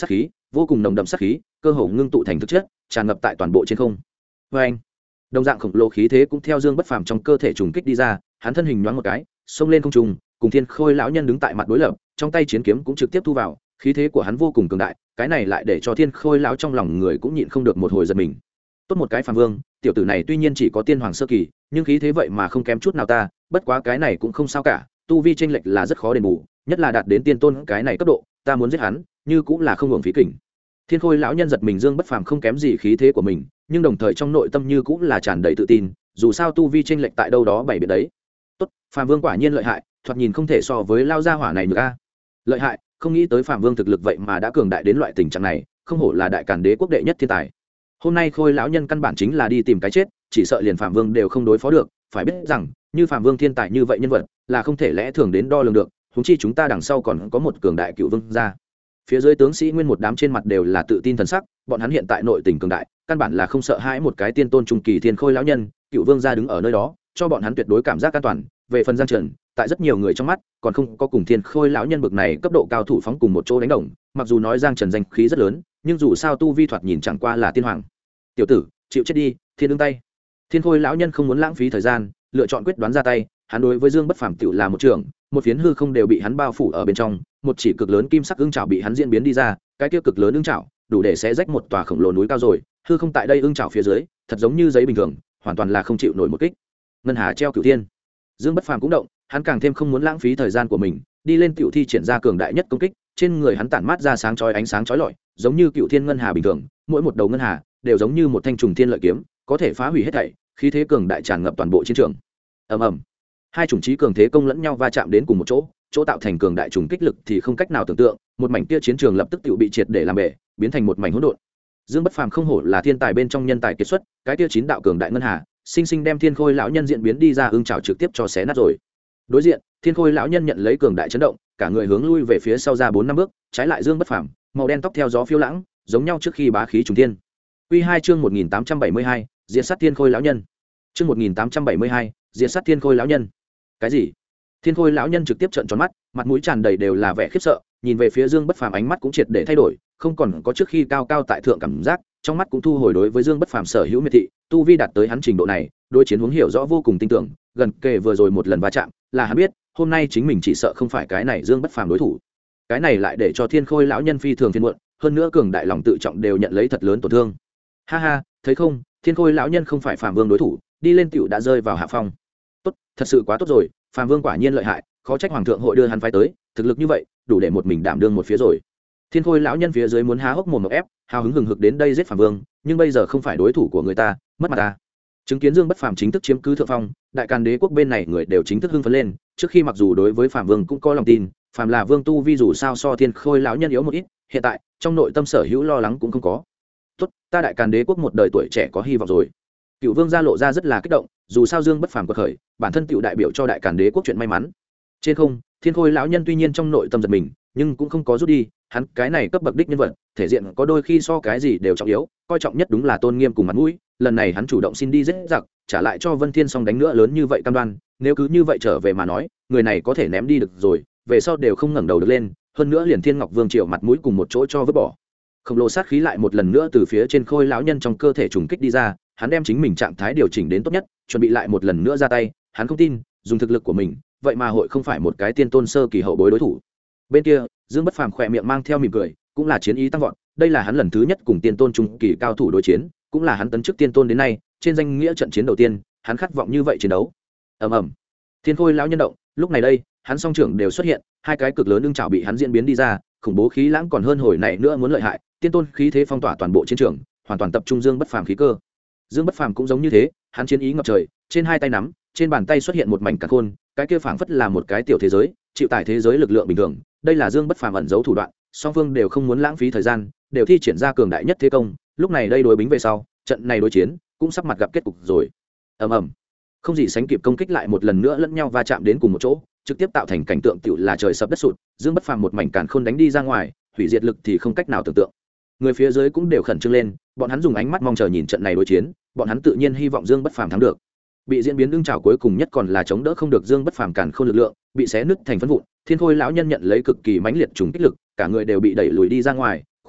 vô cùng nồng đậm sát khí cơ hồ ngưng tụ thành thực chất tràn ngập tại toàn bộ trên không. Vê anh, đồng dạng khổng lồ khí thế cũng theo Dương Bất Phàm trong cơ thể trùng kích đi ra, hắn thân hình nhoáng một cái xông lên không trung, cùng Thiên Khôi lão nhân đứng tại mặt đối lập, trong tay chiến kiếm cũng trực tiếp thu vào, khí thế của hắn vô cùng cường đại, cái này lại để cho Thiên Khôi lão trong lòng người cũng nhịn không được một hồi giật mình. Tốt một cái phàm vương, tiểu tử này tuy nhiên chỉ có tiên hoàng sơ kỳ, nhưng khí thế vậy mà không kém chút nào ta, bất quá cái này cũng không sao cả, tu vi chênh lệch là rất khó đền bù, nhất là đạt đến tiên tôn cái này cấp độ, ta muốn giết hắn, như cũng là không hưởng phí kình. Thiên Khôi lão nhân giật mình, Dương Bất Phàm không kém gì khí thế của mình, nhưng đồng thời trong nội tâm như cũng là tràn đầy tự tin, dù sao tu vi chênh lệch tại đâu đó bảy biệt đấy. Tốt, phàm vương quả nhiên lợi hại, thoạt nhìn không thể so với lao gia hỏa này được a. Lợi hại, không nghĩ tới phàm vương thực lực vậy mà đã cường đại đến loại tình trạng này, không hổ là đại càn đế quốc đệ nhất thiên tài. Hôm nay Khôi lão nhân căn bản chính là đi tìm cái chết, chỉ sợ liền phàm vương đều không đối phó được, phải biết rằng, như phàm vương thiên tài như vậy nhân vật, là không thể lẽ thường đến đo lường được, huống chi chúng ta đằng sau còn có một cường đại cựu vương gia. Phía dưới tướng sĩ nguyên một đám trên mặt đều là tự tin thần sắc, bọn hắn hiện tại nội tình cường đại, căn bản là không sợ hãi một cái tiên tôn trung kỳ Thiên Khôi lão nhân, cựu vương gia đứng ở nơi đó, cho bọn hắn tuyệt đối cảm giác an toàn. Về phần Giang Trần, tại rất nhiều người trong mắt, còn không có cùng Thiên Khôi lão nhân bực này cấp độ cao thủ phóng cùng một chỗ đánh đồng, mặc dù nói Giang Trần danh khí rất lớn, nhưng dù sao tu vi thoạt nhìn chẳng qua là tiên hoàng. Tiểu tử, chịu chết đi, thiên đương tay. Thiên Khôi lão nhân không muốn lãng phí thời gian, lựa chọn quyết đoán ra tay, hắn đối với Dương Bất Phàm tiểu là một trường, một phiến hư không đều bị hắn bao phủ ở bên trong, một chỉ cực lớn kim sắc ưng chảo bị hắn diễn biến đi ra, cái kia cực lớn ưng chảo đủ để xé rách một tòa khổng lồ núi cao rồi, hư không tại đây ưng chảo phía dưới, thật giống như giấy bình thường, hoàn toàn là không chịu nổi một kích. Ngân hà treo cửu thiên. Dương Bất Phàm cũng động, hắn càng thêm không muốn lãng phí thời gian của mình, đi lên tiểu thi triển ra cường đại nhất công kích, trên người hắn tản mát ra sáng chói ánh sáng chói lọi, giống như cửu thiên ngân hà bình thường, mỗi một đầu ngân hà đều giống như một thanh trùng thiên lợi kiếm, có thể phá hủy hết thảy, khí thế cường đại tràn ngập toàn bộ chiến trường. Ầm ầm. Hai chủng chí cường thế công lẫn nhau va chạm đến cùng một chỗ, chỗ tạo thành cường đại trùng kích lực thì không cách nào tưởng tượng, một mảnh kia chiến trường lập tức tự bị triệt để làm bể, biến thành một mảnh hỗn độn. Dương Bất Phàm không hổ là thiên tài bên trong nhân tài kiệt xuất, cái kia chín đạo cường đại ngân hà, sinh sinh đem Thiên Khôi lão nhân diễn biến đi ra ưng chảo trực tiếp cho xé nát rồi. Đối diện, Thiên Khôi lão nhân nhận lấy cường đại chấn động, cả người hướng lui về phía sau ra 4-5 bước, trái lại Dương Bất Phàm, màu đen tóc theo gió phiêu lãng, giống nhau trước khi bá khí trùng thiên. Quy 2 chương 1872, Diệt sát Thiên Khôi lão nhân. Chương 1872, Diệt sát Thiên Khôi lão nhân. Cái gì? Thiên Khôi lão nhân trực tiếp trợn tròn mắt, mặt mũi tràn đầy đều là vẻ khiếp sợ, nhìn về phía Dương Bất Phàm ánh mắt cũng triệt để thay đổi, không còn có trước khi cao cao tại thượng cảm giác, trong mắt cũng thu hồi đối với Dương Bất Phàm sở hữu miệt thị, tu vi đạt tới hắn trình độ này, đối chiến huống hiểu rõ vô cùng tinh tưởng, gần kề vừa rồi một lần va chạm, là hắn biết, hôm nay chính mình chỉ sợ không phải cái này Dương Bất Phàm đối thủ. Cái này lại để cho Thiên Khôi lão nhân phi thường phiền muộn, hơn nữa cường đại lòng tự trọng đều nhận lấy thật lớn tổn thương. Ha ha, thấy không, Thiên Khôi lão nhân không phải Phàm Vương đối thủ, đi lên tiểu đã rơi vào hạ phong. Tốt, thật sự quá tốt rồi, Phàm Vương quả nhiên lợi hại, khó trách hoàng thượng hội đưa hắn phái tới, thực lực như vậy, đủ để một mình đảm đương một phía rồi. Thiên Khôi lão nhân phía dưới muốn há hốc mồm ép, hào hứng hừng hực đến đây giết Phàm Vương, nhưng bây giờ không phải đối thủ của người ta, mất mặt ta. Chứng kiến Dương Bất Phàm chính thức chiếm cứ thượng phong, đại càn đế quốc bên này người đều chính thức hưng phấn lên, trước khi mặc dù đối với Phàm Vương cũng có lòng tin, Phàm là vương tu vi dù sao so Thiên Khôi lão nhân yếu một ít, hiện tại, trong nội tâm sở hữu lo lắng cũng không có. Tốt, ta đại càn đế quốc một đời tuổi trẻ có hy vọng rồi. Cựu Vương gia lộ ra rất là kích động, dù sao Dương Bất Phàm quật khởi, bản thân tiểu đại biểu cho đại càn đế quốc chuyện may mắn. Trên không, Thiên Khôi lão nhân tuy nhiên trong nội tâm giật mình, nhưng cũng không có rút đi, hắn cái này cấp bậc đích nhân vật, thể diện có đôi khi so cái gì đều trọng yếu, coi trọng nhất đúng là tôn nghiêm cùng mặt mũi, lần này hắn chủ động xin đi giết giặc, trả lại cho Vân Thiên Song đánh nữa lớn như vậy cam đoan, nếu cứ như vậy trở về mà nói, người này có thể ném đi được rồi, về sau đều không ngẩng đầu được lên, hơn nữa liền Thiên Ngọc Vương Triều mặt mũi cùng một chỗ cho vứt bỏ. Khổng lồ sát khí lại một lần nữa từ phía trên Khôi lão nhân trong cơ thể trùng kích đi ra, hắn đem chính mình trạng thái điều chỉnh đến tốt nhất, chuẩn bị lại một lần nữa ra tay, hắn không tin, dùng thực lực của mình, vậy mà hội không phải một cái tiên tôn sơ kỳ hậu bối đối thủ. Bên kia, Dương Bất Phàm khỏe miệng mang theo mỉm cười, cũng là chiến ý tăng vọt, đây là hắn lần thứ nhất cùng tiên tôn trung kỳ cao thủ đối chiến, cũng là hắn tấn chức tiên tôn đến nay, trên danh nghĩa trận chiến đầu tiên, hắn khát vọng như vậy chiến đấu. Ầm ầm. Thiên Khôi lão nhân động, lúc này đây, hắn song trưởng đều xuất hiện, hai cái cực lớn ưng chảo bị hắn diễn biến đi ra, khủng bố khí lãng còn hơn hồi này nữa muốn lợi hại, tiên tôn khí thế phong tỏa toàn bộ chiến trường, hoàn toàn tập trung Dương Bất Phàm khí cơ. Dương Bất Phàm cũng giống như thế, hắn chiến ý ngập trời, trên hai tay nắm, trên bàn tay xuất hiện một mảnh càn khôn, cái kia phảng phất là một cái tiểu thế giới, chịu tải thế giới lực lượng bình thường, đây là Dương Bất Phàm ẩn giấu thủ đoạn, song phương đều không muốn lãng phí thời gian, đều thi triển ra cường đại nhất thế công, lúc này đây đối bính về sau, trận này đối chiến cũng sắp mặt gặp kết cục rồi. Ầm ầm. Không gì sánh kịp công kích lại một lần nữa lẫn nhau va chạm đến cùng một chỗ, trực tiếp tạo thành cảnh tượng tựu là trời sập đất sụt, Dương Bất Phàm một mảnh càn khôn đánh đi ra ngoài, hủy diệt lực thì không cách nào tưởng tượng. Người phía dưới cũng đều khẩn trương lên, bọn hắn dùng ánh mắt mong chờ nhìn trận này đối chiến, bọn hắn tự nhiên hy vọng Dương Bất Phàm thắng được. Bị diễn biến đương trảo cuối cùng nhất còn là chống đỡ không được Dương Bất Phàm càn khôn lực lượng, bị xé nứt thành phấn vụn, Thiên Khôi lão nhân nhận lấy cực kỳ mãnh liệt trùng kích lực, cả người đều bị đẩy lùi đi ra ngoài,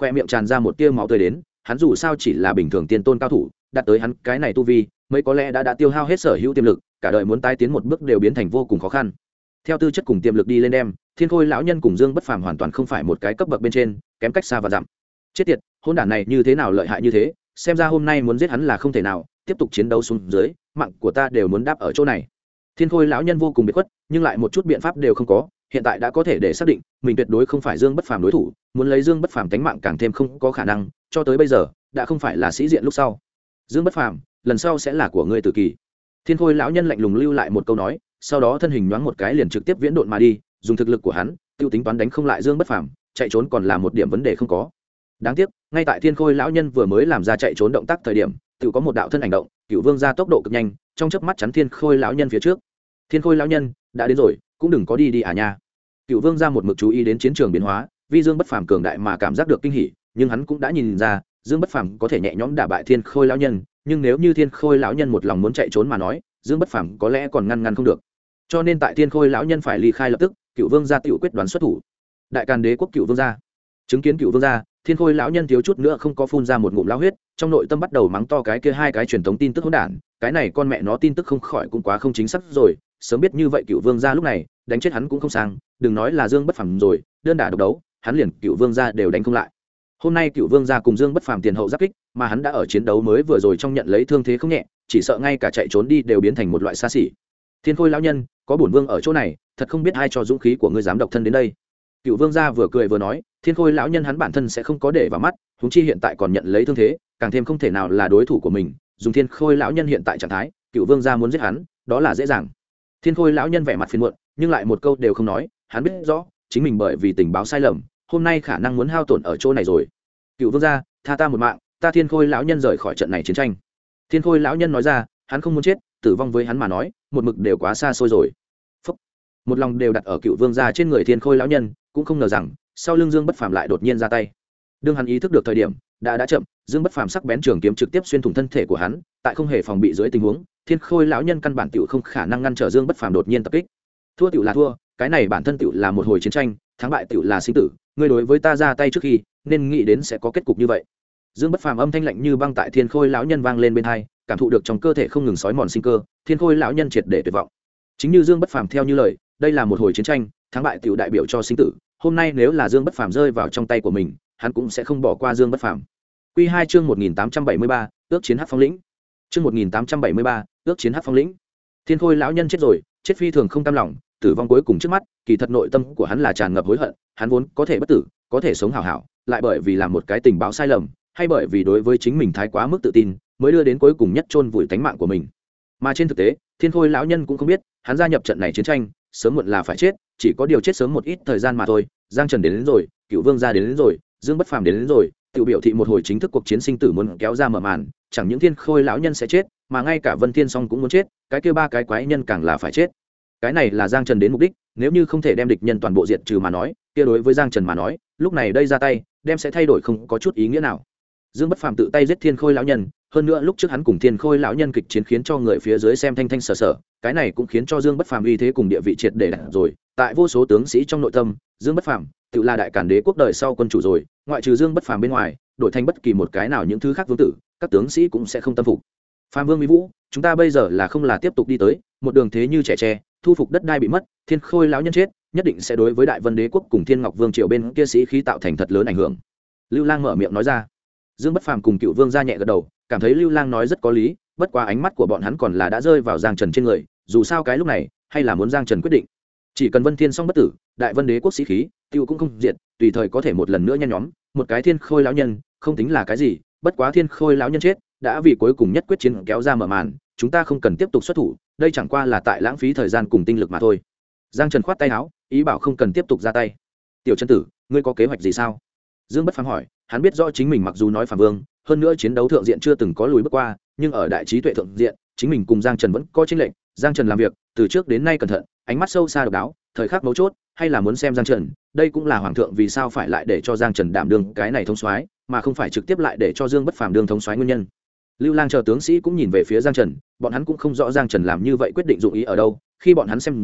khoe miệng tràn ra một tia máu tươi đến. Hắn dù sao chỉ là bình thường tiên tôn cao thủ, đạt tới hắn cái này tu vi mới có lẽ đã tiêu hao hết sở hữu tiềm lực, cả đời muốn tái tiến một bước đều biến thành vô cùng khó khăn. Theo tư chất cùng tiềm lực đi lên đem, Thiên Khôi lão nhân cùng Dương Bất Phàm hoàn toàn không phải một cái cấp bậc bên trên, kém cách xa và dặm. Chết tiệt, hỗn đản này như thế nào lợi hại như thế, xem ra hôm nay muốn giết hắn là không thể nào, tiếp tục chiến đấu xuống dưới, mạng của ta đều muốn đáp ở chỗ này. Thiên Khôi lão nhân vô cùng biệt khuất, nhưng lại một chút biện pháp đều không có, hiện tại đã có thể để xác định, mình tuyệt đối không phải Dương Bất Phàm đối thủ, muốn lấy Dương Bất Phàm tánh mạng càng thêm không có khả năng, cho tới bây giờ, đã không phải là sĩ diện lúc sau. Dương Bất Phàm, lần sau sẽ là của ngươi Tử Kỳ. Thiên Khôi lão nhân lạnh lùng lưu lại một câu nói, sau đó thân hình nhoáng một cái liền trực tiếp viễn độn mà đi, dùng thực lực của hắn, tiêu tính toán đánh không lại Dương Bất Phàm, chạy trốn còn là một điểm vấn đề không có. Đáng tiếc, ngay tại Thiên Khôi lão nhân vừa mới làm ra chạy trốn động tác thời điểm, tự có một đạo thân ảnh động, Cựu Vương ra tốc độ cực nhanh, trong chớp mắt chắn Thiên Khôi lão nhân phía trước. Thiên Khôi lão nhân đã đến rồi, cũng đừng có đi đi à nha. Cựu Vương ra một mực chú ý đến chiến trường biến hóa, vì Dương Bất Phàm cường đại mà cảm giác được kinh hỉ, nhưng hắn cũng đã nhìn ra, Dương Bất Phàm có thể nhẹ nhõm đả bại Thiên Khôi lão nhân, nhưng nếu như Thiên Khôi lão nhân một lòng muốn chạy trốn mà nói, Dương Bất Phàm có lẽ còn ngăn không được. Cho nên tại Thiên Khôi lão nhân phải ly khai lập tức, Cựu Vương gia tự quyết đoán xuất thủ. Đại Càn Đế quốc Cựu Vương gia, chứng kiến Cựu Vương gia, Thiên Khôi lão nhân thiếu chút nữa không có phun ra một ngụm lão huyết, trong nội tâm bắt đầu mắng to cái kia hai cái truyền thống tin tức hỗn đản, cái này con mẹ nó tin tức không khỏi cũng quá không chính xác rồi, sớm biết như vậy Cựu Vương gia lúc này, đánh chết hắn cũng không sang, đừng nói là Dương Bất Phàm rồi, đơn đả độc đấu, hắn liền Cựu Vương gia đều đánh không lại. Hôm nay Cựu Vương gia cùng Dương Bất Phàm tiền hậu giáp kích, mà hắn đã ở chiến đấu mới vừa rồi trong nhận lấy thương thế không nhẹ, chỉ sợ ngay cả chạy trốn đi đều biến thành một loại xa xỉ. Thiên Khôi lão nhân, có bổn vương ở chỗ này, thật không biết ai cho dũng khí của ngươi dám độc thân đến đây. Cựu Vương gia vừa cười vừa nói, Thiên Khôi lão nhân hắn bản thân sẽ không có để vào mắt, huống chi hiện tại còn nhận lấy thương thế, càng thêm không thể nào là đối thủ của mình, dùng Thiên Khôi lão nhân hiện tại trạng thái, Cựu Vương gia muốn giết hắn, đó là dễ dàng. Thiên Khôi lão nhân vẻ mặt phiền muộn, nhưng lại một câu đều không nói, hắn biết rõ, chính mình bởi vì tình báo sai lầm, hôm nay khả năng muốn hao tổn ở chỗ này rồi. Cựu Vương gia, tha ta một mạng, ta Thiên Khôi lão nhân rời khỏi trận này chiến tranh. Thiên Khôi lão nhân nói ra, hắn không muốn chết, tử vong với hắn mà nói, một mực đều quá xa xôi rồi. Phúc. Một lòng đều đặt ở Cựu Vương gia trên người Thiên Khôi lão nhân, cũng không ngờ rằng, sau lưng Dương Bất Phàm lại đột nhiên ra tay. Đương hắn ý thức được thời điểm, đã chậm, Dương Bất Phàm sắc bén trường kiếm trực tiếp xuyên thủng thân thể của hắn, tại không hề phòng bị dưới tình huống, Thiên Khôi lão nhân căn bản tiểu không khả năng ngăn trở Dương Bất Phàm đột nhiên tập kích. Thua tiểu là thua, cái này bản thân tiểu là một hồi chiến tranh, thắng bại tiểu là sinh tử, ngươi đối với ta ra tay trước khi, nên nghĩ đến sẽ có kết cục như vậy. Dương Bất Phàm âm thanh lạnh như băng tại Thiên Khôi lão nhân vang lên bên tai, cảm thụ được trong cơ thể không ngừng sói mòn sinh cơ, Thiên Khôi lão nhân triệt để tuyệt vọng. Chính như Dương Bất Phàm theo như lời, đây là một hồi chiến tranh, thắng bại tiểu đại biểu cho sinh tử, hôm nay nếu là Dương Bất Phàm rơi vào trong tay của mình, hắn cũng sẽ không bỏ qua Dương Bất Phàm. Quy 2 chương 1873, ước chiến Hắc Phong lĩnh. Chương 1873, ước chiến Hắc Phong lĩnh. Thiên Khôi lão nhân chết rồi, chết phi thường không cam lòng, tử vong cuối cùng trước mắt, kỳ thật nội tâm của hắn là tràn ngập hối hận, hắn vốn có thể bất tử, có thể sống hảo hảo, lại bởi vì làm một cái tình báo sai lầm, hay bởi vì đối với chính mình thái quá mức tự tin, mới đưa đến cuối cùng nhất chôn vùi tánh mạng của mình. Mà trên thực tế, Thiên Khôi lão nhân cũng không biết, hắn gia nhập trận này chiến tranh, sớm muộn là phải chết, chỉ có điều chết sớm một ít thời gian mà thôi. Giang Trần đến rồi, Cựu Vương gia đến rồi, Dương Bất Phàm đến rồi, tự biểu thị một hồi chính thức cuộc chiến sinh tử muốn kéo ra mở màn, chẳng những Thiên Khôi lão nhân sẽ chết, mà ngay cả Vân Thiên Song cũng muốn chết, cái kia ba cái quái nhân càng là phải chết. Cái này là Giang Trần đến mục đích, nếu như không thể đem địch nhân toàn bộ diệt trừ mà nói, kia đối với Giang Trần mà nói, lúc này đây ra tay, đem sẽ thay đổi không có chút ý nghĩa nào. Dương Bất Phàm tự tay giết Thiên Khôi lão nhân, hơn nữa lúc trước hắn cùng Thiên Khôi lão nhân kịch chiến khiến cho người phía dưới xem thanh thanh sở sở, cái này cũng khiến cho Dương Bất Phàm uy thế cùng địa vị triệt để đặt rồi, tại vô số tướng sĩ trong nội tâm, Dương Bất Phàm tự là Đại Càn Đế quốc đời sau quân chủ rồi, ngoại trừ Dương Bất Phàm bên ngoài, đổi thành bất kỳ một cái nào những thứ khác vương tử, các tướng sĩ cũng sẽ không tâm phục. Phàm Vương Mỹ Vũ, chúng ta bây giờ là không là tiếp tục đi tới, một đường thế như trẻ tre, thu phục đất đai bị mất, Thiên Khôi lão nhân chết, nhất định sẽ đối với Đại Vân Đế quốc cùng Thiên Ngọc Vương triều bên kia sĩ khí tạo thành thật lớn ảnh hưởng. Lưu Lang mở miệng nói ra. Dương Bất Phàm cùng Cựu Vương gia nhẹ gật đầu, cảm thấy Lưu Lang nói rất có lý, bất quá ánh mắt của bọn hắn còn là đã rơi vào Giang Trần trên người, dù sao cái lúc này, hay là muốn Giang Trần quyết định. Chỉ cần Vân Thiên Song bất tử, Đại Vân Đế quốc sĩ khí, tiêu cũng không diệt, tùy thời có thể một lần nữa nhen nhóm, một cái Thiên Khôi lão nhân, không tính là cái gì, bất quá Thiên Khôi lão nhân chết, đã vì cuối cùng nhất quyết chiến kéo ra mở màn, chúng ta không cần tiếp tục xuất thủ, đây chẳng qua là tại lãng phí thời gian cùng tinh lực mà thôi. Giang Trần khoát tay áo, ý bảo không cần tiếp tục ra tay. Tiểu Chân Tử, ngươi có kế hoạch gì sao? Dương Bất Phàm hỏi, hắn biết rõ chính mình mặc dù nói Phàm Vương, hơn nữa chiến đấu thượng diện chưa từng có lùi bước qua, nhưng ở đại trí tuệ thượng diện, chính mình cùng Giang Trần vẫn có chênh lệch. Giang Trần làm việc từ trước đến nay cẩn thận, ánh mắt sâu xa độc đáo, thời khắc mấu chốt, hay là muốn xem Giang Trần, đây cũng là hoàng thượng vì sao phải lại để cho Giang Trần đảm đương cái này thống soái, mà không phải trực tiếp lại để cho Dương Bất Phàm đương thống soái nguyên nhân. Lưu Lang chờ tướng sĩ cũng nhìn về phía Giang Trần, bọn hắn cũng không rõ Giang Trần làm như vậy quyết định dụng ý ở đâu, khi bọn hắn xem ra,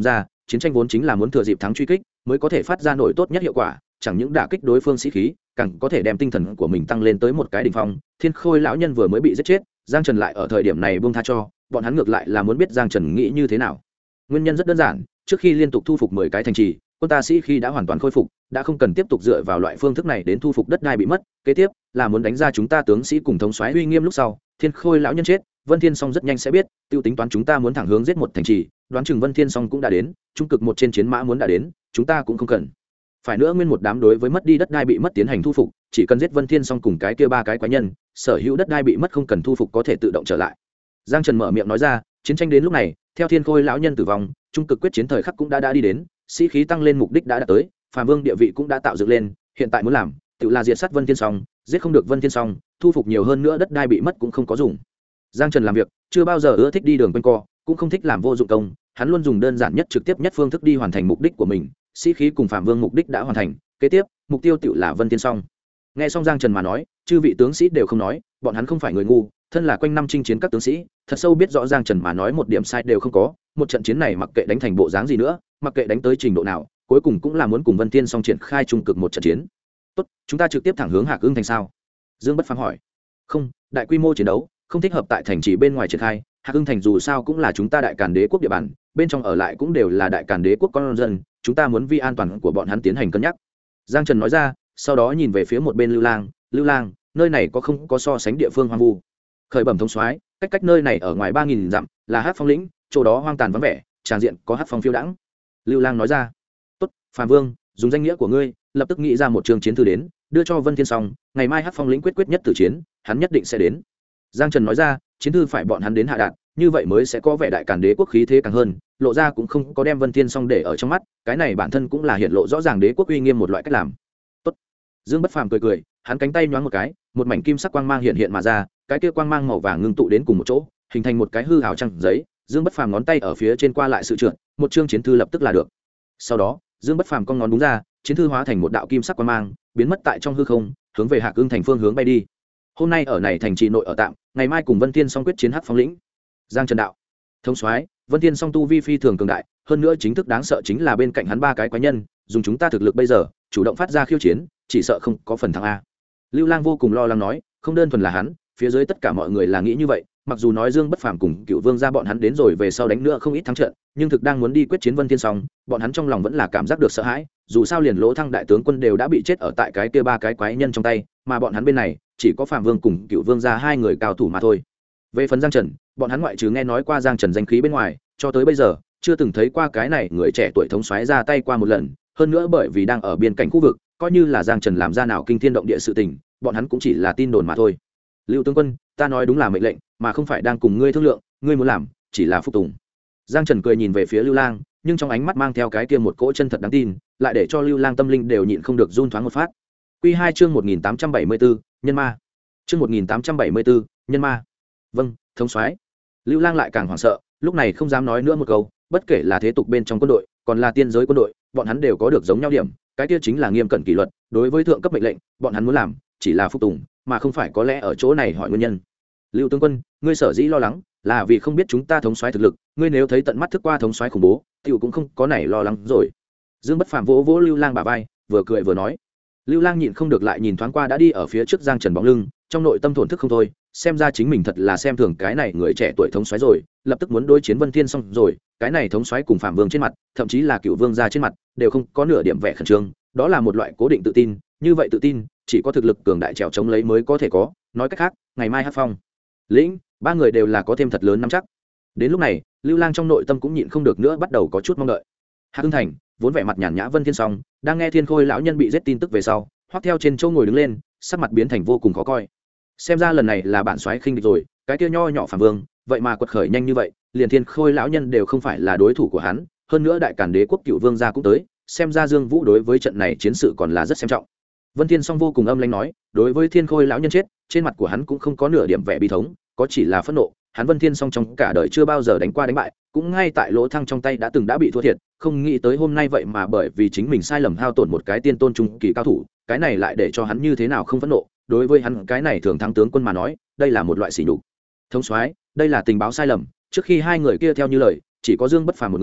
chiến tranh vốn chính là muốn thừa dịp thắng truy kích mới có thể phát ra nổi tốt nhất hiệu quả, chẳng những đả kích đối phương sĩ khí, càng có thể đem tinh thần của mình tăng lên tới một cái đỉnh phong. Thiên Khôi lão nhân vừa mới bị giết chết, Giang Trần lại ở thời điểm này buông tha cho, bọn hắn ngược lại là muốn biết Giang Trần nghĩ như thế nào. Nguyên nhân rất đơn giản, trước khi liên tục thu phục 10 cái thành trì, quân ta sĩ khi đã hoàn toàn khôi phục, đã không cần tiếp tục dựa vào loại phương thức này đến thu phục đất đai bị mất, kế tiếp là muốn đánh ra chúng ta tướng sĩ cùng thống soái uy nghiêm lúc sau. Thiên Khôi lão nhân chết, Vân Thiên Song rất nhanh sẽ biết, tiêu tính toán chúng ta muốn thẳng hướng giết một thành trì, đoán chừng Vân Thiên Song cũng đã đến, trung cực một trên chiến mã muốn đã đến, chúng ta cũng không cần phải nữa nguyên một đám đối với mất đi đất đai bị mất tiến hành thu phục, chỉ cần giết Vân Thiên Song cùng cái kia 3 cái quái nhân, sở hữu đất đai bị mất không cần thu phục có thể tự động trở lại. Giang Trần mở miệng nói ra, chiến tranh đến lúc này, theo Thiên Khôi lão nhân tử vong, trung cực quyết chiến thời khắc cũng đã đi đến, sĩ khí tăng lên mục đích đã đạt tới, Phàm Vương địa vị cũng đã tạo dựng lên, hiện tại muốn làm, tự là diệt sát Vân Thiên Song, giết không được Vân Thiên Song, thu phục nhiều hơn nữa đất đai bị mất cũng không có dùng. Giang Trần làm việc, chưa bao giờ ưa thích đi đường quanh co, cũng không thích làm vô dụng công, hắn luôn dùng đơn giản nhất trực tiếp nhất phương thức đi hoàn thành mục đích của mình. Sĩ khí cùng Phạm Vương mục đích đã hoàn thành, kế tiếp mục tiêu tự là Vân Thiên Song. Nghe xong Giang Trần mà nói, chư vị tướng sĩ đều không nói, bọn hắn không phải người ngu, thân là quanh năm chinh chiến các tướng sĩ, thật sâu biết rõ Giang Trần mà nói một điểm sai đều không có. Một trận chiến này mặc kệ đánh thành bộ dáng gì nữa, mặc kệ đánh tới trình độ nào, cuối cùng cũng là muốn cùng Vân Thiên Song triển khai trung cực một trận chiến. Tốt, chúng ta trực tiếp thẳng hướng Hạc Ưng thành sao? Dương Bất Phàm hỏi. Không, đại quy mô chiến đấu không thích hợp tại thành trì bên ngoài triển khai. Hạc Ưng thành dù sao cũng là chúng ta Đại Càn Đế quốc địa bàn, bên trong ở lại cũng đều là Đại Càn Đế quốc con dân, chúng ta muốn vì an toàn của bọn hắn tiến hành cân nhắc. Giang Trần nói ra, sau đó nhìn về phía một bên Lưu Lang, nơi này có không có so sánh địa phương hoang vu? Khởi bẩm thống soái, cách nơi này ở ngoài 3000 dặm là Hắc Phong lĩnh, chỗ đó hoang tàn vắng vẻ, tràng diện có Hắc Phong phiêu đãng. Lưu Lang nói ra. Tốt, Phàm Vương, dùng danh nghĩa của ngươi, lập tức nghĩ ra một trường chiến thư đến, đưa cho Vân Thiên Song, ngày mai Hắc Phong lĩnh quyết nhất tử chiến, hắn nhất định sẽ đến. Giang Trần nói ra, chiến thư phải bọn hắn đến hạ đạn, như vậy mới sẽ có vẻ Đại Càn Đế quốc khí thế càng hơn, lộ ra cũng không có đem Vân Thiên Song để ở trong mắt, cái này bản thân cũng là hiện lộ rõ ràng đế quốc uy nghiêm một loại cách làm. Tốt. Dương Bất Phàm cười, hắn cánh tay nhoáng một cái, một mảnh kim sắc quang mang hiện mà ra, cái kia quang mang màu vàng ngưng tụ đến cùng một chỗ, hình thành một cái hư ảo trang giấy. Dương Bất Phàm ngón tay ở phía trên qua lại sự trượt, một chương chiến thư lập tức là được. Sau đó, Dương Bất Phàm con ngón đúng ra, chiến thư hóa thành một đạo kim sắc quang mang, biến mất tại trong hư không, hướng về Hạc Ưng thành phương hướng bay đi. Hôm nay ở này thành trì nội ở tạm, ngày mai cùng Vân Thiên Song quyết chiến Hắc Phong lĩnh. Giang Trần đạo. Thống soái, Vân Thiên Song tu vi phi thường cường đại, hơn nữa chính thức đáng sợ chính là bên cạnh hắn 3 cái quái nhân, dùng chúng ta thực lực bây giờ, chủ động phát ra khiêu chiến, chỉ sợ không có phần thắng a. Lưu Lang vô cùng lo lắng nói, không đơn thuần là hắn, phía dưới tất cả mọi người là nghĩ như vậy, mặc dù nói Dương Bất Phàm cùng Cựu Vương gia bọn hắn đến rồi về sau đánh nữa không ít thắng trận, nhưng thực đang muốn đi quyết chiến Vân Thiên Song, bọn hắn trong lòng vẫn là cảm giác được sợ hãi, dù sao liền Lỗ Thăng đại tướng quân đều đã bị chết ở tại cái kia 3 cái quái nhân trong tay, mà bọn hắn bên này chỉ có Phạm Vương cùng Cựu Vương gia 2 người cao thủ mà thôi. Về phần Giang Trần, bọn hắn ngoại trừ nghe nói qua Giang Trần danh khí bên ngoài, cho tới bây giờ chưa từng thấy qua cái này người trẻ tuổi thống soái ra tay qua một lần, hơn nữa bởi vì đang ở biên cảnh khu vực, coi như là Giang Trần làm ra nào kinh thiên động địa sự tình, bọn hắn cũng chỉ là tin đồn mà thôi. Lưu tướng quân, ta nói đúng là mệnh lệnh, mà không phải đang cùng ngươi thương lượng, ngươi muốn làm chỉ là phục tùng. Giang Trần cười nhìn về phía Lưu Lang, nhưng trong ánh mắt mang theo cái kia một cỗ chân thật đáng tin, lại để cho Lưu Lang tâm linh đều nhịn không được run thoáng một phát. Quy 2 chương 1874, nhân ma. Chương 1874, nhân ma. Vâng, thống soái. Lưu Lang lại càng hoảng sợ, lúc này không dám nói nữa một câu, bất kể là thế tục bên trong quân đội, còn là tiên giới quân đội, bọn hắn đều có được giống nhau điểm, cái kia chính là nghiêm cẩn kỷ luật, đối với thượng cấp mệnh lệnh, bọn hắn muốn làm chỉ là phục tùng, mà không phải có lẽ ở chỗ này hỏi nguyên nhân. Lưu tướng quân, ngươi sở dĩ lo lắng là vì không biết chúng ta thống soái thực lực, ngươi nếu thấy tận mắt thức qua thống soái khủng bố, tiểu cũng không có nảy lo lắng rồi. Dương Bất Phàm vỗ vỗ Lưu Lang bả vai, vừa cười vừa nói. Lưu Lang nhịn không được lại nhìn thoáng qua đã đi ở phía trước Giang Trần bóng lưng, trong nội tâm thổn thức không thôi, xem ra chính mình thật là xem thường cái này người trẻ tuổi thống soái rồi, lập tức muốn đối chiến Vân Thiên Song rồi, cái này thống soái cùng Phạm Vương trên mặt, thậm chí là Cựu Vương gia trên mặt, đều không có nửa điểm vẻ khẩn trương, đó là một loại cố định tự tin, như vậy tự tin, chỉ có thực lực cường đại trèo chống lấy mới có thể có, nói cách khác, ngày mai Hắc Phong lĩnh, 3 người đều là có thêm thật lớn nắm chắc. Đến lúc này, Lưu Lang trong nội tâm cũng nhịn không được nữa bắt đầu có chút mong đợi. Hạc Ưng thành, vốn vẻ mặt nhàn nhã Vân Thiên Song, đang nghe Thiên Khôi lão nhân bị giết tin tức về sau, hoắc theo trên chỗ ngồi đứng lên, sắc mặt biến thành vô cùng khó coi. Xem ra lần này là bản soái khinh địch rồi, cái kia nho nhỏ Phạm Vương, vậy mà quật khởi nhanh như vậy, liền Thiên Khôi lão nhân đều không phải là đối thủ của hắn, hơn nữa Đại Càn Đế quốc Cựu Vương gia cũng tới, xem ra Dương Vũ đối với trận này chiến sự còn là rất xem trọng. Vân Thiên Song vô cùng âm lãnh nói, đối với Thiên Khôi lão nhân chết, trên mặt của hắn cũng không có nửa điểm vẻ bi thống, có chỉ là phẫn nộ. Hắn Vân Thiên Song trong cả đời chưa bao giờ đánh qua đánh bại, cũng ngay tại Lỗ Thăng trong tay đã bị thua thiệt, không nghĩ tới hôm nay vậy mà bởi vì chính mình sai lầm hao tổn một cái tiên tôn trung kỳ cao thủ, cái này lại để cho hắn như thế nào không phẫn nộ. Đối với hắn cái này thường thắng tướng quân mà nói, đây là một loại sỉ nhục. Thống soái, đây là tình báo sai lầm, trước khi 2 người kia theo như lời, chỉ có Dương Bất Phàm một người,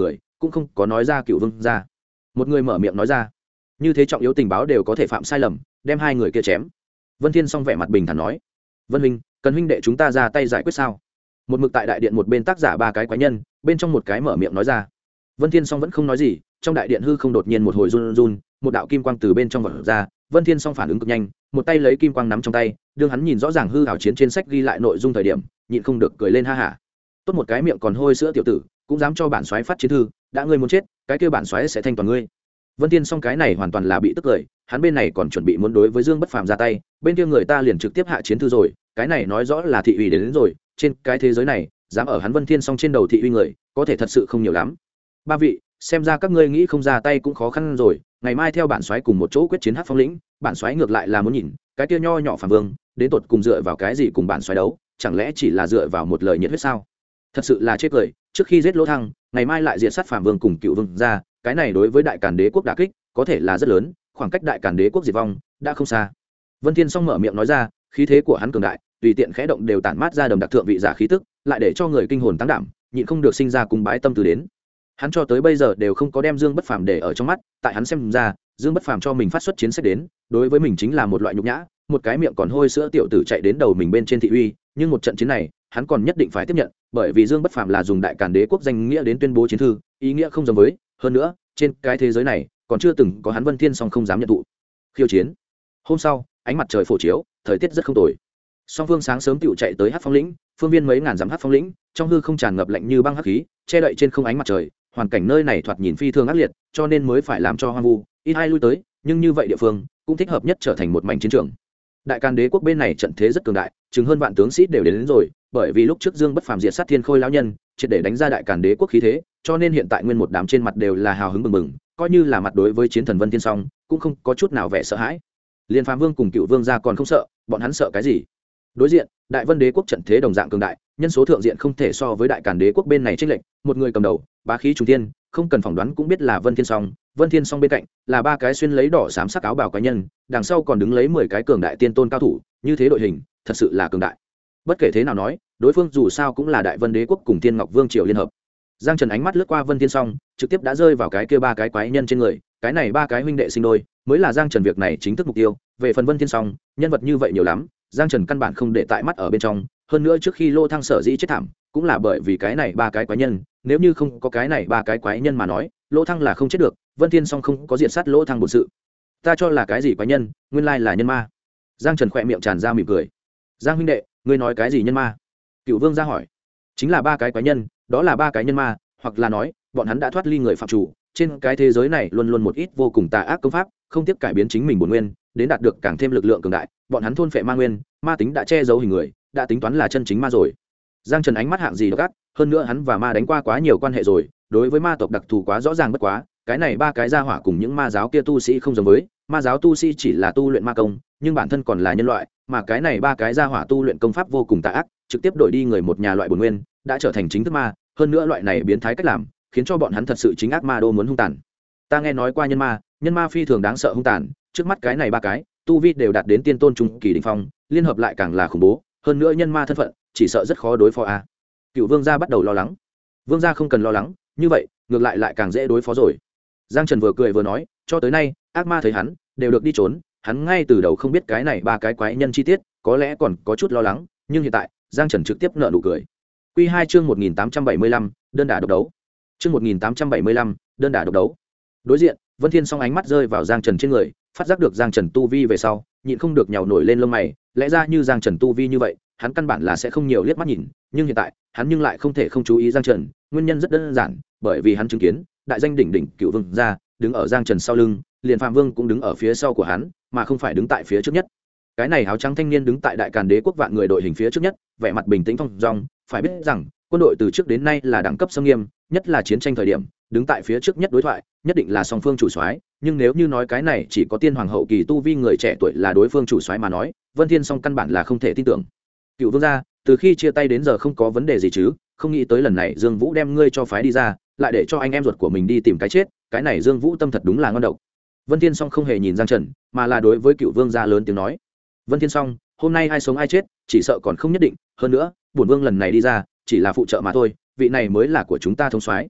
cũng không có nói ra Cựu Vương ra. Một người mở miệng nói ra, như thế trọng yếu tình báo đều có thể phạm sai lầm, đem hai người kia chém. Vân Thiên Song vẻ mặt bình thản nói, Vân huynh, cần huynh đệ chúng ta ra tay giải quyết sao? Một mực tại đại điện một bên tác giả ba cái quái nhân, bên trong một cái mở miệng nói ra. Vân Thiên Song vẫn không nói gì, trong đại điện hư không đột nhiên một hồi run run, một đạo kim quang từ bên trong vọt ra. Vân Thiên Song phản ứng cực nhanh, một tay lấy kim quang nắm trong tay, đương hắn nhìn rõ ràng hư ảo chiến trên sách ghi lại nội dung thời điểm, nhịn không được cười lên ha hả. Tốt một cái miệng còn hôi sữa tiểu tử, cũng dám cho bản soái phát chiến thư, đã ngươi muốn chết, cái kia bản soái sẽ thanh toàn ngươi. Vân Thiên Song cái này hoàn toàn là bị tức cười, hắn bên này còn chuẩn bị muốn đối với Dương Bất Phàm ra tay, bên kia người ta liền trực tiếp hạ chiến thư rồi, cái này nói rõ là thị uy đến rồi, trên cái thế giới này, dám ở hắn Vân Thiên Song trên đầu thị uy người, có thể thật sự không nhiều lắm. Ba vị, xem ra các ngươi nghĩ không ra tay cũng khó khăn rồi, ngày mai theo bản soái cùng một chỗ quyết chiến Hắc Phong lĩnh, bản soái ngược lại là muốn nhìn, cái kia nho nhỏ Phàm Vương, đến tột cùng dựa vào cái gì cùng bản soái đấu, chẳng lẽ chỉ là dựa vào một lời nhiệt huyết sao? Thật sự là chết cười, trước khi giết Lỗ Thăng, ngày mai lại diệt sát Phàm Vương cùng Cựu Vương ra, cái này đối với Đại Càn Đế quốc đả kích, có thể là rất lớn, khoảng cách Đại Càn Đế quốc diệt vong đã không xa. Vân Thiên Song mở miệng nói ra, khí thế của hắn cường đại, tùy tiện khẽ động đều tản mát ra đầm đặc thượng vị giả khí tức, lại để cho người kinh hồn tăng đảm, nhịn không được sinh ra cùng bái tâm từ đến. Hắn cho tới bây giờ đều không có đem Dương Bất Phàm để ở trong mắt, tại hắn xem ra, Dương Bất Phàm cho mình phát xuất chiến sách đến, đối với mình chính là một loại nhục nhã, một cái miệng còn hôi sữa tiểu tử chạy đến đầu mình bên trên thị uy, nhưng một trận chiến này, hắn còn nhất định phải tiếp nhận, bởi vì Dương Bất Phàm là dùng Đại Càn Đế quốc danh nghĩa đến tuyên bố chiến thư, ý nghĩa không giống với, hơn nữa, trên cái thế giới này, còn chưa từng có hắn Vân Thiên Song không dám nhận thụ. Khiêu chiến. Hôm sau, ánh mặt trời phổ chiếu, thời tiết rất không tồi. Song Vương sáng sớm tựu chạy tới Hắc Phong lĩnh, phương viên mấy ngàn dặm Hắc Phong lĩnh, trong hư không tràn ngập lạnh như băng hắc khí, che đậy trên không ánh mặt trời, hoàn cảnh nơi này thoạt nhìn phi thường ác liệt, cho nên mới phải làm cho hoang vu, ít ai lui tới, nhưng như vậy địa phương cũng thích hợp nhất trở thành một mảnh chiến trường. Đại Càn Đế quốc bên này trận thế rất cường đại, chừng hơn vạn tướng sĩ đều đến rồi, bởi vì lúc trước Dương Bất Phàm diệt sát Thiên Khôi lão nhân, triệt để đánh ra Đại Càn Đế quốc khí thế, cho nên hiện tại nguyên một đám trên mặt đều là hào hứng bừng bừng, coi như là mặt đối với chiến thần Vân Thiên Song, cũng không có chút nào vẻ sợ hãi. Liên Phàm Vương cùng Cựu Vương gia còn không sợ, bọn hắn sợ cái gì? Đối diện, Đại Vân Đế quốc trận thế đồng dạng cường đại, nhân số thượng diện không thể so với Đại Càn Đế quốc bên này chênh lệch, một người cầm đầu, bá khí trùng thiên, không cần phỏng đoán cũng biết là Vân Thiên Song. Vân Thiên Song bên cạnh là ba cái xuyên lấy đỏ xám sắc áo bào cá nhân, đằng sau còn đứng lấy 10 cái cường đại tiên tôn cao thủ, như thế đội hình, thật sự là cường đại. Bất kể thế nào nói, đối phương dù sao cũng là Đại Vân Đế quốc cùng Thiên Ngọc Vương triều liên hợp. Giang Trần ánh mắt lướt qua Vân Thiên Song, trực tiếp đã rơi vào cái kia ba cái quái nhân trên người, cái này ba cái huynh đệ sinh đôi, mới là Giang Trần việc này chính thức mục tiêu. Về phần Vân Thiên Song, nhân vật như vậy nhiều lắm, Giang Trần căn bản không để tại mắt ở bên trong, hơn nữa trước khi Lô Thăng sở dĩ chết thảm, cũng là bởi vì cái này ba cái quái nhân, nếu như không có cái này ba cái quái nhân mà nói, Lô Thăng là không chết được, Vân Thiên Song không có diện sát Lô Thăng bổn sự. Ta cho là cái gì quái nhân, nguyên lai là nhân ma. Giang Trần khẽ miệng tràn ra mỉm cười. Giang huynh đệ, ngươi nói cái gì nhân ma? Cựu Vương ra hỏi. Chính là ba cái quái nhân, đó là ba cái nhân ma, hoặc là nói, bọn hắn đã thoát ly người phạm chủ, trên cái thế giới này luôn luôn một ít vô cùng tà ác công pháp, không tiếp cải biến chính mình bổn nguyên, đến đạt được càng thêm lực lượng cường đại, bọn hắn thôn phệ ma nguyên, ma tính đã che giấu hình người, đã tính toán là chân chính ma rồi. Giang Trần ánh mắt hạng gì độc ác, hơn nữa hắn và ma đánh qua quá nhiều quan hệ rồi, đối với ma tộc đặc thù quá rõ ràng bất quá, cái này ba cái gia hỏa cùng những ma giáo kia tu sĩ không giống với, ma giáo tu sĩ chỉ là tu luyện ma công, nhưng bản thân còn là nhân loại, mà cái này ba cái gia hỏa tu luyện công pháp vô cùng tà ác, trực tiếp đổi đi người một nhà loại bổn nguyên, đã trở thành chính thức ma, hơn nữa loại này biến thái cách làm, khiến cho bọn hắn thật sự chính ác ma đô muốn hung tàn. Ta nghe nói qua nhân ma phi thường đáng sợ hung tàn, trước mắt cái này ba cái, tu vi đều đạt đến tiên tôn trung kỳ đỉnh phong, liên hợp lại càng là khủng bố, hơn nữa nhân ma thân phận, chỉ sợ rất khó đối phó a. Cựu Vương gia bắt đầu lo lắng. Vương gia không cần lo lắng, như vậy, ngược lại càng dễ đối phó rồi. Giang Trần vừa cười vừa nói, cho tới nay, ác ma thấy hắn, đều được đi trốn, hắn ngay từ đầu không biết cái này ba cái quái nhân chi tiết, có lẽ còn có chút lo lắng, nhưng hiện tại, Giang Trần trực tiếp nở nụ cười. Quy 2 chương 1875, đơn đả độc đấu. Chương 1875, đơn đả độc đấu. Đối diện, Vân Thiên Song ánh mắt rơi vào Giang Trần trên người, phát giác được Giang Trần tu vi về sau, nhịn không được nhào nổi lên lông mày, lẽ ra như Giang Trần tu vi như vậy, hắn căn bản là sẽ không nhiều liếc mắt nhìn, nhưng hiện tại, hắn nhưng lại không thể không chú ý Giang Trần, nguyên nhân rất đơn giản, bởi vì hắn chứng kiến, đại danh đỉnh đỉnh Cựu Vương gia, đứng ở Giang Trần sau lưng, liền Phạm Vương cũng đứng ở phía sau của hắn, mà không phải đứng tại phía trước nhất. Cái này áo trắng thanh niên đứng tại Đại Càn Đế quốc vạn người đội hình phía trước nhất, vẻ mặt bình tĩnh thong dong, phải biết rằng, quân đội từ trước đến nay là đẳng cấp xâm nghiêm, nhất là chiến tranh thời điểm, đứng tại phía trước nhất đối thoại, nhất định là song phương chủ soái, nhưng nếu như nói cái này chỉ có tiên hoàng hậu kỳ tu vi người trẻ tuổi là đối phương chủ soái mà nói, Vân Thiên Song căn bản là không thể tin tưởng. Cựu Vương gia, từ khi chia tay đến giờ không có vấn đề gì chứ, không nghĩ tới lần này Dương Vũ đem ngươi cho phái đi ra, lại để cho anh em ruột của mình đi tìm cái chết, cái này Dương Vũ tâm thật đúng là ngon độc. Vân Thiên Song không hề nhìn Giang Trần, mà là đối với Cựu Vương gia lớn tiếng nói: Vân Thiên Song, hôm nay ai sống ai chết, chỉ sợ còn không nhất định, hơn nữa, bổn vương lần này đi ra, chỉ là phụ trợ mà thôi, vị này mới là của chúng ta thống soái.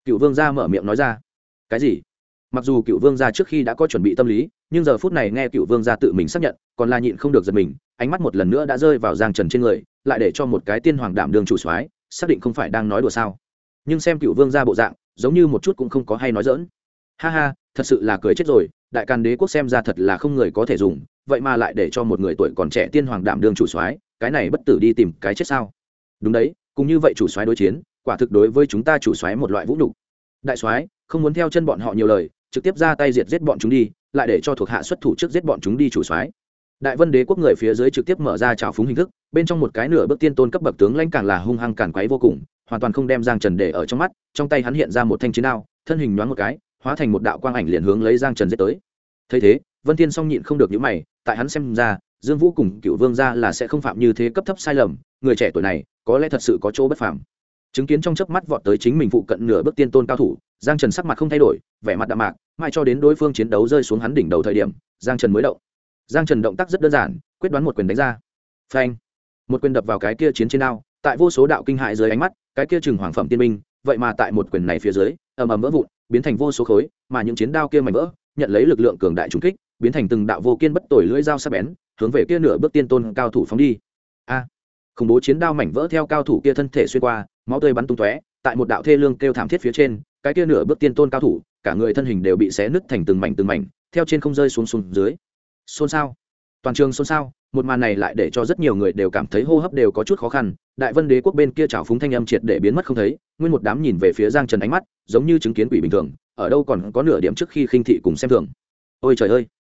Cựu vương gia mở miệng nói ra. Cái gì? Mặc dù cựu vương gia trước khi đã có chuẩn bị tâm lý, nhưng giờ phút này nghe cựu vương gia tự mình xác nhận, còn là nhịn không được giật mình, ánh mắt một lần nữa đã rơi vào Giang Trần trên người, lại để cho một cái tiên hoàng đảm đương chủ soái, xác định không phải đang nói đùa sao? Nhưng xem cựu vương gia bộ dạng, giống như một chút cũng không có hay nói dỡn. Ha ha, thật sự là cười chết rồi, đại càn đế quốc xem ra thật là không người có thể dùng, vậy mà lại để cho một người tuổi còn trẻ tiên hoàng đảm đương chủ soái, cái này bất tử đi tìm cái chết sao? Đúng đấy, cùng như vậy chủ soái đối chiến, quả thực đối với chúng ta chủ soái một loại vũ nhục. Đại soái, không muốn theo chân bọn họ nhiều lời, trực tiếp ra tay diệt giết bọn chúng đi, lại để cho thuộc hạ xuất thủ trước giết bọn chúng đi chủ soái. Đại Vân đế quốc người phía dưới trực tiếp mở ra trào phúng hình thức, bên trong một cái nửa bước tiên tôn cấp bậc tướng lãnh càng là hung hăng càn quấy vô cùng, hoàn toàn không đem Giang Trần để ở trong mắt, trong tay hắn hiện ra một thanh chiến đao, thân hình nhoáng một cái, hóa thành một đạo quang ảnh liền hướng lấy Giang Trần giết tới. Thấy thế, Vân Thiên Song nhịn không được nhíu mày, tại hắn xem ra, Dương Vũ cùng Cựu Vương gia là sẽ không phạm như thế cấp thấp sai lầm, người trẻ tuổi này có lẽ thật sự có chỗ bất phàm. Chứng kiến trong chớp mắt vọt tới chính mình phụ cận nửa bước tiên tôn cao thủ, Giang Trần sắc mặt không thay đổi, vẻ mặt đạm mạc, mãi cho đến đối phương chiến đấu rơi xuống hắn đỉnh đầu thời điểm, Giang Trần mới động. Giang Trần động tác rất đơn giản, quyết đoán một quyền đánh ra. Phanh! Một quyền đập vào cái kia chiến trên đao, tại vô số đạo kinh hại dưới ánh mắt, cái kia trừng hoàng phẩm tiên minh, vậy mà tại một quyền này phía dưới, ầm ầm vỡ vụn, biến thành vô số khối, mà những chiến đao kia mảnh vỡ, nhận lấy lực lượng cường đại trùng kích, biến thành từng đạo vô kiên bất tồi lưỡi dao sắc bén, hướng về kia nửa bước tiên tôn cao thủ phóng đi. A! Khủng bố chiến đao mảnh vỡ theo cao thủ kia thân thể xuyên qua, máu tươi bắn tung tóe, tại một đạo thê lương kêu thảm thiết phía trên, cái kia nửa bước tiên tôn cao thủ, cả người thân hình đều bị xé nứt thành từng mảnh, theo trên không rơi xuống dưới. Xôn xao, toàn trường xôn xao, một màn này lại để cho rất nhiều người đều cảm thấy hô hấp đều có chút khó khăn. Đại Vân đế quốc bên kia trào phúng thanh âm triệt để biến mất không thấy, nguyên một đám nhìn về phía Giang Trần ánh mắt, giống như chứng kiến quỷ bình thường, ở đâu còn có nửa điểm trước khi khinh thị cùng xem thường. Ôi trời ơi,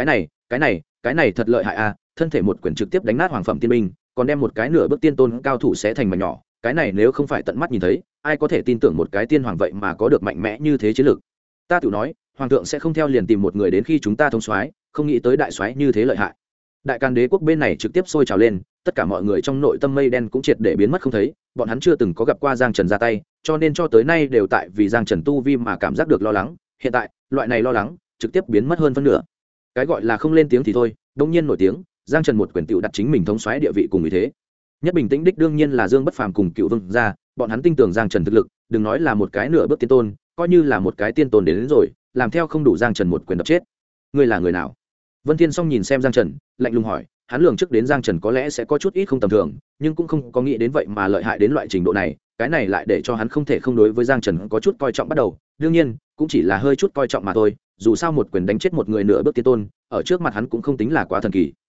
cái này thật lợi hại a, thân thể một quyền trực tiếp đánh nát hoàng phẩm tiên binh, còn đem một cái nửa bước tiên tôn cao thủ xé thành mảnh nhỏ, cái này nếu không phải tận mắt nhìn thấy, ai có thể tin tưởng một cái tiên hoàng vậy mà có được mạnh mẽ như thế chiến lược. Ta tự nói, hoàng thượng sẽ không theo liền tìm một người đến khi chúng ta thông soái, không nghĩ tới đại soái như thế lợi hại. Đại Càn đế quốc bên này trực tiếp sôi trào lên, tất cả mọi người trong nội tâm mây đen cũng triệt để biến mất không thấy, bọn hắn chưa từng có gặp qua Giang Trần ra tay, cho nên cho tới nay đều tại vì Giang Trần tu vi mà cảm giác được lo lắng, hiện tại, loại này lo lắng trực tiếp biến mất hơn phân nửa. Cái gọi là không lên tiếng thì thôi, đương nhiên nổi tiếng, Giang Trần một quyền tiểu đặt chính mình thống soái địa vị cùng như thế. Nhất bình tĩnh đích đương nhiên là Dương Bất Phàm cùng Cựu Vương gia, bọn hắn tin tưởng Giang Trần thực lực, đừng nói là một cái nửa bước tiên tôn, coi như là một cái tiên tôn đến rồi, làm theo không đủ Giang Trần một quyền đập chết. Ngươi là người nào? Vân Thiên Song nhìn xem Giang Trần, lạnh lùng hỏi, hắn lường trước đến Giang Trần có lẽ sẽ có chút ít không tầm thường, nhưng cũng không có nghĩ đến vậy mà lợi hại đến loại trình độ này, cái này lại để cho hắn không thể không đối với Giang Trần có chút coi trọng bắt đầu, đương nhiên, cũng chỉ là hơi chút coi trọng mà thôi, dù sao một quyền đánh chết một người nửa bước tiên tôn, ở trước mặt hắn cũng không tính là quá thần kỳ.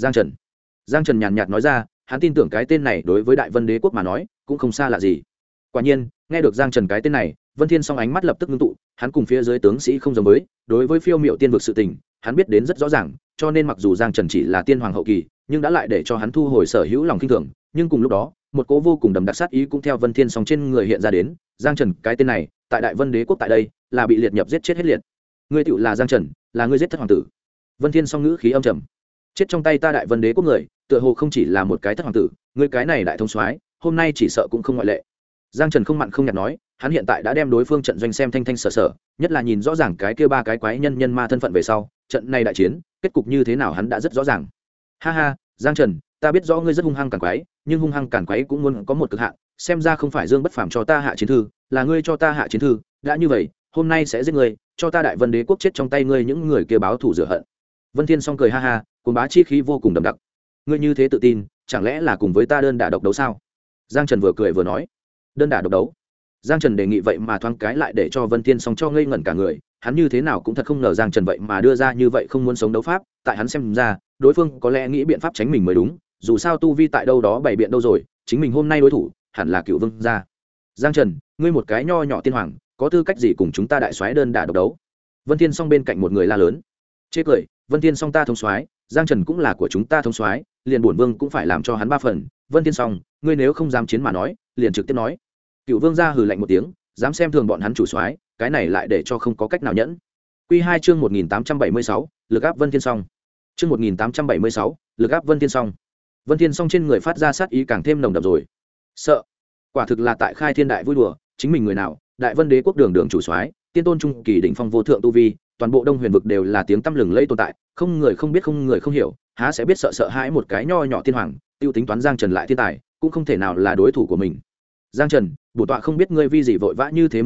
Giang Trần nhàn nhạt nói ra, hắn tin tưởng cái tên này đối với Đại Vân đế quốc mà nói, cũng không xa lạ gì. Quả nhiên, nghe được Giang Trần cái tên này, Vân Thiên Song ánh mắt lập tức ngưng tụ, hắn cùng phía dưới tướng sĩ không giống với, đối với phiêu miệu tiên vực sự tình, hắn biết đến rất rõ ràng, cho nên mặc dù Giang Trần chỉ là tiên hoàng hậu kỳ, nhưng đã lại để cho hắn thu hồi sở hữu lòng kinh thường, nhưng cùng lúc đó, một cỗ vô cùng đậm đặc sát ý cũng theo Vân Thiên Song trên người hiện ra đến, Giang Trần cái tên này, tại Đại Vân đế quốc tại đây, là bị liệt nhập giết chết hết liệt. Ngươi tựu là Giang Trần, là ngươi giết thất hoàng tử. Vân Thiên Song ngữ khí âm trầm. Chết trong tay ta Đại Vân đế quốc người, tựa hồ không chỉ là một cái thất hoàng tử, ngươi cái này đại thống soái, hôm nay chỉ sợ cũng không ngoại lệ. Giang Trần không mặn không nhạt nói, hắn hiện tại đã đem đối phương trận doanh xem thanh thanh sở sở, nhất là nhìn rõ ràng cái kia ba cái quái nhân ma thân phận về sau, trận này đại chiến, kết cục như thế nào hắn đã rất rõ ràng. Ha ha, Giang Trần, ta biết rõ ngươi rất hung hăng cản quái, nhưng hung hăng cản quái cũng muốn có một cực hạn, xem ra không phải Dương Bất Phàm cho ta hạ chiến thư, là ngươi cho ta hạ chiến thư, đã như vậy, hôm nay sẽ giết ngươi, cho ta Đại Vân đế quốc chết trong tay ngươi những người kia báo thù rửa hận. Vân Thiên Song cười ha ha, cuồng bá chi khí vô cùng đậm đặc. Ngươi như thế tự tin, chẳng lẽ là cùng với ta đơn đả độc đấu sao? Giang Trần vừa cười vừa nói. Đơn đả độc đấu? Giang Trần đề nghị vậy mà thoáng cái lại để cho Vân Thiên Song cho ngây ngẩn cả người, hắn như thế nào cũng thật không ngờ Giang Trần vậy mà đưa ra như vậy không muốn sống đấu pháp, tại hắn xem ra, đối phương có lẽ nghĩ biện pháp tránh mình mới đúng, dù sao tu vi tại đâu đó bày biện đâu rồi, chính mình hôm nay đối thủ hẳn là Cựu Vương gia. Giang Trần, ngươi một cái nho nhỏ tiên hoàng, có tư cách gì cùng chúng ta đại soái đơn đả độc đấu? Vân Thiên Song bên cạnh một người la lớn. Chê cười, Vân Thiên Song ta thống soái, Giang Trần cũng là của chúng ta thống soái, liền bổn vương cũng phải làm cho hắn ba phần. Vân Thiên Song, ngươi nếu không dám chiến mà nói, liền trực tiếp nói. Cựu Vương gia hừ lạnh một tiếng, dám xem thường bọn hắn chủ soái, cái này lại để cho không có cách nào nhẫn. Quy 2 chương 1876, lực áp Vân Thiên Song. Chương 1876, lực áp Vân Thiên Song. Vân Thiên Song trên người phát ra sát ý càng thêm nồng đậm rồi. Sợ, quả thực là tại khai thiên đại vui đùa, chính mình người nào, Đại Vân đế quốc đường đường chủ soái, tiên tôn trung kỳ đỉnh phong vô thượng tu vi, toàn bộ Đông Huyền vực đều là tiếng tăm lừng lẫy tồn tại, không người không biết không người không hiểu, há sẽ biết sợ hãi một cái nho nhỏ tiên hoàng, tiêu tính toán Giang Trần lại thiên tài, cũng không thể nào là đối thủ của mình. Giang Trần, bổ tọa không biết ngươi vì gì vội vã như thế muốn chết,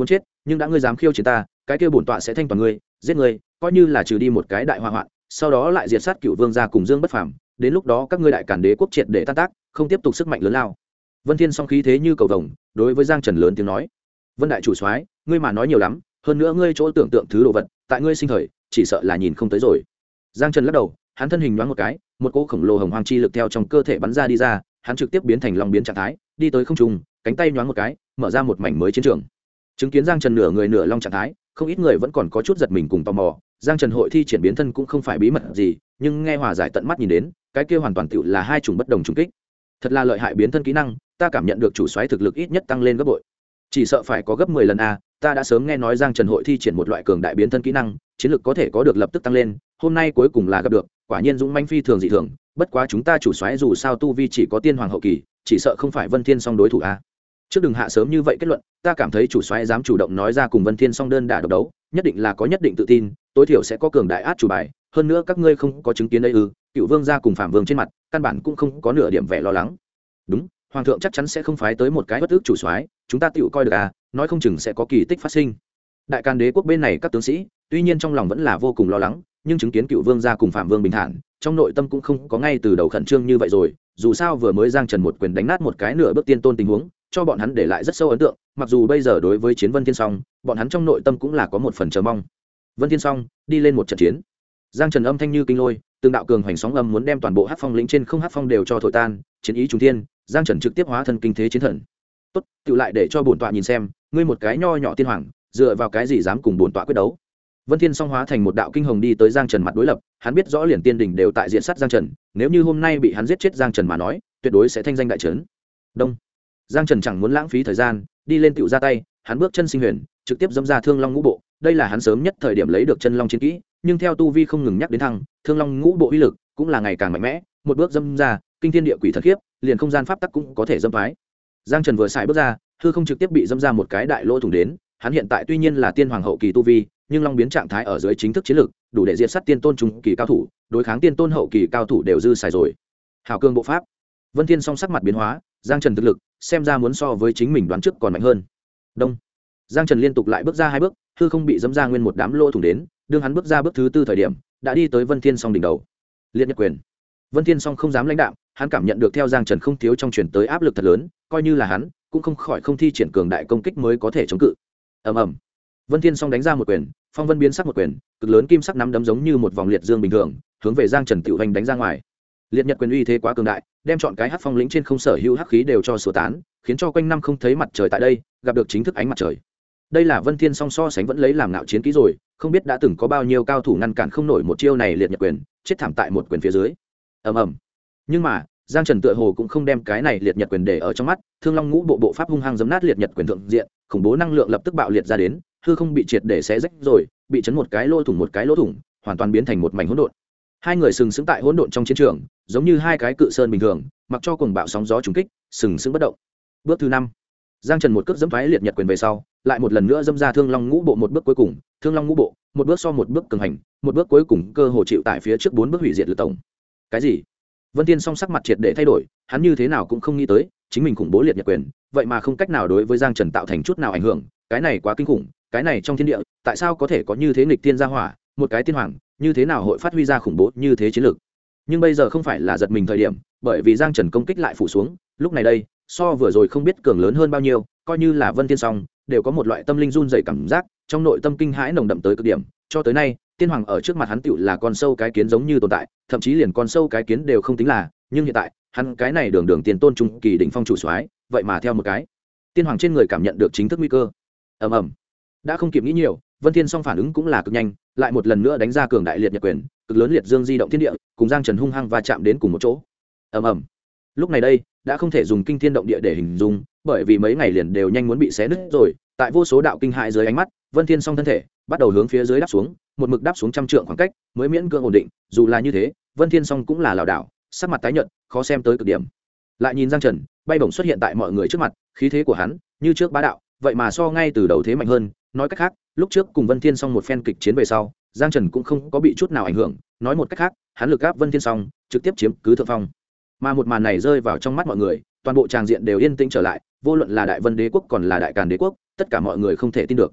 nhưng đã ngươi dám khiêu chiến ta, cái kia bổn tọa sẽ thanh toàn ngươi, giết ngươi, coi như là trừ đi một cái đại hỏa hoạn, sau đó lại diệt sát Cựu Vương gia cùng Dương Bất Phàm, đến lúc đó các ngươi đại Càn Đế quốc triệt để tan tác, không tiếp tục sức mạnh lớn lao. Vân Thiên song khí thế như cầu vồng, đối với Giang Trần lớn tiếng nói: "Vân đại chủ soái, ngươi mà nói nhiều lắm, hơn nữa ngươi chỗ tưởng tượng thứ đồ vật, tại ngươi sinh thời, chỉ sợ là nhìn không tới rồi." Giang Trần lắc đầu, hắn thân hình nhoáng một cái, một cỗ khổng lồ hồng hoang chi lực theo trong cơ thể bắn ra đi ra, hắn trực tiếp biến thành long biến trạng thái, đi tới không trung, cánh tay nhoáng một cái, mở ra một mảnh mới chiến trường. Chứng kiến Giang Trần nửa người nửa long trạng thái, không ít người vẫn còn có chút giật mình cùng tò mò. Giang Trần hội thi triển biến thân cũng không phải bí mật gì, nhưng nghe Hòa giải tận mắt nhìn đến, cái kia hoàn toàn tựu là hai chủng bất đồng trùng kích. Thật là lợi hại biến thân kỹ năng, ta cảm nhận được chủ soái thực lực ít nhất tăng lên gấp bội. Chỉ sợ phải có gấp 10 lần a, ta đã sớm nghe nói Giang Trần hội thi triển một loại cường đại biến thân kỹ năng, chiến lực có thể có được lập tức tăng lên, hôm nay cuối cùng là gặp được, quả nhiên dũng mãnh phi thường dị thường, bất quá chúng ta chủ soái dù sao tu vi chỉ có tiên hoàng hậu kỳ, chỉ sợ không phải Vân Thiên Song đối thủ a. Trước đừng hạ sớm như vậy kết luận, ta cảm thấy chủ soái dám chủ động nói ra cùng Vân Thiên Song đơn đả độc đấu, nhất định là có nhất định tự tin, tối thiểu sẽ có cường đại át chủ bài, hơn nữa các ngươi không có chứng kiến đây ư? Cựu Vương gia cùng Phạm Vương trên mặt, căn bản cũng không có nửa điểm vẻ lo lắng. Đúng, hoàng thượng chắc chắn sẽ không phái tới một cái bất ức chủ soái, chúng ta tựu coi được à, nói không chừng sẽ có kỳ tích phát sinh. Đại Càn Đế quốc bên này các tướng sĩ, tuy nhiên trong lòng vẫn là vô cùng lo lắng, nhưng chứng kiến Cựu Vương gia cùng Phạm Vương bình thản, trong nội tâm cũng không có ngay từ đầu khẩn trương như vậy rồi, dù sao vừa mới Giang Trần một quyền đánh nát một cái nửa bước tiên tôn tình huống, cho bọn hắn để lại rất sâu ấn tượng, mặc dù bây giờ đối với chiến Vân Thiên Song, bọn hắn trong nội tâm cũng là có một phần chờ mong. Vân Thiên Song, đi lên một trận chiến. Giang Trần âm thanh như kinh lôi, từng đạo cường hoành sóng âm muốn đem toàn bộ Hắc Phong lĩnh trên không Hắc Phong đều cho thổi tan, chiến ý trùng thiên, Giang Trần trực tiếp hóa thân kinh thế chiến thần. Tốt, tự lại để cho bổn tọa nhìn xem, ngươi một cái nho nhỏ tiên hoàng, dựa vào cái gì dám cùng bổn tọa quyết đấu? Vân Thiên Song hóa thành một đạo kinh hồng đi tới Giang Trần mặt đối lập, hắn biết rõ liền tiên đỉnh đều tại diện sát Giang Trần, nếu như hôm nay bị hắn giết chết Giang Trần mà nói, tuyệt đối sẽ thanh danh đại trấn. Đông. Giang Trần chẳng muốn lãng phí thời gian, đi lên tựu ra tay, hắn bước chân sinh huyền, trực tiếp dẫm ra Thương Long Ngũ Bộ, đây là hắn sớm nhất thời điểm lấy được chân long chiến kỹ, nhưng theo tu vi không ngừng nhắc đến thăng, Thương Long Ngũ Bộ uy lực cũng là ngày càng mạnh mẽ, một bước dẫm ra, kinh thiên địa quỷ thần khiếp, liền không gian pháp tắc cũng có thể dẫm phái. Giang Trần vừa xài bước ra, hư không trực tiếp bị dẫm ra một cái đại lỗ thủng đến, hắn hiện tại tuy nhiên là tiên hoàng hậu kỳ tu vi, nhưng long biến trạng thái ở dưới chính thức chiến lực, đủ để diệt sát tiên tôn trung kỳ cao thủ, đối kháng tiên tôn hậu kỳ cao thủ đều dư xài rồi. Hảo cương bộ pháp. Vân Thiên Song sắc mặt biến hóa, Giang Trần thực lực xem ra muốn so với chính mình đoán trước còn mạnh hơn. Đông. Giang Trần liên tục lại bước ra hai bước, hư không bị dẫm ra nguyên một đám lỗ thủng đến, đương hắn bước ra bước thứ tư thời điểm, đã đi tới Vân Thiên Song đỉnh đầu. Liệt Nhật Quyền. Vân Thiên Song không dám lãnh đạm, hắn cảm nhận được theo Giang Trần không thiếu trong truyền tới áp lực thật lớn, coi như là hắn, cũng không khỏi không thi triển cường đại công kích mới có thể chống cự. Ầm ầm. Vân Thiên Song đánh ra một quyền, phong vân biến sắc một quyền, cực lớn kim sắc nắm đấm giống như một vòng liệt dương bình thường, hướng về Giang Trần tiểu hành đánh ra ngoài. Liệt Nhật Quyền uy thế quá cường đại, đem chọn cái Hắc Phong lĩnh trên không sở hữu hắc khí đều cho sửa tán, khiến cho quanh năm không thấy mặt trời tại đây, gặp được chính thức ánh mặt trời. Đây là Vân Thiên Song so sánh vẫn lấy làm ngạo chiến kỹ rồi, không biết đã từng có bao nhiêu cao thủ ngăn cản không nổi một chiêu này Liệt Nhật Quyền, chết thảm tại một quyền phía dưới. Ầm ầm. Nhưng mà, Giang Trần tựa hồ cũng không đem cái này Liệt Nhật Quyền để ở trong mắt, Thương Long Ngũ Bộ bộ pháp hung hăng giẫm nát Liệt Nhật Quyền thượng diện, khủng bố năng lượng lập tức bạo liệt ra đến, hư không bị triệt để xé rách rồi, bị chấn một cái lỗ thủng, hoàn toàn biến thành một mảnh hỗn độn. Hai người sừng sững tại hỗn độn trong chiến trường, giống như hai cái cự sơn bình thường, mặc cho cuồng bạo sóng gió trùng kích, sừng sững bất động. Bước thứ 5, Giang Trần một cước giẫm phái Liệt Nhật Quyền về sau, lại một lần nữa dâm ra Thương Long Ngũ Bộ một bước cuối cùng, Thương Long Ngũ Bộ, một bước so một bước cường hành, một bước cuối cùng cơ hồ chịu tại phía trước 4 bước hủy diệt lực tổng. Cái gì? Vân Thiên Song sắc mặt triệt để thay đổi, hắn như thế nào cũng không nghĩ tới, chính mình khủng bố Liệt Nhật Quyền, vậy mà không cách nào đối với Giang Trần tạo thành chút nào ảnh hưởng, cái này quá kinh khủng, cái này trong thiên địa, tại sao có thể có như thế nghịch tiên gia hỏa, một cái tiên hoàng, như thế nào hội phát huy ra khủng bố như thế chiến lược. Nhưng bây giờ không phải là giật mình thời điểm, bởi vì Giang Trần công kích lại phủ xuống, lúc này đây, so vừa rồi không biết cường lớn hơn bao nhiêu, coi như là Vân Thiên Song, đều có một loại tâm linh run rẩy cảm giác, trong nội tâm kinh hãi nồng đậm tới cực điểm, cho tới nay, tiên hoàng ở trước mặt hắn tựu là con sâu cái kiến giống như tồn tại, thậm chí liền con sâu cái kiến đều không tính là, nhưng hiện tại, hắn cái này đường tiền tôn trung kỳ đỉnh phong chủ soái, vậy mà theo một cái tiên hoàng trên người cảm nhận được chính thức nguy cơ. Ầm ầm. Đã không kịp nghĩ nhiều, Vân Thiên Song phản ứng cũng là cực nhanh, lại một lần nữa đánh ra cường đại Liệt Nhật Quyền, cực lớn liệt dương di động thiên địa, cùng Giang Trần hung hăng va chạm đến cùng một chỗ. Ầm ầm. Lúc này đây, đã không thể dùng kinh thiên động địa để hình dung, bởi vì mấy ngày liền đều nhanh muốn bị xé nứt rồi, tại vô số đạo kinh hại dưới ánh mắt, Vân Thiên Song thân thể bắt đầu hướng phía dưới đáp xuống, một mực đáp xuống trăm trượng khoảng cách, mới miễn cưỡng ổn định, dù là như thế, Vân Thiên Song cũng là lảo đảo, sắc mặt tái nhợt, khó xem tới cực điểm. Lại nhìn Giang Trần, bay bổng xuất hiện tại mọi người trước mặt, khí thế của hắn, như trước bá đạo, vậy mà so ngay từ đầu thế mạnh hơn, nói cách khác, lúc trước cùng Vân Thiên Song một phen kịch chiến về sau, Giang Trần cũng không có bị chút nào ảnh hưởng, nói một cách khác, hắn lực áp Vân Thiên Song, trực tiếp chiếm cứ thượng phong. Mà một màn này rơi vào trong mắt mọi người, toàn bộ tràng diện đều yên tĩnh trở lại, vô luận là Đại Vân Đế quốc còn là Đại Càn Đế quốc, tất cả mọi người không thể tin được.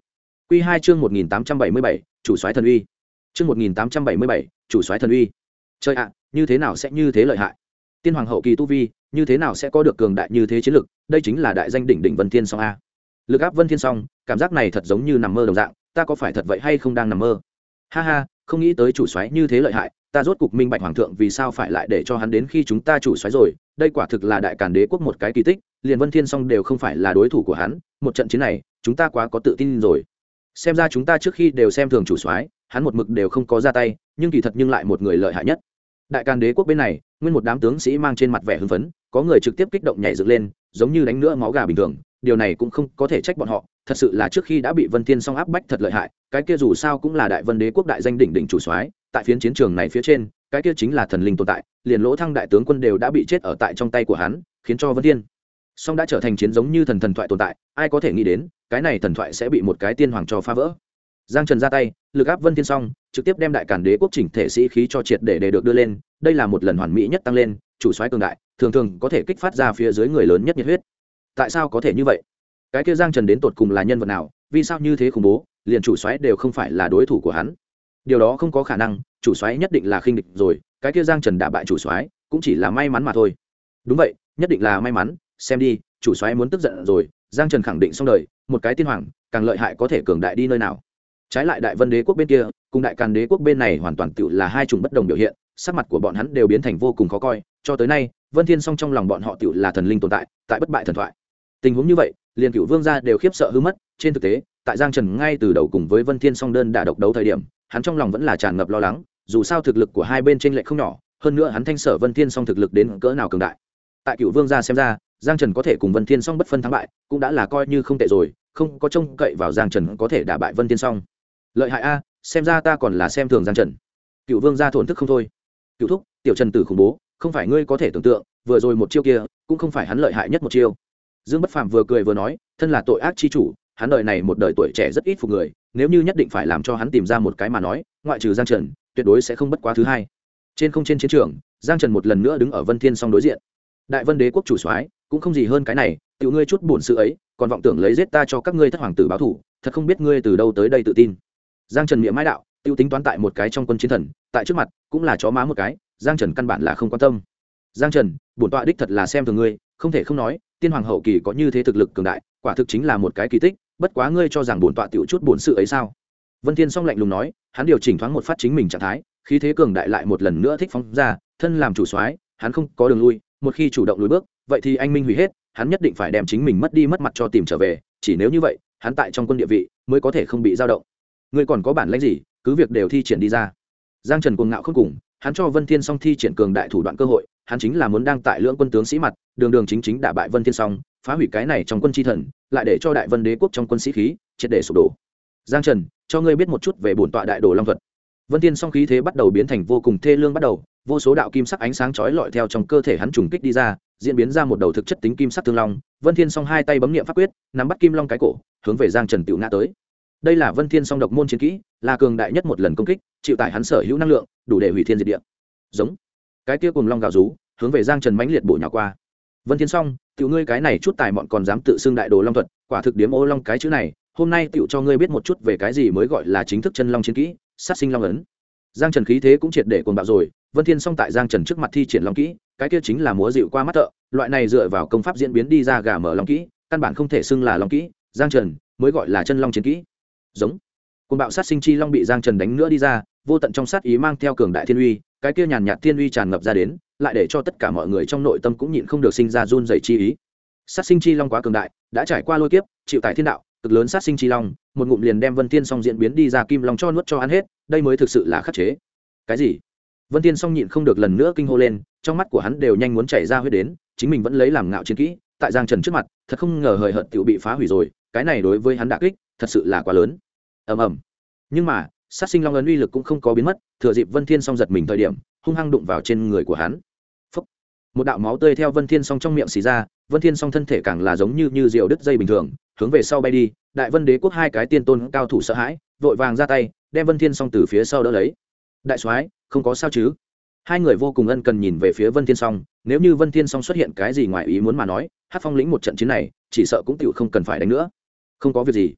Quy 2 chương 1877, chủ soái thần uy. Chương 1877, chủ soái thần uy. Trời ạ, như thế nào sẽ như thế lợi hại? Tiên hoàng hậu kỳ tu vi, như thế nào sẽ có được cường đại như thế chiến lực, đây chính là đại danh đỉnh đỉnh Vân Thiên Song a. Lực áp Vân Thiên Song, cảm giác này thật giống như nằm mơ đồng dạng, ta có phải thật vậy hay không đang nằm mơ? Ha ha, không nghĩ tới chủ soái như thế lợi hại, ta rốt cục minh bạch hoàng thượng vì sao phải lại để cho hắn đến khi chúng ta chủ soái rồi, đây quả thực là đại càn đế quốc một cái kỳ tích, liền Vân Thiên Song đều không phải là đối thủ của hắn, một trận chiến này, chúng ta quá có tự tin rồi. Xem ra chúng ta trước khi đều xem thường chủ soái, hắn một mực đều không có ra tay, nhưng kỳ thật nhưng lại một người lợi hại nhất. Đại càn đế quốc bên này, nguyên một đám tướng sĩ mang trên mặt vẻ hưng phấn, có người trực tiếp kích động nhảy dựng lên, giống như đánh nữa máu gà bình thường, điều này cũng không có thể trách bọn họ, thật sự là trước khi đã bị Vân Thiên Song áp bách thật lợi hại, cái kia dù sao cũng là đại Vân đế quốc đại danh đỉnh đỉnh chủ soái, tại phiến chiến trường này phía trên, cái kia chính là thần linh tồn tại, liền Lỗ Thăng đại tướng quân đều đã bị chết ở tại trong tay của hắn, khiến cho Vân Thiên Song đã trở thành chiến giống như thần thoại tồn tại, ai có thể nghĩ đến, cái này thần thoại sẽ bị một cái tiên hoàng cho phá vỡ. Giang Trần ra tay, lực áp Vân Thiên Song, trực tiếp đem đại càn đế quốc chỉnh thể sĩ khí cho triệt để được đưa lên, đây là một lần hoàn mỹ nhất tăng lên, chủ soái cường đại, thường thường có thể kích phát ra phía dưới người lớn nhất nhiệt huyết. Tại sao có thể như vậy? Cái kia Giang Trần đến tột cùng là nhân vật nào, vì sao như thế khủng bố, liền chủ soái đều không phải là đối thủ của hắn? Điều đó không có khả năng, chủ soái nhất định là khinh địch rồi, cái kia Giang Trần đả bại chủ soái, cũng chỉ là may mắn mà thôi. Đúng vậy, nhất định là may mắn, xem đi, chủ soái muốn tức giận rồi, Giang Trần khẳng định xong đời, một cái tiên hoàng, càng lợi hại có thể cường đại đi nơi nào? Trái lại đại Vân đế quốc bên kia, cùng đại càn đế quốc bên này hoàn toàn tự là hai chủng bất đồng biểu hiện, sắc mặt của bọn hắn đều biến thành vô cùng khó coi, cho tới nay, Vân Thiên Song trong lòng bọn họ tự là thần linh tồn tại, tại bất bại thần thoại. Tình huống như vậy, liền Cửu Vương gia đều khiếp sợ hư mất, trên thực tế, tại Giang Trần ngay từ đầu cùng với Vân Thiên Song đơn đả độc đấu thời điểm, hắn trong lòng vẫn là tràn ngập lo lắng, dù sao thực lực của hai bên trên lệch không nhỏ, hơn nữa hắn thanh sở Vân Thiên Song thực lực đến cỡ nào cường đại. Tại Cửu Vương gia xem ra, Giang Trần có thể cùng Vân Thiên Song bất phân thắng bại, cũng đã là coi như không tệ rồi, không có trông cậy vào Giang Trần có thể đả bại Vân Thiên Song. Lợi hại a, xem ra ta còn là xem thường Giang Trần. Cửu Vương gia thổn thức không thôi. Cửu thúc, tiểu Trần tử khủng bố, không phải ngươi có thể tưởng tượng, vừa rồi một chiêu kia, cũng không phải hắn lợi hại nhất một chiêu. Dương Bất Phàm vừa cười vừa nói, thân là tội ác chi chủ, hắn đời này một đời tuổi trẻ rất ít phục người, nếu như nhất định phải làm cho hắn tìm ra một cái mà nói, ngoại trừ Giang Trần, tuyệt đối sẽ không bất quá thứ hai. Trên chiến trường, Giang Trần một lần nữa đứng ở Vân Thiên Song đối diện. Đại Vân đế quốc chủ soái, cũng không gì hơn cái này, tiểu ngươi chút buồn sự ấy, còn vọng tưởng lấy giết ta cho các ngươi thất hoàng tử báo thù, thật không biết ngươi từ đâu tới đây tự tin. Giang Trần miệng mãi đạo, tiêu tính toán tại một cái trong quân chiến thần, tại trước mặt, cũng là chó má một cái, Giang Trần căn bản là không quan tâm. Giang Trần, bổn tọa đích thật là xem thường ngươi, không thể không nói, tiên hoàng hậu kỳ có như thế thực lực cường đại, quả thực chính là một cái kỳ tích, bất quá ngươi cho rằng bổn tọa tiểu chút buồn sự ấy sao? Vân Thiên Song lạnh lùng nói, hắn điều chỉnh thoáng một phát chính mình trạng thái, khí thế cường đại lại một lần nữa thích phóng ra, thân làm chủ soái, hắn không có đường lui, một khi chủ động lùi bước, vậy thì anh minh hủy hết, hắn nhất định phải đem chính mình mất đi mất mặt cho tìm trở về, chỉ nếu như vậy, hắn tại trong quân địa vị mới có thể không bị dao động. Ngươi còn có bản lĩnh gì, cứ việc đều thi triển đi ra. Giang Trần cuồng ngạo không cùng, hắn cho Vân Thiên Song thi triển cường đại thủ đoạn cơ hội, hắn chính là muốn đang tại lưỡng quân tướng sĩ mặt, đường đường chính chính đả bại Vân Thiên Song, phá hủy cái này trong quân chi thần, lại để cho đại Vân đế quốc trong quân sĩ khí triệt để sụp đổ. Giang Trần, cho ngươi biết một chút về bổn tọa đại đồ long thuật. Vân Thiên Song khí thế bắt đầu biến thành vô cùng thê lương bắt đầu, vô số đạo kim sắc ánh sáng chói lọi theo trong cơ thể hắn trùng kích đi ra, diễn biến ra một đầu thực chất tính kim sắc thương long. Vân Thiên Song hai tay bấm niệm pháp quyết, nắm bắt kim long cái cổ, hướng về Giang Trần tiểu ngã tới. Đây là Vân Thiên Song độc môn chiến kỹ, là cường đại nhất một lần công kích, chịu tải hắn sở hữu năng lượng, đủ để hủy thiên diệt địa. Giống cái kia cùng long gào rú, hướng về Giang Trần mãnh liệt bổ nhào qua. Vân Thiên Song, tiểu ngươi cái này chút tài mọn còn dám tự xưng đại đồ long thuật, quả thực điếm ô long cái chữ này, hôm nay tiểu cho ngươi biết một chút về cái gì mới gọi là chính thức chân long chiến kỹ, sát sinh long ấn. Giang Trần khí thế cũng triệt để cuồng bạo rồi, Vân Thiên Song tại Giang Trần trước mặt thi triển long kỹ, cái kia chính là múa dịu qua mắt thợ, loại này dựa vào công pháp diễn biến đi ra gà mở long kỹ, căn bản không thể xưng là long kỹ, Giang Trần mới gọi là chân long chiến kỹ. Giống cuồng bạo sát sinh chi long bị Giang Trần đánh nữa đi ra, vô tận trong sát ý mang theo cường đại thiên uy, cái kia nhàn nhạt thiên uy tràn ngập ra đến, lại để cho tất cả mọi người trong nội tâm cũng nhịn không được sinh ra run rẩy chi ý. Sát sinh chi long quá cường đại, đã trải qua lôi kiếp, chịu tải thiên đạo, cực lớn sát sinh chi long, một ngụm liền đem Vân Thiên Song diễn biến đi ra kim long cho nuốt cho ăn hết, đây mới thực sự là khắc chế. Cái gì? Vân Thiên Song nhịn không được lần nữa kinh hô lên, trong mắt của hắn đều nhanh muốn chảy ra huyết đến, chính mình vẫn lấy làm ngạo chiến kỹ, tại Giang Trần trước mặt, thật không ngờ hời hợt tiểu bị phá hủy rồi, cái này đối với hắn đả kích, thật sự là quá lớn. Ầm ầm. Nhưng mà, sát sinh long ấn uy lực cũng không có biến mất, thừa dịp Vân Thiên Song giật mình thời điểm, hung hăng đụng vào trên người của hắn. Phốc. Một đạo máu tươi theo Vân Thiên Song trong miệng xì ra, Vân Thiên Song thân thể càng là giống như diều đứt dây bình thường, hướng về sau bay đi, đại Vân đế quốc hai cái tiên tôn cao thủ sợ hãi, vội vàng ra tay, đem Vân Thiên Song từ phía sau đỡ lấy. Đại soái, không có sao chứ? Hai người vô cùng ân cần nhìn về phía Vân Thiên Song, nếu như Vân Thiên Song xuất hiện cái gì ngoài ý muốn mà nói, Hắc Phong lĩnh một trận chiến này, chỉ sợ cũng tiểu không cần phải đánh nữa. Không có việc gì.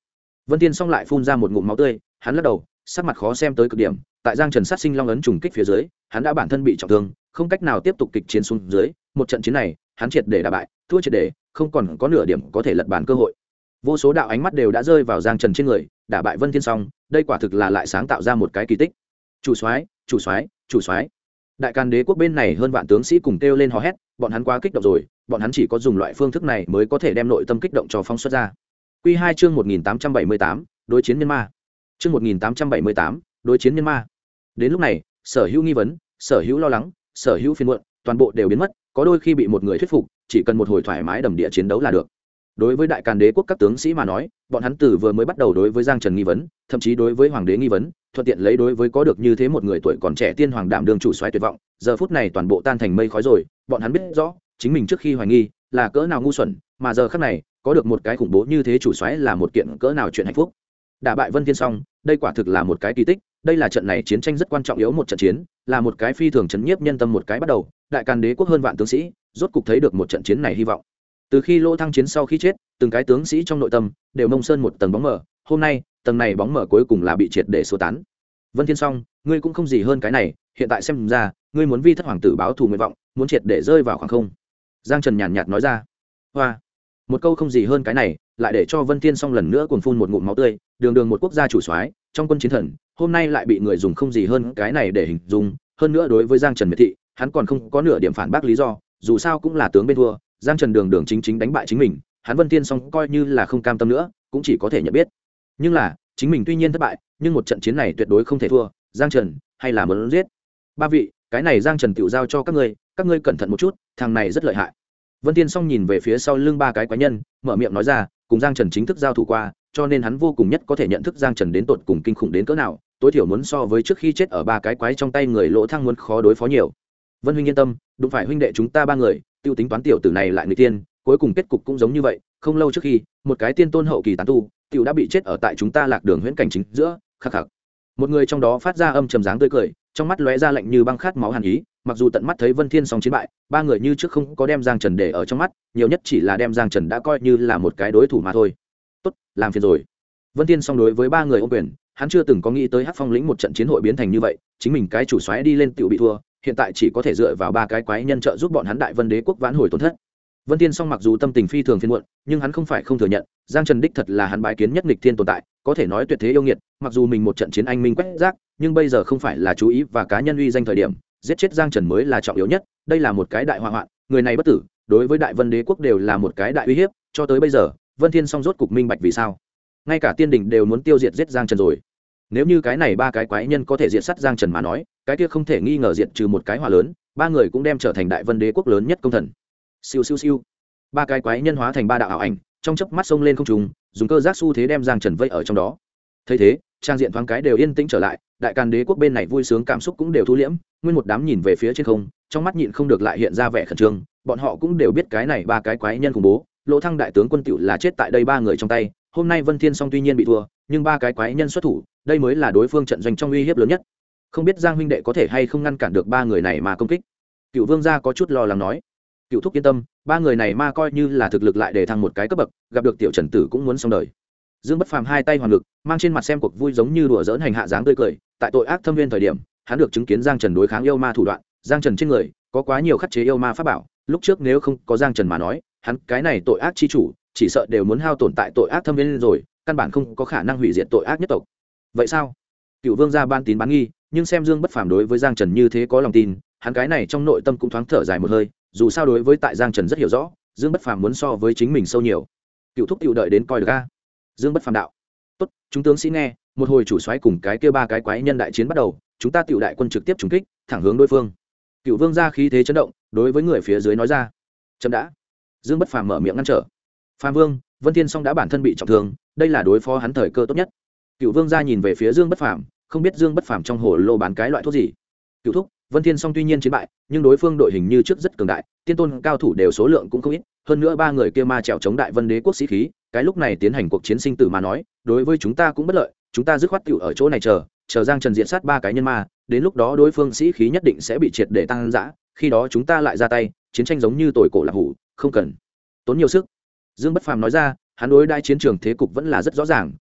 Vân Thiên Song lại phun ra một ngụm máu tươi, hắn lắc đầu, sắc mặt khó xem tới cực điểm. Tại Giang Trần sát sinh long ấn trùng kích phía dưới, hắn đã bản thân bị trọng thương, không cách nào tiếp tục kịch chiến xuống dưới. Một trận chiến này, hắn triệt để đả bại, thua triệt để, không còn có nửa điểm có thể lật bàn cơ hội. Vô số đạo ánh mắt đều đã rơi vào Giang Trần trên người, đả bại Vân Thiên Song, đây quả thực là lại sáng tạo ra một cái kỳ tích. Chủ soái, chủ soái, chủ soái. Đại Càn Đế quốc bên này hơn vạn tướng sĩ cùng kêu lên hò hét, bọn hắn quá kích động rồi, bọn hắn chỉ có dùng loại phương thức này mới có thể đem nội tâm kích động cho phóng xuất ra. Quy 2 chương 1878, đối chiến nhân ma. Chương 1878, đối chiến nhân ma. Đến lúc này, sở hữu nghi vấn, sở hữu lo lắng, sở hữu phiền muộn, toàn bộ đều biến mất, có đôi khi bị một người thuyết phục, chỉ cần một hồi thoải mái đầm địa chiến đấu là được. Đối với Đại Càn Đế quốc các tướng sĩ mà nói, bọn hắn từ vừa mới bắt đầu đối với Giang Trần nghi vấn, thậm chí đối với hoàng đế nghi vấn, thuận tiện lấy đối với có được như thế một người tuổi còn trẻ tiên hoàng đảm đương chủ soái tuyệt vọng, giờ phút này toàn bộ tan thành mây khói rồi, bọn hắn biết rõ, chính mình trước khi hoài nghi là cỡ nào ngu xuẩn, mà giờ khắc này, có được một cái khủng bố như thế chủ soái là một kiện cỡ nào chuyện hạnh phúc. Đả bại Vân Thiên Song, đây quả thực là một cái kỳ tích, đây là trận này chiến tranh rất quan trọng yếu một trận chiến, là một cái phi thường chấn nhiếp nhân tâm một cái bắt đầu, Đại Càn Đế quốc hơn vạn tướng sĩ, rốt cục thấy được một trận chiến này hy vọng. Từ khi Lỗ Thăng chiến sau khi chết, từng cái tướng sĩ trong nội tâm đều mông sơn một tầng bóng mờ, hôm nay, tầng này bóng mờ cuối cùng là bị triệt để xua tán. Vân Thiên Song, ngươi cũng không gì hơn cái này, hiện tại xem ra, ngươi muốn vi thất hoàng tử báo thù nguyện vọng, muốn triệt để rơi vào khoảng không. Giang Trần nhàn nhạt nói ra. Hoa, một câu không gì hơn cái này, lại để cho Vân Thiên Song lần nữa cuồng phun một ngụm máu tươi, đường đường một quốc gia chủ soái, trong quân chiến thần, hôm nay lại bị người dùng không gì hơn cái này để hình dung, hơn nữa đối với Giang Trần miệt thị, hắn còn không có nửa điểm phản bác lý do, dù sao cũng là tướng bên thua, Giang Trần đường đường chính chính đánh bại chính mình, hắn Vân Thiên Song coi như là không cam tâm nữa, cũng chỉ có thể nhận biết. Nhưng là, chính mình tuy nhiên thất bại, nhưng một trận chiến này tuyệt đối không thể thua, Giang Trần hay là muốn giết. Ba vị, cái này Giang Trần tiểu giao cho các ngươi cẩn thận một chút, thằng này rất lợi hại. Vân Thiên Song nhìn về phía sau lưng ba cái quái nhân, mở miệng nói ra, cùng Giang Trần chính thức giao thủ qua, cho nên hắn vô cùng nhất có thể nhận thức Giang Trần đến tột cùng kinh khủng đến cỡ nào, tối thiểu muốn so với trước khi chết ở ba cái quái trong tay người Lỗ Thăng muốn khó đối phó nhiều. Vân huynh yên tâm, đúng phải huynh đệ chúng ta ba người, tiêu tính toán tiểu tử này lại người tiên, cuối cùng kết cục cũng giống như vậy, không lâu trước khi, một cái tiên tôn hậu kỳ tán tu, tiểu đã bị chết ở tại chúng ta Lạc Đường huyễn cảnh chính giữa, khắc khắc. Một người trong đó phát ra âm trầm dáng tươi cười, trong mắt lóe ra lạnh như băng khát máu hàn ý, mặc dù tận mắt thấy Vân Thiên Song chiến bại, ba người như trước không có đem Giang Trần để ở trong mắt, nhiều nhất chỉ là đem Giang Trần đã coi như là một cái đối thủ mà thôi. Tốt, làm phiền rồi. Vân Thiên Song đối với ba người ôm quyền, hắn chưa từng có nghĩ tới Hắc Phong lĩnh một trận chiến hội biến thành như vậy, chính mình cái chủ soái đi lên tiểu bị thua, hiện tại chỉ có thể dựa vào ba cái quái nhân trợ giúp bọn hắn Đại Vân Đế quốc vãn hồi tổn thất. Vân Thiên Song mặc dù tâm tình phi thường phiền muộn, nhưng hắn không phải không thừa nhận, Giang Trần đích thật là hắn bái kiến nhất nghịch thiên tồn tại, có thể nói tuyệt thế yêu nghiệt, mặc dù mình một trận chiến anh minh quét rác, nhưng bây giờ không phải là chú ý và cá nhân uy danh thời điểm, giết chết Giang Trần mới là trọng yếu nhất, đây là một cái đại họa hoạn, người này bất tử, đối với Đại Vân Đế quốc đều là một cái đại uy hiếp, cho tới bây giờ, Vân Thiên Song rốt cục minh bạch vì sao, ngay cả tiên đình đều muốn tiêu diệt giết Giang Trần rồi. Nếu như cái này ba cái quái nhân có thể diệt sát Giang Trần mà nói, cái kia không thể nghi ngờ diệt trừ một cái hỏa lớn, ba người cũng đem trở thành Đại Vân Đế quốc lớn nhất công thần. Siêu siêu siêu. Ba cái quái nhân hóa thành ba đạo ảo ảnh, trong chớp mắt xông lên không trung, dùng cơ giác xu thế đem Giang Trần vây ở trong đó. Thấy thế, trang diện thoáng cái đều yên tĩnh trở lại, Đại Càn Đế quốc bên này vui sướng cảm xúc cũng đều thu liễm, nguyên một đám nhìn về phía trên không, trong mắt nhịn không được lại hiện ra vẻ khẩn trương, bọn họ cũng đều biết cái này ba cái quái nhân khủng bố, Lỗ Thăng đại tướng quân tiểu là chết tại đây ba người trong tay, hôm nay Vân Thiên Song tuy nhiên bị thua, nhưng ba cái quái nhân xuất thủ, đây mới là đối phương trận doanh trong uy hiếp lớn nhất. Không biết Giang huynh đệ có thể hay không ngăn cản được ba người này mà công kích. Cựu Vương gia có chút lo lắng nói. Cựu thúc yên tâm, ba người này ma coi như là thực lực lại để thăng một cái cấp bậc, gặp được tiểu Trần tử cũng muốn xong đời. Dương Bất Phàm hai tay hoàn lực, mang trên mặt xem cuộc vui giống như đùa giỡn hành hạ dáng tươi cười, tại tội ác thâm viên thời điểm, hắn được chứng kiến Giang Trần đối kháng yêu ma thủ đoạn, Giang Trần trên người có quá nhiều khắc chế yêu ma pháp bảo, lúc trước nếu không có Giang Trần mà nói, hắn cái này tội ác chi chủ, chỉ sợ đều muốn hao tổn tại tội ác thâm viên rồi, căn bản không có khả năng hủy diệt tội ác nhất tộc. Vậy sao? Cựu Vương gia ban tín bán nghi, nhưng xem Dương Bất Phàm đối với Giang Trần như thế có lòng tin, hắn cái này trong nội tâm cũng thoáng thở dài một hơi, dù sao đối với tại Giang Trần rất hiểu rõ, Dương Bất Phàm muốn so với chính mình sâu nhiều. Cựu thúc cựu đợi đến coi được a. Dương Bất Phàm đạo. Tốt, chúng tướng sĩ nghe, một hồi chủ soái cùng cái kia ba cái quái nhân đại chiến bắt đầu, chúng ta tiểu đại quân trực tiếp trùng kích, thẳng hướng đối phương. Cựu Vương gia khí thế chấn động, đối với người phía dưới nói ra. Chấm đã. Dương Bất Phàm mở miệng ngăn trở. Phàm Vương, Vân Thiên Song đã bản thân bị trọng thương, đây là đối phó hắn thời cơ tốt nhất. Cựu Vương gia nhìn về phía Dương Bất Phàm, không biết Dương Bất Phàm trong hồ lô bán cái loại thuốc gì. Cựu thúc, Vân Thiên Song tuy nhiên chiến bại, nhưng đối phương đội hình như trước rất cường đại, tiên tôn cao thủ đều số lượng cũng không ít, hơn nữa ba người kia ma trèo chống Đại Vân Đế quốc sĩ khí, cái lúc này tiến hành cuộc chiến sinh tử mà nói, đối với chúng ta cũng bất lợi, chúng ta dứt khoát tiểu ở chỗ này chờ Giang Trần diện sát ba cái nhân ma, đến lúc đó đối phương sĩ khí nhất định sẽ bị triệt để tăng dã, khi đó chúng ta lại ra tay, chiến tranh giống như tồi cổ lạc hủ, không cần tốn nhiều sức. Dương Bất Phàm nói ra, hắn đối đại chiến trường thế cục vẫn là rất rõ ràng,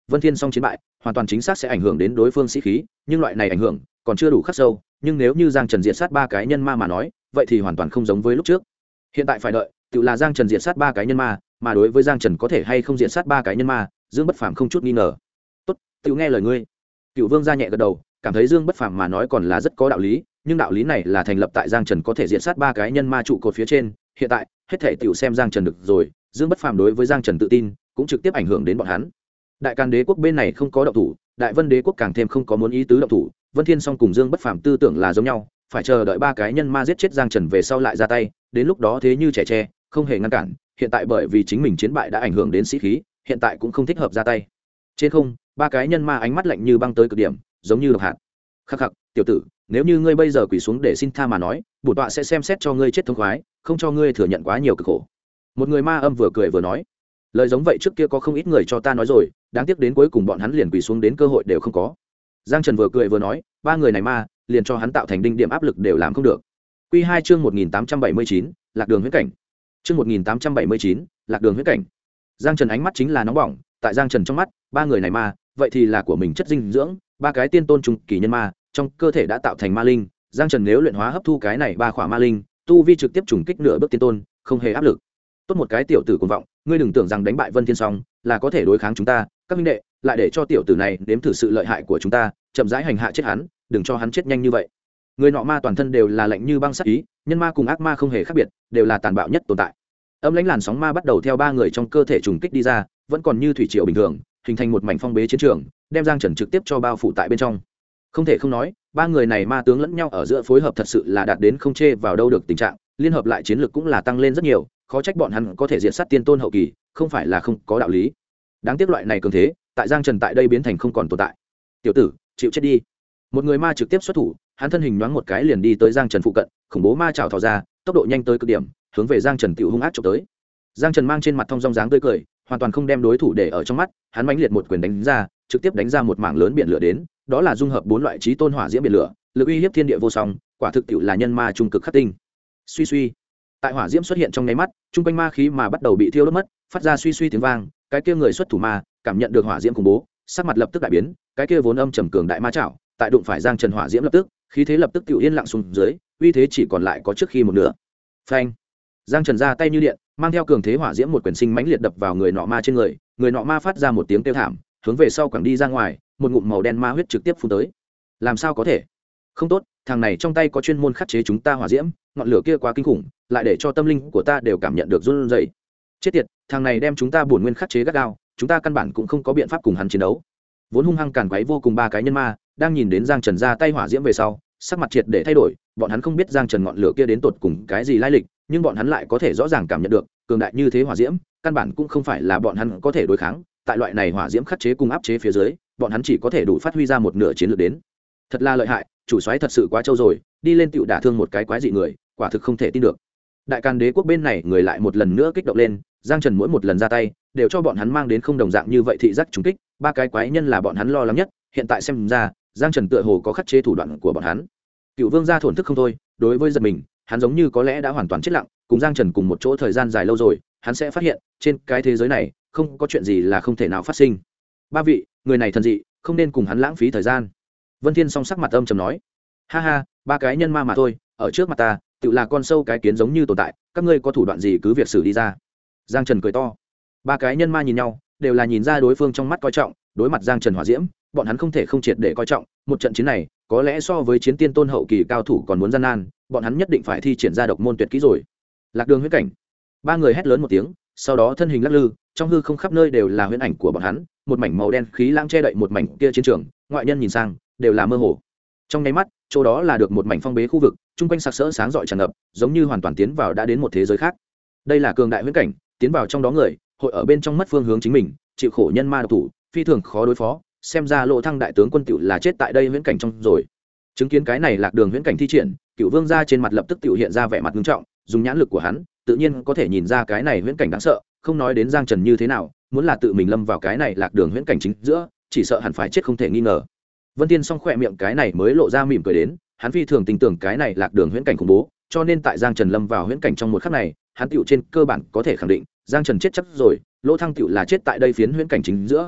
Vân Thiên Song chiến bại hoàn toàn chính xác sẽ ảnh hưởng đến đối phương sĩ khí, nhưng loại này ảnh hưởng còn chưa đủ khắc sâu. Nhưng nếu như Giang Trần diệt sát 3 cái nhân ma mà nói, vậy thì hoàn toàn không giống với lúc trước. Hiện tại phải đợi, tự là Giang Trần diệt sát 3 cái nhân ma, mà đối với Giang Trần có thể hay không diệt sát 3 cái nhân ma, Dương Bất Phàm không chút nghi ngờ. Tốt, tự nghe lời ngươi. Cựu Vương gia nhẹ gật đầu, cảm thấy Dương Bất Phàm mà nói còn là rất có đạo lý, nhưng đạo lý này là thành lập tại Giang Trần có thể diệt sát 3 cái nhân ma trụ cột phía trên. Hiện tại hết thể tiểu xem Giang Trần được rồi. Dương Bất Phàm đối với Giang Trần tự tin cũng trực tiếp ảnh hưởng đến bọn hắn. Đại Càn Đế quốc bên này không có động thủ, Đại Vân Đế quốc càng thêm không có muốn ý tứ động thủ. Vân Thiên Song cùng Dương Bất Phàm tư tưởng là giống nhau, phải chờ đợi 3 cái nhân ma giết chết Giang Trần về sau lại ra tay, đến lúc đó thế như trẻ tre, không hề ngăn cản. Hiện tại bởi vì chính mình chiến bại đã ảnh hưởng đến sĩ khí, hiện tại cũng không thích hợp ra tay. Trên không, 3 cái nhân ma ánh mắt lạnh như băng tới cực điểm, giống như độc hạt. Khắc khắc, tiểu tử, nếu như ngươi bây giờ quỳ xuống để xin tha mà nói, bổn tọa sẽ xem xét cho ngươi chết thống khoái, không cho ngươi thừa nhận quá nhiều cực khổ. Một người ma âm vừa cười vừa nói, lời giống vậy trước kia có không ít người cho ta nói rồi, đáng tiếc đến cuối cùng bọn hắn liền quỳ xuống đến cơ hội đều không có. Giang Trần vừa cười vừa nói, 3 người này ma liền cho hắn tạo thành đinh điểm áp lực đều làm không được. Quy 2 chương 1879, Lạc Đường huyễn cảnh. Chương 1879, Lạc Đường huyễn cảnh. Giang Trần ánh mắt chính là nóng bỏng, tại Giang Trần trong mắt, 3 người này ma, vậy thì là của mình chất dinh dưỡng, 3 cái tiên tôn trung kỳ nhân ma, trong cơ thể đã tạo thành ma linh, Giang Trần nếu luyện hóa hấp thu cái này 3 khỏa ma linh, tu vi trực tiếp trùng kích nửa bước tiên tôn, không hề áp lực. Tốt một cái tiểu tử cuồng vọng, ngươi đừng tưởng rằng đánh bại Vân Thiên Song là có thể đối kháng chúng ta, các minh đệ, lại để cho tiểu tử này nếm thử sự lợi hại của chúng ta, chậm rãi hành hạ chết hắn, đừng cho hắn chết nhanh như vậy. Người nọ ma toàn thân đều là lạnh như băng sắc ý, nhân ma cùng ác ma không hề khác biệt, đều là tàn bạo nhất tồn tại. Âm lãnh làn sóng ma bắt đầu theo 3 người trong cơ thể trùng kích đi ra, vẫn còn như thủy triều bình thường, hình thành một mảnh phong bế chiến trường, đem Giang Trần trực tiếp cho bao phủ tại bên trong. Không thể không nói, 3 người này ma tướng lẫn nhau ở giữa phối hợp thật sự là đạt đến không chê vào đâu được tình trạng, liên hợp lại chiến lược cũng là tăng lên rất nhiều, khó trách bọn hắn có thể diệt sát tiên tôn hậu kỳ, không phải là không có đạo lý. Đáng tiếc loại này cường thế, tại Giang Trần tại đây biến thành không còn tồn tại. Tiểu tử, chịu chết đi. Một người ma trực tiếp xuất thủ, hắn thân hình nhoáng một cái liền đi tới Giang Trần phụ cận, khủng bố ma chảo thò ra, tốc độ nhanh tới cực điểm, hướng về Giang Trần tiểu hung ác chụp tới. Giang Trần mang trên mặt thông dong dáng tươi cười, hoàn toàn không đem đối thủ để ở trong mắt, hắn mãnh liệt một quyền đánh ra, trực tiếp đánh ra một mảng lớn biển lửa đến, đó là dung hợp 4 loại chí tôn hỏa diễm biển lửa, lực uy hiếp thiên địa vô song, quả thực tiểu là nhân ma trung cực khắc tinh. Suy suy, tại hỏa diễm xuất hiện trong nháy mắt, trung quanh ma khí mà bắt đầu bị thiêu đốt mất, phát ra suy suy tiếng vang, cái kia người xuất thủ ma cảm nhận được hỏa diễm khủng bố, sắc mặt lập tức đại biến, cái kia vốn âm trầm cường đại ma chảo, tại đụng phải Giang Trần hỏa diễm lập tức, khí thế lập tức tiểu yên lặng xuống dưới, uy thế chỉ còn lại có trước khi một nửa. Phanh! Giang Trần ra tay như điện, mang theo cường thế hỏa diễm một quyền sinh mãnh liệt đập vào người nọ ma trên người, người nọ ma phát ra một tiếng kêu thảm, hướng về sau quẳng đi ra ngoài, một ngụm màu đen ma huyết trực tiếp phun tới. Làm sao có thể? Không tốt, thằng này trong tay có chuyên môn khắc chế chúng ta hỏa diễm, ngọn lửa kia quá kinh khủng, lại để cho tâm linh của ta đều cảm nhận được run rẩy. Chết tiệt, thằng này đem chúng ta bổn nguyên khắc chế gắt gao, chúng ta căn bản cũng không có biện pháp cùng hắn chiến đấu. Vốn hung hăng càn quấy vô cùng 3 cái nhân ma, đang nhìn đến Giang Trần ra tay hỏa diễm về sau, sắc mặt triệt để thay đổi, bọn hắn không biết Giang Trần ngọn lửa kia đến tột cùng cái gì lai lịch, nhưng bọn hắn lại có thể rõ ràng cảm nhận được, cường đại như thế hỏa diễm, căn bản cũng không phải là bọn hắn có thể đối kháng, tại loại này hỏa diễm khắc chế cùng áp chế phía dưới, bọn hắn chỉ có thể đủ phát huy ra một nửa chiến lược đến. Thật là lợi hại, chủ soái thật sự quá trâu rồi, đi lên tiểu đả thương một cái quái dị người, quả thực không thể tin được. Đại Càn Đế quốc bên này người lại một lần nữa kích động lên, Giang Trần mỗi một lần ra tay, đều cho bọn hắn mang đến không đồng dạng như vậy thị giác trùng kích, 3 cái quái nhân là bọn hắn lo lắng nhất, hiện tại xem ra, Giang Trần tựa hồ có khắc chế thủ đoạn của bọn hắn. Cựu Vương gia thổn thức không thôi, đối với giật mình, hắn giống như có lẽ đã hoàn toàn chết lặng, cùng Giang Trần cùng một chỗ thời gian dài lâu rồi, hắn sẽ phát hiện, trên cái thế giới này, không có chuyện gì là không thể nào phát sinh. 3 vị, người này thần dị, không nên cùng hắn lãng phí thời gian. Vân Thiên song sắc mặt âm trầm nói, ha ha, 3 cái nhân ma mà thôi, ở trước mặt ta, tự là con sâu cái kiến giống như tồn tại, các ngươi có thủ đoạn gì cứ việc xử đi ra. Giang Trần cười to. 3 cái nhân ma nhìn nhau, đều là nhìn ra đối phương trong mắt coi trọng, đối mặt Giang Trần hỏa diễm, bọn hắn không thể không triệt để coi trọng, một trận chiến này, có lẽ so với chiến tiên tôn hậu kỳ cao thủ còn muốn gian nan, bọn hắn nhất định phải thi triển ra độc môn tuyệt kỹ rồi. Lạc Đường huyễn cảnh. 3 người hét lớn một tiếng, sau đó thân hình lắc lư, trong hư không khắp nơi đều là huyễn ảnh của bọn hắn, một mảnh màu đen khí lãng che đậy một mảnh kia chiến trường, ngoại nhân nhìn sang, đều là mơ hồ. Trong nháy mắt, chỗ đó là được một mảnh phong bế khu vực, trung quanh sặc sỡ sáng rọi tràn ngập, giống như hoàn toàn tiến vào đã đến một thế giới khác. Đây là cường đại huyễn cảnh, tiến vào trong đó người, hội ở bên trong mất phương hướng chính mình, chịu khổ nhân ma độc thủ, phi thường khó đối phó, xem ra Lộ Thăng đại tướng quân tiểu là chết tại đây huyễn cảnh trong rồi. Chứng kiến cái này Lạc Đường huyễn cảnh thi triển, Cựu Vương gia trên mặt lập tức tiểu hiện ra vẻ mặt nghiêm trọng, dùng nhãn lực của hắn, tự nhiên có thể nhìn ra cái này huyễn cảnh đáng sợ, không nói đến Giang Trần như thế nào, muốn là tự mình lâm vào cái này Lạc Đường huyễn cảnh chính giữa, chỉ sợ hẳn phải chết không thể nghi ngờ. Vân Tiên song khỏe miệng cái này mới lộ ra mỉm cười đến, hắn phi thường tin tưởng cái này Lạc Đường huyễn cảnh khủng bố, cho nên tại Giang Trần lâm vào huyễn cảnh trong một khắc này, hắn tiểu trên cơ bản có thể khẳng định, Giang Trần chết chắc rồi, Lỗ Thăng tiểu là chết tại đây phiến huyễn cảnh chính giữa.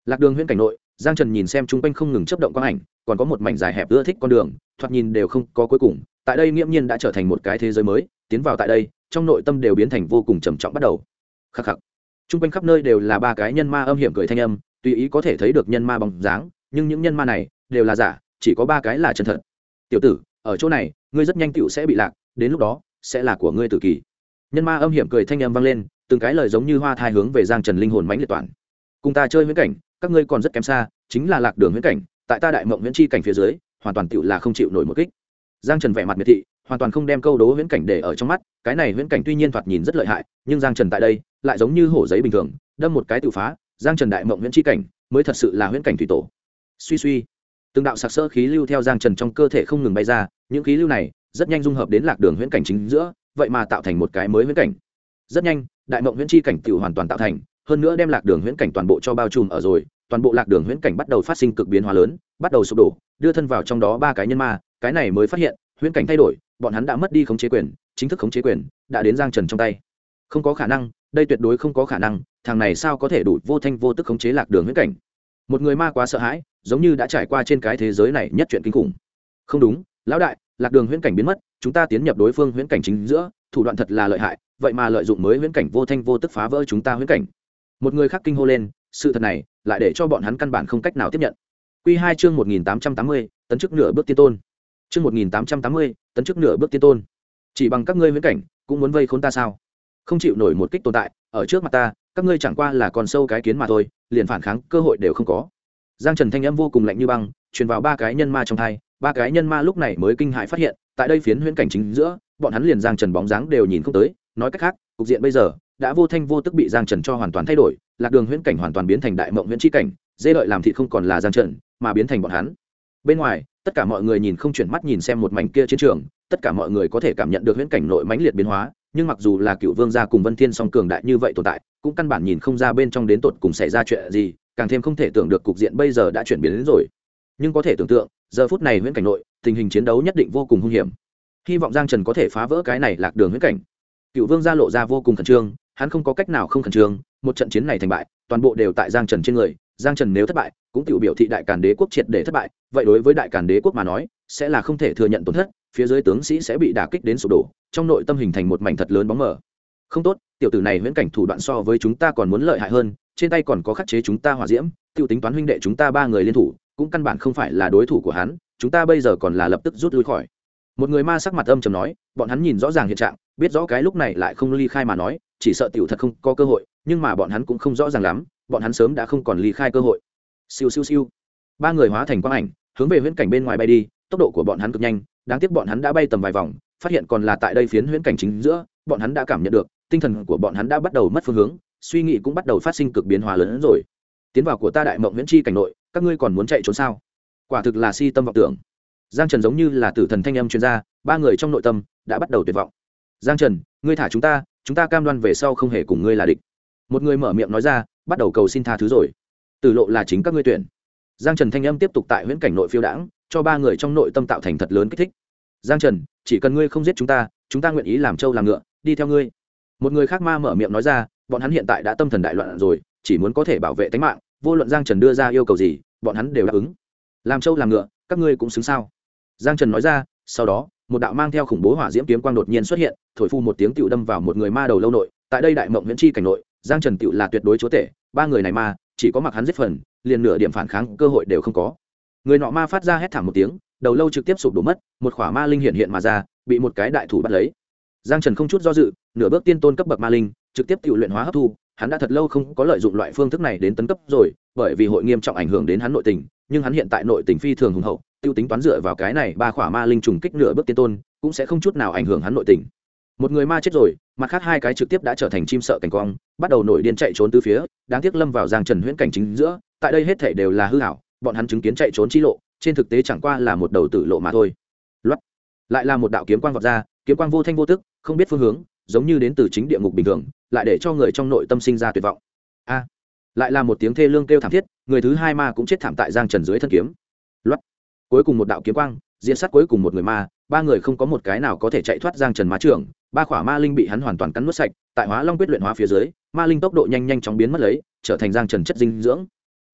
Lạc đường huyễn cảnh nội, Giang Trần nhìn xem chung quanh không ngừng chớp động quang ảnh, còn có một mảnh dài hẹp ưa thích con đường, thoạt nhìn đều không có cuối cùng. Tại đây nghiễm nhiên đã trở thành một cái thế giới mới, tiến vào tại đây, trong nội tâm đều biến thành vô cùng trầm trọng bắt đầu. Khắc khắc. Chung quanh khắp nơi đều là ba cái nhân ma âm hiểm cười thanh âm, tùy ý có thể thấy được nhân ma bóng dáng, nhưng những nhân ma này đều là giả, chỉ có ba cái là chân thật. Tiểu tử, ở chỗ này, ngươi rất nhanh tựu sẽ bị lạc, đến lúc đó sẽ là của ngươi tử kỳ. Nhân ma âm hiểm cười thanh âm vang lên, từng cái lời giống như hoa thai hướng về Giang Trần linh hồn mãnh liệt toàn. Cùng ta chơi huyễn cảnh, các ngươi còn rất kém xa, chính là lạc đường huyễn cảnh, tại ta đại mộng huyễn chi cảnh phía dưới, hoàn toàn tựu là không chịu nổi một kích. Giang Trần vẻ mặt miệt thị, hoàn toàn không đem câu đố huyễn cảnh để ở trong mắt, cái này huyễn cảnh tuy nhiên thoạt nhìn rất lợi hại, nhưng Giang Trần tại đây lại giống như hổ giấy bình thường, đâm một cái tự phá. Giang Trần đại mộng huyễn chi cảnh mới thật sự là huyễn cảnh thủy tổ. Suy suy, từng đạo sặc sỡ khí lưu theo Giang Trần trong cơ thể không ngừng bay ra, những khí lưu này rất nhanh dung hợp đến lạc đường huyễn cảnh chính giữa, vậy mà tạo thành một cái mới huyễn cảnh. Rất nhanh, đại mộng huyễn chi cảnh tiểu hoàn toàn tạo thành, hơn nữa đem lạc đường huyễn cảnh toàn bộ cho bao trùm ở rồi, toàn bộ lạc đường huyễn cảnh bắt đầu phát sinh cực biến hóa lớn, bắt đầu sụp đổ, đưa thân vào trong đó ba cái nhân ma, cái này mới phát hiện, huyễn cảnh thay đổi, bọn hắn đã mất đi khống chế quyền, chính thức khống chế quyền đã đến Giang Trần trong tay. Không có khả năng, đây tuyệt đối không có khả năng, thằng này sao có thể đủ vô thanh vô tức khống chế lạc đường huyễn cảnh. Một người ma quá sợ hãi, giống như đã trải qua trên cái thế giới này nhất chuyện kinh khủng. Không đúng, lão đại, lạc đường huyễn cảnh biến mất, chúng ta tiến nhập đối phương huyễn cảnh chính giữa, thủ đoạn thật là lợi hại, vậy mà lợi dụng mới huyễn cảnh vô thanh vô tức phá vỡ chúng ta huyễn cảnh. Một người khác kinh hô lên, sự thật này lại để cho bọn hắn căn bản không cách nào tiếp nhận. Quy 2 chương 1880, tấn chức nửa bước tiên tôn. Chương 1880, tấn chức nửa bước tiên tôn. Chỉ bằng các ngươi huyễn cảnh, cũng muốn vây khốn ta sao? Không chịu nổi một kích tồn tại, ở trước mặt ta, các ngươi chẳng qua là con sâu cái kiến mà thôi, liền phản kháng cơ hội đều không có. Giang Trần thanh âm vô cùng lạnh như băng, truyền vào ba cái nhân ma trong tai, ba cái nhân ma lúc này mới kinh hãi phát hiện, tại đây phiến huyễn cảnh chính giữa, bọn hắn liền Giang Trần bóng dáng đều nhìn không tới, nói cách khác, cục diện bây giờ đã vô thanh vô tức bị Giang Trần cho hoàn toàn thay đổi, lạc đường huyễn cảnh hoàn toàn biến thành đại mộng huyễn chi cảnh, dê đợi làm thịt không còn là Giang Trần, mà biến thành bọn hắn. Bên ngoài, tất cả mọi người nhìn không chuyển mắt nhìn xem một mảnh kia chiến trường, tất cả mọi người có thể cảm nhận được huyễn cảnh nội mãnh liệt biến hóa, nhưng mặc dù là Cựu Vương gia cùng Vân Thiên song cường đại như vậy tồn tại, cũng căn bản nhìn không ra bên trong đến tột cùng xảy ra chuyện gì, càng thêm không thể tưởng được cục diện bây giờ đã chuyển biến đến rồi. Nhưng có thể tưởng tượng, giờ phút này huyễn cảnh nội, tình hình chiến đấu nhất định vô cùng hung hiểm. Hy vọng Giang Trần có thể phá vỡ cái này lạc đường huyễn cảnh. Cựu Vương gia lộ ra vô cùng khẩn trương, hắn không có cách nào không khẩn trương, một trận chiến này thành bại, toàn bộ đều tại Giang Trần trên người, Giang Trần nếu thất bại, cũng tự biểu thị Đại Càn Đế quốc triệt để thất bại, vậy đối với Đại Càn Đế quốc mà nói, sẽ là không thể thừa nhận tổn thất, phía dưới tướng sĩ sẽ bị đả kích đến sụp đổ, trong nội tâm hình thành một mảnh thật lớn bóng mờ. Không tốt, tiểu tử này huyễn cảnh thủ đoạn so với chúng ta còn muốn lợi hại hơn, trên tay còn có khắc chế chúng ta hỏa diễm, tiêu tính toán huynh đệ chúng ta ba người liên thủ, cũng căn bản không phải là đối thủ của hắn, chúng ta bây giờ còn là lập tức rút lui khỏi. Một người ma sắc mặt âm trầm nói, bọn hắn nhìn rõ ràng hiện trạng, biết rõ cái lúc này lại không ly khai mà nói, chỉ sợ tiểu thật không có cơ hội, nhưng mà bọn hắn cũng không rõ ràng lắm, bọn hắn sớm đã không còn ly khai cơ hội. Siêu siêu siêu, ba người hóa thành quang ảnh, hướng về huyễn cảnh bên ngoài bay đi, tốc độ của bọn hắn cực nhanh, đáng tiếc bọn hắn đã bay tầm vài vòng, phát hiện còn là tại đây phiến huyễn cảnh chính giữa, bọn hắn đã cảm nhận được, tinh thần của bọn hắn đã bắt đầu mất phương hướng, suy nghĩ cũng bắt đầu phát sinh cực biến hóa lớn hơn rồi. Tiến vào của ta đại mộng huyễn chi cảnh nội, các ngươi còn muốn chạy trốn sao? Quả thực là si tâm vọng tưởng. Giang Trần giống như là tử thần thanh âm truyền ra, ba người trong nội tâm đã bắt đầu tuyệt vọng. Giang Trần, ngươi thả chúng ta cam đoan về sau không hề cùng ngươi là địch. Một người mở miệng nói ra, bắt đầu cầu xin tha thứ rồi. Tử lộ là chính các ngươi tuyển. Giang Trần thanh âm tiếp tục tại huyễn cảnh nội phiêu đãng, cho ba người trong nội tâm tạo thành thật lớn kích thích. Giang Trần, chỉ cần ngươi không giết chúng ta nguyện ý làm trâu làm ngựa, đi theo ngươi. Một người khác ma mở miệng nói ra, bọn hắn hiện tại đã tâm thần đại loạn rồi, chỉ muốn có thể bảo vệ tính mạng, vô luận Giang Trần đưa ra yêu cầu gì, bọn hắn đều đáp ứng. Làm trâu làm ngựa, các ngươi cũng xứng sao? Giang Trần nói ra, sau đó, một đạo mang theo khủng bố hỏa diễm kiếm quang đột nhiên xuất hiện, thổi phu một tiếng tựu đâm vào một người ma đầu lâu nội, tại đây đại mộng huyễn chi cảnh nội, Giang Trần tựu là tuyệt đối chúa tể, ba người này ma, chỉ có mặc hắn giết phần, liền nửa điểm phản kháng cơ hội đều không có. Người nọ ma phát ra hét thảm một tiếng, đầu lâu trực tiếp sụp đổ mất, một khỏa ma linh hiện mà ra, bị một cái đại thủ bắt lấy. Giang Trần không chút do dự, nửa bước tiên tôn cấp bậc ma linh, trực tiếp tự luyện hóa hấp thu, hắn đã thật lâu không có lợi dụng loại phương thức này đến tấn cấp rồi, bởi vì hội nghiêm trọng ảnh hưởng đến hắn nội tình, nhưng hắn hiện tại nội tình phi thường hùng hậu, tiêu tính toán dựa vào cái này ba khỏa ma linh trùng kích nửa bước tiên tôn, cũng sẽ không chút nào ảnh hưởng hắn nội tình. Một người ma chết rồi, mặt khác hai cái trực tiếp đã trở thành chim sợ cảnh quang, bắt đầu nổi điên chạy trốn tứ phía, đáng tiếc lâm vào Giang Trần huyễn cảnh chính giữa, tại đây hết thảy đều là hư ảo, bọn hắn chứng kiến chạy trốn chi lộ, trên thực tế chẳng qua là một đầu tử lộ mà thôi. Loát, lại là một đạo kiếm quang vọt ra, kiếm quang vô thanh vô tức, không biết phương hướng, giống như đến từ chính địa ngục bình thường, lại để cho người trong nội tâm sinh ra tuyệt vọng. A, lại là một tiếng thê lương kêu thảm thiết, người thứ hai ma cũng chết thảm tại Giang Trần dưới thân kiếm. Loát, cuối cùng một đạo kiếm quang, diễn sát cuối cùng một người ma, ba người không có một cái nào có thể chạy thoát Giang Trần ma trưởng, ba khỏa ma linh bị hắn hoàn toàn cắn nuốt sạch, tại Hóa Long quyết luyện hóa phía dưới, ma linh tốc độ nhanh chóng biến mất lấy, trở thành Giang Trần chất dinh dưỡng.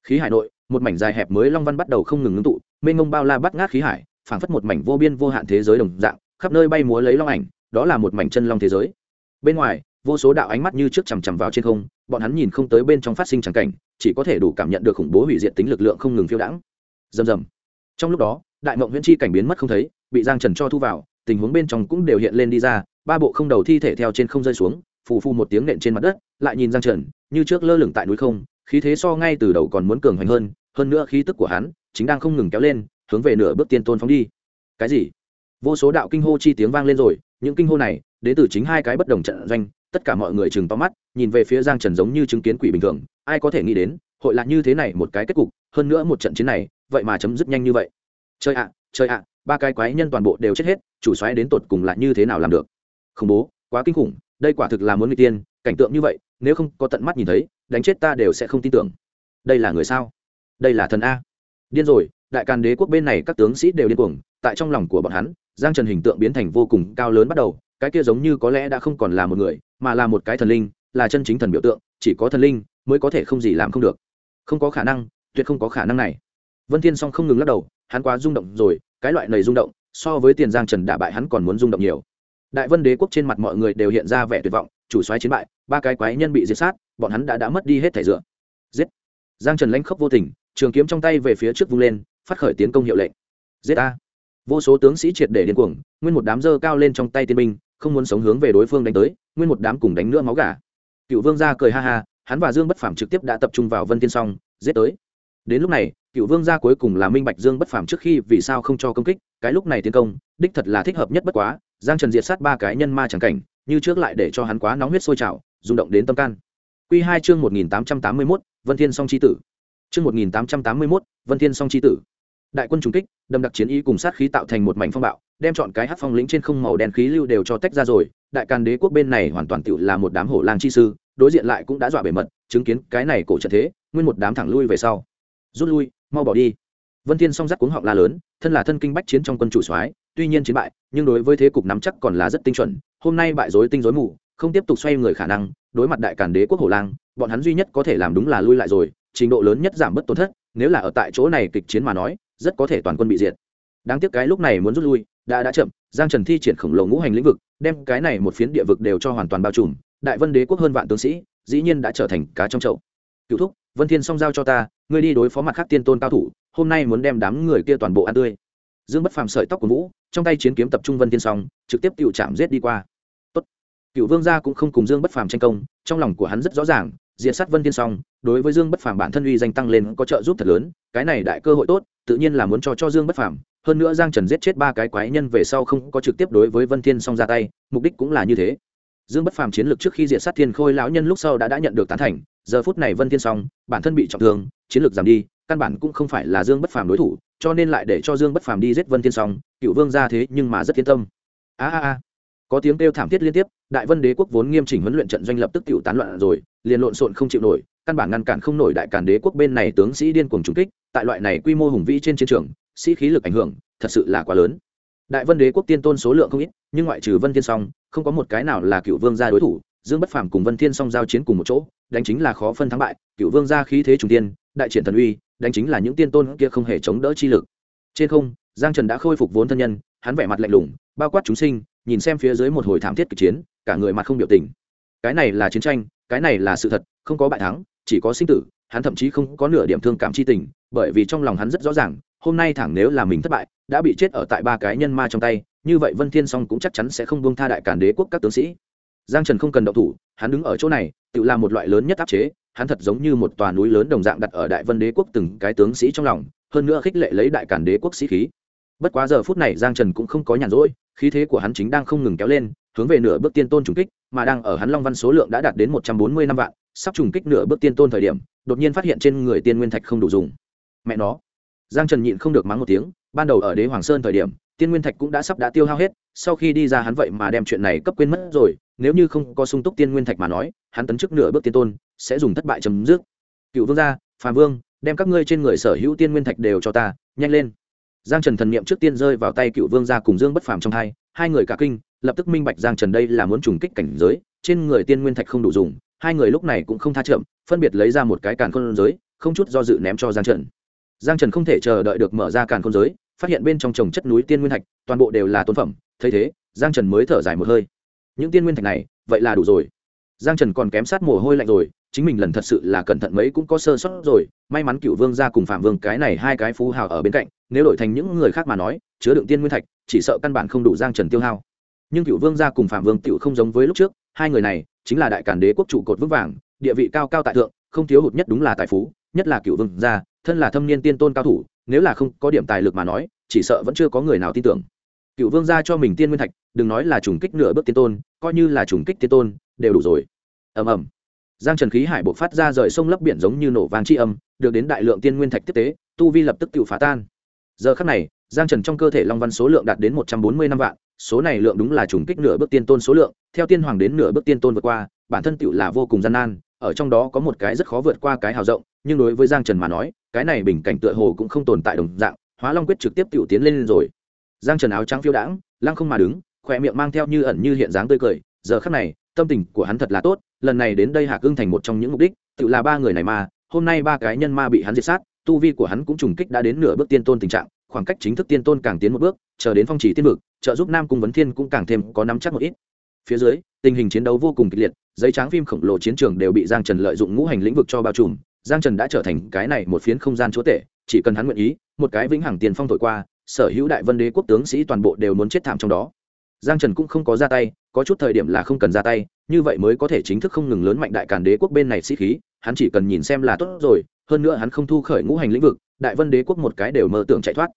khí hải nội một mảnh dài hẹp mới long văn bắt đầu không ngừng ngưng tụ, mênh mông bao la bắt ngát khí hải phảng phất một mảnh vô biên vô hạn thế giới đồng dạng, khắp nơi bay múa lấy long ảnh, đó là một mảnh chân long thế giới. Bên ngoài vô số đạo ánh mắt như trước chằm chằm vào trên không, bọn hắn nhìn không tới bên trong phát sinh tràng cảnh, chỉ có thể đủ cảm nhận được khủng bố hủy diệt tính lực lượng không ngừng phiêu đãng. Rầm rầm. Trong lúc đó đại mộng huyễn chi cảnh biến mất không thấy, bị Giang Trần cho thu vào, tình huống bên trong cũng đều hiện lên đi ra, ba bộ không đầu thi thể theo trên không rơi xuống, phù phù một tiếng nện trên mặt đất, lại nhìn Giang Trần như trước lơ lửng tại núi không, khí thế so ngay từ đầu còn muốn cường hoành hơn nữa khí tức của hắn chính đang không ngừng kéo lên, hướng về nửa bước tiên tôn phóng đi. Cái gì? Vô số đạo kinh hô chi tiếng vang lên rồi, những kinh hô này đến từ chính hai cái bất đồng trận doanh, tất cả mọi người trừng to mắt nhìn về phía Giang Trần giống như chứng kiến quỷ bình thường, ai có thể nghĩ đến hội là như thế này một cái kết cục, hơn nữa một trận chiến này vậy mà chấm dứt nhanh như vậy. Chơi ạ, chơi ạ, ba cái quái nhân toàn bộ đều chết hết, chủ soái đến tột cùng là như thế nào làm được? Khủng bố, quá kinh khủng, đây quả thực là muốn nghịch tiên, cảnh tượng như vậy nếu không có tận mắt nhìn thấy, đánh chết ta đều sẽ không tin tưởng. Đây là người sao? Đây là thần a? Điên rồi, đại càn đế quốc bên này các tướng sĩ đều điên cuồng, tại trong lòng của bọn hắn Giang Trần hình tượng biến thành vô cùng cao lớn bắt đầu, cái kia giống như có lẽ đã không còn là một người mà là một cái thần linh, là chân chính thần biểu tượng, chỉ có thần linh mới có thể không gì làm không được. Không có khả năng, tuyệt không có khả năng này. Vân Thiên Song không ngừng lắc đầu, hắn quá rung động rồi, cái loại này rung động so với tiền Giang Trần đả bại hắn còn muốn rung động nhiều. Đại Vân đế quốc trên mặt mọi người đều hiện ra vẻ tuyệt vọng, chủ soái chiến bại, ba cái quái nhân bị diệt sát, bọn hắn đã mất đi hết thể dựa. Giết! Giang Trần lãnh khốc vô tình, trường kiếm trong tay về phía trước vung lên, phát khởi tiến công hiệu lệnh. Giết a! Vô số tướng sĩ triệt để điên cuồng, nguyên một đám giơ cao lên trong tay tiên binh, không muốn sống hướng về đối phương đánh tới, nguyên một đám cùng đánh nữa máu gà. Cựu Vương gia cười ha ha, hắn và Dương Bất Phàm trực tiếp đã tập trung vào Vân Thiên Song, giết tới. Đến lúc này, Cựu Vương gia cuối cùng là minh bạch Dương Bất Phàm trước khi vì sao không cho công kích, cái lúc này tiến công, đích thật là thích hợp nhất bất quá, Giang Trần diệt sát ba cái nhân ma chẳng cảnh, như trước lại để cho hắn quá nóng huyết sôi trào, rung động đến tâm can. Quy 2 chương 1881, Vân Thiên Song chi tử. Chương 1881, Vân Thiên Song chi tử. Đại quân trùng kích, đâm đặc chiến ý cùng sát khí tạo thành một mảnh phong bạo, đem chọn cái hắc phong lĩnh trên không màu đen khí lưu đều cho tách ra rồi. Đại Càn đế quốc bên này hoàn toàn tựu là một đám hổ lang chi sư, đối diện lại cũng đã dọa bể mật, chứng kiến cái này cổ trận thế, nguyên một đám thẳng lui về sau. Rút lui, mau bỏ đi. Vân Thiên Song dắt cuống họng la lớn, thân là thân kinh bách chiến trong quân chủ soái, tuy nhiên chiến bại, nhưng đối với thế cục nắm chắc còn là rất tinh chuẩn. Hôm nay bại rối tinh rối mù, không tiếp tục xoay người khả năng, đối mặt Đại Càn đế quốc hổ lang, bọn hắn duy nhất có thể làm đúng là lui lại rồi, trình độ lớn nhất giảm bớt tổn thất, nếu là ở tại chỗ này kịch chiến mà nói, rất có thể toàn quân bị diệt. Đáng tiếc cái lúc này muốn rút lui đã chậm. Giang Trần thi triển khổng lồ ngũ hành lĩnh vực, đem cái này một phiến địa vực đều cho hoàn toàn bao trùm. Đại Vân đế quốc hơn vạn tướng sĩ dĩ nhiên đã trở thành cá trong chậu. Cựu thúc, Vân Thiên Song giao cho ta, ngươi đi đối phó mặt khác tiên tôn cao thủ, hôm nay muốn đem đám người kia toàn bộ ăn tươi. Dương Bất Phàm sợi tóc của Vũ, trong tay chiến kiếm tập trung Vân Thiên Song, trực tiếp tiêu chạm giết đi qua. Tốt. Cựu Vương gia cũng không cùng Dương Bất Phàm tranh công, trong lòng của hắn rất rõ ràng, diệt sát Vân Thiên Song đối với Dương Bất Phàm bản thân uy danh tăng lên có trợ giúp thật lớn, cái này đại cơ hội tốt, tự nhiên là muốn cho Dương Bất Phàm. Hơn nữa Giang Trần giết chết ba cái quái nhân về sau không có trực tiếp đối với Vân Thiên Song ra tay, mục đích cũng là như thế. Dương Bất Phàm chiến lược trước khi diệt sát Thiên Khôi lão nhân lúc sau đã nhận được tán thành, giờ phút này Vân Thiên Song bản thân bị trọng thương, chiến lược giảm đi, căn bản cũng không phải là Dương Bất Phàm đối thủ, cho nên lại để cho Dương Bất Phàm đi giết Vân Thiên Song. Cựu Vương gia thế nhưng mà rất yên tâm. Có tiếng kêu thảm thiết liên tiếp, Đại Vân đế quốc vốn nghiêm chỉnh huấn luyện trận doanh lập tức tiểu tán loạn rồi, liền lộn xộn không chịu nổi, căn bản ngăn cản không nổi Đại Càn đế quốc bên này tướng sĩ điên cuồng trùng kích, tại loại này quy mô hùng vĩ trên chiến trường, sĩ khí lực ảnh hưởng thật sự là quá lớn. Đại Vân đế quốc tiên tôn số lượng không ít, nhưng ngoại trừ Vân Thiên Song, không có một cái nào là Cựu Vương gia đối thủ. Dương Bất Phàm cùng Vân Thiên Song giao chiến cùng một chỗ, đánh chính là khó phân thắng bại, Cựu Vương gia khí thế trùng tiên, đại triển thần uy, đánh chính là những tiên tôn kia không hề chống đỡ chi lực. Trên không, Giang Trần đã khôi phục vốn thân nhân, hắn vẻ mặt lạnh lùng, bao quát chúng sinh, nhìn xem phía dưới một hồi thảm thiết kịch chiến, cả người mặt không biểu tình. Cái này là chiến tranh, cái này là sự thật, không có bại thắng, chỉ có sinh tử. Hắn thậm chí không có nửa điểm thương cảm chi tình, bởi vì trong lòng hắn rất rõ ràng, hôm nay thẳng nếu là mình thất bại, đã bị chết ở tại ba cái nhân ma trong tay, như vậy Vân Thiên Song cũng chắc chắn sẽ không buông tha Đại Càn đế quốc các tướng sĩ. Giang Trần không cần động thủ, hắn đứng ở chỗ này, tự làm một loại lớn nhất áp chế, hắn thật giống như một tòa núi lớn đồng dạng đặt ở Đại Vân đế quốc từng cái tướng sĩ trong lòng, hơn nữa khích lệ lấy Đại Càn đế quốc sĩ khí. Bất quá giờ phút này Giang Trần cũng không có nhàn rỗi, khí thế của hắn chính đang không ngừng kéo lên, hướng về nửa bước tiên tôn trùng kích, mà đang ở hắn Long Văn số lượng đã đạt đến 145 vạn, sắp trùng kích nửa bước tiên tôn thời điểm, đột nhiên phát hiện trên người tiên nguyên thạch không đủ dùng. Mẹ nó. Giang Trần nhịn không được mắng một tiếng, ban đầu ở Đế Hoàng Sơn thời điểm, tiên nguyên thạch cũng đã sắp tiêu hao hết, sau khi đi ra hắn vậy mà đem chuyện này cấp quên mất rồi, nếu như không có sung túc tiên nguyên thạch mà nói, hắn tấn chức nửa bước tiên tôn sẽ dùng thất bại chấm dứt. Cựu Vương gia, Phàm Vương, đem các ngươi trên người sở hữu tiên nguyên thạch đều cho ta, nhanh lên. Giang Trần thần niệm trước tiên rơi vào tay Cựu Vương gia cùng Dương Bất Phàm trong hai người cả kinh, lập tức minh bạch Giang Trần đây là muốn trùng kích cảnh giới, trên người tiên nguyên thạch không đủ dùng, hai người lúc này cũng không tha chậm, phân biệt lấy ra một cái càn khôn giới, không chút do dự ném cho Giang Trần không thể chờ đợi được mở ra càn khôn giới, phát hiện bên trong trồng chất núi tiên nguyên thạch toàn bộ đều là tôn phẩm. Thấy thế Giang Trần mới thở dài một hơi. Những tiên nguyên thạch này vậy là đủ rồi. Giang Trần còn kém sát mồ hôi lạnh rồi, chính mình lần thật sự là cẩn thận mấy cũng có sơ sót rồi. May mắn Cựu Vương gia cùng Phạm Vương cái này hai cái phú hào ở bên cạnh, nếu đổi thành những người khác mà nói, chứa đựng tiên nguyên thạch chỉ sợ căn bản không đủ Giang Trần tiêu hao. Nhưng Cựu Vương gia cùng Phạm Vương tiểu không giống với lúc trước, hai người này chính là đại càn đế quốc trụ cột vững vàng, địa vị cao cao tại thượng, không thiếu hụt nhất đúng là tài phú, nhất là Cựu Vương gia, thân là thâm niên tiên tôn cao thủ, nếu là không có điểm tài lực mà nói, chỉ sợ vẫn chưa có người nào tin tưởng. Cựu Vương gia cho mình tiên nguyên thạch, đừng nói là trùng kích nửa bước tiên tôn, coi như là trùng kích tiên tôn đều đủ rồi. Ầm ầm. Giang Trần khí hải bộc phát ra rời sông lấp biển giống như nổ vang chi âm, được đến đại lượng tiên nguyên thạch tiếp tế, tu vi lập tức tự phá tan. Giờ khắc này, Giang Trần trong cơ thể long văn số lượng đạt đến 145 vạn, số này lượng đúng là trùng kích nửa bước tiên tôn số lượng, theo tiên hoàng đến nửa bước tiên tôn vượt qua, bản thân tựu là vô cùng gian nan, ở trong đó có một cái rất khó vượt qua cái hào rộng, nhưng đối với Giang Trần mà nói, cái này bình cảnh tựa hồ cũng không tồn tại đồng dạng, Hóa Long quyết trực tiếp tựu tiến lên rồi. Giang Trần áo trắng phiêu đãng, lăng không mà đứng, khóe miệng mang theo như ẩn như hiện dáng tươi cười, giờ khắc này, tâm tình của hắn thật là tốt, lần này đến đây Hạc Ưng thành một trong những mục đích, tựu là ba người này mà, hôm nay ba cái nhân ma bị hắn diệt sát, tu vi của hắn cũng trùng kích đã đến nửa bước tiên tôn tình trạng, khoảng cách chính thức tiên tôn càng tiến một bước, chờ đến phong chỉ tiên vực, trợ giúp Nam Cung Vấn Thiên cũng càng thêm có nắm chắc một ít. Phía dưới, tình hình chiến đấu vô cùng kịch liệt, giấy trắng phim khổng lồ chiến trường đều bị Giang Trần lợi dụng ngũ hành lĩnh vực cho bao trùm, Giang Trần đã trở thành cái này một phiến không gian chúa tể, chỉ cần hắn nguyện ý, một cái vĩnh hằng tiền phong thổi qua, sở hữu Đại Vân Đế quốc tướng sĩ toàn bộ đều muốn chết thảm trong đó. Giang Trần cũng không có ra tay, có chút thời điểm là không cần ra tay, như vậy mới có thể chính thức không ngừng lớn mạnh Đại Càn Đế quốc bên này sĩ khí, hắn chỉ cần nhìn xem là tốt rồi, hơn nữa hắn không thu khởi ngũ hành lĩnh vực, Đại Vân Đế quốc một cái đều mơ tưởng chạy thoát.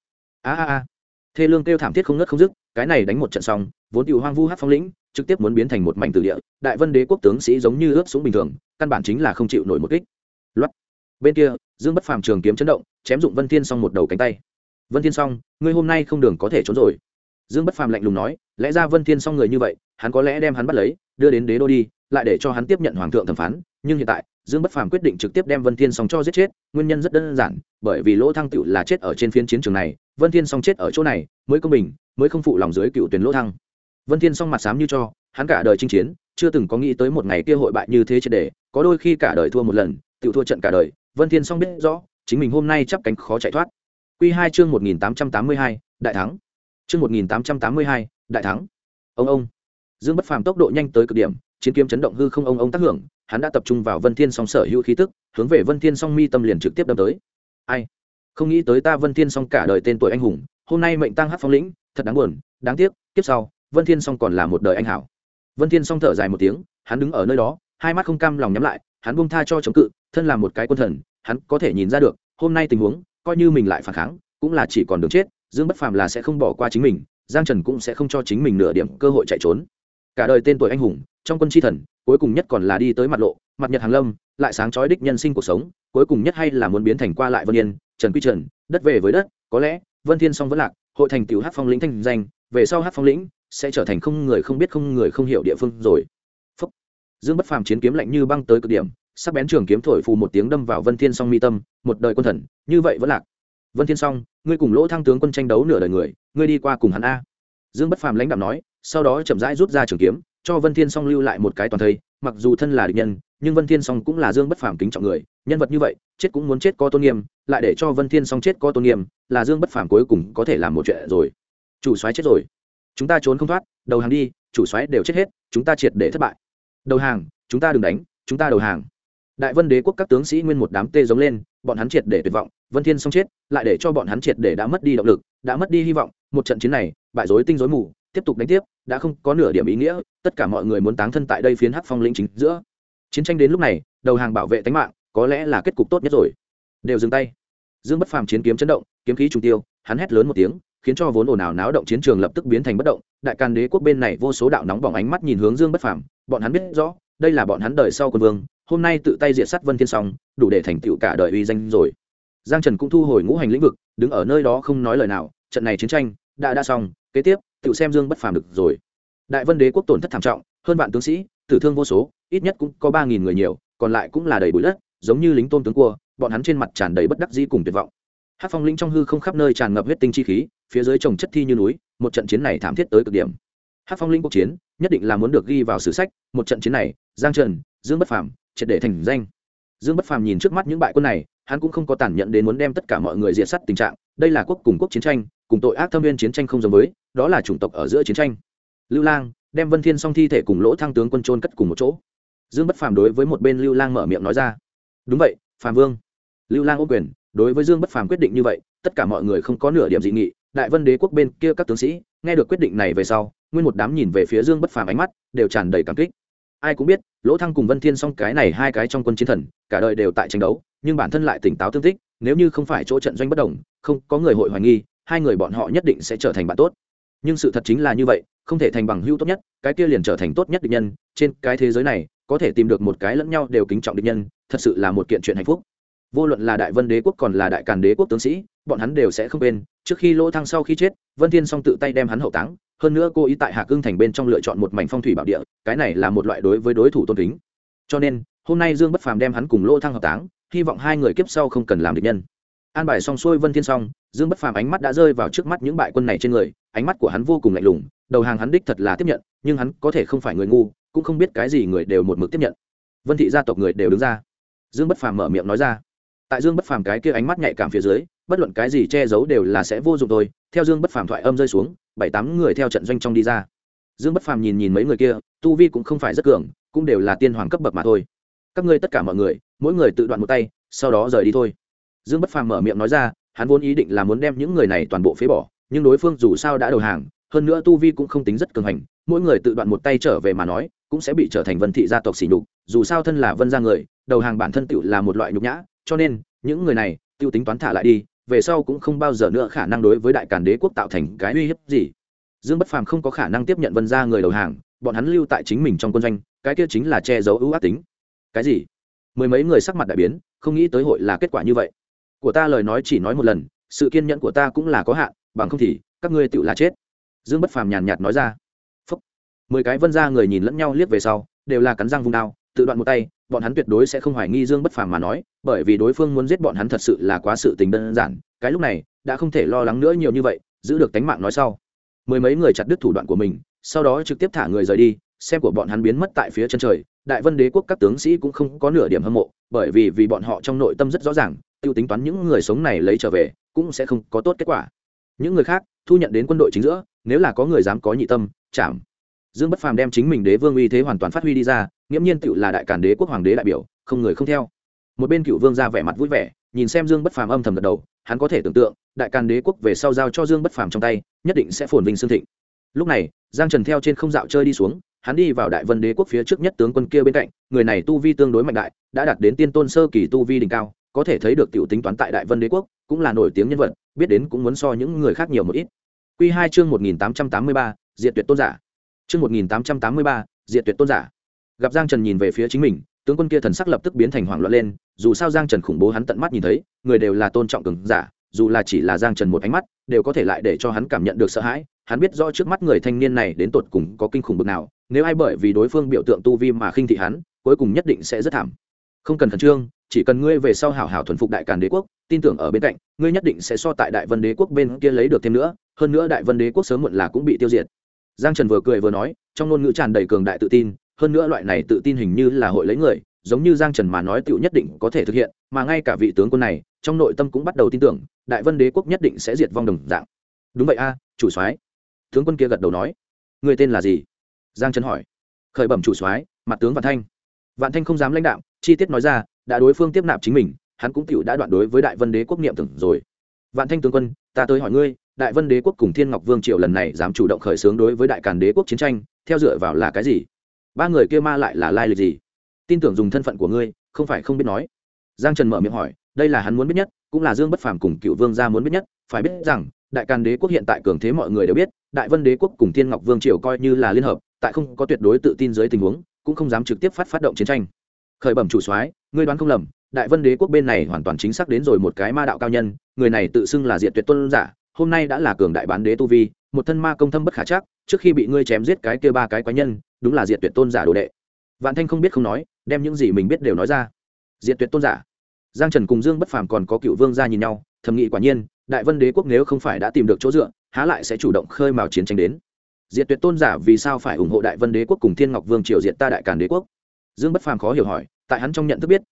Thê lương kêu thảm thiết không ngớt không dứt, cái này đánh một trận xong, vốn tiểu hoang vu hắc phong lĩnh, trực tiếp muốn biến thành một mảnh tử địa, Đại Vân Đế quốc tướng sĩ giống như ướt sũng bình thường, căn bản chính là không chịu nổi một kích. Loát. Bên kia, Dương Bất Phàm trường kiếm chấn động, chém dụng Vân Thiên Song một đầu cánh tay. Vân Thiên Song, ngươi hôm nay không đường có thể trốn rồi. Dương Bất Phàm lạnh lùng nói, lẽ ra Vân Thiên Song người như vậy, hắn có lẽ đem hắn bắt lấy, đưa đến đế đô đi, lại để cho hắn tiếp nhận hoàng thượng thẩm phán, nhưng hiện tại, Dương Bất Phàm quyết định trực tiếp đem Vân Thiên Song cho giết chết, nguyên nhân rất đơn giản, bởi vì Lỗ Thăng tựu là chết ở trên phiến chiến trường này, Vân Thiên Song chết ở chỗ này, mới công bình, mới không phụ lòng dưới cựu tuyển Lỗ Thăng. Vân Thiên Song mặt xám như cho, hắn cả đời chinh chiến, chưa từng có nghĩ tới một ngày kia hội bại như thế triệt để, có đôi khi cả đời thua một lần, tựu thua trận cả đời. Vân Thiên Song biết rõ, chính mình hôm nay chắp cánh khó chạy thoát. Quy 2 chương 1882, đại thắng. Chương 1882, đại thắng. Ông. Dương Bất Phàm tốc độ nhanh tới cực điểm, chiến kiếm chấn động hư không ông tác hưởng, hắn đã tập trung vào Vân Thiên Song sở hữu khí tức, hướng về Vân Thiên Song mi tâm liền trực tiếp đâm tới. Ai? Không nghĩ tới ta Vân Thiên Song cả đời tên tuổi anh hùng, hôm nay mệnh tang hắc phong lĩnh, thật đáng buồn, đáng tiếc, tiếp sau, Vân Thiên Song còn là một đời anh hảo. Vân Thiên Song thở dài một tiếng, hắn đứng ở nơi đó, hai mắt không cam lòng nhắm lại, hắn buông tha cho chống cự, thân là một cái quân thần, hắn có thể nhìn ra được, hôm nay tình huống, coi như mình lại phản kháng, cũng là chỉ còn đường chết, Dương Bất Phàm là sẽ không bỏ qua chính mình, Giang Trần cũng sẽ không cho chính mình nửa điểm cơ hội chạy trốn. Cả đời tên tuổi anh hùng, trong quân chi thần, cuối cùng nhất còn là đi tới mặt lộ, mặt nhật hàng lâm, lại sáng chói đích nhân sinh cuộc sống, cuối cùng nhất hay là muốn biến thành qua lại Vân Yên, Trần Quy Trần, đất về với đất, có lẽ Vân Thiên Song vẫn lạc, hội thành tiểu Hắc Phong lĩnh thanh danh, về sau Hắc Phong lĩnh sẽ trở thành không người không biết không người không hiểu địa phương rồi. Phúc. Dương Bất Phàm chiến kiếm lạnh như băng tới cực điểm, sắc bén trường kiếm thổi phù một tiếng đâm vào Vân Thiên Song mi tâm, một đời quân thần, như vậy vẫn lạc. Vân Thiên Song, ngươi cùng Lỗ Thăng tướng quân tranh đấu nửa đời người, ngươi đi qua cùng hắn a. Dương Bất Phàm lãnh đạm nói, sau đó chậm rãi rút ra trường kiếm, cho Vân Thiên Song lưu lại một cái toàn thây, mặc dù thân là địch nhân, nhưng Vân Thiên Song cũng là Dương Bất Phàm kính trọng người, nhân vật như vậy, chết cũng muốn chết có tôn nghiêm, lại để cho Vân Thiên Song chết có tôn nghiêm, là Dương Bất Phàm cuối cùng có thể làm một chuyện rồi. Chủ soái chết rồi, chúng ta trốn không thoát, đầu hàng đi, chủ soái đều chết hết, chúng ta triệt để thất bại. Đầu hàng, chúng ta đừng đánh, chúng ta đầu hàng. Đại Vân Đế quốc các tướng sĩ nguyên một đám tê giống lên, bọn hắn triệt để tuyệt vọng, Vân Thiên Song chết, lại để cho bọn hắn triệt để đã mất đi động lực, đã mất đi hy vọng, một trận chiến này, bại rối tinh rối mù, tiếp tục đánh tiếp, đã không có nửa điểm ý nghĩa, tất cả mọi người muốn táng thân tại đây phiến Hắc Phong lĩnh chính giữa. Chiến tranh đến lúc này, đầu hàng bảo vệ tính mạng, có lẽ là kết cục tốt nhất rồi. Đều dừng tay. Dương Bất Phàm chiến kiếm chấn động, kiếm khí trùng tiêu, hắn hét lớn một tiếng, khiến cho vốn ồn ào náo động chiến trường lập tức biến thành bất động. Đại Càn Đế quốc bên này vô số đạo nóng bỏng ánh mắt nhìn hướng Dương Bất Phàm, bọn hắn biết rõ, đây là bọn hắn đời sau quân vương, hôm nay tự tay diệt sát Vân Thiên Song, đủ để thành tựu cả đời uy danh rồi. Giang Trần cũng thu hồi ngũ hành lĩnh vực, đứng ở nơi đó không nói lời nào, trận này chiến tranh đã xong, kế tiếp, tự xem Dương Bất Phàm được rồi. Đại Vân Đế quốc tổn thất thảm trọng, hơn vạn tướng sĩ, tử thương vô số, ít nhất cũng có 3000 người nhiều, còn lại cũng là đầy bụi đất, giống như lính tôm tướng cua, bọn hắn trên mặt tràn đầy bất đắc dĩ cùng tuyệt vọng. Hắc Phong lĩnh trong hư không khắp nơi tràn ngập huyết tinh chi khí, phía dưới trồng chất thi như núi, một trận chiến này thảm thiết tới cực điểm. Hắc Phong lĩnh cuộc chiến, nhất định là muốn được ghi vào sử sách, một trận chiến này, Giang Trần, Dương Bất Phàm triệt để thành danh. Dương Bất Phàm nhìn trước mắt những bại quân này, hắn cũng không có tàn nhẫn đến muốn đem tất cả mọi người diệt sát tình trạng. Đây là quốc cùng quốc chiến tranh, cùng tội ác thâm viên chiến tranh không giống với, đó là chủng tộc ở giữa chiến tranh. Lưu Lang đem Vân Thiên Song thi thể cùng Lỗ Thăng tướng quân chôn cất cùng một chỗ. Dương Bất Phàm đối với một bên Lưu Lang mở miệng nói ra. Đúng vậy, Phàm Vương. Lưu Lang ôm quyền, đối với Dương Bất Phàm quyết định như vậy, tất cả mọi người không có nửa điểm dị nghị. Đại Vân Đế quốc bên kia các tướng sĩ nghe được quyết định này về sau, nguyên một đám nhìn về phía Dương Bất Phàm ánh mắt đều tràn đầy cảm kích. Ai cũng biết, Lỗ Thăng cùng Vân Thiên Song cái này hai cái trong quân chiến thần, cả đời đều tại tranh đấu, nhưng bản thân lại tỉnh táo tương tích, nếu như không phải chỗ trận doanh bất đồng, không có người hội hoài nghi, hai người bọn họ nhất định sẽ trở thành bạn tốt. Nhưng sự thật chính là như vậy, không thể thành bằng hữu tốt nhất, cái kia liền trở thành tốt nhất địch nhân. Trên cái thế giới này, có thể tìm được một cái lẫn nhau đều kính trọng địch nhân, thật sự là một kiện chuyện hạnh phúc. Vô luận là Đại Vân Đế quốc còn là Đại Càn Đế quốc tướng sĩ, bọn hắn đều sẽ không quên, trước khi Lỗ Thăng sau khi chết, Vân Thiên Song tự tay đem hắn hậu táng, hơn nữa cô ý tại Hạc Ưng thành bên trong lựa chọn một mảnh phong thủy bảo địa, cái này là một loại đối với đối thủ tôn kính. Cho nên, hôm nay Dương Bất Phàm đem hắn cùng Lỗ Thăng hợp táng, hy vọng hai người kiếp sau không cần làm địch nhân. An bài xong xuôi Vân Thiên Song, Dương Bất Phàm ánh mắt đã rơi vào trước mắt những bại quân này trên người, ánh mắt của hắn vô cùng lạnh lùng, đầu hàng hắn đích thật là tiếp nhận, nhưng hắn có thể không phải người ngu, cũng không biết cái gì người đều một mực tiếp nhận. Vân thị gia tộc người đều đứng ra. Dương Bất Phàm mở miệng nói ra. Tại Dương Bất Phàm cái kia ánh mắt nhạy cảm phía dưới, bất luận cái gì che giấu đều là sẽ vô dụng thôi. Theo Dương Bất Phàm thoại âm rơi xuống, 7-8 người theo trận doanh trong đi ra. Dương Bất Phàm nhìn mấy người kia, tu vi cũng không phải rất cường, cũng đều là tiên hoàng cấp bậc mà thôi. Các ngươi tất cả mọi người, mỗi người tự đoạn một tay, sau đó rời đi thôi. Dương Bất Phàm mở miệng nói ra, hắn vốn ý định là muốn đem những người này toàn bộ phế bỏ, nhưng đối phương dù sao đã đầu hàng, hơn nữa tu vi cũng không tính rất cường hành, mỗi người tự đoạn một tay trở về mà nói, cũng sẽ bị trở thành Vân thị gia tộc sỉ nhục, dù sao thân là Vân gia người, đầu hàng bản thân tựu là một loại nhục nhã, cho nên, những người này, tiêu tính toán thả lại đi, về sau cũng không bao giờ nữa khả năng đối với Đại Càn Đế quốc tạo thành cái uy hiếp gì. Dương Bất Phàm không có khả năng tiếp nhận Vân gia người đầu hàng, bọn hắn lưu tại chính mình trong quân doanh, cái kia chính là che giấu ưu ác tính. Cái gì? Mười mấy người sắc mặt đại biến, không nghĩ tới hội là kết quả như vậy. Của ta lời nói chỉ nói một lần, sự kiên nhẫn của ta cũng là có hạn, bằng không thì các ngươi tựu là chết. Dương Bất Phàm nhàn nhạt nói ra. Phúc. 10 cái Vân gia người nhìn lẫn nhau liếc về sau, đều là cắn răng vung đao, tự đoạn một tay, bọn hắn tuyệt đối sẽ không hoài nghi Dương Bất Phàm mà nói, bởi vì đối phương muốn giết bọn hắn thật sự là quá sự tình đơn giản, cái lúc này đã không thể lo lắng nữa nhiều như vậy, giữ được tánh mạng nói sau. Mười mấy người chặt đứt thủ đoạn của mình, sau đó trực tiếp thả người rời đi, xem của bọn hắn biến mất tại phía chân trời. Đại Vân Đế quốc các tướng sĩ cũng không có nửa điểm hâm mộ, bởi vì bọn họ trong nội tâm rất rõ ràng, tiêu tính toán những người sống này lấy trở về, cũng sẽ không có tốt kết quả. Những người khác thu nhận đến quân đội chính giữa, nếu là có người dám có nhị tâm, chạm. Dương Bất Phàm đem chính mình đế vương uy thế hoàn toàn phát huy đi ra, nghiễm nhiên tựu là Đại Càn Đế quốc hoàng đế đại biểu, không người không theo. Một bên Cựu Vương ra vẻ mặt vui vẻ, nhìn xem Dương Bất Phàm âm thầm gật đầu, hắn có thể tưởng tượng, Đại Càn Đế quốc về sau giao cho Dương Bất Phàm trong tay, nhất định sẽ phồn vinh xương thịnh. Lúc này, Giang Trần theo trên không dạo chơi đi xuống, hắn đi vào Đại Vân Đế quốc phía trước nhất tướng quân kia bên cạnh, người này tu vi tương đối mạnh đại, đã đạt đến tiên tôn sơ kỳ tu vi đỉnh cao, có thể thấy được tiểu tính toán tại Đại Vân Đế quốc, cũng là nổi tiếng nhân vật, biết đến cũng muốn so những người khác nhiều một ít. Quy 2 chương 1883, Diệt Tuyệt Tôn giả. Chương 1883, Diệt Tuyệt Tôn giả. Gặp Giang Trần nhìn về phía chính mình, tướng quân kia thần sắc lập tức biến thành hoảng loạn lên, dù sao Giang Trần khủng bố hắn tận mắt nhìn thấy, người đều là tôn trọng cường giả, dù là chỉ là Giang Trần một ánh mắt, đều có thể lại để cho hắn cảm nhận được sợ hãi. Hắn biết rõ trước mắt người thanh niên này đến tột cùng có kinh khủng bực nào, nếu ai bởi vì đối phương biểu tượng tu vi mà khinh thị hắn, cuối cùng nhất định sẽ rất thảm. Không cần khẩn trương, chỉ cần ngươi về sau hảo hảo thuần phục Đại Càn Đế quốc, tin tưởng ở bên cạnh, ngươi nhất định sẽ so tại Đại Vân Đế quốc bên kia lấy được thêm nữa, hơn nữa Đại Vân Đế quốc sớm muộn là cũng bị tiêu diệt. Giang Trần vừa cười vừa nói, trong ngôn ngữ tràn đầy cường đại tự tin, hơn nữa loại này tự tin hình như là hội lấy người, giống như Giang Trần mà nói tựu nhất định có thể thực hiện, mà ngay cả vị tướng quân này, trong nội tâm cũng bắt đầu tin tưởng, Đại Vân Đế quốc nhất định sẽ diệt vong đồng dạng. Đúng vậy a, chủ soái. Tướng quân kia gật đầu nói. Người tên là gì? Giang Trần hỏi. Khởi bẩm chủ soái, mặt tướng Vạn Thanh. Vạn Thanh không dám lãnh đạo, chi tiết nói ra, đã đối phương tiếp nạp chính mình, hắn cũng tựu đã đoạn đối với Đại Vân Đế quốc niệm tưởng rồi. Vạn Thanh tướng quân, ta tới hỏi ngươi, Đại Vân Đế quốc cùng Thiên Ngọc Vương triều lần này dám chủ động khởi xướng đối với Đại Càn Đế quốc chiến tranh, theo dựa vào là cái gì? Ba người kia ma lại là lai lịch gì? Tin tưởng dùng thân phận của ngươi, không phải không biết nói. Giang Trần mở miệng hỏi, đây là hắn muốn biết nhất, cũng là Dương Bất Phàm cùng Cựu Vương gia muốn biết nhất, phải biết rằng, Đại Càn Đế quốc hiện tại cường thế mọi người đều biết, Đại Vân Đế quốc cùng Thiên Ngọc Vương triều coi như là liên hợp, tại không có tuyệt đối tự tin dưới tình huống, cũng không dám trực tiếp phát động chiến tranh. Khởi bẩm chủ soái, ngươi đoán không lầm, Đại Vân Đế quốc bên này hoàn toàn chính xác đến rồi một cái ma đạo cao nhân, người này tự xưng là Diệt Tuyệt Tôn giả, hôm nay đã là cường đại bán đế tu vi, một thân ma công thâm bất khả trắc, trước khi bị ngươi chém giết cái kia ba cái quái nhân, đúng là Diệt Tuyệt Tôn giả đồ đệ. Vạn Thanh không biết không nói, đem những gì mình biết đều nói ra. Diệt Tuyệt Tôn giả. Giang Trần cùng Dương Bất Phàm còn có Cựu Vương gia nhìn nhau, thầm nghĩ quả nhiên, Đại Vân Đế quốc nếu không phải đã tìm được chỗ dựa, há lại sẽ chủ động khơi mào chiến tranh đến. Diệt Tuyệt Tôn giả vì sao phải ủng hộ Đại Vân Đế quốc cùng Thiên Ngọc Vương triều diệt ta Đại Càn Đế quốc? Dương Bất Phàm khó hiểu hỏi, tại hắn trong nhận thức biết,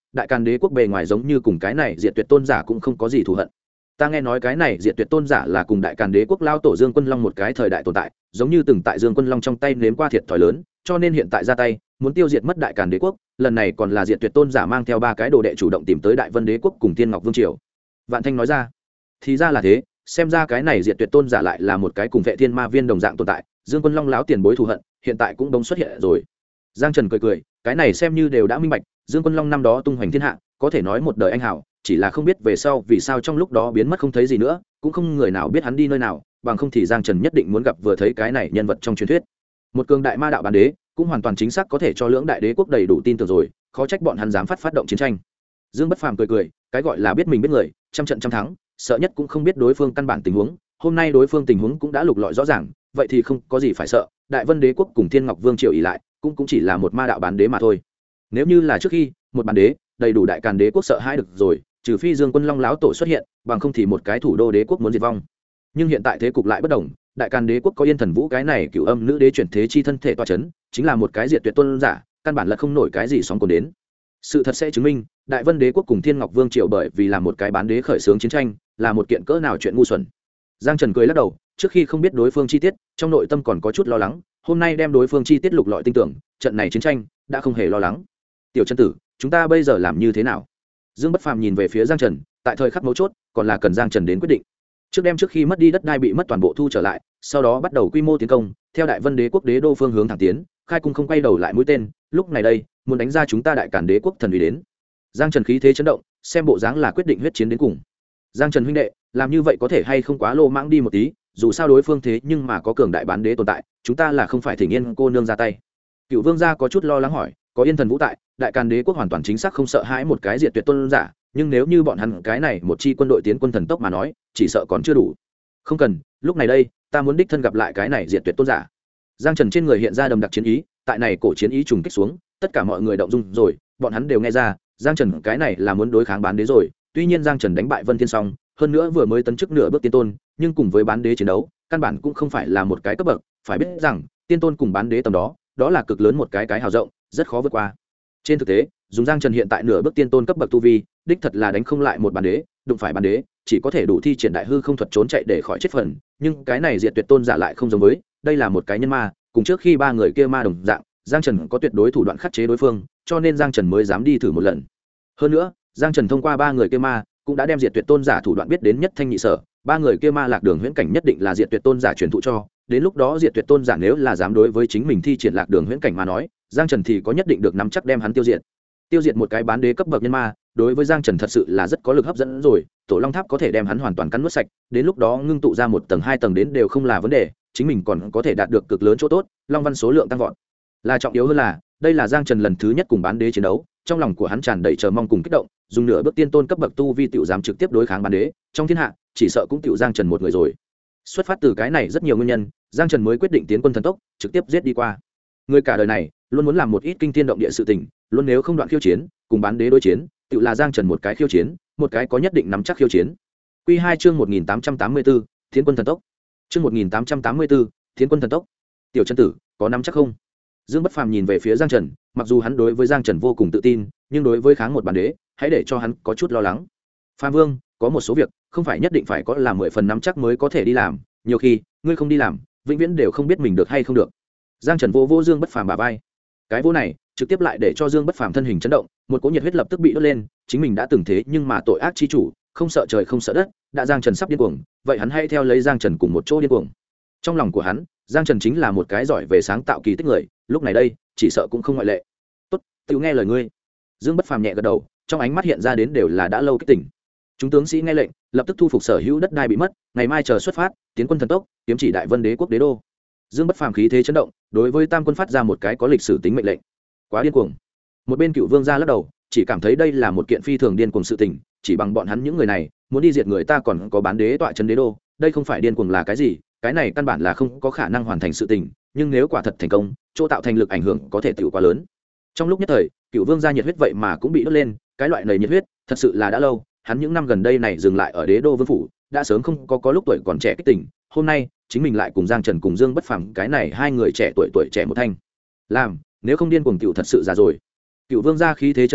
đại càn đế quốc bề ngoài giống như cùng cái này diệt tuyệt tôn giả cũng không có gì thù hận. Ta nghe nói cái này diệt tuyệt tôn giả là cùng đại càn đế quốc lao tổ Dương Quân Long một cái thời đại tồn tại, giống như từng tại Dương Quân Long trong tay nếm qua thiệt thòi lớn, cho nên hiện tại ra tay muốn tiêu diệt mất đại càn đế quốc. Lần này còn là diệt tuyệt tôn giả mang theo 3 cái đồ đệ chủ động tìm tới đại vân đế quốc cùng Thiên Ngọc Vương triều. Vạn Thanh nói ra. Thì ra là thế, xem ra cái này diệt tuyệt tôn giả lại là một cái cùng Vệ Thiên Ma Viên đồng dạng tồn tại, Dương Quân Long láo tiền bối thù hận hiện tại cũng bỗng xuất hiện rồi. Giang Trần cười cười, cái này xem như đều đã minh bạch, Dương Quân Long năm đó tung hoành thiên hạ, có thể nói một đời anh hào, chỉ là không biết về sau vì sao trong lúc đó biến mất không thấy gì nữa, cũng không người nào biết hắn đi nơi nào, bằng không thì Giang Trần nhất định muốn gặp vừa thấy cái này nhân vật trong truyền thuyết. Một cường đại ma đạo bán đế, cũng hoàn toàn chính xác có thể cho lưỡng đại đế quốc đầy đủ tin tưởng rồi, khó trách bọn hắn dám phát động chiến tranh. Dương Bất Phàm cười cười, cái gọi là biết mình biết người, trăm trận trăm thắng, sợ nhất cũng không biết đối phương căn bản tình huống, hôm nay đối phương tình huống cũng đã lục lọi rõ ràng, vậy thì không có gì phải sợ, đại vân đế quốc cùng Thiên Ngọc Vương triều ỷ lại, cũng chỉ là một ma đạo bán đế mà thôi. Nếu như là trước khi một bán đế đầy đủ đại càn đế quốc sợ hãi được rồi, trừ phi Dương Quân Long láo tổ xuất hiện, bằng không thì một cái thủ đô đế quốc muốn diệt vong. Nhưng hiện tại thế cục lại bất đồng, đại càn đế quốc có Yên Thần Vũ cái này cửu âm nữ đế chuyển thế chi thân thể tọa chấn, chính là một cái diệt tuyệt tôn giả, căn bản là không nổi cái gì sóng cồn đến. Sự thật sẽ chứng minh, đại vân đế quốc cùng Thiên Ngọc Vương triều bởi vì là một cái bán đế khởi xướng chiến tranh, là một kiện cỡ nào chuyện ngu xuẩn. Giang Trần cười lắc đầu, trước khi không biết đối phương chi tiết, trong nội tâm còn có chút lo lắng, hôm nay đem đối phương chi tiết lục lọi tinh tưởng, trận này chiến tranh đã không hề lo lắng. Tiểu Chân tử, chúng ta bây giờ làm như thế nào? Dương Bất Phàm nhìn về phía Giang Trần, tại thời khắc mấu chốt, còn là cần Giang Trần đến quyết định. Trước khi mất đi đất đai bị mất toàn bộ thu trở lại, sau đó bắt đầu quy mô tiến công, theo đại vân đế quốc đế đô phương hướng thẳng tiến, khai cung không quay đầu lại mũi tên, lúc này đây, muốn đánh ra chúng ta đại càn đế quốc thần uy đến. Giang Trần khí thế chấn động, xem bộ dáng là quyết định huyết chiến đến cùng. Giang Trần huynh đệ, làm như vậy có thể hay không quá lô mãng đi một tí, dù sao đối phương thế nhưng mà có cường đại bán đế tồn tại, chúng ta là không phải Thỉnh Yên cô nương ra tay. Cựu Vương gia có chút lo lắng hỏi, có Yên Thần Vũ tại, đại càn đế quốc hoàn toàn chính xác không sợ hãi một cái diệt tuyệt tôn giả, nhưng nếu như bọn hắn cái này một chi quân đội tiến quân thần tốc mà nói, chỉ sợ còn chưa đủ. Không cần, lúc này đây, ta muốn đích thân gặp lại cái này diệt tuyệt tôn giả. Giang Trần trên người hiện ra đầm đặc chiến ý, tại này cổ chiến ý trùng kích xuống, tất cả mọi người động dung rồi, bọn hắn đều nghe ra, Giang Trần cái này là muốn đối kháng bán đế rồi. Tuy nhiên Giang Trần đánh bại Vân Thiên xong, hơn nữa vừa mới tấn chức nửa bước tiên tôn, nhưng cùng với bán đế chiến đấu, căn bản cũng không phải là một cái cấp bậc, phải biết rằng, tiên tôn cùng bán đế tầm đó, đó là cực lớn một cái hào rộng, rất khó vượt qua. Trên thực tế, dùng Giang Trần hiện tại nửa bước tiên tôn cấp bậc tu vi, đích thật là đánh không lại một bán đế, đụng phải bán đế, chỉ có thể đủ thi triển đại hư không thuật trốn chạy để khỏi chết phần, nhưng cái này diệt tuyệt tôn giả lại không giống với, đây là một cái nhân ma, cùng trước khi 3 người kia ma đồng dạng, Giang Trần có tuyệt đối thủ đoạn khắc chế đối phương, cho nên Giang Trần mới dám đi thử một lần. Hơn nữa, Giang Trần thông qua 3 người kia ma, cũng đã đem diệt tuyệt tôn giả thủ đoạn biết đến nhất thanh nhị sở, 3 người kia ma lạc đường huyễn cảnh nhất định là diệt tuyệt tôn giả truyền thụ cho, đến lúc đó diệt tuyệt tôn giả nếu là dám đối với chính mình thi triển lạc đường huyễn cảnh mà nói, Giang Trần thì có nhất định được nắm chắc đem hắn tiêu diệt một cái bán đế cấp bậc nhân ma, đối với Giang Trần thật sự là rất có lực hấp dẫn rồi, Tổ Long Tháp có thể đem hắn hoàn toàn cắn nuốt sạch, đến lúc đó ngưng tụ ra 1 tầng 2 tầng đến đều không là vấn đề, chính mình còn có thể đạt được cực lớn chỗ tốt, long văn số lượng tăng vọt. Là trọng yếu hơn là, đây là Giang Trần lần thứ nhất cùng bán đế chiến đấu, trong lòng của hắn tràn đầy chờ mong cùng kích động, dùng nửa bước tiên tôn cấp bậc tu vi tiểu dám trực tiếp đối kháng bán đế, trong thiên hạ, chỉ sợ cũng tiểu Giang Trần một người rồi. Xuất phát từ cái này rất nhiều nguyên nhân, Giang Trần mới quyết định tiến quân thần tốc, trực tiếp giết đi qua. Người cả đời này, luôn muốn làm một ít kinh thiên động địa sự tình, luôn nếu không đoạn khiêu chiến, cùng bán đế đối chiến, tiểu là Giang Trần một cái khiêu chiến, một cái có nhất định nắm chắc khiêu chiến. Quy 2 chương 1884, Thiến quân thần tốc. Chương 1884, Thiến quân thần tốc. Tiểu Chân tử, có nắm chắc không? Dương Bất Phàm nhìn về phía Giang Trần, mặc dù hắn đối với Giang Trần vô cùng tự tin, nhưng đối với kháng một bản đế, hãy để cho hắn có chút lo lắng. Phàm Vương, có một số việc, không phải nhất định phải có làm 10 phần nắm chắc mới có thể đi làm, nhiều khi, ngươi không đi làm, vĩnh viễn đều không biết mình được hay không được. Giang Trần vô Dương Bất Phàm bả vai. Cái vô này, trực tiếp lại để cho Dương Bất Phàm thân hình chấn động, một cỗ nhiệt huyết lập tức bị đốt lên, chính mình đã từng thế nhưng mà tội ác chi chủ, không sợ trời không sợ đất, đã Giang Trần sắp điên cuồng, vậy hắn hãy theo lấy Giang Trần cùng một chỗ điên cuồng. Trong lòng của hắn, Giang Trần chính là một cái giỏi về sáng tạo kỳ tích người, lúc này đây, chỉ sợ cũng không ngoại lệ. Tốt, tiểu nghe lời ngươi. Dương Bất Phàm nhẹ gật đầu, trong ánh mắt hiện ra đến đều là đã lâu kích tỉnh. Chúng tướng sĩ nghe lệnh, lập tức thu phục sở hữu đất đai bị mất, ngày mai chờ xuất phát, tiến quân thần tốc, kiếm chỉ đại vân đế quốc đế đô. Dương Bất Phàm khí thế chấn động, đối với Tam quân phát ra một cái có lịch sử tính mệnh lệnh. Quá điên cuồng. Một bên Cựu Vương gia lắc đầu, chỉ cảm thấy đây là một kiện phi thường điên cuồng sự tình, chỉ bằng bọn hắn những người này, muốn đi diệt người ta còn có bán đế tọa trấn đế đô, đây không phải điên cuồng là cái gì, cái này căn bản là không có khả năng hoàn thành sự tình, nhưng nếu quả thật thành công, chỗ tạo thành lực ảnh hưởng có thể tiểu quá lớn. Trong lúc nhất thời, Cựu Vương gia nhiệt huyết vậy mà cũng bị đốt lên, cái loại này nhiệt huyết, thật sự là đã lâu, hắn những năm gần đây này dừng lại ở đế đô vương phủ, đã sớm không có lúc tuổi còn trẻ kích tỉnh, hôm nay, chính mình lại cùng Giang Trần cùng Dương Bất Phàm cái này hai người trẻ tuổi trẻ một thanh. Làm, nếu không điên cuồng tiểu thật sự già rồi. Cựu Vương gia khí thế chấn động,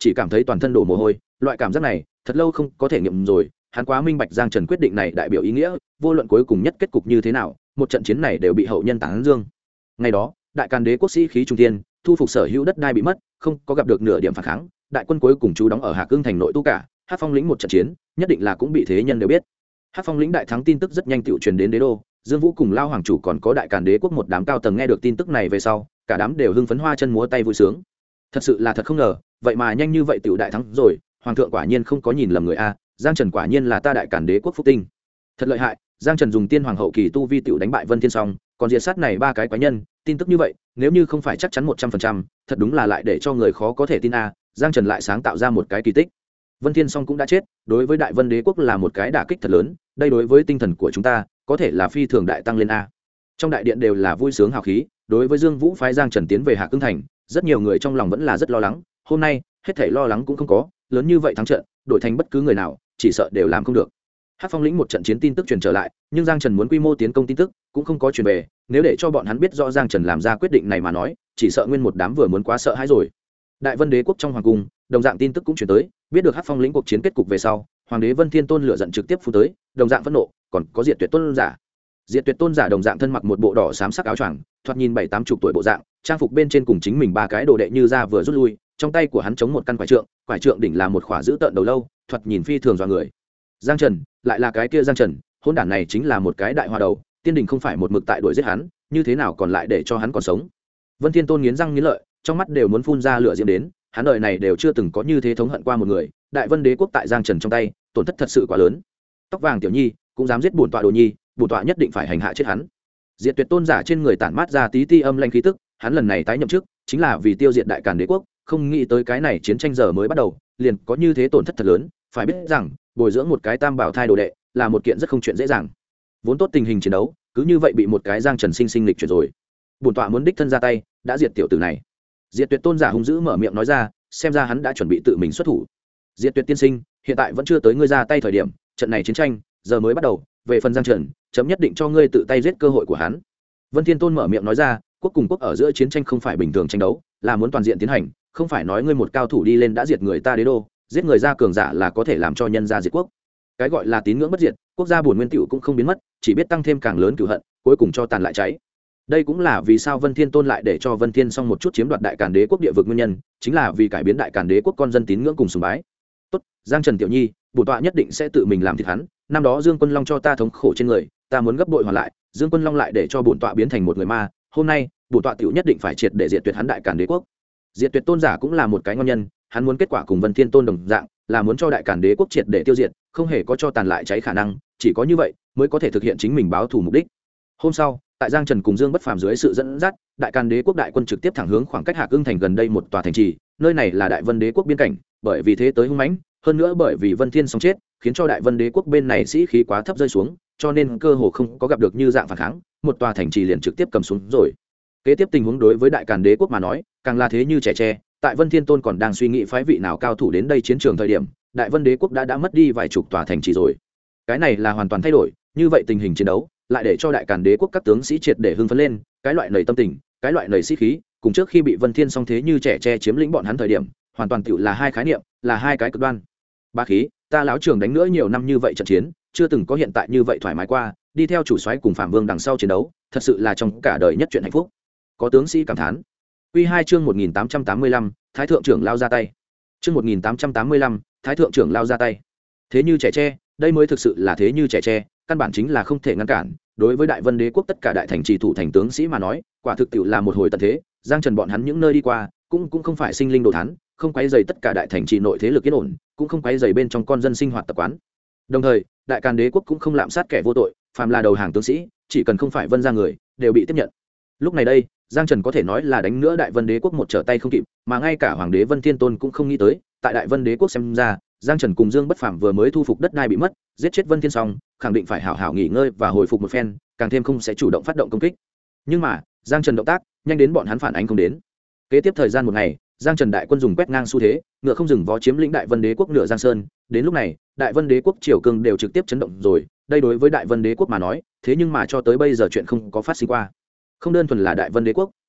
chỉ cảm thấy toàn thân đổ mồ hôi. Loại cảm giác này thật lâu không có thể nghiệm rồi, hắn quá minh bạch Giang Trần quyết định này đại biểu ý nghĩa, vô luận cuối cùng nhất kết cục như thế nào, một trận chiến này đều bị hậu nhân tán dương. Ngày đó, đại Càn Đế quốc sĩ khí trung thiên, thu phục sở hữu đất đai bị mất, không có gặp được nửa điểm phản kháng, đại quân cuối cùng trú đóng ở Hạc Ưng thành nội tu cả, Hắc Phong lĩnh một trận chiến, nhất định là cũng bị thế nhân đều biết. Hắc Phong lĩnh đại thắng tin tức rất nhanh tựu truyền đến đế đô, Dương Vũ cùng Lao hoàng chủ còn có đại Càn Đế quốc một đám cao tầng nghe được tin tức này về sau, cả đám đều hưng phấn hoa chân múa tay vui sướng. Thật sự là thật không ngờ, vậy mà nhanh như vậy tựu đại thắng rồi, hoàng thượng quả nhiên không có nhìn lầm người a, Giang Trần quả nhiên là ta đại Càn Đế quốc phúc tinh. Thật lợi hại, Giang Trần dùng tiên hoàng hậu kỳ tu vi tựu đánh bại Vân Thiên Song, còn diệt sát này ba cái quái nhân, tin tức như vậy, nếu như không phải chắc chắn 100%, thật đúng là lại để cho người khó có thể tin a, Giang Trần lại sáng tạo ra một cái kỳ tích. Vân Thiên Song cũng đã chết, đối với Đại Vân Đế quốc là một cái đả kích thật lớn, đây đối với tinh thần của chúng ta, có thể là phi thường đại tăng lên a. Trong đại điện đều là vui sướng hào khí, đối với Dương Vũ phái Giang Trần tiến về Hạc Ưng thành, rất nhiều người trong lòng vẫn là rất lo lắng, hôm nay, hết thảy lo lắng cũng không có, lớn như vậy thắng trận, đổi thành bất cứ người nào, chỉ sợ đều làm không được. Hắc Phong lĩnh một trận chiến tin tức truyền trở lại, nhưng Giang Trần muốn quy mô tiến công tin tức cũng không có truyền về, nếu để cho bọn hắn biết rõ Giang Trần làm ra quyết định này mà nói, chỉ sợ nguyên một đám vừa muốn quá sợ hãi rồi. Đại Vân Đế quốc trong hoàng cung, đồng dạng tin tức cũng truyền tới, biết được Hắc Phong lĩnh cuộc chiến kết cục về sau, hoàng đế Vân Thiên Tôn lửa giận trực tiếp phun tới, đồng dạng phẫn nộ, còn có Diệt Tuyệt Tôn giả. Diệt Tuyệt Tôn giả đồng dạng thân mặc một bộ đỏ xám sắc áo choàng, thoạt nhìn 7-80 tuổi bộ dạng, trang phục bên trên cùng chính mình ba cái đồ đệ như ra vừa rút lui, trong tay của hắn chống một căn quải trượng đỉnh là một khỏa giữ tợn đầu lâu, thoạt nhìn phi thường dọa người. Giang Trần, lại là cái kia Giang Trần, hôn đản này chính là một cái đại hoa đầu, tiên đình không phải một mực tại đuổi giết hắn, như thế nào còn lại để cho hắn còn sống. Vân Thiên Tôn nghiến răng nghiến lợi, trong mắt đều muốn phun ra lửa diễm đến, hắn đời này đều chưa từng có như thế thống hận qua một người, Đại Vân Đế quốc tại Giang Trần trong tay, tổn thất thật sự quá lớn. Tóc vàng tiểu nhi, cũng dám giết bổn tọa đồ nhi, bổn tọa nhất định phải hành hạ chết hắn. Diệt Tuyệt Tôn giả trên người tản mát ra tí ti âm lanh khí tức, hắn lần này tái nhậm chức, chính là vì tiêu diệt Đại Càn Đế quốc, không nghĩ tới cái này chiến tranh giờ mới bắt đầu, liền có như thế tổn thất thật lớn, phải biết rằng, bồi dưỡng một cái tam bảo thai đồ đệ, là một kiện rất không chuyện dễ dàng. Vốn tốt tình hình chiến đấu, cứ như vậy bị một cái Giang Trần sinh lịch chuyển rồi. Bổn tọa muốn đích thân ra tay, đã diệt tiểu tử này. Diệt Tuyệt Tôn giả hung dữ mở miệng nói ra, xem ra hắn đã chuẩn bị tự mình xuất thủ. Diệt Tuyệt tiên sinh, hiện tại vẫn chưa tới ngươi ra tay thời điểm, trận này chiến tranh giờ mới bắt đầu, về phần Giang Trần, chấm nhất định cho ngươi tự tay giết cơ hội của hắn. Vân Thiên Tôn mở miệng nói ra, quốc cùng quốc ở giữa chiến tranh không phải bình thường tranh đấu, là muốn toàn diện tiến hành, không phải nói ngươi một cao thủ đi lên đã diệt người ta đế đô, giết người ra cường giả là có thể làm cho nhân gia diệt quốc. Cái gọi là tín ngưỡng bất diệt, quốc gia bổn nguyên tiểu cũng không biến mất, chỉ biết tăng thêm càng lớn cừu hận, cuối cùng cho tàn lại cháy. Đây cũng là vì sao Vân Thiên Tôn lại để cho Vân Thiên Song một chút chiếm đoạt Đại Càn Đế quốc địa vực nguyên nhân, chính là vì cải biến Đại Càn Đế quốc con dân tín ngưỡng cùng sùng bái. Tốt, Giang Trần tiểu nhi, bổn tọa nhất định sẽ tự mình làm thịt hắn. Năm đó Dương Quân Long cho ta thống khổ trên người, ta muốn gấp bội hoàn lại, Dương Quân Long lại để cho bổn tọa biến thành một người ma, hôm nay, bổn tọa tiểu nhất định phải triệt để diệt tuyệt hắn Đại Càn Đế quốc. Diệt Tuyệt Tôn giả cũng là một cái ngon nhân, hắn muốn kết quả cùng Vân Thiên Tôn đồng dạng, là muốn cho Đại Càn Đế quốc triệt để tiêu diệt, không hề có cho tàn lại cháy khả năng, chỉ có như vậy mới có thể thực hiện chính mình báo thù mục đích. Hôm sau, tại Giang Trần cùng Dương Bất Phàm dưới sự dẫn dắt, Đại Càn Đế quốc đại quân trực tiếp thẳng hướng khoảng cách Hạc Ưng thành gần đây một tòa thành trì, nơi này là Đại Vân Đế quốc biên cảnh, bởi vì thế tới hung mãnh, hơn nữa bởi vì Vân Thiên Song chết, khiến cho Đại Vân Đế quốc bên này sĩ khí quá thấp rơi xuống, cho nên cơ hồ không có gặp được như dạng phản kháng, một tòa thành trì liền trực tiếp cầm xuống rồi. Kế tiếp tình huống đối với Đại Càn Đế quốc mà nói, càng là thế như trẻ tre, tại Vân Thiên Tôn còn đang suy nghĩ phái vị nào cao thủ đến đây chiến trường thời điểm, Đại Vân Đế quốc đã mất đi vài chục tòa thành trì rồi. Cái này là hoàn toàn thay đổi, như vậy tình hình chiến đấu lại để cho Đại Càn Đế quốc các tướng sĩ triệt để hưng phấn lên, cái loại nảy tâm tình, cái loại nảy sĩ khí, cùng trước khi bị Vân Thiên Song thế như trẻ tre chiếm lĩnh bọn hắn thời điểm, hoàn toàn tựu là hai khái niệm, là hai cái cực đoan. Bá khí, ta lão trưởng đánh nữa nhiều năm như vậy trận chiến, chưa từng có hiện tại như vậy thoải mái qua, đi theo chủ soái cùng Phạm Vương đằng sau chiến đấu, thật sự là trong cả đời nhất chuyện hạnh phúc. Có tướng sĩ cảm thán. Quy 2 chương 1885, Thái thượng trưởng lao ra tay. Chương 1885, Thái thượng trưởng lao ra tay. Thế như trẻ tre, đây mới thực sự là thế như trẻ tre, căn bản chính là không thể ngăn cản. Đối với Đại Vân Đế quốc tất cả đại thành trì thủ thành tướng sĩ mà nói, quả thực tiệu là một hồi tận thế, Giang Trần bọn hắn những nơi đi qua, cũng không phải sinh linh đồ thán, không quấy rầy tất cả đại thành trì nội thế lực yên ổn, cũng không quấy rầy bên trong con dân sinh hoạt tập quán. Đồng thời, Đại Càn Đế quốc cũng không lạm sát kẻ vô tội, phàm là đầu hàng tướng sĩ, chỉ cần không phải Vân gia người, đều bị tiếp nhận. Lúc này đây, Giang Trần có thể nói là đánh nữa Đại Vân Đế quốc một trở tay không kịp, mà ngay cả Hoàng đế Vân Thiên Tôn cũng không nghĩ tới, tại Đại Vân Đế quốc xem ra, Giang Trần cùng Dương Bất Phàm vừa mới thu phục đất đai bị mất, giết chết Vân Thiên Song, khẳng định phải hảo hảo nghỉ ngơi và hồi phục một phen, càng thêm không sẽ chủ động phát động công kích. Nhưng mà, Giang Trần động tác, nhanh đến bọn hắn phản ánh không đến. Kế tiếp thời gian một ngày, Giang Trần đại quân dùng quét ngang xu thế, ngựa không dừng vó chiếm lĩnh Đại Vân Đế quốc nửa Giang Sơn, đến lúc này, Đại Vân Đế quốc triều cương đều trực tiếp chấn động rồi, đây đối với Đại Vân Đế quốc mà nói, thế nhưng mà cho tới bây giờ chuyện không có phát sinh qua. Không đơn thuần là Đại Vân Đế quốc,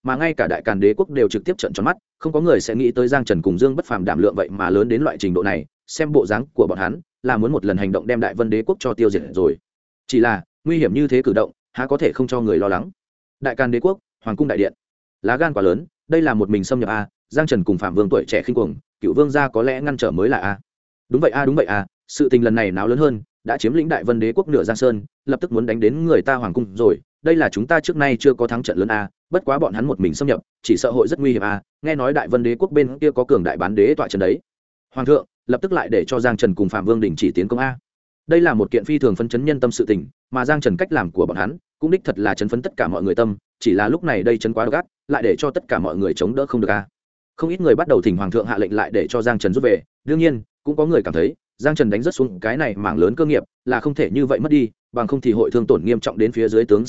mà ngay cả đại càn đế quốc đều trực tiếp trợn tròn mắt, không có người sẽ nghĩ tới Giang Trần cùng Dương Bất Phàm đảm lượng vậy mà lớn đến loại trình độ này, xem bộ dáng của bọn hắn là muốn một lần hành động đem Đại Vân đế quốc cho tiêu diệt rồi. Chỉ là nguy hiểm như thế cử động há có thể không cho người lo lắng. Đại càn đế quốc, hoàng cung đại điện, lá gan quá lớn, đây là một mình xâm nhập a. Giang Trần cùng Phạm Vương tuổi trẻ khinh cuồng, cựu vương gia có lẽ ngăn trở mới là a. Đúng vậy a, đúng vậy a, sự tình lần này náo lớn hơn, đã chiếm lĩnh Đại Vân đế quốc nửa Giang Sơn, lập tức muốn đánh đến người ta hoàng cung rồi, đây là chúng ta trước nay chưa có thắng trận lớn a, bất quá bọn hắn một mình xâm nhập, chỉ sợ hội rất nguy hiểm a, nghe nói Đại Vân đế quốc bên kia có cường đại bán đế tọa trận đấy. Hoàng thượng, lập tức lại để cho Giang Trần cùng Phạm Vương đình chỉ tiến công a. Đây là một kiện phi thường phấn chấn nhân tâm sự tình, mà Giang Trần cách làm của bọn hắn cũng đích thật là chấn phấn tất cả mọi người tâm, chỉ là lúc này đây chấn quá gắt, lại để cho tất cả mọi người chống đỡ không được a. Không ít người bắt đầu thỉnh hoàng thượng hạ lệnh lại để cho Giang Trần rút về, đương nhiên cũng có người cảm thấy Giang Trần đánh rất xuống cái này mảng lớn cơ nghiệp là không thể như vậy mất đi, bằng không thì hội thương tổn nghiêm trọng đến phía dưới tướng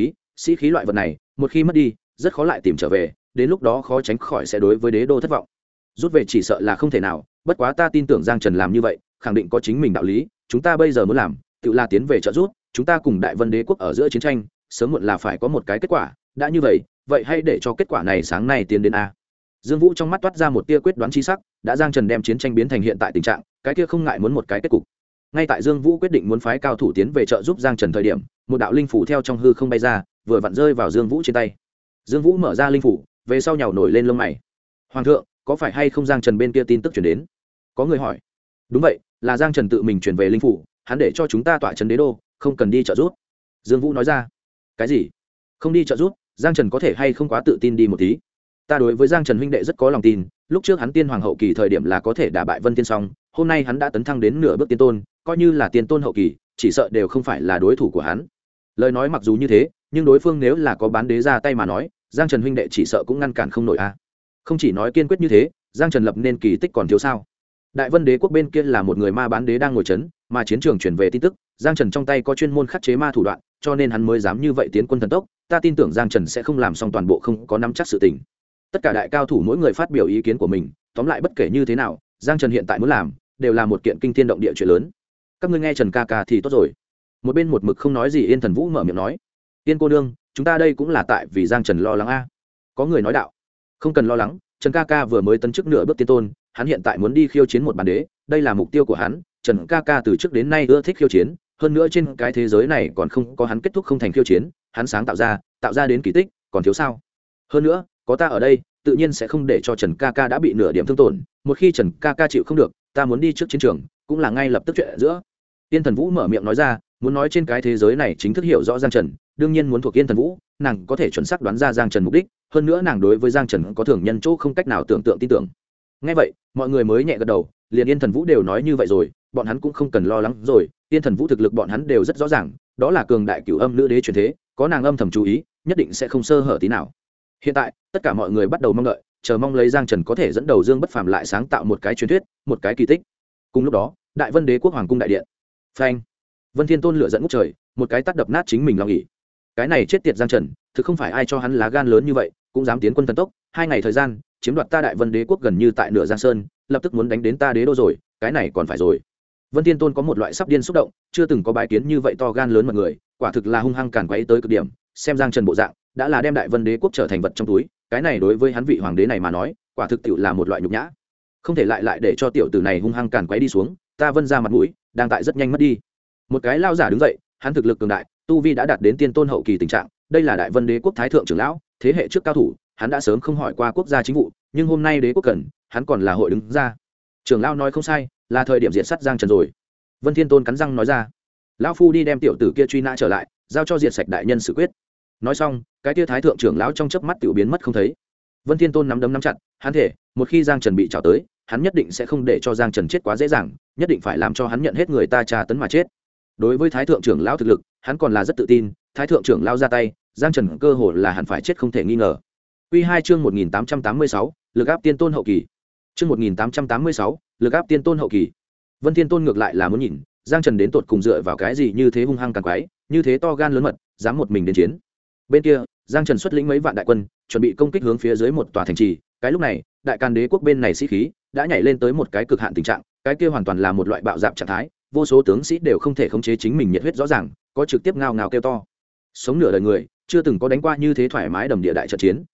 sĩ khí loại vật này một khi mất đi rất khó lại tìm trở về, đến lúc đó khó tránh khỏi sẽ đối với đế đô thất vọng. Rút về chỉ sợ là không thể nào, bất quá ta tin tưởng Giang Trần làm như vậy khẳng định có chính mình đạo lý, chúng ta bây giờ muốn làm tự là tiến về trợ giúp, chúng ta cùng Đại Vân đế quốc ở giữa chiến tranh sớm muộn là phải có một cái kết quả, đã như vậy vậy hãy để cho kết quả này sáng nay tiến đến a. Dương Vũ trong mắt toát ra một tia quyết đoán chi sắc, đã Giang Trần đem chiến tranh biến thành hiện tại tình trạng, cái kia không ngại muốn một cái kết cục. Ngay tại Dương Vũ quyết định muốn phái cao thủ tiến về trợ giúp Giang Trần thời điểm, một đạo linh phủ theo trong hư không bay ra, vừa vặn rơi vào Dương Vũ trên tay. Dương Vũ mở ra linh phủ, về sau nhào nổi lên lông mày. Hoàng thượng, có phải hay không Giang Trần bên kia tin tức truyền đến? Có người hỏi. Đúng vậy, là Giang Trần tự mình truyền về linh phủ, hắn để cho chúng ta tọa trấn đế đô, không cần đi trợ giúp. Dương Vũ nói ra. Cái gì? Không đi trợ giúp? Giang Trần có thể hay không quá tự tin đi một tí? Ta đối với Giang Trần huynh đệ rất có lòng tin, lúc trước hắn tiên hoàng hậu kỳ thời điểm là có thể đả bại Vân Tiên Song, hôm nay hắn đã tấn thăng đến nửa bước tiên tôn, coi như là tiên tôn hậu kỳ, chỉ sợ đều không phải là đối thủ của hắn. Lời nói mặc dù như thế, nhưng đối phương nếu là có bán đế ra tay mà nói, Giang Trần huynh đệ chỉ sợ cũng ngăn cản không nổi a. Không chỉ nói kiên quyết như thế, Giang Trần lập nên kỳ tích còn thiếu sao? Đại Vân đế quốc bên kia là một người ma bán đế đang ngồi trấn, mà chiến trường chuyển về tin tức, Giang Trần trong tay có chuyên môn khắc chế ma thủ đoạn, cho nên hắn mới dám như vậy tiến quân thần tốc, ta tin tưởng Giang Trần sẽ không làm xong toàn bộ không có nắm chắc sự tình. Tất cả đại cao thủ mỗi người phát biểu ý kiến của mình, tóm lại bất kể như thế nào, Giang Trần hiện tại muốn làm đều là một kiện kinh thiên động địa chuyện lớn. Các ngươi nghe Trần ca ca thì tốt rồi. Một bên một mực không nói gì Yên Thần Vũ mở miệng nói. Yên cô nương, chúng ta đây cũng là tại vì Giang Trần lo lắng a. Có người nói đạo. Không cần lo lắng, Trần ca ca vừa mới tấn chức nửa bước tiên tôn, hắn hiện tại muốn đi khiêu chiến một bản đế, đây là mục tiêu của hắn. Trần ca ca từ trước đến nay ưa thích khiêu chiến, hơn nữa trên cái thế giới này còn không có hắn kết thúc không thành khiêu chiến, hắn sáng tạo ra đến kỳ tích, còn thiếu sao? Hơn nữa, có ta ở đây, tự nhiên sẽ không để cho Trần ca ca đã bị nửa điểm thương tổn, một khi Trần ca ca chịu không được, ta muốn đi trước chiến trường, cũng là ngay lập tức chuyện giữa. Yên Thần Vũ mở miệng nói ra, muốn nói trên cái thế giới này chính thức hiểu rõ Giang Trần, đương nhiên muốn thuộc Yên Thần Vũ, nàng có thể chuẩn xác đoán ra Giang Trần mục đích, hơn nữa nàng đối với Giang Trần có thường nhân chỗ không cách nào tưởng tượng tin tưởng. Nghe vậy, mọi người mới nhẹ gật đầu, liền Yên Thần Vũ đều nói như vậy rồi, bọn hắn cũng không cần lo lắng rồi, Yên Thần Vũ thực lực bọn hắn đều rất rõ ràng, đó là cường đại cửu âm nữ đế truyền thế, có nàng âm thầm chú ý, nhất định sẽ không sơ hở tí nào. Hiện tại, tất cả mọi người bắt đầu mong đợi, chờ mong lấy Giang Trần có thể dẫn đầu Dương Bất Phàm lại sáng tạo một cái truyền thuyết, một cái kỳ tích. Cùng lúc đó, Đại Vân đế quốc hoàng cung đại điện. Phanh! Vân Thiên Tôn lửa giận ngút trời, một cái tát đập nát chính mình long ỷ. Cái này chết tiệt Giang Trần, thực không phải ai cho hắn lá gan lớn như vậy, cũng dám tiến quân thần tốc, 2 ngày thời gian, chiếm đoạt ta Đại Vân đế quốc gần như tại nửa Giang Sơn, lập tức muốn đánh đến ta đế đô rồi, cái này còn phải rồi. Vân Thiên Tôn có một loại sắp điên xúc động, chưa từng có bài kiến như vậy to gan lớn mật người, quả thực là hung hăng càn quấy tới cực điểm, xem Giang Trần bộ dạng, đã là đem Đại Vân đế quốc trở thành vật trong túi, cái này đối với hắn vị hoàng đế này mà nói, quả thực tiệu là một loại nhục nhã. Không thể lại để cho tiểu tử này hung hăng càn quấy đi xuống, ta Vân ra mặt mũi, đang tại rất nhanh mất đi. Một cái lao giả đứng dậy, hắn thực lực cường đại, tu vi đã đạt đến tiên tôn hậu kỳ tình trạng, đây là Đại Vân đế quốc thái thượng trưởng lão, thế hệ trước cao thủ, hắn đã sớm không hỏi qua quốc gia chính vụ, nhưng hôm nay đế quốc cần, hắn còn là hội đứng ra. Trưởng lão nói không sai, là thời điểm diệt sát Giang Trần rồi. Vân Thiên Tôn cắn răng nói ra. Lão phu đi đem tiểu tử kia truy nã trở lại, giao cho diệt sạch đại nhân xử quyết. Nói xong, cái kia thái thượng trưởng lão trong chớp mắt tiểu biến mất không thấy. Vân Thiên Tôn nắm đấm nắm chặt, hắn thể, một khi Giang Trần bị trảo tới, hắn nhất định sẽ không để cho Giang Trần chết quá dễ dàng, nhất định phải làm cho hắn nhận hết người ta tra tấn mà chết. Đối với thái thượng trưởng lão thực lực, hắn còn là rất tự tin, thái thượng trưởng lão ra tay, Giang Trần cơ hồ là hẳn phải chết không thể nghi ngờ. Quy 2 chương 1886, lực áp tiên tôn hậu kỳ. Chương 1886, lực áp tiên tôn hậu kỳ. Vân Thiên Tôn ngược lại là muốn nhìn, Giang Trần đến tột cùng dựa vào cái gì như thế hung hăng càng quái, như thế to gan lớn mật, dám một mình đến chiến. Bên kia, Giang Trần xuất lĩnh mấy vạn đại quân, chuẩn bị công kích hướng phía dưới một tòa thành trì, cái lúc này, Đại Càn đế quốc bên này sĩ khí đã nhảy lên tới một cái cực hạn tình trạng, cái kia hoàn toàn là một loại bạo dạn trạng thái, vô số tướng sĩ đều không thể khống chế chính mình nhiệt huyết rõ ràng, có trực tiếp ngao ngao kêu to. Sống nửa đời người, chưa từng có đánh qua như thế thoải mái đầm địa đại trận chiến,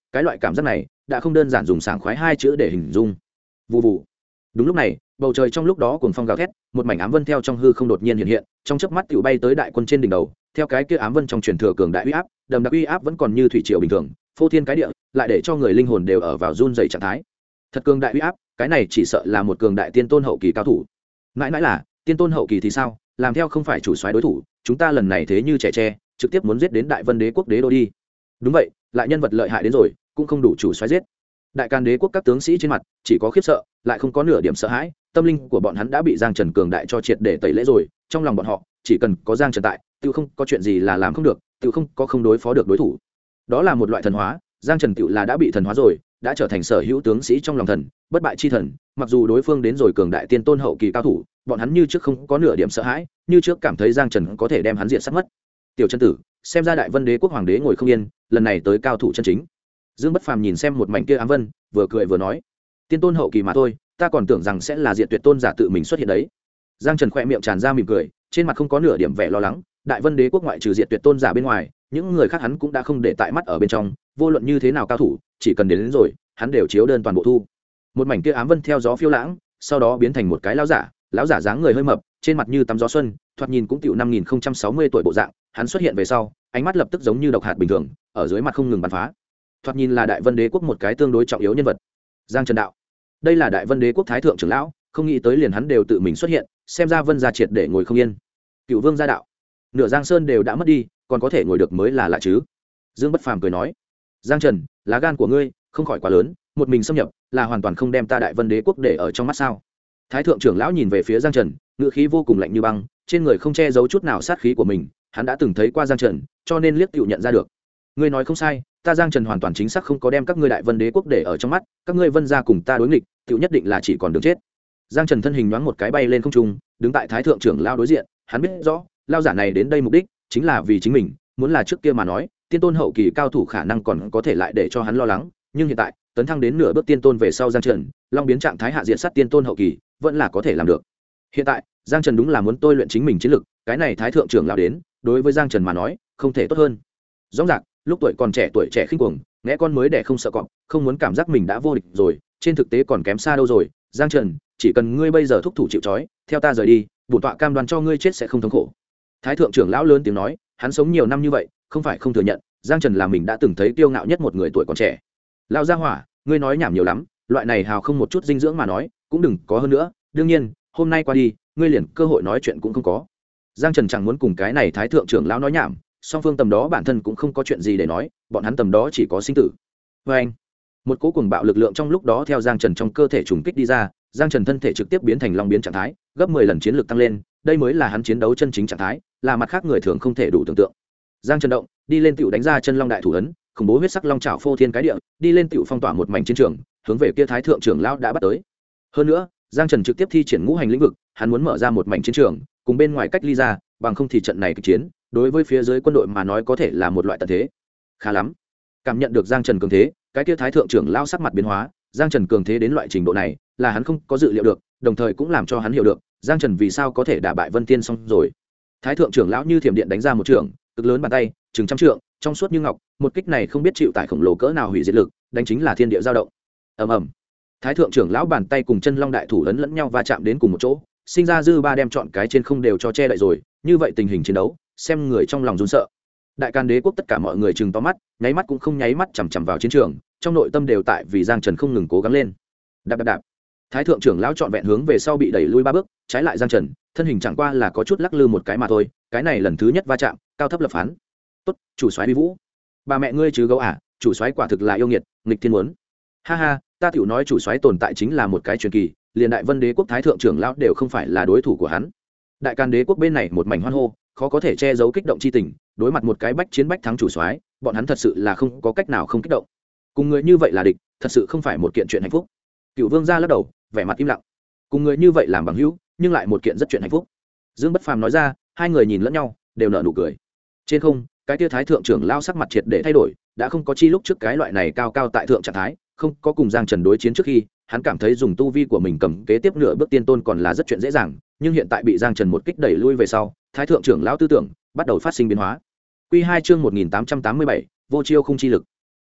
cái loại cảm giác này đã không đơn giản dùng sảng khoái hai chữ để hình dung. Vù vù. Đúng lúc này, bầu trời trong lúc đó cuồng phong gào thét, một mảnh ám vân theo trong hư không đột nhiên hiện hiện, trong chớp mắt tiểu bay tới đại quân trên đỉnh đầu, theo cái kia ám vân trong truyền thừa cường đại uy áp, đầm đặc uy áp vẫn còn như thủy triều bình thường, phô thiên cái địa, lại để cho người linh hồn đều ở vào run rẩy trạng thái. Thật cường đại uy áp, cái này chỉ sợ là một cường đại tiên tôn hậu kỳ cao thủ. Mãi mãi là, tiên tôn hậu kỳ thì sao, làm theo không phải chủ soái đối thủ, chúng ta lần này thế như trẻ tre, trực tiếp muốn giết đến Đại Vân Đế quốc đế đô đi. Đúng vậy, lại nhân vật lợi hại đến rồi, cũng không đủ chủ soái giết. Đại Can Đế quốc các tướng sĩ trên mặt chỉ có khiếp sợ, lại không có nửa điểm sợ hãi, tâm linh của bọn hắn đã bị Giang Trần cường đại cho triệt để tẩy lễ rồi, trong lòng bọn họ, chỉ cần có Giang Trần tại, tự không có chuyện gì là làm không được, tự không có không đối phó được đối thủ. Đó là một loại thần hóa, Giang Trần tự là đã bị thần hóa rồi, đã trở thành sở hữu tướng sĩ trong lòng thần, bất bại chi thần, mặc dù đối phương đến rồi cường đại tiên tôn hậu kỳ cao thủ, bọn hắn như trước không có nửa điểm sợ hãi, như trước cảm thấy Giang Trần có thể đem hắn diệt sát mất. Tiểu chân tử, xem ra Đại Vân Đế quốc hoàng đế ngồi không yên, lần này tới cao thủ chân chính. Dương Bất Phàm nhìn xem một mảnh kia ám vân, vừa cười vừa nói, tiên tôn hậu kỳ mà thôi, ta còn tưởng rằng sẽ là diện tuyệt tôn giả tự mình xuất hiện đấy. Giang Trần khẽ miệng tràn ra mỉm cười, trên mặt không có nửa điểm vẻ lo lắng, Đại Vân Đế quốc ngoại trừ diện tuyệt tôn giả bên ngoài, những người khác hắn cũng đã không để tại mắt ở bên trong, vô luận như thế nào cao thủ, chỉ cần đến rồi, hắn đều chiếu đơn toàn bộ thu. Một mảnh kia ám vân theo gió phiêu lãng, sau đó biến thành một cái lão giả dáng người hơi mập, trên mặt như tắm gió xuân, thoạt nhìn cũng tiểu 5060 tuổi bộ dạng, hắn xuất hiện về sau, ánh mắt lập tức giống như độc hạt bình thường, ở dưới mặt không ngừng bắn phá. Thoạt nhìn là Đại Vân Đế quốc một cái tương đối trọng yếu nhân vật. Giang Trần đạo, đây là Đại Vân Đế quốc thái thượng trưởng lão, không nghĩ tới liền hắn đều tự mình xuất hiện, xem ra Vân gia triệt để ngồi không yên. Cựu Vương gia đạo, nửa Giang Sơn đều đã mất đi, còn có thể ngồi được mới là lạ chứ. Dương Bất Phàm cười nói, Giang Trần, lá gan của ngươi không khỏi quá lớn, một mình xâm nhập là hoàn toàn không đem ta Đại Vân Đế quốc để ở trong mắt sao? Thái thượng trưởng lão nhìn về phía Giang Trần, ngữ khí vô cùng lạnh như băng, trên người không che giấu chút nào sát khí của mình, hắn đã từng thấy qua Giang Trần, cho nên liếc tựu nhận ra được. Ngươi nói không sai, ta Giang Trần hoàn toàn chính xác không có đem các ngươi Đại Vân Đế quốc để ở trong mắt, các ngươi Vân gia cùng ta đối nghịch, tựu nhất định là chỉ còn đường chết. Giang Trần thân hình nhoáng một cái bay lên không trung, đứng tại Thái thượng trưởng lão đối diện, hắn biết rõ, lão giả này đến đây mục đích chính là vì chính mình, muốn là trước kia mà nói, tiên tôn hậu kỳ cao thủ khả năng còn có thể lại để cho hắn lo lắng, nhưng hiện tại, tấn thăng đến nửa bước tiên tôn về sau Giang Trần, long biến trạng thái hạ diện sát tiên tôn hậu kỳ, vẫn là có thể làm được. Hiện tại, Giang Trần đúng là muốn tôi luyện chính mình chiến lực, cái này Thái thượng trưởng lão đến, đối với Giang Trần mà nói, không thể tốt hơn. Rõ ràng, lúc tuổi còn trẻ tuổi trẻ khinh cuồng, nghe con mới đẻ không sợ cọp, không muốn cảm giác mình đã vô địch rồi, trên thực tế còn kém xa đâu rồi. Giang Trần, chỉ cần ngươi bây giờ thúc thủ chịu trói, theo ta rời đi, bổn tọa cam đoan cho ngươi chết sẽ không thống khổ. Thái thượng trưởng lão lớn tiếng nói, hắn sống nhiều năm như vậy, không phải không thừa nhận, Giang Trần là mình đã từng thấy kiêu ngạo nhất một người tuổi còn trẻ. Lão gia hỏa, ngươi nói nhảm nhiều lắm, loại này hào không một chút dinh dưỡng mà nói, cũng đừng có hơn nữa, đương nhiên, hôm nay qua đi, ngươi liền cơ hội nói chuyện cũng không có. Giang Trần chẳng muốn cùng cái này Thái thượng trưởng lão nói nhảm, song phương tầm đó bản thân cũng không có chuyện gì để nói, bọn hắn tầm đó chỉ có sinh tử. Và anh, một cỗ cuồng bạo lực lượng trong lúc đó theo Giang Trần trong cơ thể trùng kích đi ra, Giang Trần thân thể trực tiếp biến thành long biến trạng thái, gấp 10 lần chiến lược tăng lên, đây mới là hắn chiến đấu chân chính trạng thái, là mặt khác người thường không thể đủ tưởng tượng. Giang Trần động, đi lên tiểu đánh ra chân long đại thủ ấn, khủng bố huyết sắc long trảo phô thiên cái địa, đi lên tiểu phong tỏa một mảnh chiến trường, hướng về kia Thái thượng trưởng lão đã bắt tới. Hơn nữa, Giang Trần trực tiếp thi triển ngũ hành lĩnh vực, hắn muốn mở ra một mảnh chiến trường, cùng bên ngoài cách ly ra, bằng không thì trận này kịch chiến, đối với phía dưới quân đội mà nói có thể là một loại tận thế. Khá lắm. Cảm nhận được Giang Trần cường thế, cái kia Thái thượng trưởng lão sắc mặt biến hóa, Giang Trần cường thế đến loại trình độ này, là hắn không có dự liệu được, đồng thời cũng làm cho hắn hiểu được, Giang Trần vì sao có thể đả bại Vân Tiên xong rồi. Thái thượng trưởng lão như thiểm điện đánh ra một trường, cực lớn bàn tay, chừng trăm trượng, trong suốt như ngọc, một kích này không biết chịu tải khổng lồ cỡ nào hủy diệt lực, đánh chính là thiên địa dao động. Ầm ầm. Thái thượng trưởng lão bàn tay cùng chân long đại thủ ấn lẫn nhau va chạm đến cùng một chỗ, sinh ra dư ba đem trọn cái trên không đều cho che đậy rồi, như vậy tình hình chiến đấu, xem người trong lòng run sợ. Đại Can Đế quốc tất cả mọi người trừng to mắt, nháy mắt cũng không nháy mắt chằm chằm vào chiến trường, trong nội tâm đều tại vì Giang Trần không ngừng cố gắng lên. Đạp đạp đạp. Thái thượng trưởng lão trọn vẹn hướng về sau bị đẩy lui 3 bước, trái lại Giang Trần, thân hình chẳng qua là có chút lắc lư một cái mà thôi, cái này lần thứ nhất va chạm, cao thấp lập phán. Tốt, chủ soái uy vũ. Bà mẹ ngươi chứ gấu à, chủ soái quả thực là yêu nghiệt, nghịch thiên muốn. Ha ha, ta tiểu nói chủ soái tồn tại chính là một cái truyền kỳ, liền Đại Vân Đế quốc thái thượng trưởng lão đều không phải là đối thủ của hắn. Đại Can Đế quốc bên này một mảnh hoan hô, khó có thể che giấu kích động chi tình, đối mặt một cái bách chiến bách thắng chủ soái, bọn hắn thật sự là không có cách nào không kích động. Cùng người như vậy là địch, thật sự không phải một kiện chuyện hạnh phúc. Cựu Vương gia lắc đầu, vẻ mặt im lặng. Cùng người như vậy làm bằng hữu, nhưng lại một kiện rất chuyện hạnh phúc. Dương Bất Phàm nói ra, hai người nhìn lẫn nhau, đều nở nụ cười. Trên không, cái tia thái thượng trưởng lao sắc mặt triệt để thay đổi, đã không có chi lúc trước cái loại này cao cao tại thượng trạng thái, không có cùng Giang Trần đối chiến trước khi, hắn cảm thấy dùng tu vi của mình cầm kế tiếp nửa bước tiên tôn còn là rất chuyện dễ dàng, nhưng hiện tại bị Giang Trần một kích đẩy lui về sau, thái thượng trưởng lão tư tưởng bắt đầu phát sinh biến hóa. Quy 2 chương 1887, vô chiêu không chi lực.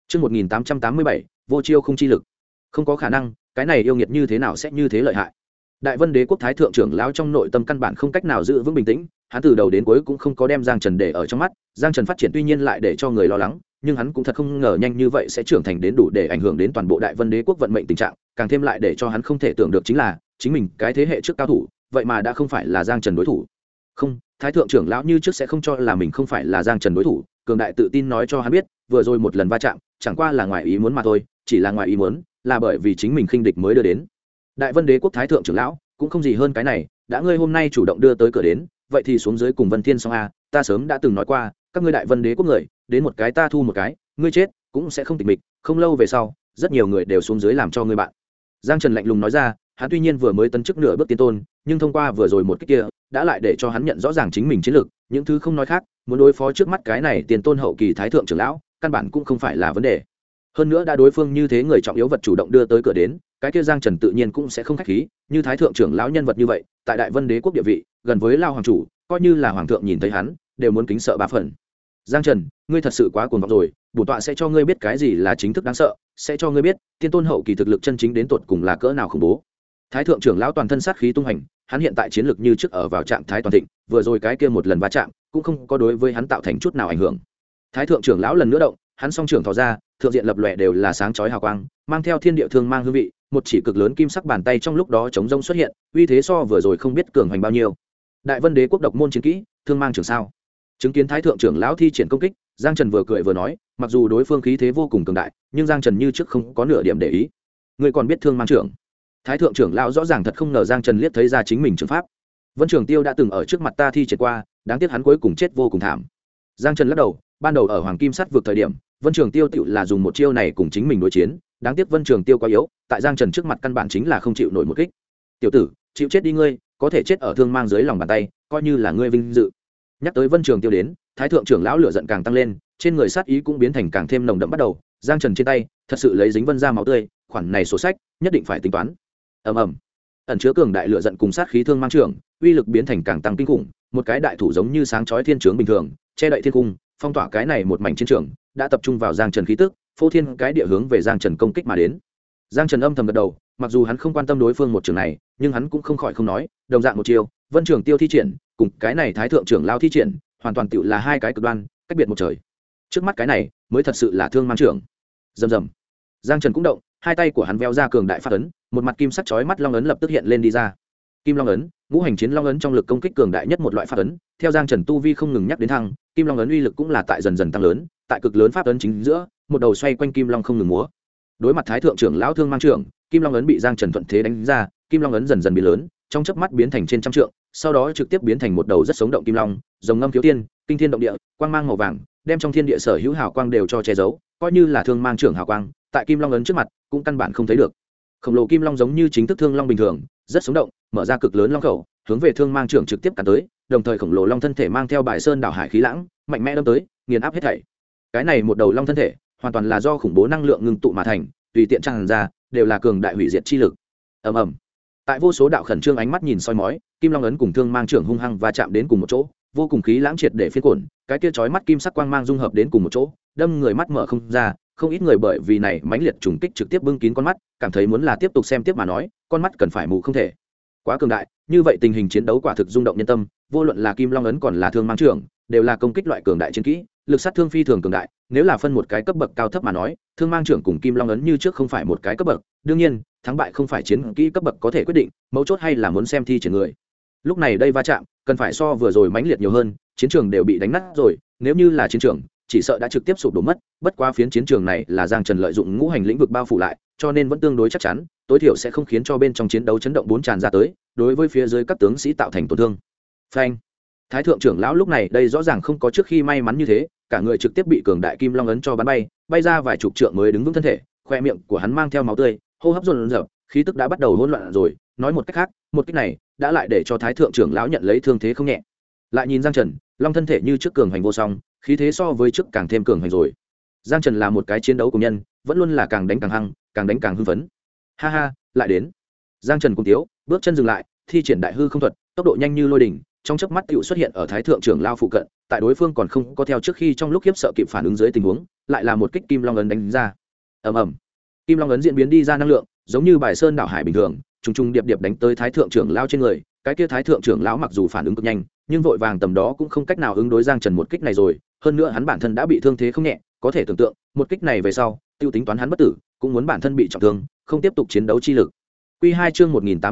Chương 1887, vô chiêu không chi lực. Không có khả năng, cái này yêu nghiệt như thế nào sẽ như thế lợi hại. Đại Vân Đế quốc thái thượng trưởng lão trong nội tâm căn bản không cách nào giữ vững bình tĩnh, hắn từ đầu đến cuối cũng không có đem Giang Trần để ở trong mắt. Giang Trần phát triển tuy nhiên lại để cho người lo lắng, nhưng hắn cũng thật không ngờ nhanh như vậy sẽ trưởng thành đến đủ để ảnh hưởng đến toàn bộ Đại Vân Đế quốc vận mệnh tình trạng, càng thêm lại để cho hắn không thể tưởng được chính là, chính mình cái thế hệ trước cao thủ, vậy mà đã không phải là Giang Trần đối thủ. Không, thái thượng trưởng lão như trước sẽ không cho là mình không phải là Giang Trần đối thủ, cường đại tự tin nói cho hắn biết, vừa rồi một lần va chạm, chẳng qua là ngoài ý muốn mà thôi, chỉ là ngoài ý muốn, là bởi vì chính mình khinh địch mới đưa đến. Đại Vân Đế quốc thái thượng trưởng lão cũng không gì hơn cái này, đã ngươi hôm nay chủ động đưa tới cửa đến, vậy thì xuống dưới cùng Vân Thiên xong a, ta sớm đã từng nói qua, các ngươi Đại Vân Đế quốc người, đến một cái ta thu một cái, ngươi chết cũng sẽ không tịch mịch, không lâu về sau, rất nhiều người đều xuống dưới làm cho ngươi bạn. Giang Trần lạnh lùng nói ra, hắn tuy nhiên vừa mới tấn chức nửa bước tiên tôn, nhưng thông qua vừa rồi một cái kia, đã lại để cho hắn nhận rõ ràng chính mình chiến lược, những thứ không nói khác, muốn đối phó trước mắt cái này tiên tôn hậu kỳ thái thượng trưởng lão, căn bản cũng không phải là vấn đề. Hơn nữa đã đối phương như thế người trọng yếu vật chủ động đưa tới cửa đến, cái kia Giang Trần tự nhiên cũng sẽ không khách khí, như thái thượng trưởng lão nhân vật như vậy, tại Đại Vân Đế quốc địa vị, gần với Lao hoàng chủ, coi như là hoàng thượng nhìn thấy hắn, đều muốn kính sợ ba phần. Giang Trần, ngươi thật sự quá cuồng vọng rồi, bổn tọa sẽ cho ngươi biết cái gì là chính thức đáng sợ, sẽ cho ngươi biết, tiên tôn hậu kỳ thực lực chân chính đến tột cùng là cỡ nào khủng bố. Thái thượng trưởng lão toàn thân sát khí tung hành, hắn hiện tại chiến lực như trước ở vào trạng thái toàn thịnh, vừa rồi cái kia một lần va chạm, cũng không có đối với hắn tạo thành chút nào ảnh hưởng. Thái thượng trưởng lão lần nữa động, hắn song trưởng thò ra, thượng diện lập lòe đều là sáng chói hào quang, mang theo thiên địa thương mang hương vị, một chỉ cực lớn kim sắc bàn tay trong lúc đó chống rông xuất hiện, uy thế so vừa rồi không biết cường hành bao nhiêu. Đại Vân Đế quốc độc môn chiến kỹ, thương mang trưởng sao? Chứng kiến thái thượng trưởng lão thi triển công kích, Giang Trần vừa cười vừa nói, mặc dù đối phương khí thế vô cùng cường đại, nhưng Giang Trần như trước không có nửa điểm để ý. Người còn biết thương mang trưởng? Thái thượng trưởng lão rõ ràng thật không ngờ Giang Trần liếc thấy ra chính mình trường pháp. Vân Trường Tiêu đã từng ở trước mặt ta thi triển qua, đáng tiếc hắn cuối cùng chết vô cùng thảm. Giang Trần lắc đầu, ban đầu ở Hoàng Kim Sắt vượt thời điểm, Vân Trường Tiêu tựu là dùng một chiêu này cùng chính mình đối chiến, đáng tiếc Vân Trường Tiêu quá yếu, tại Giang Trần trước mặt căn bản chính là không chịu nổi một kích. Tiểu tử, chịu chết đi ngươi, có thể chết ở thương mang dưới lòng bàn tay, coi như là ngươi vinh dự. Nhắc tới Vân Trường Tiêu đến, thái thượng trưởng lão lửa giận càng tăng lên, trên người sát ý cũng biến thành càng thêm nồng đậm bắt đầu. Giang Trần trên tay thật sự lấy dính vân ra máu tươi, khoản này sổ sách nhất định phải tính toán. Ầm ầm, ẩn chứa cường đại lửa giận cùng sát khí thương mang trưởng, uy lực biến thành càng tăng kinh khủng, một cái đại thủ giống như sáng chói thiên chướng bình thường, che đậy thiên cung, phong tỏa cái này một mảnh chiến trường, đã tập trung vào Giang Trần khí tức, phô thiên cái địa hướng về Giang Trần công kích mà đến. Giang Trần âm thầm gật đầu, mặc dù hắn không quan tâm đối phương một trường này, nhưng hắn cũng không khỏi không nói, đồng dạng một chiều, Vân Trường Tiêu thi triển, cùng cái này thái thượng trưởng lao thi triển, hoàn toàn tựu là hai cái cực đoan, cách biệt một trời. Trước mắt cái này, mới thật sự là thương mang trưởng. Rầm rầm. Giang Trần cũng động, hai tay của hắn véo ra cường đại phát ấn, một mặt kim sắc chói mắt long ấn lập tức hiện lên đi ra. Kim long ấn, ngũ hành chiến long ấn trong lực công kích cường đại nhất một loại pháp ấn, theo Giang Trần tu vi không ngừng nhắc đến thăng, kim long ấn uy lực cũng là tại dần dần tăng lớn, tại cực lớn pháp ấn chính giữa, một đầu xoay quanh kim long không ngừng múa. Đối mặt thái thượng trưởng lão thương mang trưởng, kim long ấn bị Giang Trần thuận thế đánh ra, kim long ấn dần dần biến lớn, trong chớp mắt biến thành trên trăm trượng, sau đó trực tiếp biến thành một đầu rất sống động kim long, rồng ngâm thiếu tiên, kinh thiên động địa, quang mang màu vàng, đem trong thiên địa sở hữu hào quang đều cho che giấu, coi như là thương mang trưởng hào quang, tại kim long ấn trước mặt, cũng căn bản không thấy được. Khổng lồ kim long giống như chính thức thương long bình thường, rất sống động, mở ra cực lớn long khẩu, hướng về thương mang trưởng trực tiếp cắn tới, đồng thời khổng lồ long thân thể mang theo bài sơn đảo hải khí lãng, mạnh mẽ đâm tới, nghiền áp hết thảy. Cái này một đầu long thân thể, hoàn toàn là do khủng bố năng lượng ngưng tụ mà thành, tùy tiện tràn ra, đều là cường đại hủy diệt chi lực. Ầm ầm. Tại vô số đạo khẩn trương ánh mắt nhìn soi mói, kim long ấn cùng thương mang trưởng hung hăng và chạm đến cùng một chỗ, vô cùng khí lãng triệt để phiên cuộn, cái kia chói mắt kim sắc quang mang dung hợp đến cùng một chỗ, đâm người mắt mở không ra, không ít người bởi vì này mãnh liệt trùng kích trực tiếp bưng kín con mắt, cảm thấy muốn là tiếp tục xem tiếp mà nói, con mắt cần phải mù không thể. Quá cường đại, như vậy tình hình chiến đấu quả thực rung động nhân tâm, vô luận là kim long ấn còn là thương mang trưởng, đều là công kích loại cường đại chiến kỹ, lực sát thương phi thường cường đại, nếu là phân một cái cấp bậc cao thấp mà nói, thương mang trưởng cùng kim long ấn như trước không phải một cái cấp bậc, đương nhiên, thắng bại không phải chiến kỹ cấp bậc có thể quyết định, mấu chốt hay là muốn xem thi triển người. Lúc này đây va chạm, cần phải so vừa rồi mãnh liệt nhiều hơn, chiến trường đều bị đánh nát rồi, nếu như là chiến trường, chỉ sợ đã trực tiếp sụp đổ mất, bất quá phiến chiến trường này là Giang Trần lợi dụng ngũ hành lĩnh vực bao phủ lại, cho nên vẫn tương đối chắc chắn, tối thiểu sẽ không khiến cho bên trong chiến đấu chấn động bốn tràn ra tới, đối với phía dưới các tướng sĩ tạo thành tổn thương. Phanh. Thái thượng trưởng lão lúc này đây rõ ràng không có trước khi may mắn như thế, cả người trực tiếp bị cường đại kim long ấn cho bắn bay, bay ra vài chục trượng mới đứng vững thân thể, khoe miệng của hắn mang theo máu tươi, hô hấp dồn dập, khí tức đã bắt đầu hỗn loạn rồi, nói một cách khác, một kích này đã lại để cho thái thượng trưởng lão nhận lấy thương thế không nhẹ. Lại nhìn Giang Trần, long thân thể như trước cường hành vô song, khí thế so với trước càng thêm cường hành rồi. Giang Trần là một cái chiến đấu của nhân, vẫn luôn là càng đánh càng hăng, càng đánh càng hưng phấn. Ha ha, lại đến. Giang Trần cùng tiếu, bước chân dừng lại, thi triển đại hư không thuật, tốc độ nhanh như lôi đỉnh, trong chớp mắt tựu xuất hiện ở thái thượng trưởng lao phụ cận, tại đối phương còn không có theo trước khi trong lúc khiếp sợ kịp phản ứng dưới tình huống, lại là một kích kim long ấn đánh ra. Ầm ầm. Kim long ấn diễn biến đi ra năng lượng, giống như bài sơn đảo hải bình thường, trùng trùng điệp điệp đánh tới thái thượng trưởng lao trên người. Cái kia thái thượng trưởng lão mặc dù phản ứng cực nhanh, nhưng vội vàng tầm đó cũng không cách nào ứng đối Giang Trần một kích này rồi, hơn nữa hắn bản thân đã bị thương thế không nhẹ, có thể tưởng tượng, một kích này về sau, tiêu tính toán hắn bất tử, cũng muốn bản thân bị trọng thương, không tiếp tục chiến đấu chi lực. Quy 2 chương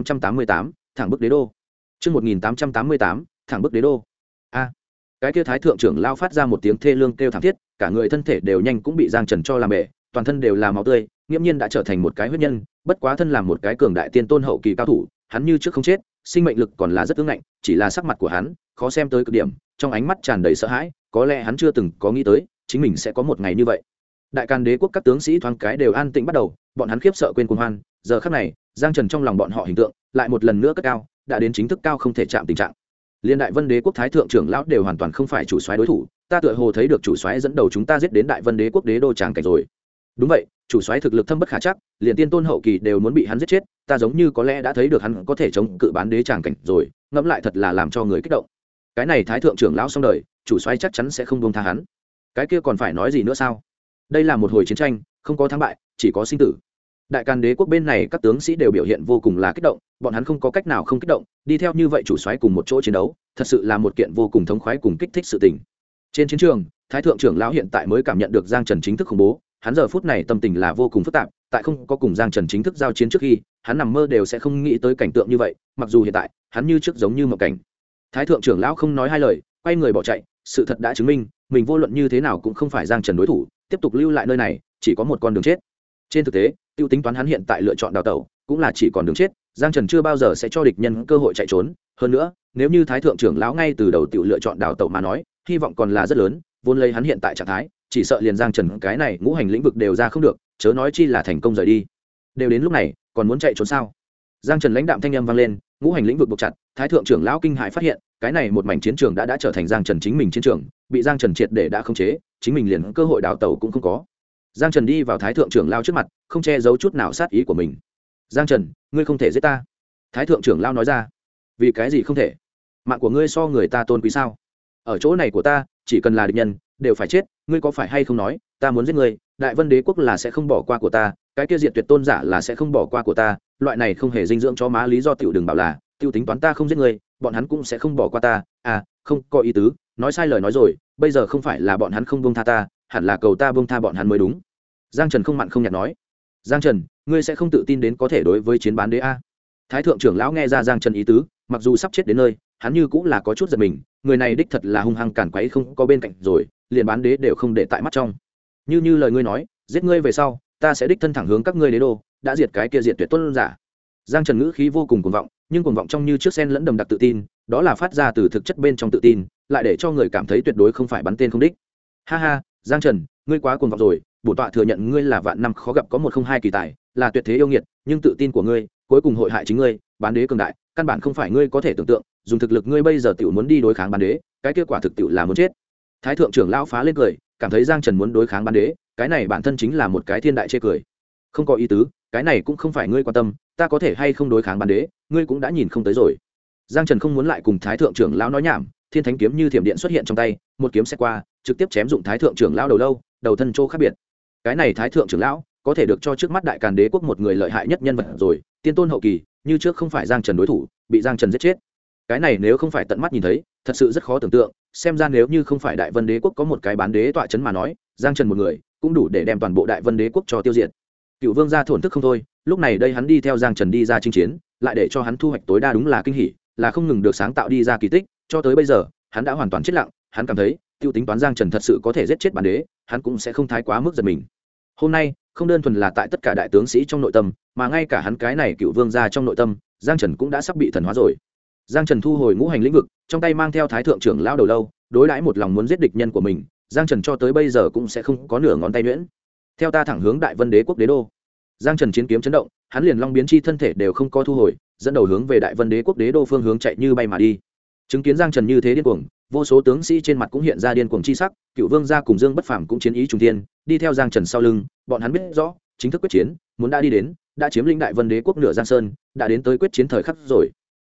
1888, thẳng bức đế đô. Chương 1888, thẳng bức đế đô. A. Cái kia thái thượng trưởng lão phát ra một tiếng thê lương kêu thảm thiết, cả người thân thể đều nhanh cũng bị Giang Trần cho làm bể, toàn thân đều là máu tươi, nghiễm nhiên đã trở thành một cái huyết nhân, bất quá thân làm một cái cường đại tiên tôn hậu kỳ cao thủ, hắn như trước không chết, sinh mệnh lực còn là rất ương ngạnh, chỉ là sắc mặt của hắn khó xem tới cực điểm, trong ánh mắt tràn đầy sợ hãi, có lẽ hắn chưa từng có nghĩ tới chính mình sẽ có một ngày như vậy. Đại Càn Đế quốc các tướng sĩ thoáng cái đều an tĩnh bắt đầu, bọn hắn khiếp sợ quên cuồng hoan, giờ khắc này, Giang Trần trong lòng bọn họ hình tượng lại một lần nữa cất cao, đã đến chính thức cao không thể chạm tình trạng. Liên Đại Vân Đế quốc thái thượng trưởng lão đều hoàn toàn không phải chủ soái đối thủ, ta tựa hồ thấy được chủ soái dẫn đầu chúng ta giết đến Đại Vân Đế quốc đế đô tràng cảnh rồi. Đúng vậy, chủ soái thực lực thâm bất khả chắc, liền tiên tôn hậu kỳ đều muốn bị hắn giết chết, ta giống như có lẽ đã thấy được hắn có thể chống cự bán đế tràng cảnh rồi, ngẫm lại thật là làm cho người kích động. Cái này thái thượng trưởng lão xong đời, chủ soái chắc chắn sẽ không buông tha hắn. Cái kia còn phải nói gì nữa sao? Đây là một hồi chiến tranh, không có thắng bại, chỉ có sinh tử. Đại Càn Đế quốc bên này các tướng sĩ đều biểu hiện vô cùng là kích động, bọn hắn không có cách nào không kích động, đi theo như vậy chủ soái cùng một chỗ chiến đấu, thật sự là một kiện vô cùng thống khoái cùng kích thích sự tình. Trên chiến trường, thái thượng trưởng lão hiện tại mới cảm nhận được Giang Trần chính thức khủng bố, hắn giờ phút này tâm tình là vô cùng phức tạp, tại không có cùng Giang Trần chính thức giao chiến trước khi, hắn nằm mơ đều sẽ không nghĩ tới cảnh tượng như vậy, mặc dù hiện tại, hắn như trước giống như một cảnh. Thái thượng trưởng lão không nói hai lời, quay người bỏ chạy, sự thật đã chứng minh, mình vô luận như thế nào cũng không phải Giang Trần đối thủ, tiếp tục lưu lại nơi này, chỉ có một con đường chết. Trên thực tế, tiêu tính toán hắn hiện tại lựa chọn đào tẩu, cũng là chỉ còn đường chết, Giang Trần chưa bao giờ sẽ cho địch nhân cơ hội chạy trốn, hơn nữa, nếu như thái thượng trưởng lão ngay từ đầu tiểu lựa chọn đào tẩu mà nói, hy vọng còn là rất lớn, vốn lấy hắn hiện tại trạng thái, chỉ sợ liền Giang Trần cái này ngũ hành lĩnh vực đều ra không được, chớ nói chi là thành công rời đi. Đều đến lúc này, còn muốn chạy trốn sao? Giang Trần lãnh đạm thanh âm vang lên, ngũ hành lĩnh vực buộc chặt, thái thượng trưởng lão kinh hãi phát hiện, cái này một mảnh chiến trường đã trở thành Giang Trần chính mình chiến trường, bị Giang Trần triệt để đã khống chế, chính mình liền cơ hội đào tẩu cũng không có. Giang Trần đi vào thái thượng trưởng lão trước mặt, không che giấu chút nào sát ý của mình. Giang Trần, ngươi không thể giết ta. Thái thượng trưởng lão nói ra. Vì cái gì không thể? Mạng của ngươi so người ta tôn quý sao? Ở chỗ này của ta, chỉ cần là địch nhân đều phải chết, ngươi có phải hay không nói ta muốn giết ngươi, Đại Vân Đế quốc là sẽ không bỏ qua của ta, cái kia diệt tuyệt tôn giả là sẽ không bỏ qua của ta, loại này không hề dinh dưỡng cho má lý do tiểu đừng bảo là tiêu tính toán ta không giết ngươi, bọn hắn cũng sẽ không bỏ qua ta. À, không có ý tứ, nói sai lời nói rồi, bây giờ không phải là bọn hắn không buông tha ta, hẳn là cầu ta buông tha bọn hắn mới đúng. Giang Trần không mặn không nhạt nói. Giang Trần, ngươi sẽ không tự tin đến có thể đối với chiến bán đế a? Thái thượng trưởng lão nghe ra Giang Trần ý tứ, mặc dù sắp chết đến nơi, hắn như cũng là có chút giật mình, người này đích thật là hung hăng cản quấy không có bên cạnh rồi, liền bán đế đều không để tại mắt trong. Như lời ngươi nói, giết ngươi về sau, ta sẽ đích thân thẳng hướng các ngươi đế đô, đã diệt cái kia diệt tuyệt tôn giả. Giang Trần ngữ khí vô cùng cuồng vọng, nhưng cuồng vọng trong như trước sen lẫn đầm đặc tự tin, đó là phát ra từ thực chất bên trong tự tin, lại để cho người cảm thấy tuyệt đối không phải bắn tên không đích. Ha ha, Giang Trần, ngươi quá cuồng vọng rồi, bổn tọa thừa nhận ngươi là vạn năm khó gặp có một không hai kỳ tài, là tuyệt thế yêu nghiệt, nhưng tự tin của ngươi cuối cùng hội hại chính ngươi, bán đế cường đại, căn bản không phải ngươi có thể tưởng tượng, dùng thực lực ngươi bây giờ tiểu muốn đi đối kháng bán đế, cái kết quả thực tiểu là muốn chết. Thái thượng trưởng lão phá lên cười, cảm thấy Giang Trần muốn đối kháng bán đế, cái này bản thân chính là một cái thiên đại chê cười. Không có ý tứ, cái này cũng không phải ngươi quan tâm, ta có thể hay không đối kháng bán đế, ngươi cũng đã nhìn không tới rồi. Giang Trần không muốn lại cùng Thái thượng trưởng lão nói nhảm, thiên thánh kiếm như thiểm điện xuất hiện trong tay, một kiếm sẽ qua, trực tiếp chém dụng Thái thượng trưởng lão đầu lâu, đầu thân chỗ khác biệt. Cái này Thái thượng trưởng lão có thể được cho trước mắt Đại Càn Đế quốc một người lợi hại nhất nhân vật rồi, tiên tôn hậu kỳ, như trước không phải Giang Trần đối thủ, bị Giang Trần giết chết. Cái này nếu không phải tận mắt nhìn thấy, thật sự rất khó tưởng tượng, xem ra nếu như không phải Đại Vân Đế quốc có một cái bán đế tọa chấn mà nói, Giang Trần một người cũng đủ để đem toàn bộ Đại Vân Đế quốc cho tiêu diệt. Cựu Vương gia thổn thức không thôi, lúc này đây hắn đi theo Giang Trần đi ra chinh chiến, lại để cho hắn thu hoạch tối đa đúng là kinh hỉ, là không ngừng được sáng tạo đi ra kỳ tích, cho tới bây giờ, hắn đã hoàn toàn chết lặng, hắn cảm thấy, tiêu tính toán Giang Trần thật sự có thể giết chết bán đế, hắn cũng sẽ không thái quá mức giật mình. Hôm nay, không đơn thuần là tại tất cả đại tướng sĩ trong nội tâm, mà ngay cả hắn cái này Cựu Vương gia trong nội tâm, Giang Trần cũng đã sắp bị thần hóa rồi. Giang Trần thu hồi ngũ hành lĩnh vực, trong tay mang theo Thái thượng trưởng lão đầu lâu, đối đãi một lòng muốn giết địch nhân của mình, Giang Trần cho tới bây giờ cũng sẽ không có nửa ngón tay nhuyễn. Theo ta thẳng hướng Đại Vân Đế quốc đế đô. Giang Trần chiến kiếm chấn động, hắn liền long biến chi thân thể đều không có thu hồi, dẫn đầu hướng về Đại Vân Đế quốc đế đô phương hướng chạy như bay mà đi. Chứng kiến Giang Trần như thế điên cuồng, vô số tướng sĩ trên mặt cũng hiện ra điên cuồng chi sắc, Cựu Vương gia cùng Dương Bất Phàm cũng chiến ý trùng thiên, đi theo Giang Trần sau lưng, bọn hắn biết rõ, chính thức quyết chiến, muốn đã đi đến, đã chiếm lĩnh Đại Vân Đế quốc nửa Giang Sơn, đã đến tới quyết chiến thời khắc rồi.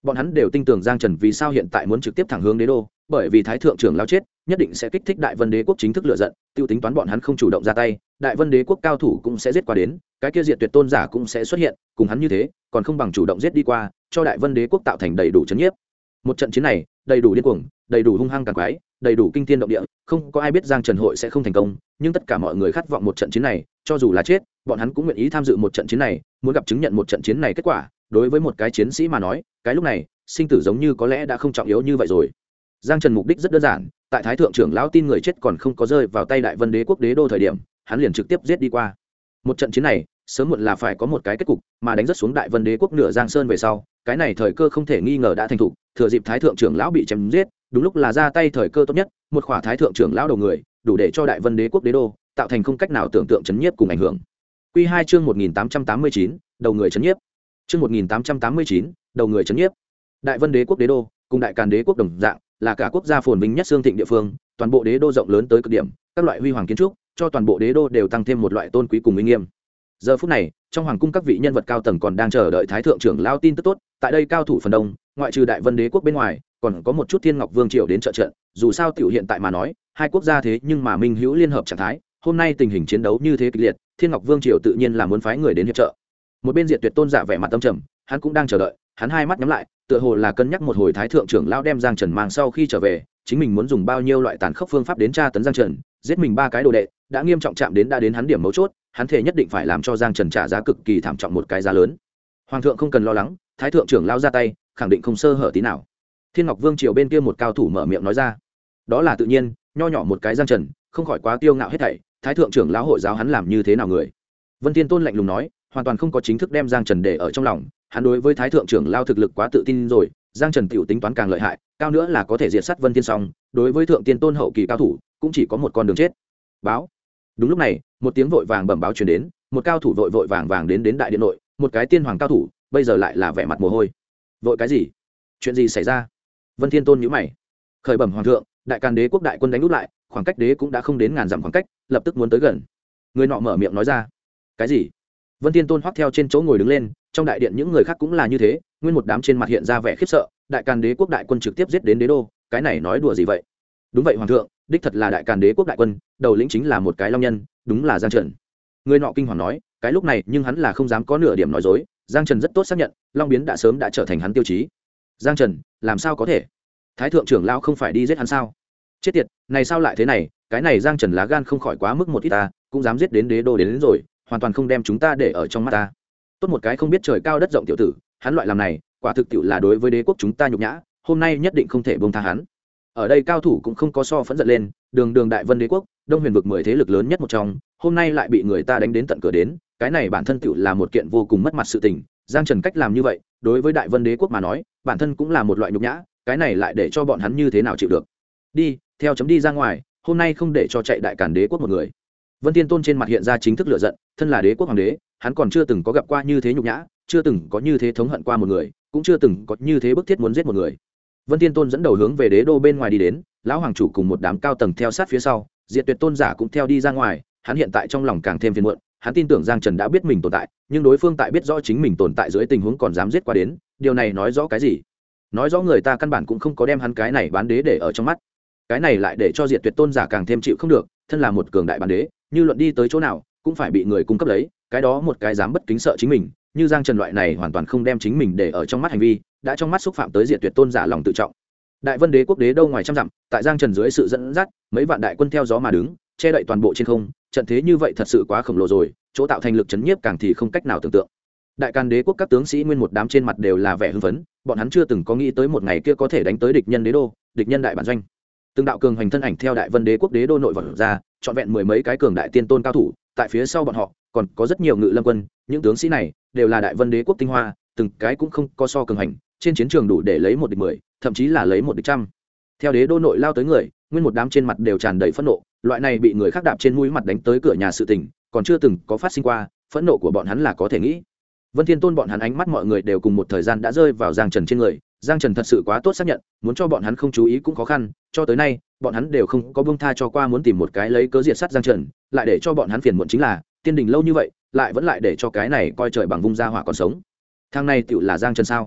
bọn hắn đều tin tưởng Giang Trần vì sao hiện tại muốn trực tiếp thẳng hướng đế đô, bởi vì thái thượng trưởng lao chết nhất định sẽ kích thích Đại Vân Đế quốc chính thức lựa giận, tiêu tính toán bọn hắn không chủ động ra tay, Đại Vân Đế quốc cao thủ cũng sẽ giết qua đến, cái kia diệt tuyệt tôn giả cũng sẽ xuất hiện, cùng hắn như thế còn không bằng chủ động giết đi qua, cho Đại Vân Đế quốc tạo thành đầy đủ chấn nhiếp. Một trận chiến này đầy đủ điên cuồng, đầy đủ hung hăng càng quái, đầy đủ kinh thiên động địa, không có ai biết Giang Trần hội sẽ không thành công, nhưng tất cả mọi người khát vọng một trận chiến này, cho dù là chết bọn hắn cũng nguyện ý tham dự một trận chiến này, muốn gặp chứng nhận một trận chiến này kết quả. Đối với một cái chiến sĩ mà nói, cái lúc này sinh tử giống như có lẽ đã không trọng yếu như vậy rồi. Giang Trần mục đích rất đơn giản, tại thái thượng trưởng lão tin người chết còn không có rơi vào tay Đại Vân Đế quốc đế đô thời điểm, hắn liền trực tiếp giết đi qua. Một trận chiến này sớm muộn là phải có một cái kết cục, mà đánh rất xuống Đại Vân Đế quốc nửa Giang Sơn về sau, cái này thời cơ không thể nghi ngờ đã thành thủ, thừa dịp thái thượng trưởng lão bị chém giết, đúng lúc là ra tay thời cơ tốt nhất, một khỏa thái thượng trưởng lão đầu người, đủ để cho Đại Vân Đế quốc đế đô tạo thành không cách nào tưởng tượng chấn nhiếp cùng ảnh hưởng. Quy 2 chương 1889, đầu người chấn nhiếp. Chương 1889, đầu người chấn nhiếp. Đại Vân Đế quốc đế đô cùng Đại Càn Đế quốc đồng dạng, là cả quốc gia phồn vinh nhất xương thịnh địa phương, toàn bộ đế đô rộng lớn tới cực điểm, các loại huy hoàng kiến trúc cho toàn bộ đế đô đều tăng thêm một loại tôn quý cùng uy nghiêm. Giờ phút này, trong hoàng cung các vị nhân vật cao tầng còn đang chờ đợi thái thượng trưởng lao tin tức tốt, tại đây cao thủ phần đông, ngoại trừ Đại Vân Đế quốc bên ngoài, còn có một chút Thiên Ngọc Vương triều đến trợ trận, dù sao tiểu hiện tại mà nói, hai quốc gia thế nhưng mà minh hữu liên hợp trạng thái, hôm nay tình hình chiến đấu như thế kịch liệt, Thiên Ngọc Vương triều tự nhiên là muốn phái người đến hiệp trợ. Một bên Diệt Tuyệt tôn giả vẻ mặt tâm trầm, hắn cũng đang chờ đợi, hắn hai mắt nhắm lại, tựa hồ là cân nhắc một hồi thái thượng trưởng lão đem Giang Trần mang sau khi trở về, chính mình muốn dùng bao nhiêu loại tàn khốc phương pháp đến tra tấn Giang Trần, giết mình ba cái đồ đệ, đã nghiêm trọng chạm đến hắn điểm mấu chốt, hắn thể nhất định phải làm cho Giang Trần trả giá cực kỳ thảm trọng một cái giá lớn. Hoàng thượng không cần lo lắng, thái thượng trưởng lão ra tay, khẳng định không sơ hở tí nào. Thiên Ngọc Vương triều bên kia một cao thủ mở miệng nói ra. Đó là tự nhiên, nho nhỏ một cái Giang Trần, không khỏi quá kiêu ngạo hết thảy, thái thượng trưởng lão hội giáo hắn làm như thế nào người. Vân Thiên Tôn lạnh lùng nói, hoàn toàn không có chính thức đem Giang Trần để ở trong lòng, hắn đối với thái thượng trưởng lão thực lực quá tự tin rồi, Giang Trần tiểu tính toán càng lợi hại, cao nữa là có thể diệt sát Vân Thiên Song, đối với thượng tiên tôn hậu kỳ cao thủ, cũng chỉ có một con đường chết. Báo. Đúng lúc này, một tiếng vội vàng bẩm báo truyền đến, một cao thủ vội vàng đến đại điện nội, một cái tiên hoàng cao thủ, bây giờ lại là vẻ mặt mồ hôi. Vội cái gì? Chuyện gì xảy ra? Vân Thiên Tôn nhíu mày. Khởi bẩm hoàng thượng, Đại Càn Đế quốc đại quân đánh nút lại, khoảng cách đế cũng đã không đến ngàn dặm khoảng cách, lập tức muốn tới gần. Người nọ mở miệng nói ra. Cái gì? Vân Thiên Tôn hoắc theo trên chỗ ngồi đứng lên, trong đại điện những người khác cũng là như thế, nguyên một đám trên mặt hiện ra vẻ khiếp sợ, Đại Càn Đế quốc đại quân trực tiếp giết đến đế đô, cái này nói đùa gì vậy? Đúng vậy hoàng thượng, đích thật là Đại Càn Đế quốc đại quân, đầu lĩnh chính là một cái long nhân, đúng là Giang Trần. Người nọ kinh hoàng nói, cái lúc này nhưng hắn là không dám có nửa điểm nói dối, Giang Trần rất tốt xác nhận, long biến đã sớm đã trở thành hắn tiêu chí. Giang Trần, làm sao có thể? Thái thượng trưởng lão không phải đi giết hắn sao? Chết tiệt, này sao lại thế này, cái này Giang Trần lá gan không khỏi quá mức một ít ta, cũng dám giết đến đế đô đến rồi, hoàn toàn không đem chúng ta để ở trong mắt ta. Tốt một cái không biết trời cao đất rộng tiểu tử, hắn loại làm này, quả thực tiểu là đối với đế quốc chúng ta nhục nhã, hôm nay nhất định không thể buông tha hắn. Ở đây cao thủ cũng không có so phẫn giận lên, đường Đại Vân Đế quốc, Đông Huyền vực 10 thế lực lớn nhất một trong, hôm nay lại bị người ta đánh đến tận cửa đến, cái này bản thân tiểu là một kiện vô cùng mất mặt sự tình. Giang Trần cách làm như vậy, đối với Đại Vân Đế quốc mà nói, bản thân cũng là một loại nhục nhã, cái này lại để cho bọn hắn như thế nào chịu được. Đi, theo chấm đi ra ngoài, hôm nay không để cho chạy Đại Càn Đế quốc một người. Vân Thiên Tôn trên mặt hiện ra chính thức lửa giận, thân là đế quốc hoàng đế, hắn còn chưa từng có gặp qua như thế nhục nhã, chưa từng có như thế thống hận qua một người, cũng chưa từng có như thế bức thiết muốn giết một người. Vân Thiên Tôn dẫn đầu hướng về đế đô bên ngoài đi đến, lão hoàng chủ cùng một đám cao tầng theo sát phía sau, Diệt Tuyệt tôn giả cũng theo đi ra ngoài, hắn hiện tại trong lòng càng thêm phiền muộn, hắn tin tưởng Giang Trần đã biết mình tồn tại, nhưng đối phương tại biết rõ chính mình tồn tại dưới tình huống còn dám giết qua đến, điều này nói rõ cái gì? Nói rõ người ta căn bản cũng không có đem hắn cái này bán đế để ở trong mắt. Cái này lại để cho Diệt Tuyệt tôn giả càng thêm chịu không được, thân là một cường đại bán đế, như luận đi tới chỗ nào cũng phải bị người cung cấp lấy, cái đó một cái dám bất kính sợ chính mình, như Giang Trần loại này hoàn toàn không đem chính mình để ở trong mắt hành vi, đã trong mắt xúc phạm tới Diệt Tuyệt tôn giả lòng tự trọng. Đại Vân Đế quốc đế đâu ngoài trăm dặm, tại Giang Trần dưới sự dẫn dắt, mấy vạn đại quân theo gió mà đứng, che đậy toàn bộ trên không, trận thế như vậy thật sự quá khổng lồ rồi, chỗ tạo thành lực chấn nhiếp càng thì không cách nào tưởng tượng. Đại Càn Đế quốc các tướng sĩ nguyên một đám trên mặt đều là vẻ hưng phấn, bọn hắn chưa từng có nghĩ tới một ngày kia có thể đánh tới địch nhân đế đô, địch nhân đại bản doanh. Từng đạo cường hành thân ảnh theo Đại Vân Đế quốc đế đô nội vọt ra, trọn vẹn mười mấy cái cường đại tiên tôn cao thủ, tại phía sau bọn họ còn có rất nhiều ngự lâm quân, những tướng sĩ này đều là Đại Vân Đế quốc tinh hoa, từng cái cũng không có so cường hành, trên chiến trường đủ để lấy một địch 10, thậm chí là lấy một địch trăm. Theo đế đô nội lao tới người, nguyên một đám trên mặt đều tràn đầy phẫn nộ, loại này bị người khác đạp trên mũi mặt đánh tới cửa nhà sự tình, còn chưa từng có phát sinh qua, phẫn nộ của bọn hắn là có thể nghĩ. Vân Thiên Tôn bọn hắn ánh mắt mọi người đều cùng một thời gian đã rơi vào Giang Trần trên người, Giang Trần thật sự quá tốt xác nhận, muốn cho bọn hắn không chú ý cũng khó khăn, cho tới nay, bọn hắn đều không có buông tha cho qua muốn tìm một cái lấy cớ diệt sát Giang Trần, lại để cho bọn hắn phiền muộn chính là, tiên đình lâu như vậy, lại vẫn lại để cho cái này coi trời bằng vung ra hỏa còn sống. Thằng này tựu là Giang Trần sao?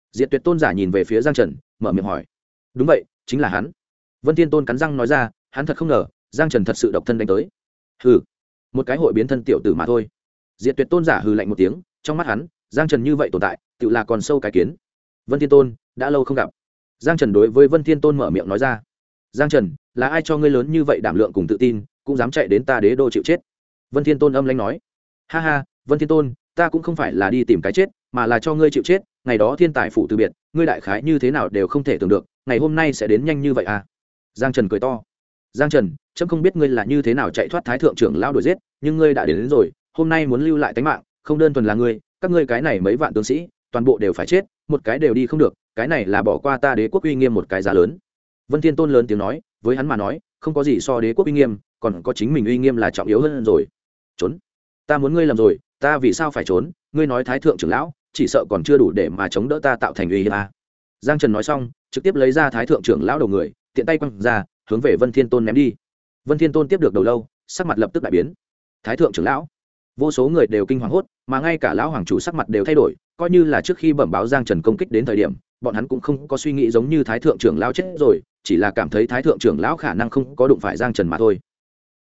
Diệt Tuyệt tôn giả nhìn về phía Giang Trần, mở miệng hỏi. Đúng vậy, chính là hắn. Vân Thiên Tôn cắn răng nói ra, hắn thật không ngờ Giang Trần thật sự độc thân đánh tới. Hừ, một cái hội biến thân tiểu tử mà thôi. Diệt Tuyệt tôn giả hừ lạnh một tiếng, trong mắt hắn Giang Trần như vậy tồn tại tự là còn sâu cái kiến. Vân Thiên Tôn đã lâu không gặp. Giang Trần đối với Vân Thiên Tôn mở miệng nói ra. Giang Trần, là ai cho ngươi lớn như vậy đảm lượng cùng tự tin, cũng dám chạy đến ta đế đô chịu chết? Vân Thiên Tôn âm lãnh nói. Ha ha, Vân Thiên Tôn, ta cũng không phải là đi tìm cái chết, mà là cho ngươi chịu chết. Ngày đó thiên tài phủ từ biệt, ngươi đại khái như thế nào đều không thể tưởng được, ngày hôm nay sẽ đến nhanh như vậy à? Giang Trần cười to. Giang Trần, chấm không biết ngươi là như thế nào chạy thoát thái thượng trưởng lao đuổi giết, nhưng ngươi đã đến rồi, hôm nay muốn lưu lại tính mạng, không đơn thuần là ngươi, các ngươi cái này mấy vạn tướng sĩ, toàn bộ đều phải chết, một cái đều đi không được, cái này là bỏ qua ta đế quốc uy nghiêm một cái giá lớn. Vân Thiên Tôn lớn tiếng nói, với hắn mà nói, không có gì so đế quốc uy nghiêm, còn có chính mình uy nghiêm là trọng yếu hơn rồi. Trốn, ta muốn ngươi làm rồi, ta vì sao phải trốn? Ngươi nói thái thượng trưởng lão, chỉ sợ còn chưa đủ để mà chống đỡ ta tạo thành uy hiếp à? Giang Trần nói xong, trực tiếp lấy ra thái thượng trưởng lão đầu người, tiện tay quăng ra, hướng về Vân Thiên Tôn ném đi. Vân Thiên Tôn tiếp được đầu lâu, sắc mặt lập tức đại biến. Thái thượng trưởng lão, vô số người đều kinh hoàng hốt, mà ngay cả lão hoàng chủ sắc mặt đều thay đổi, coi như là trước khi bẩm báo Giang Trần công kích đến thời điểm, bọn hắn cũng không có suy nghĩ giống như thái thượng trưởng lão chết rồi, chỉ là cảm thấy thái thượng trưởng lão khả năng không có đụng phải Giang Trần mà thôi.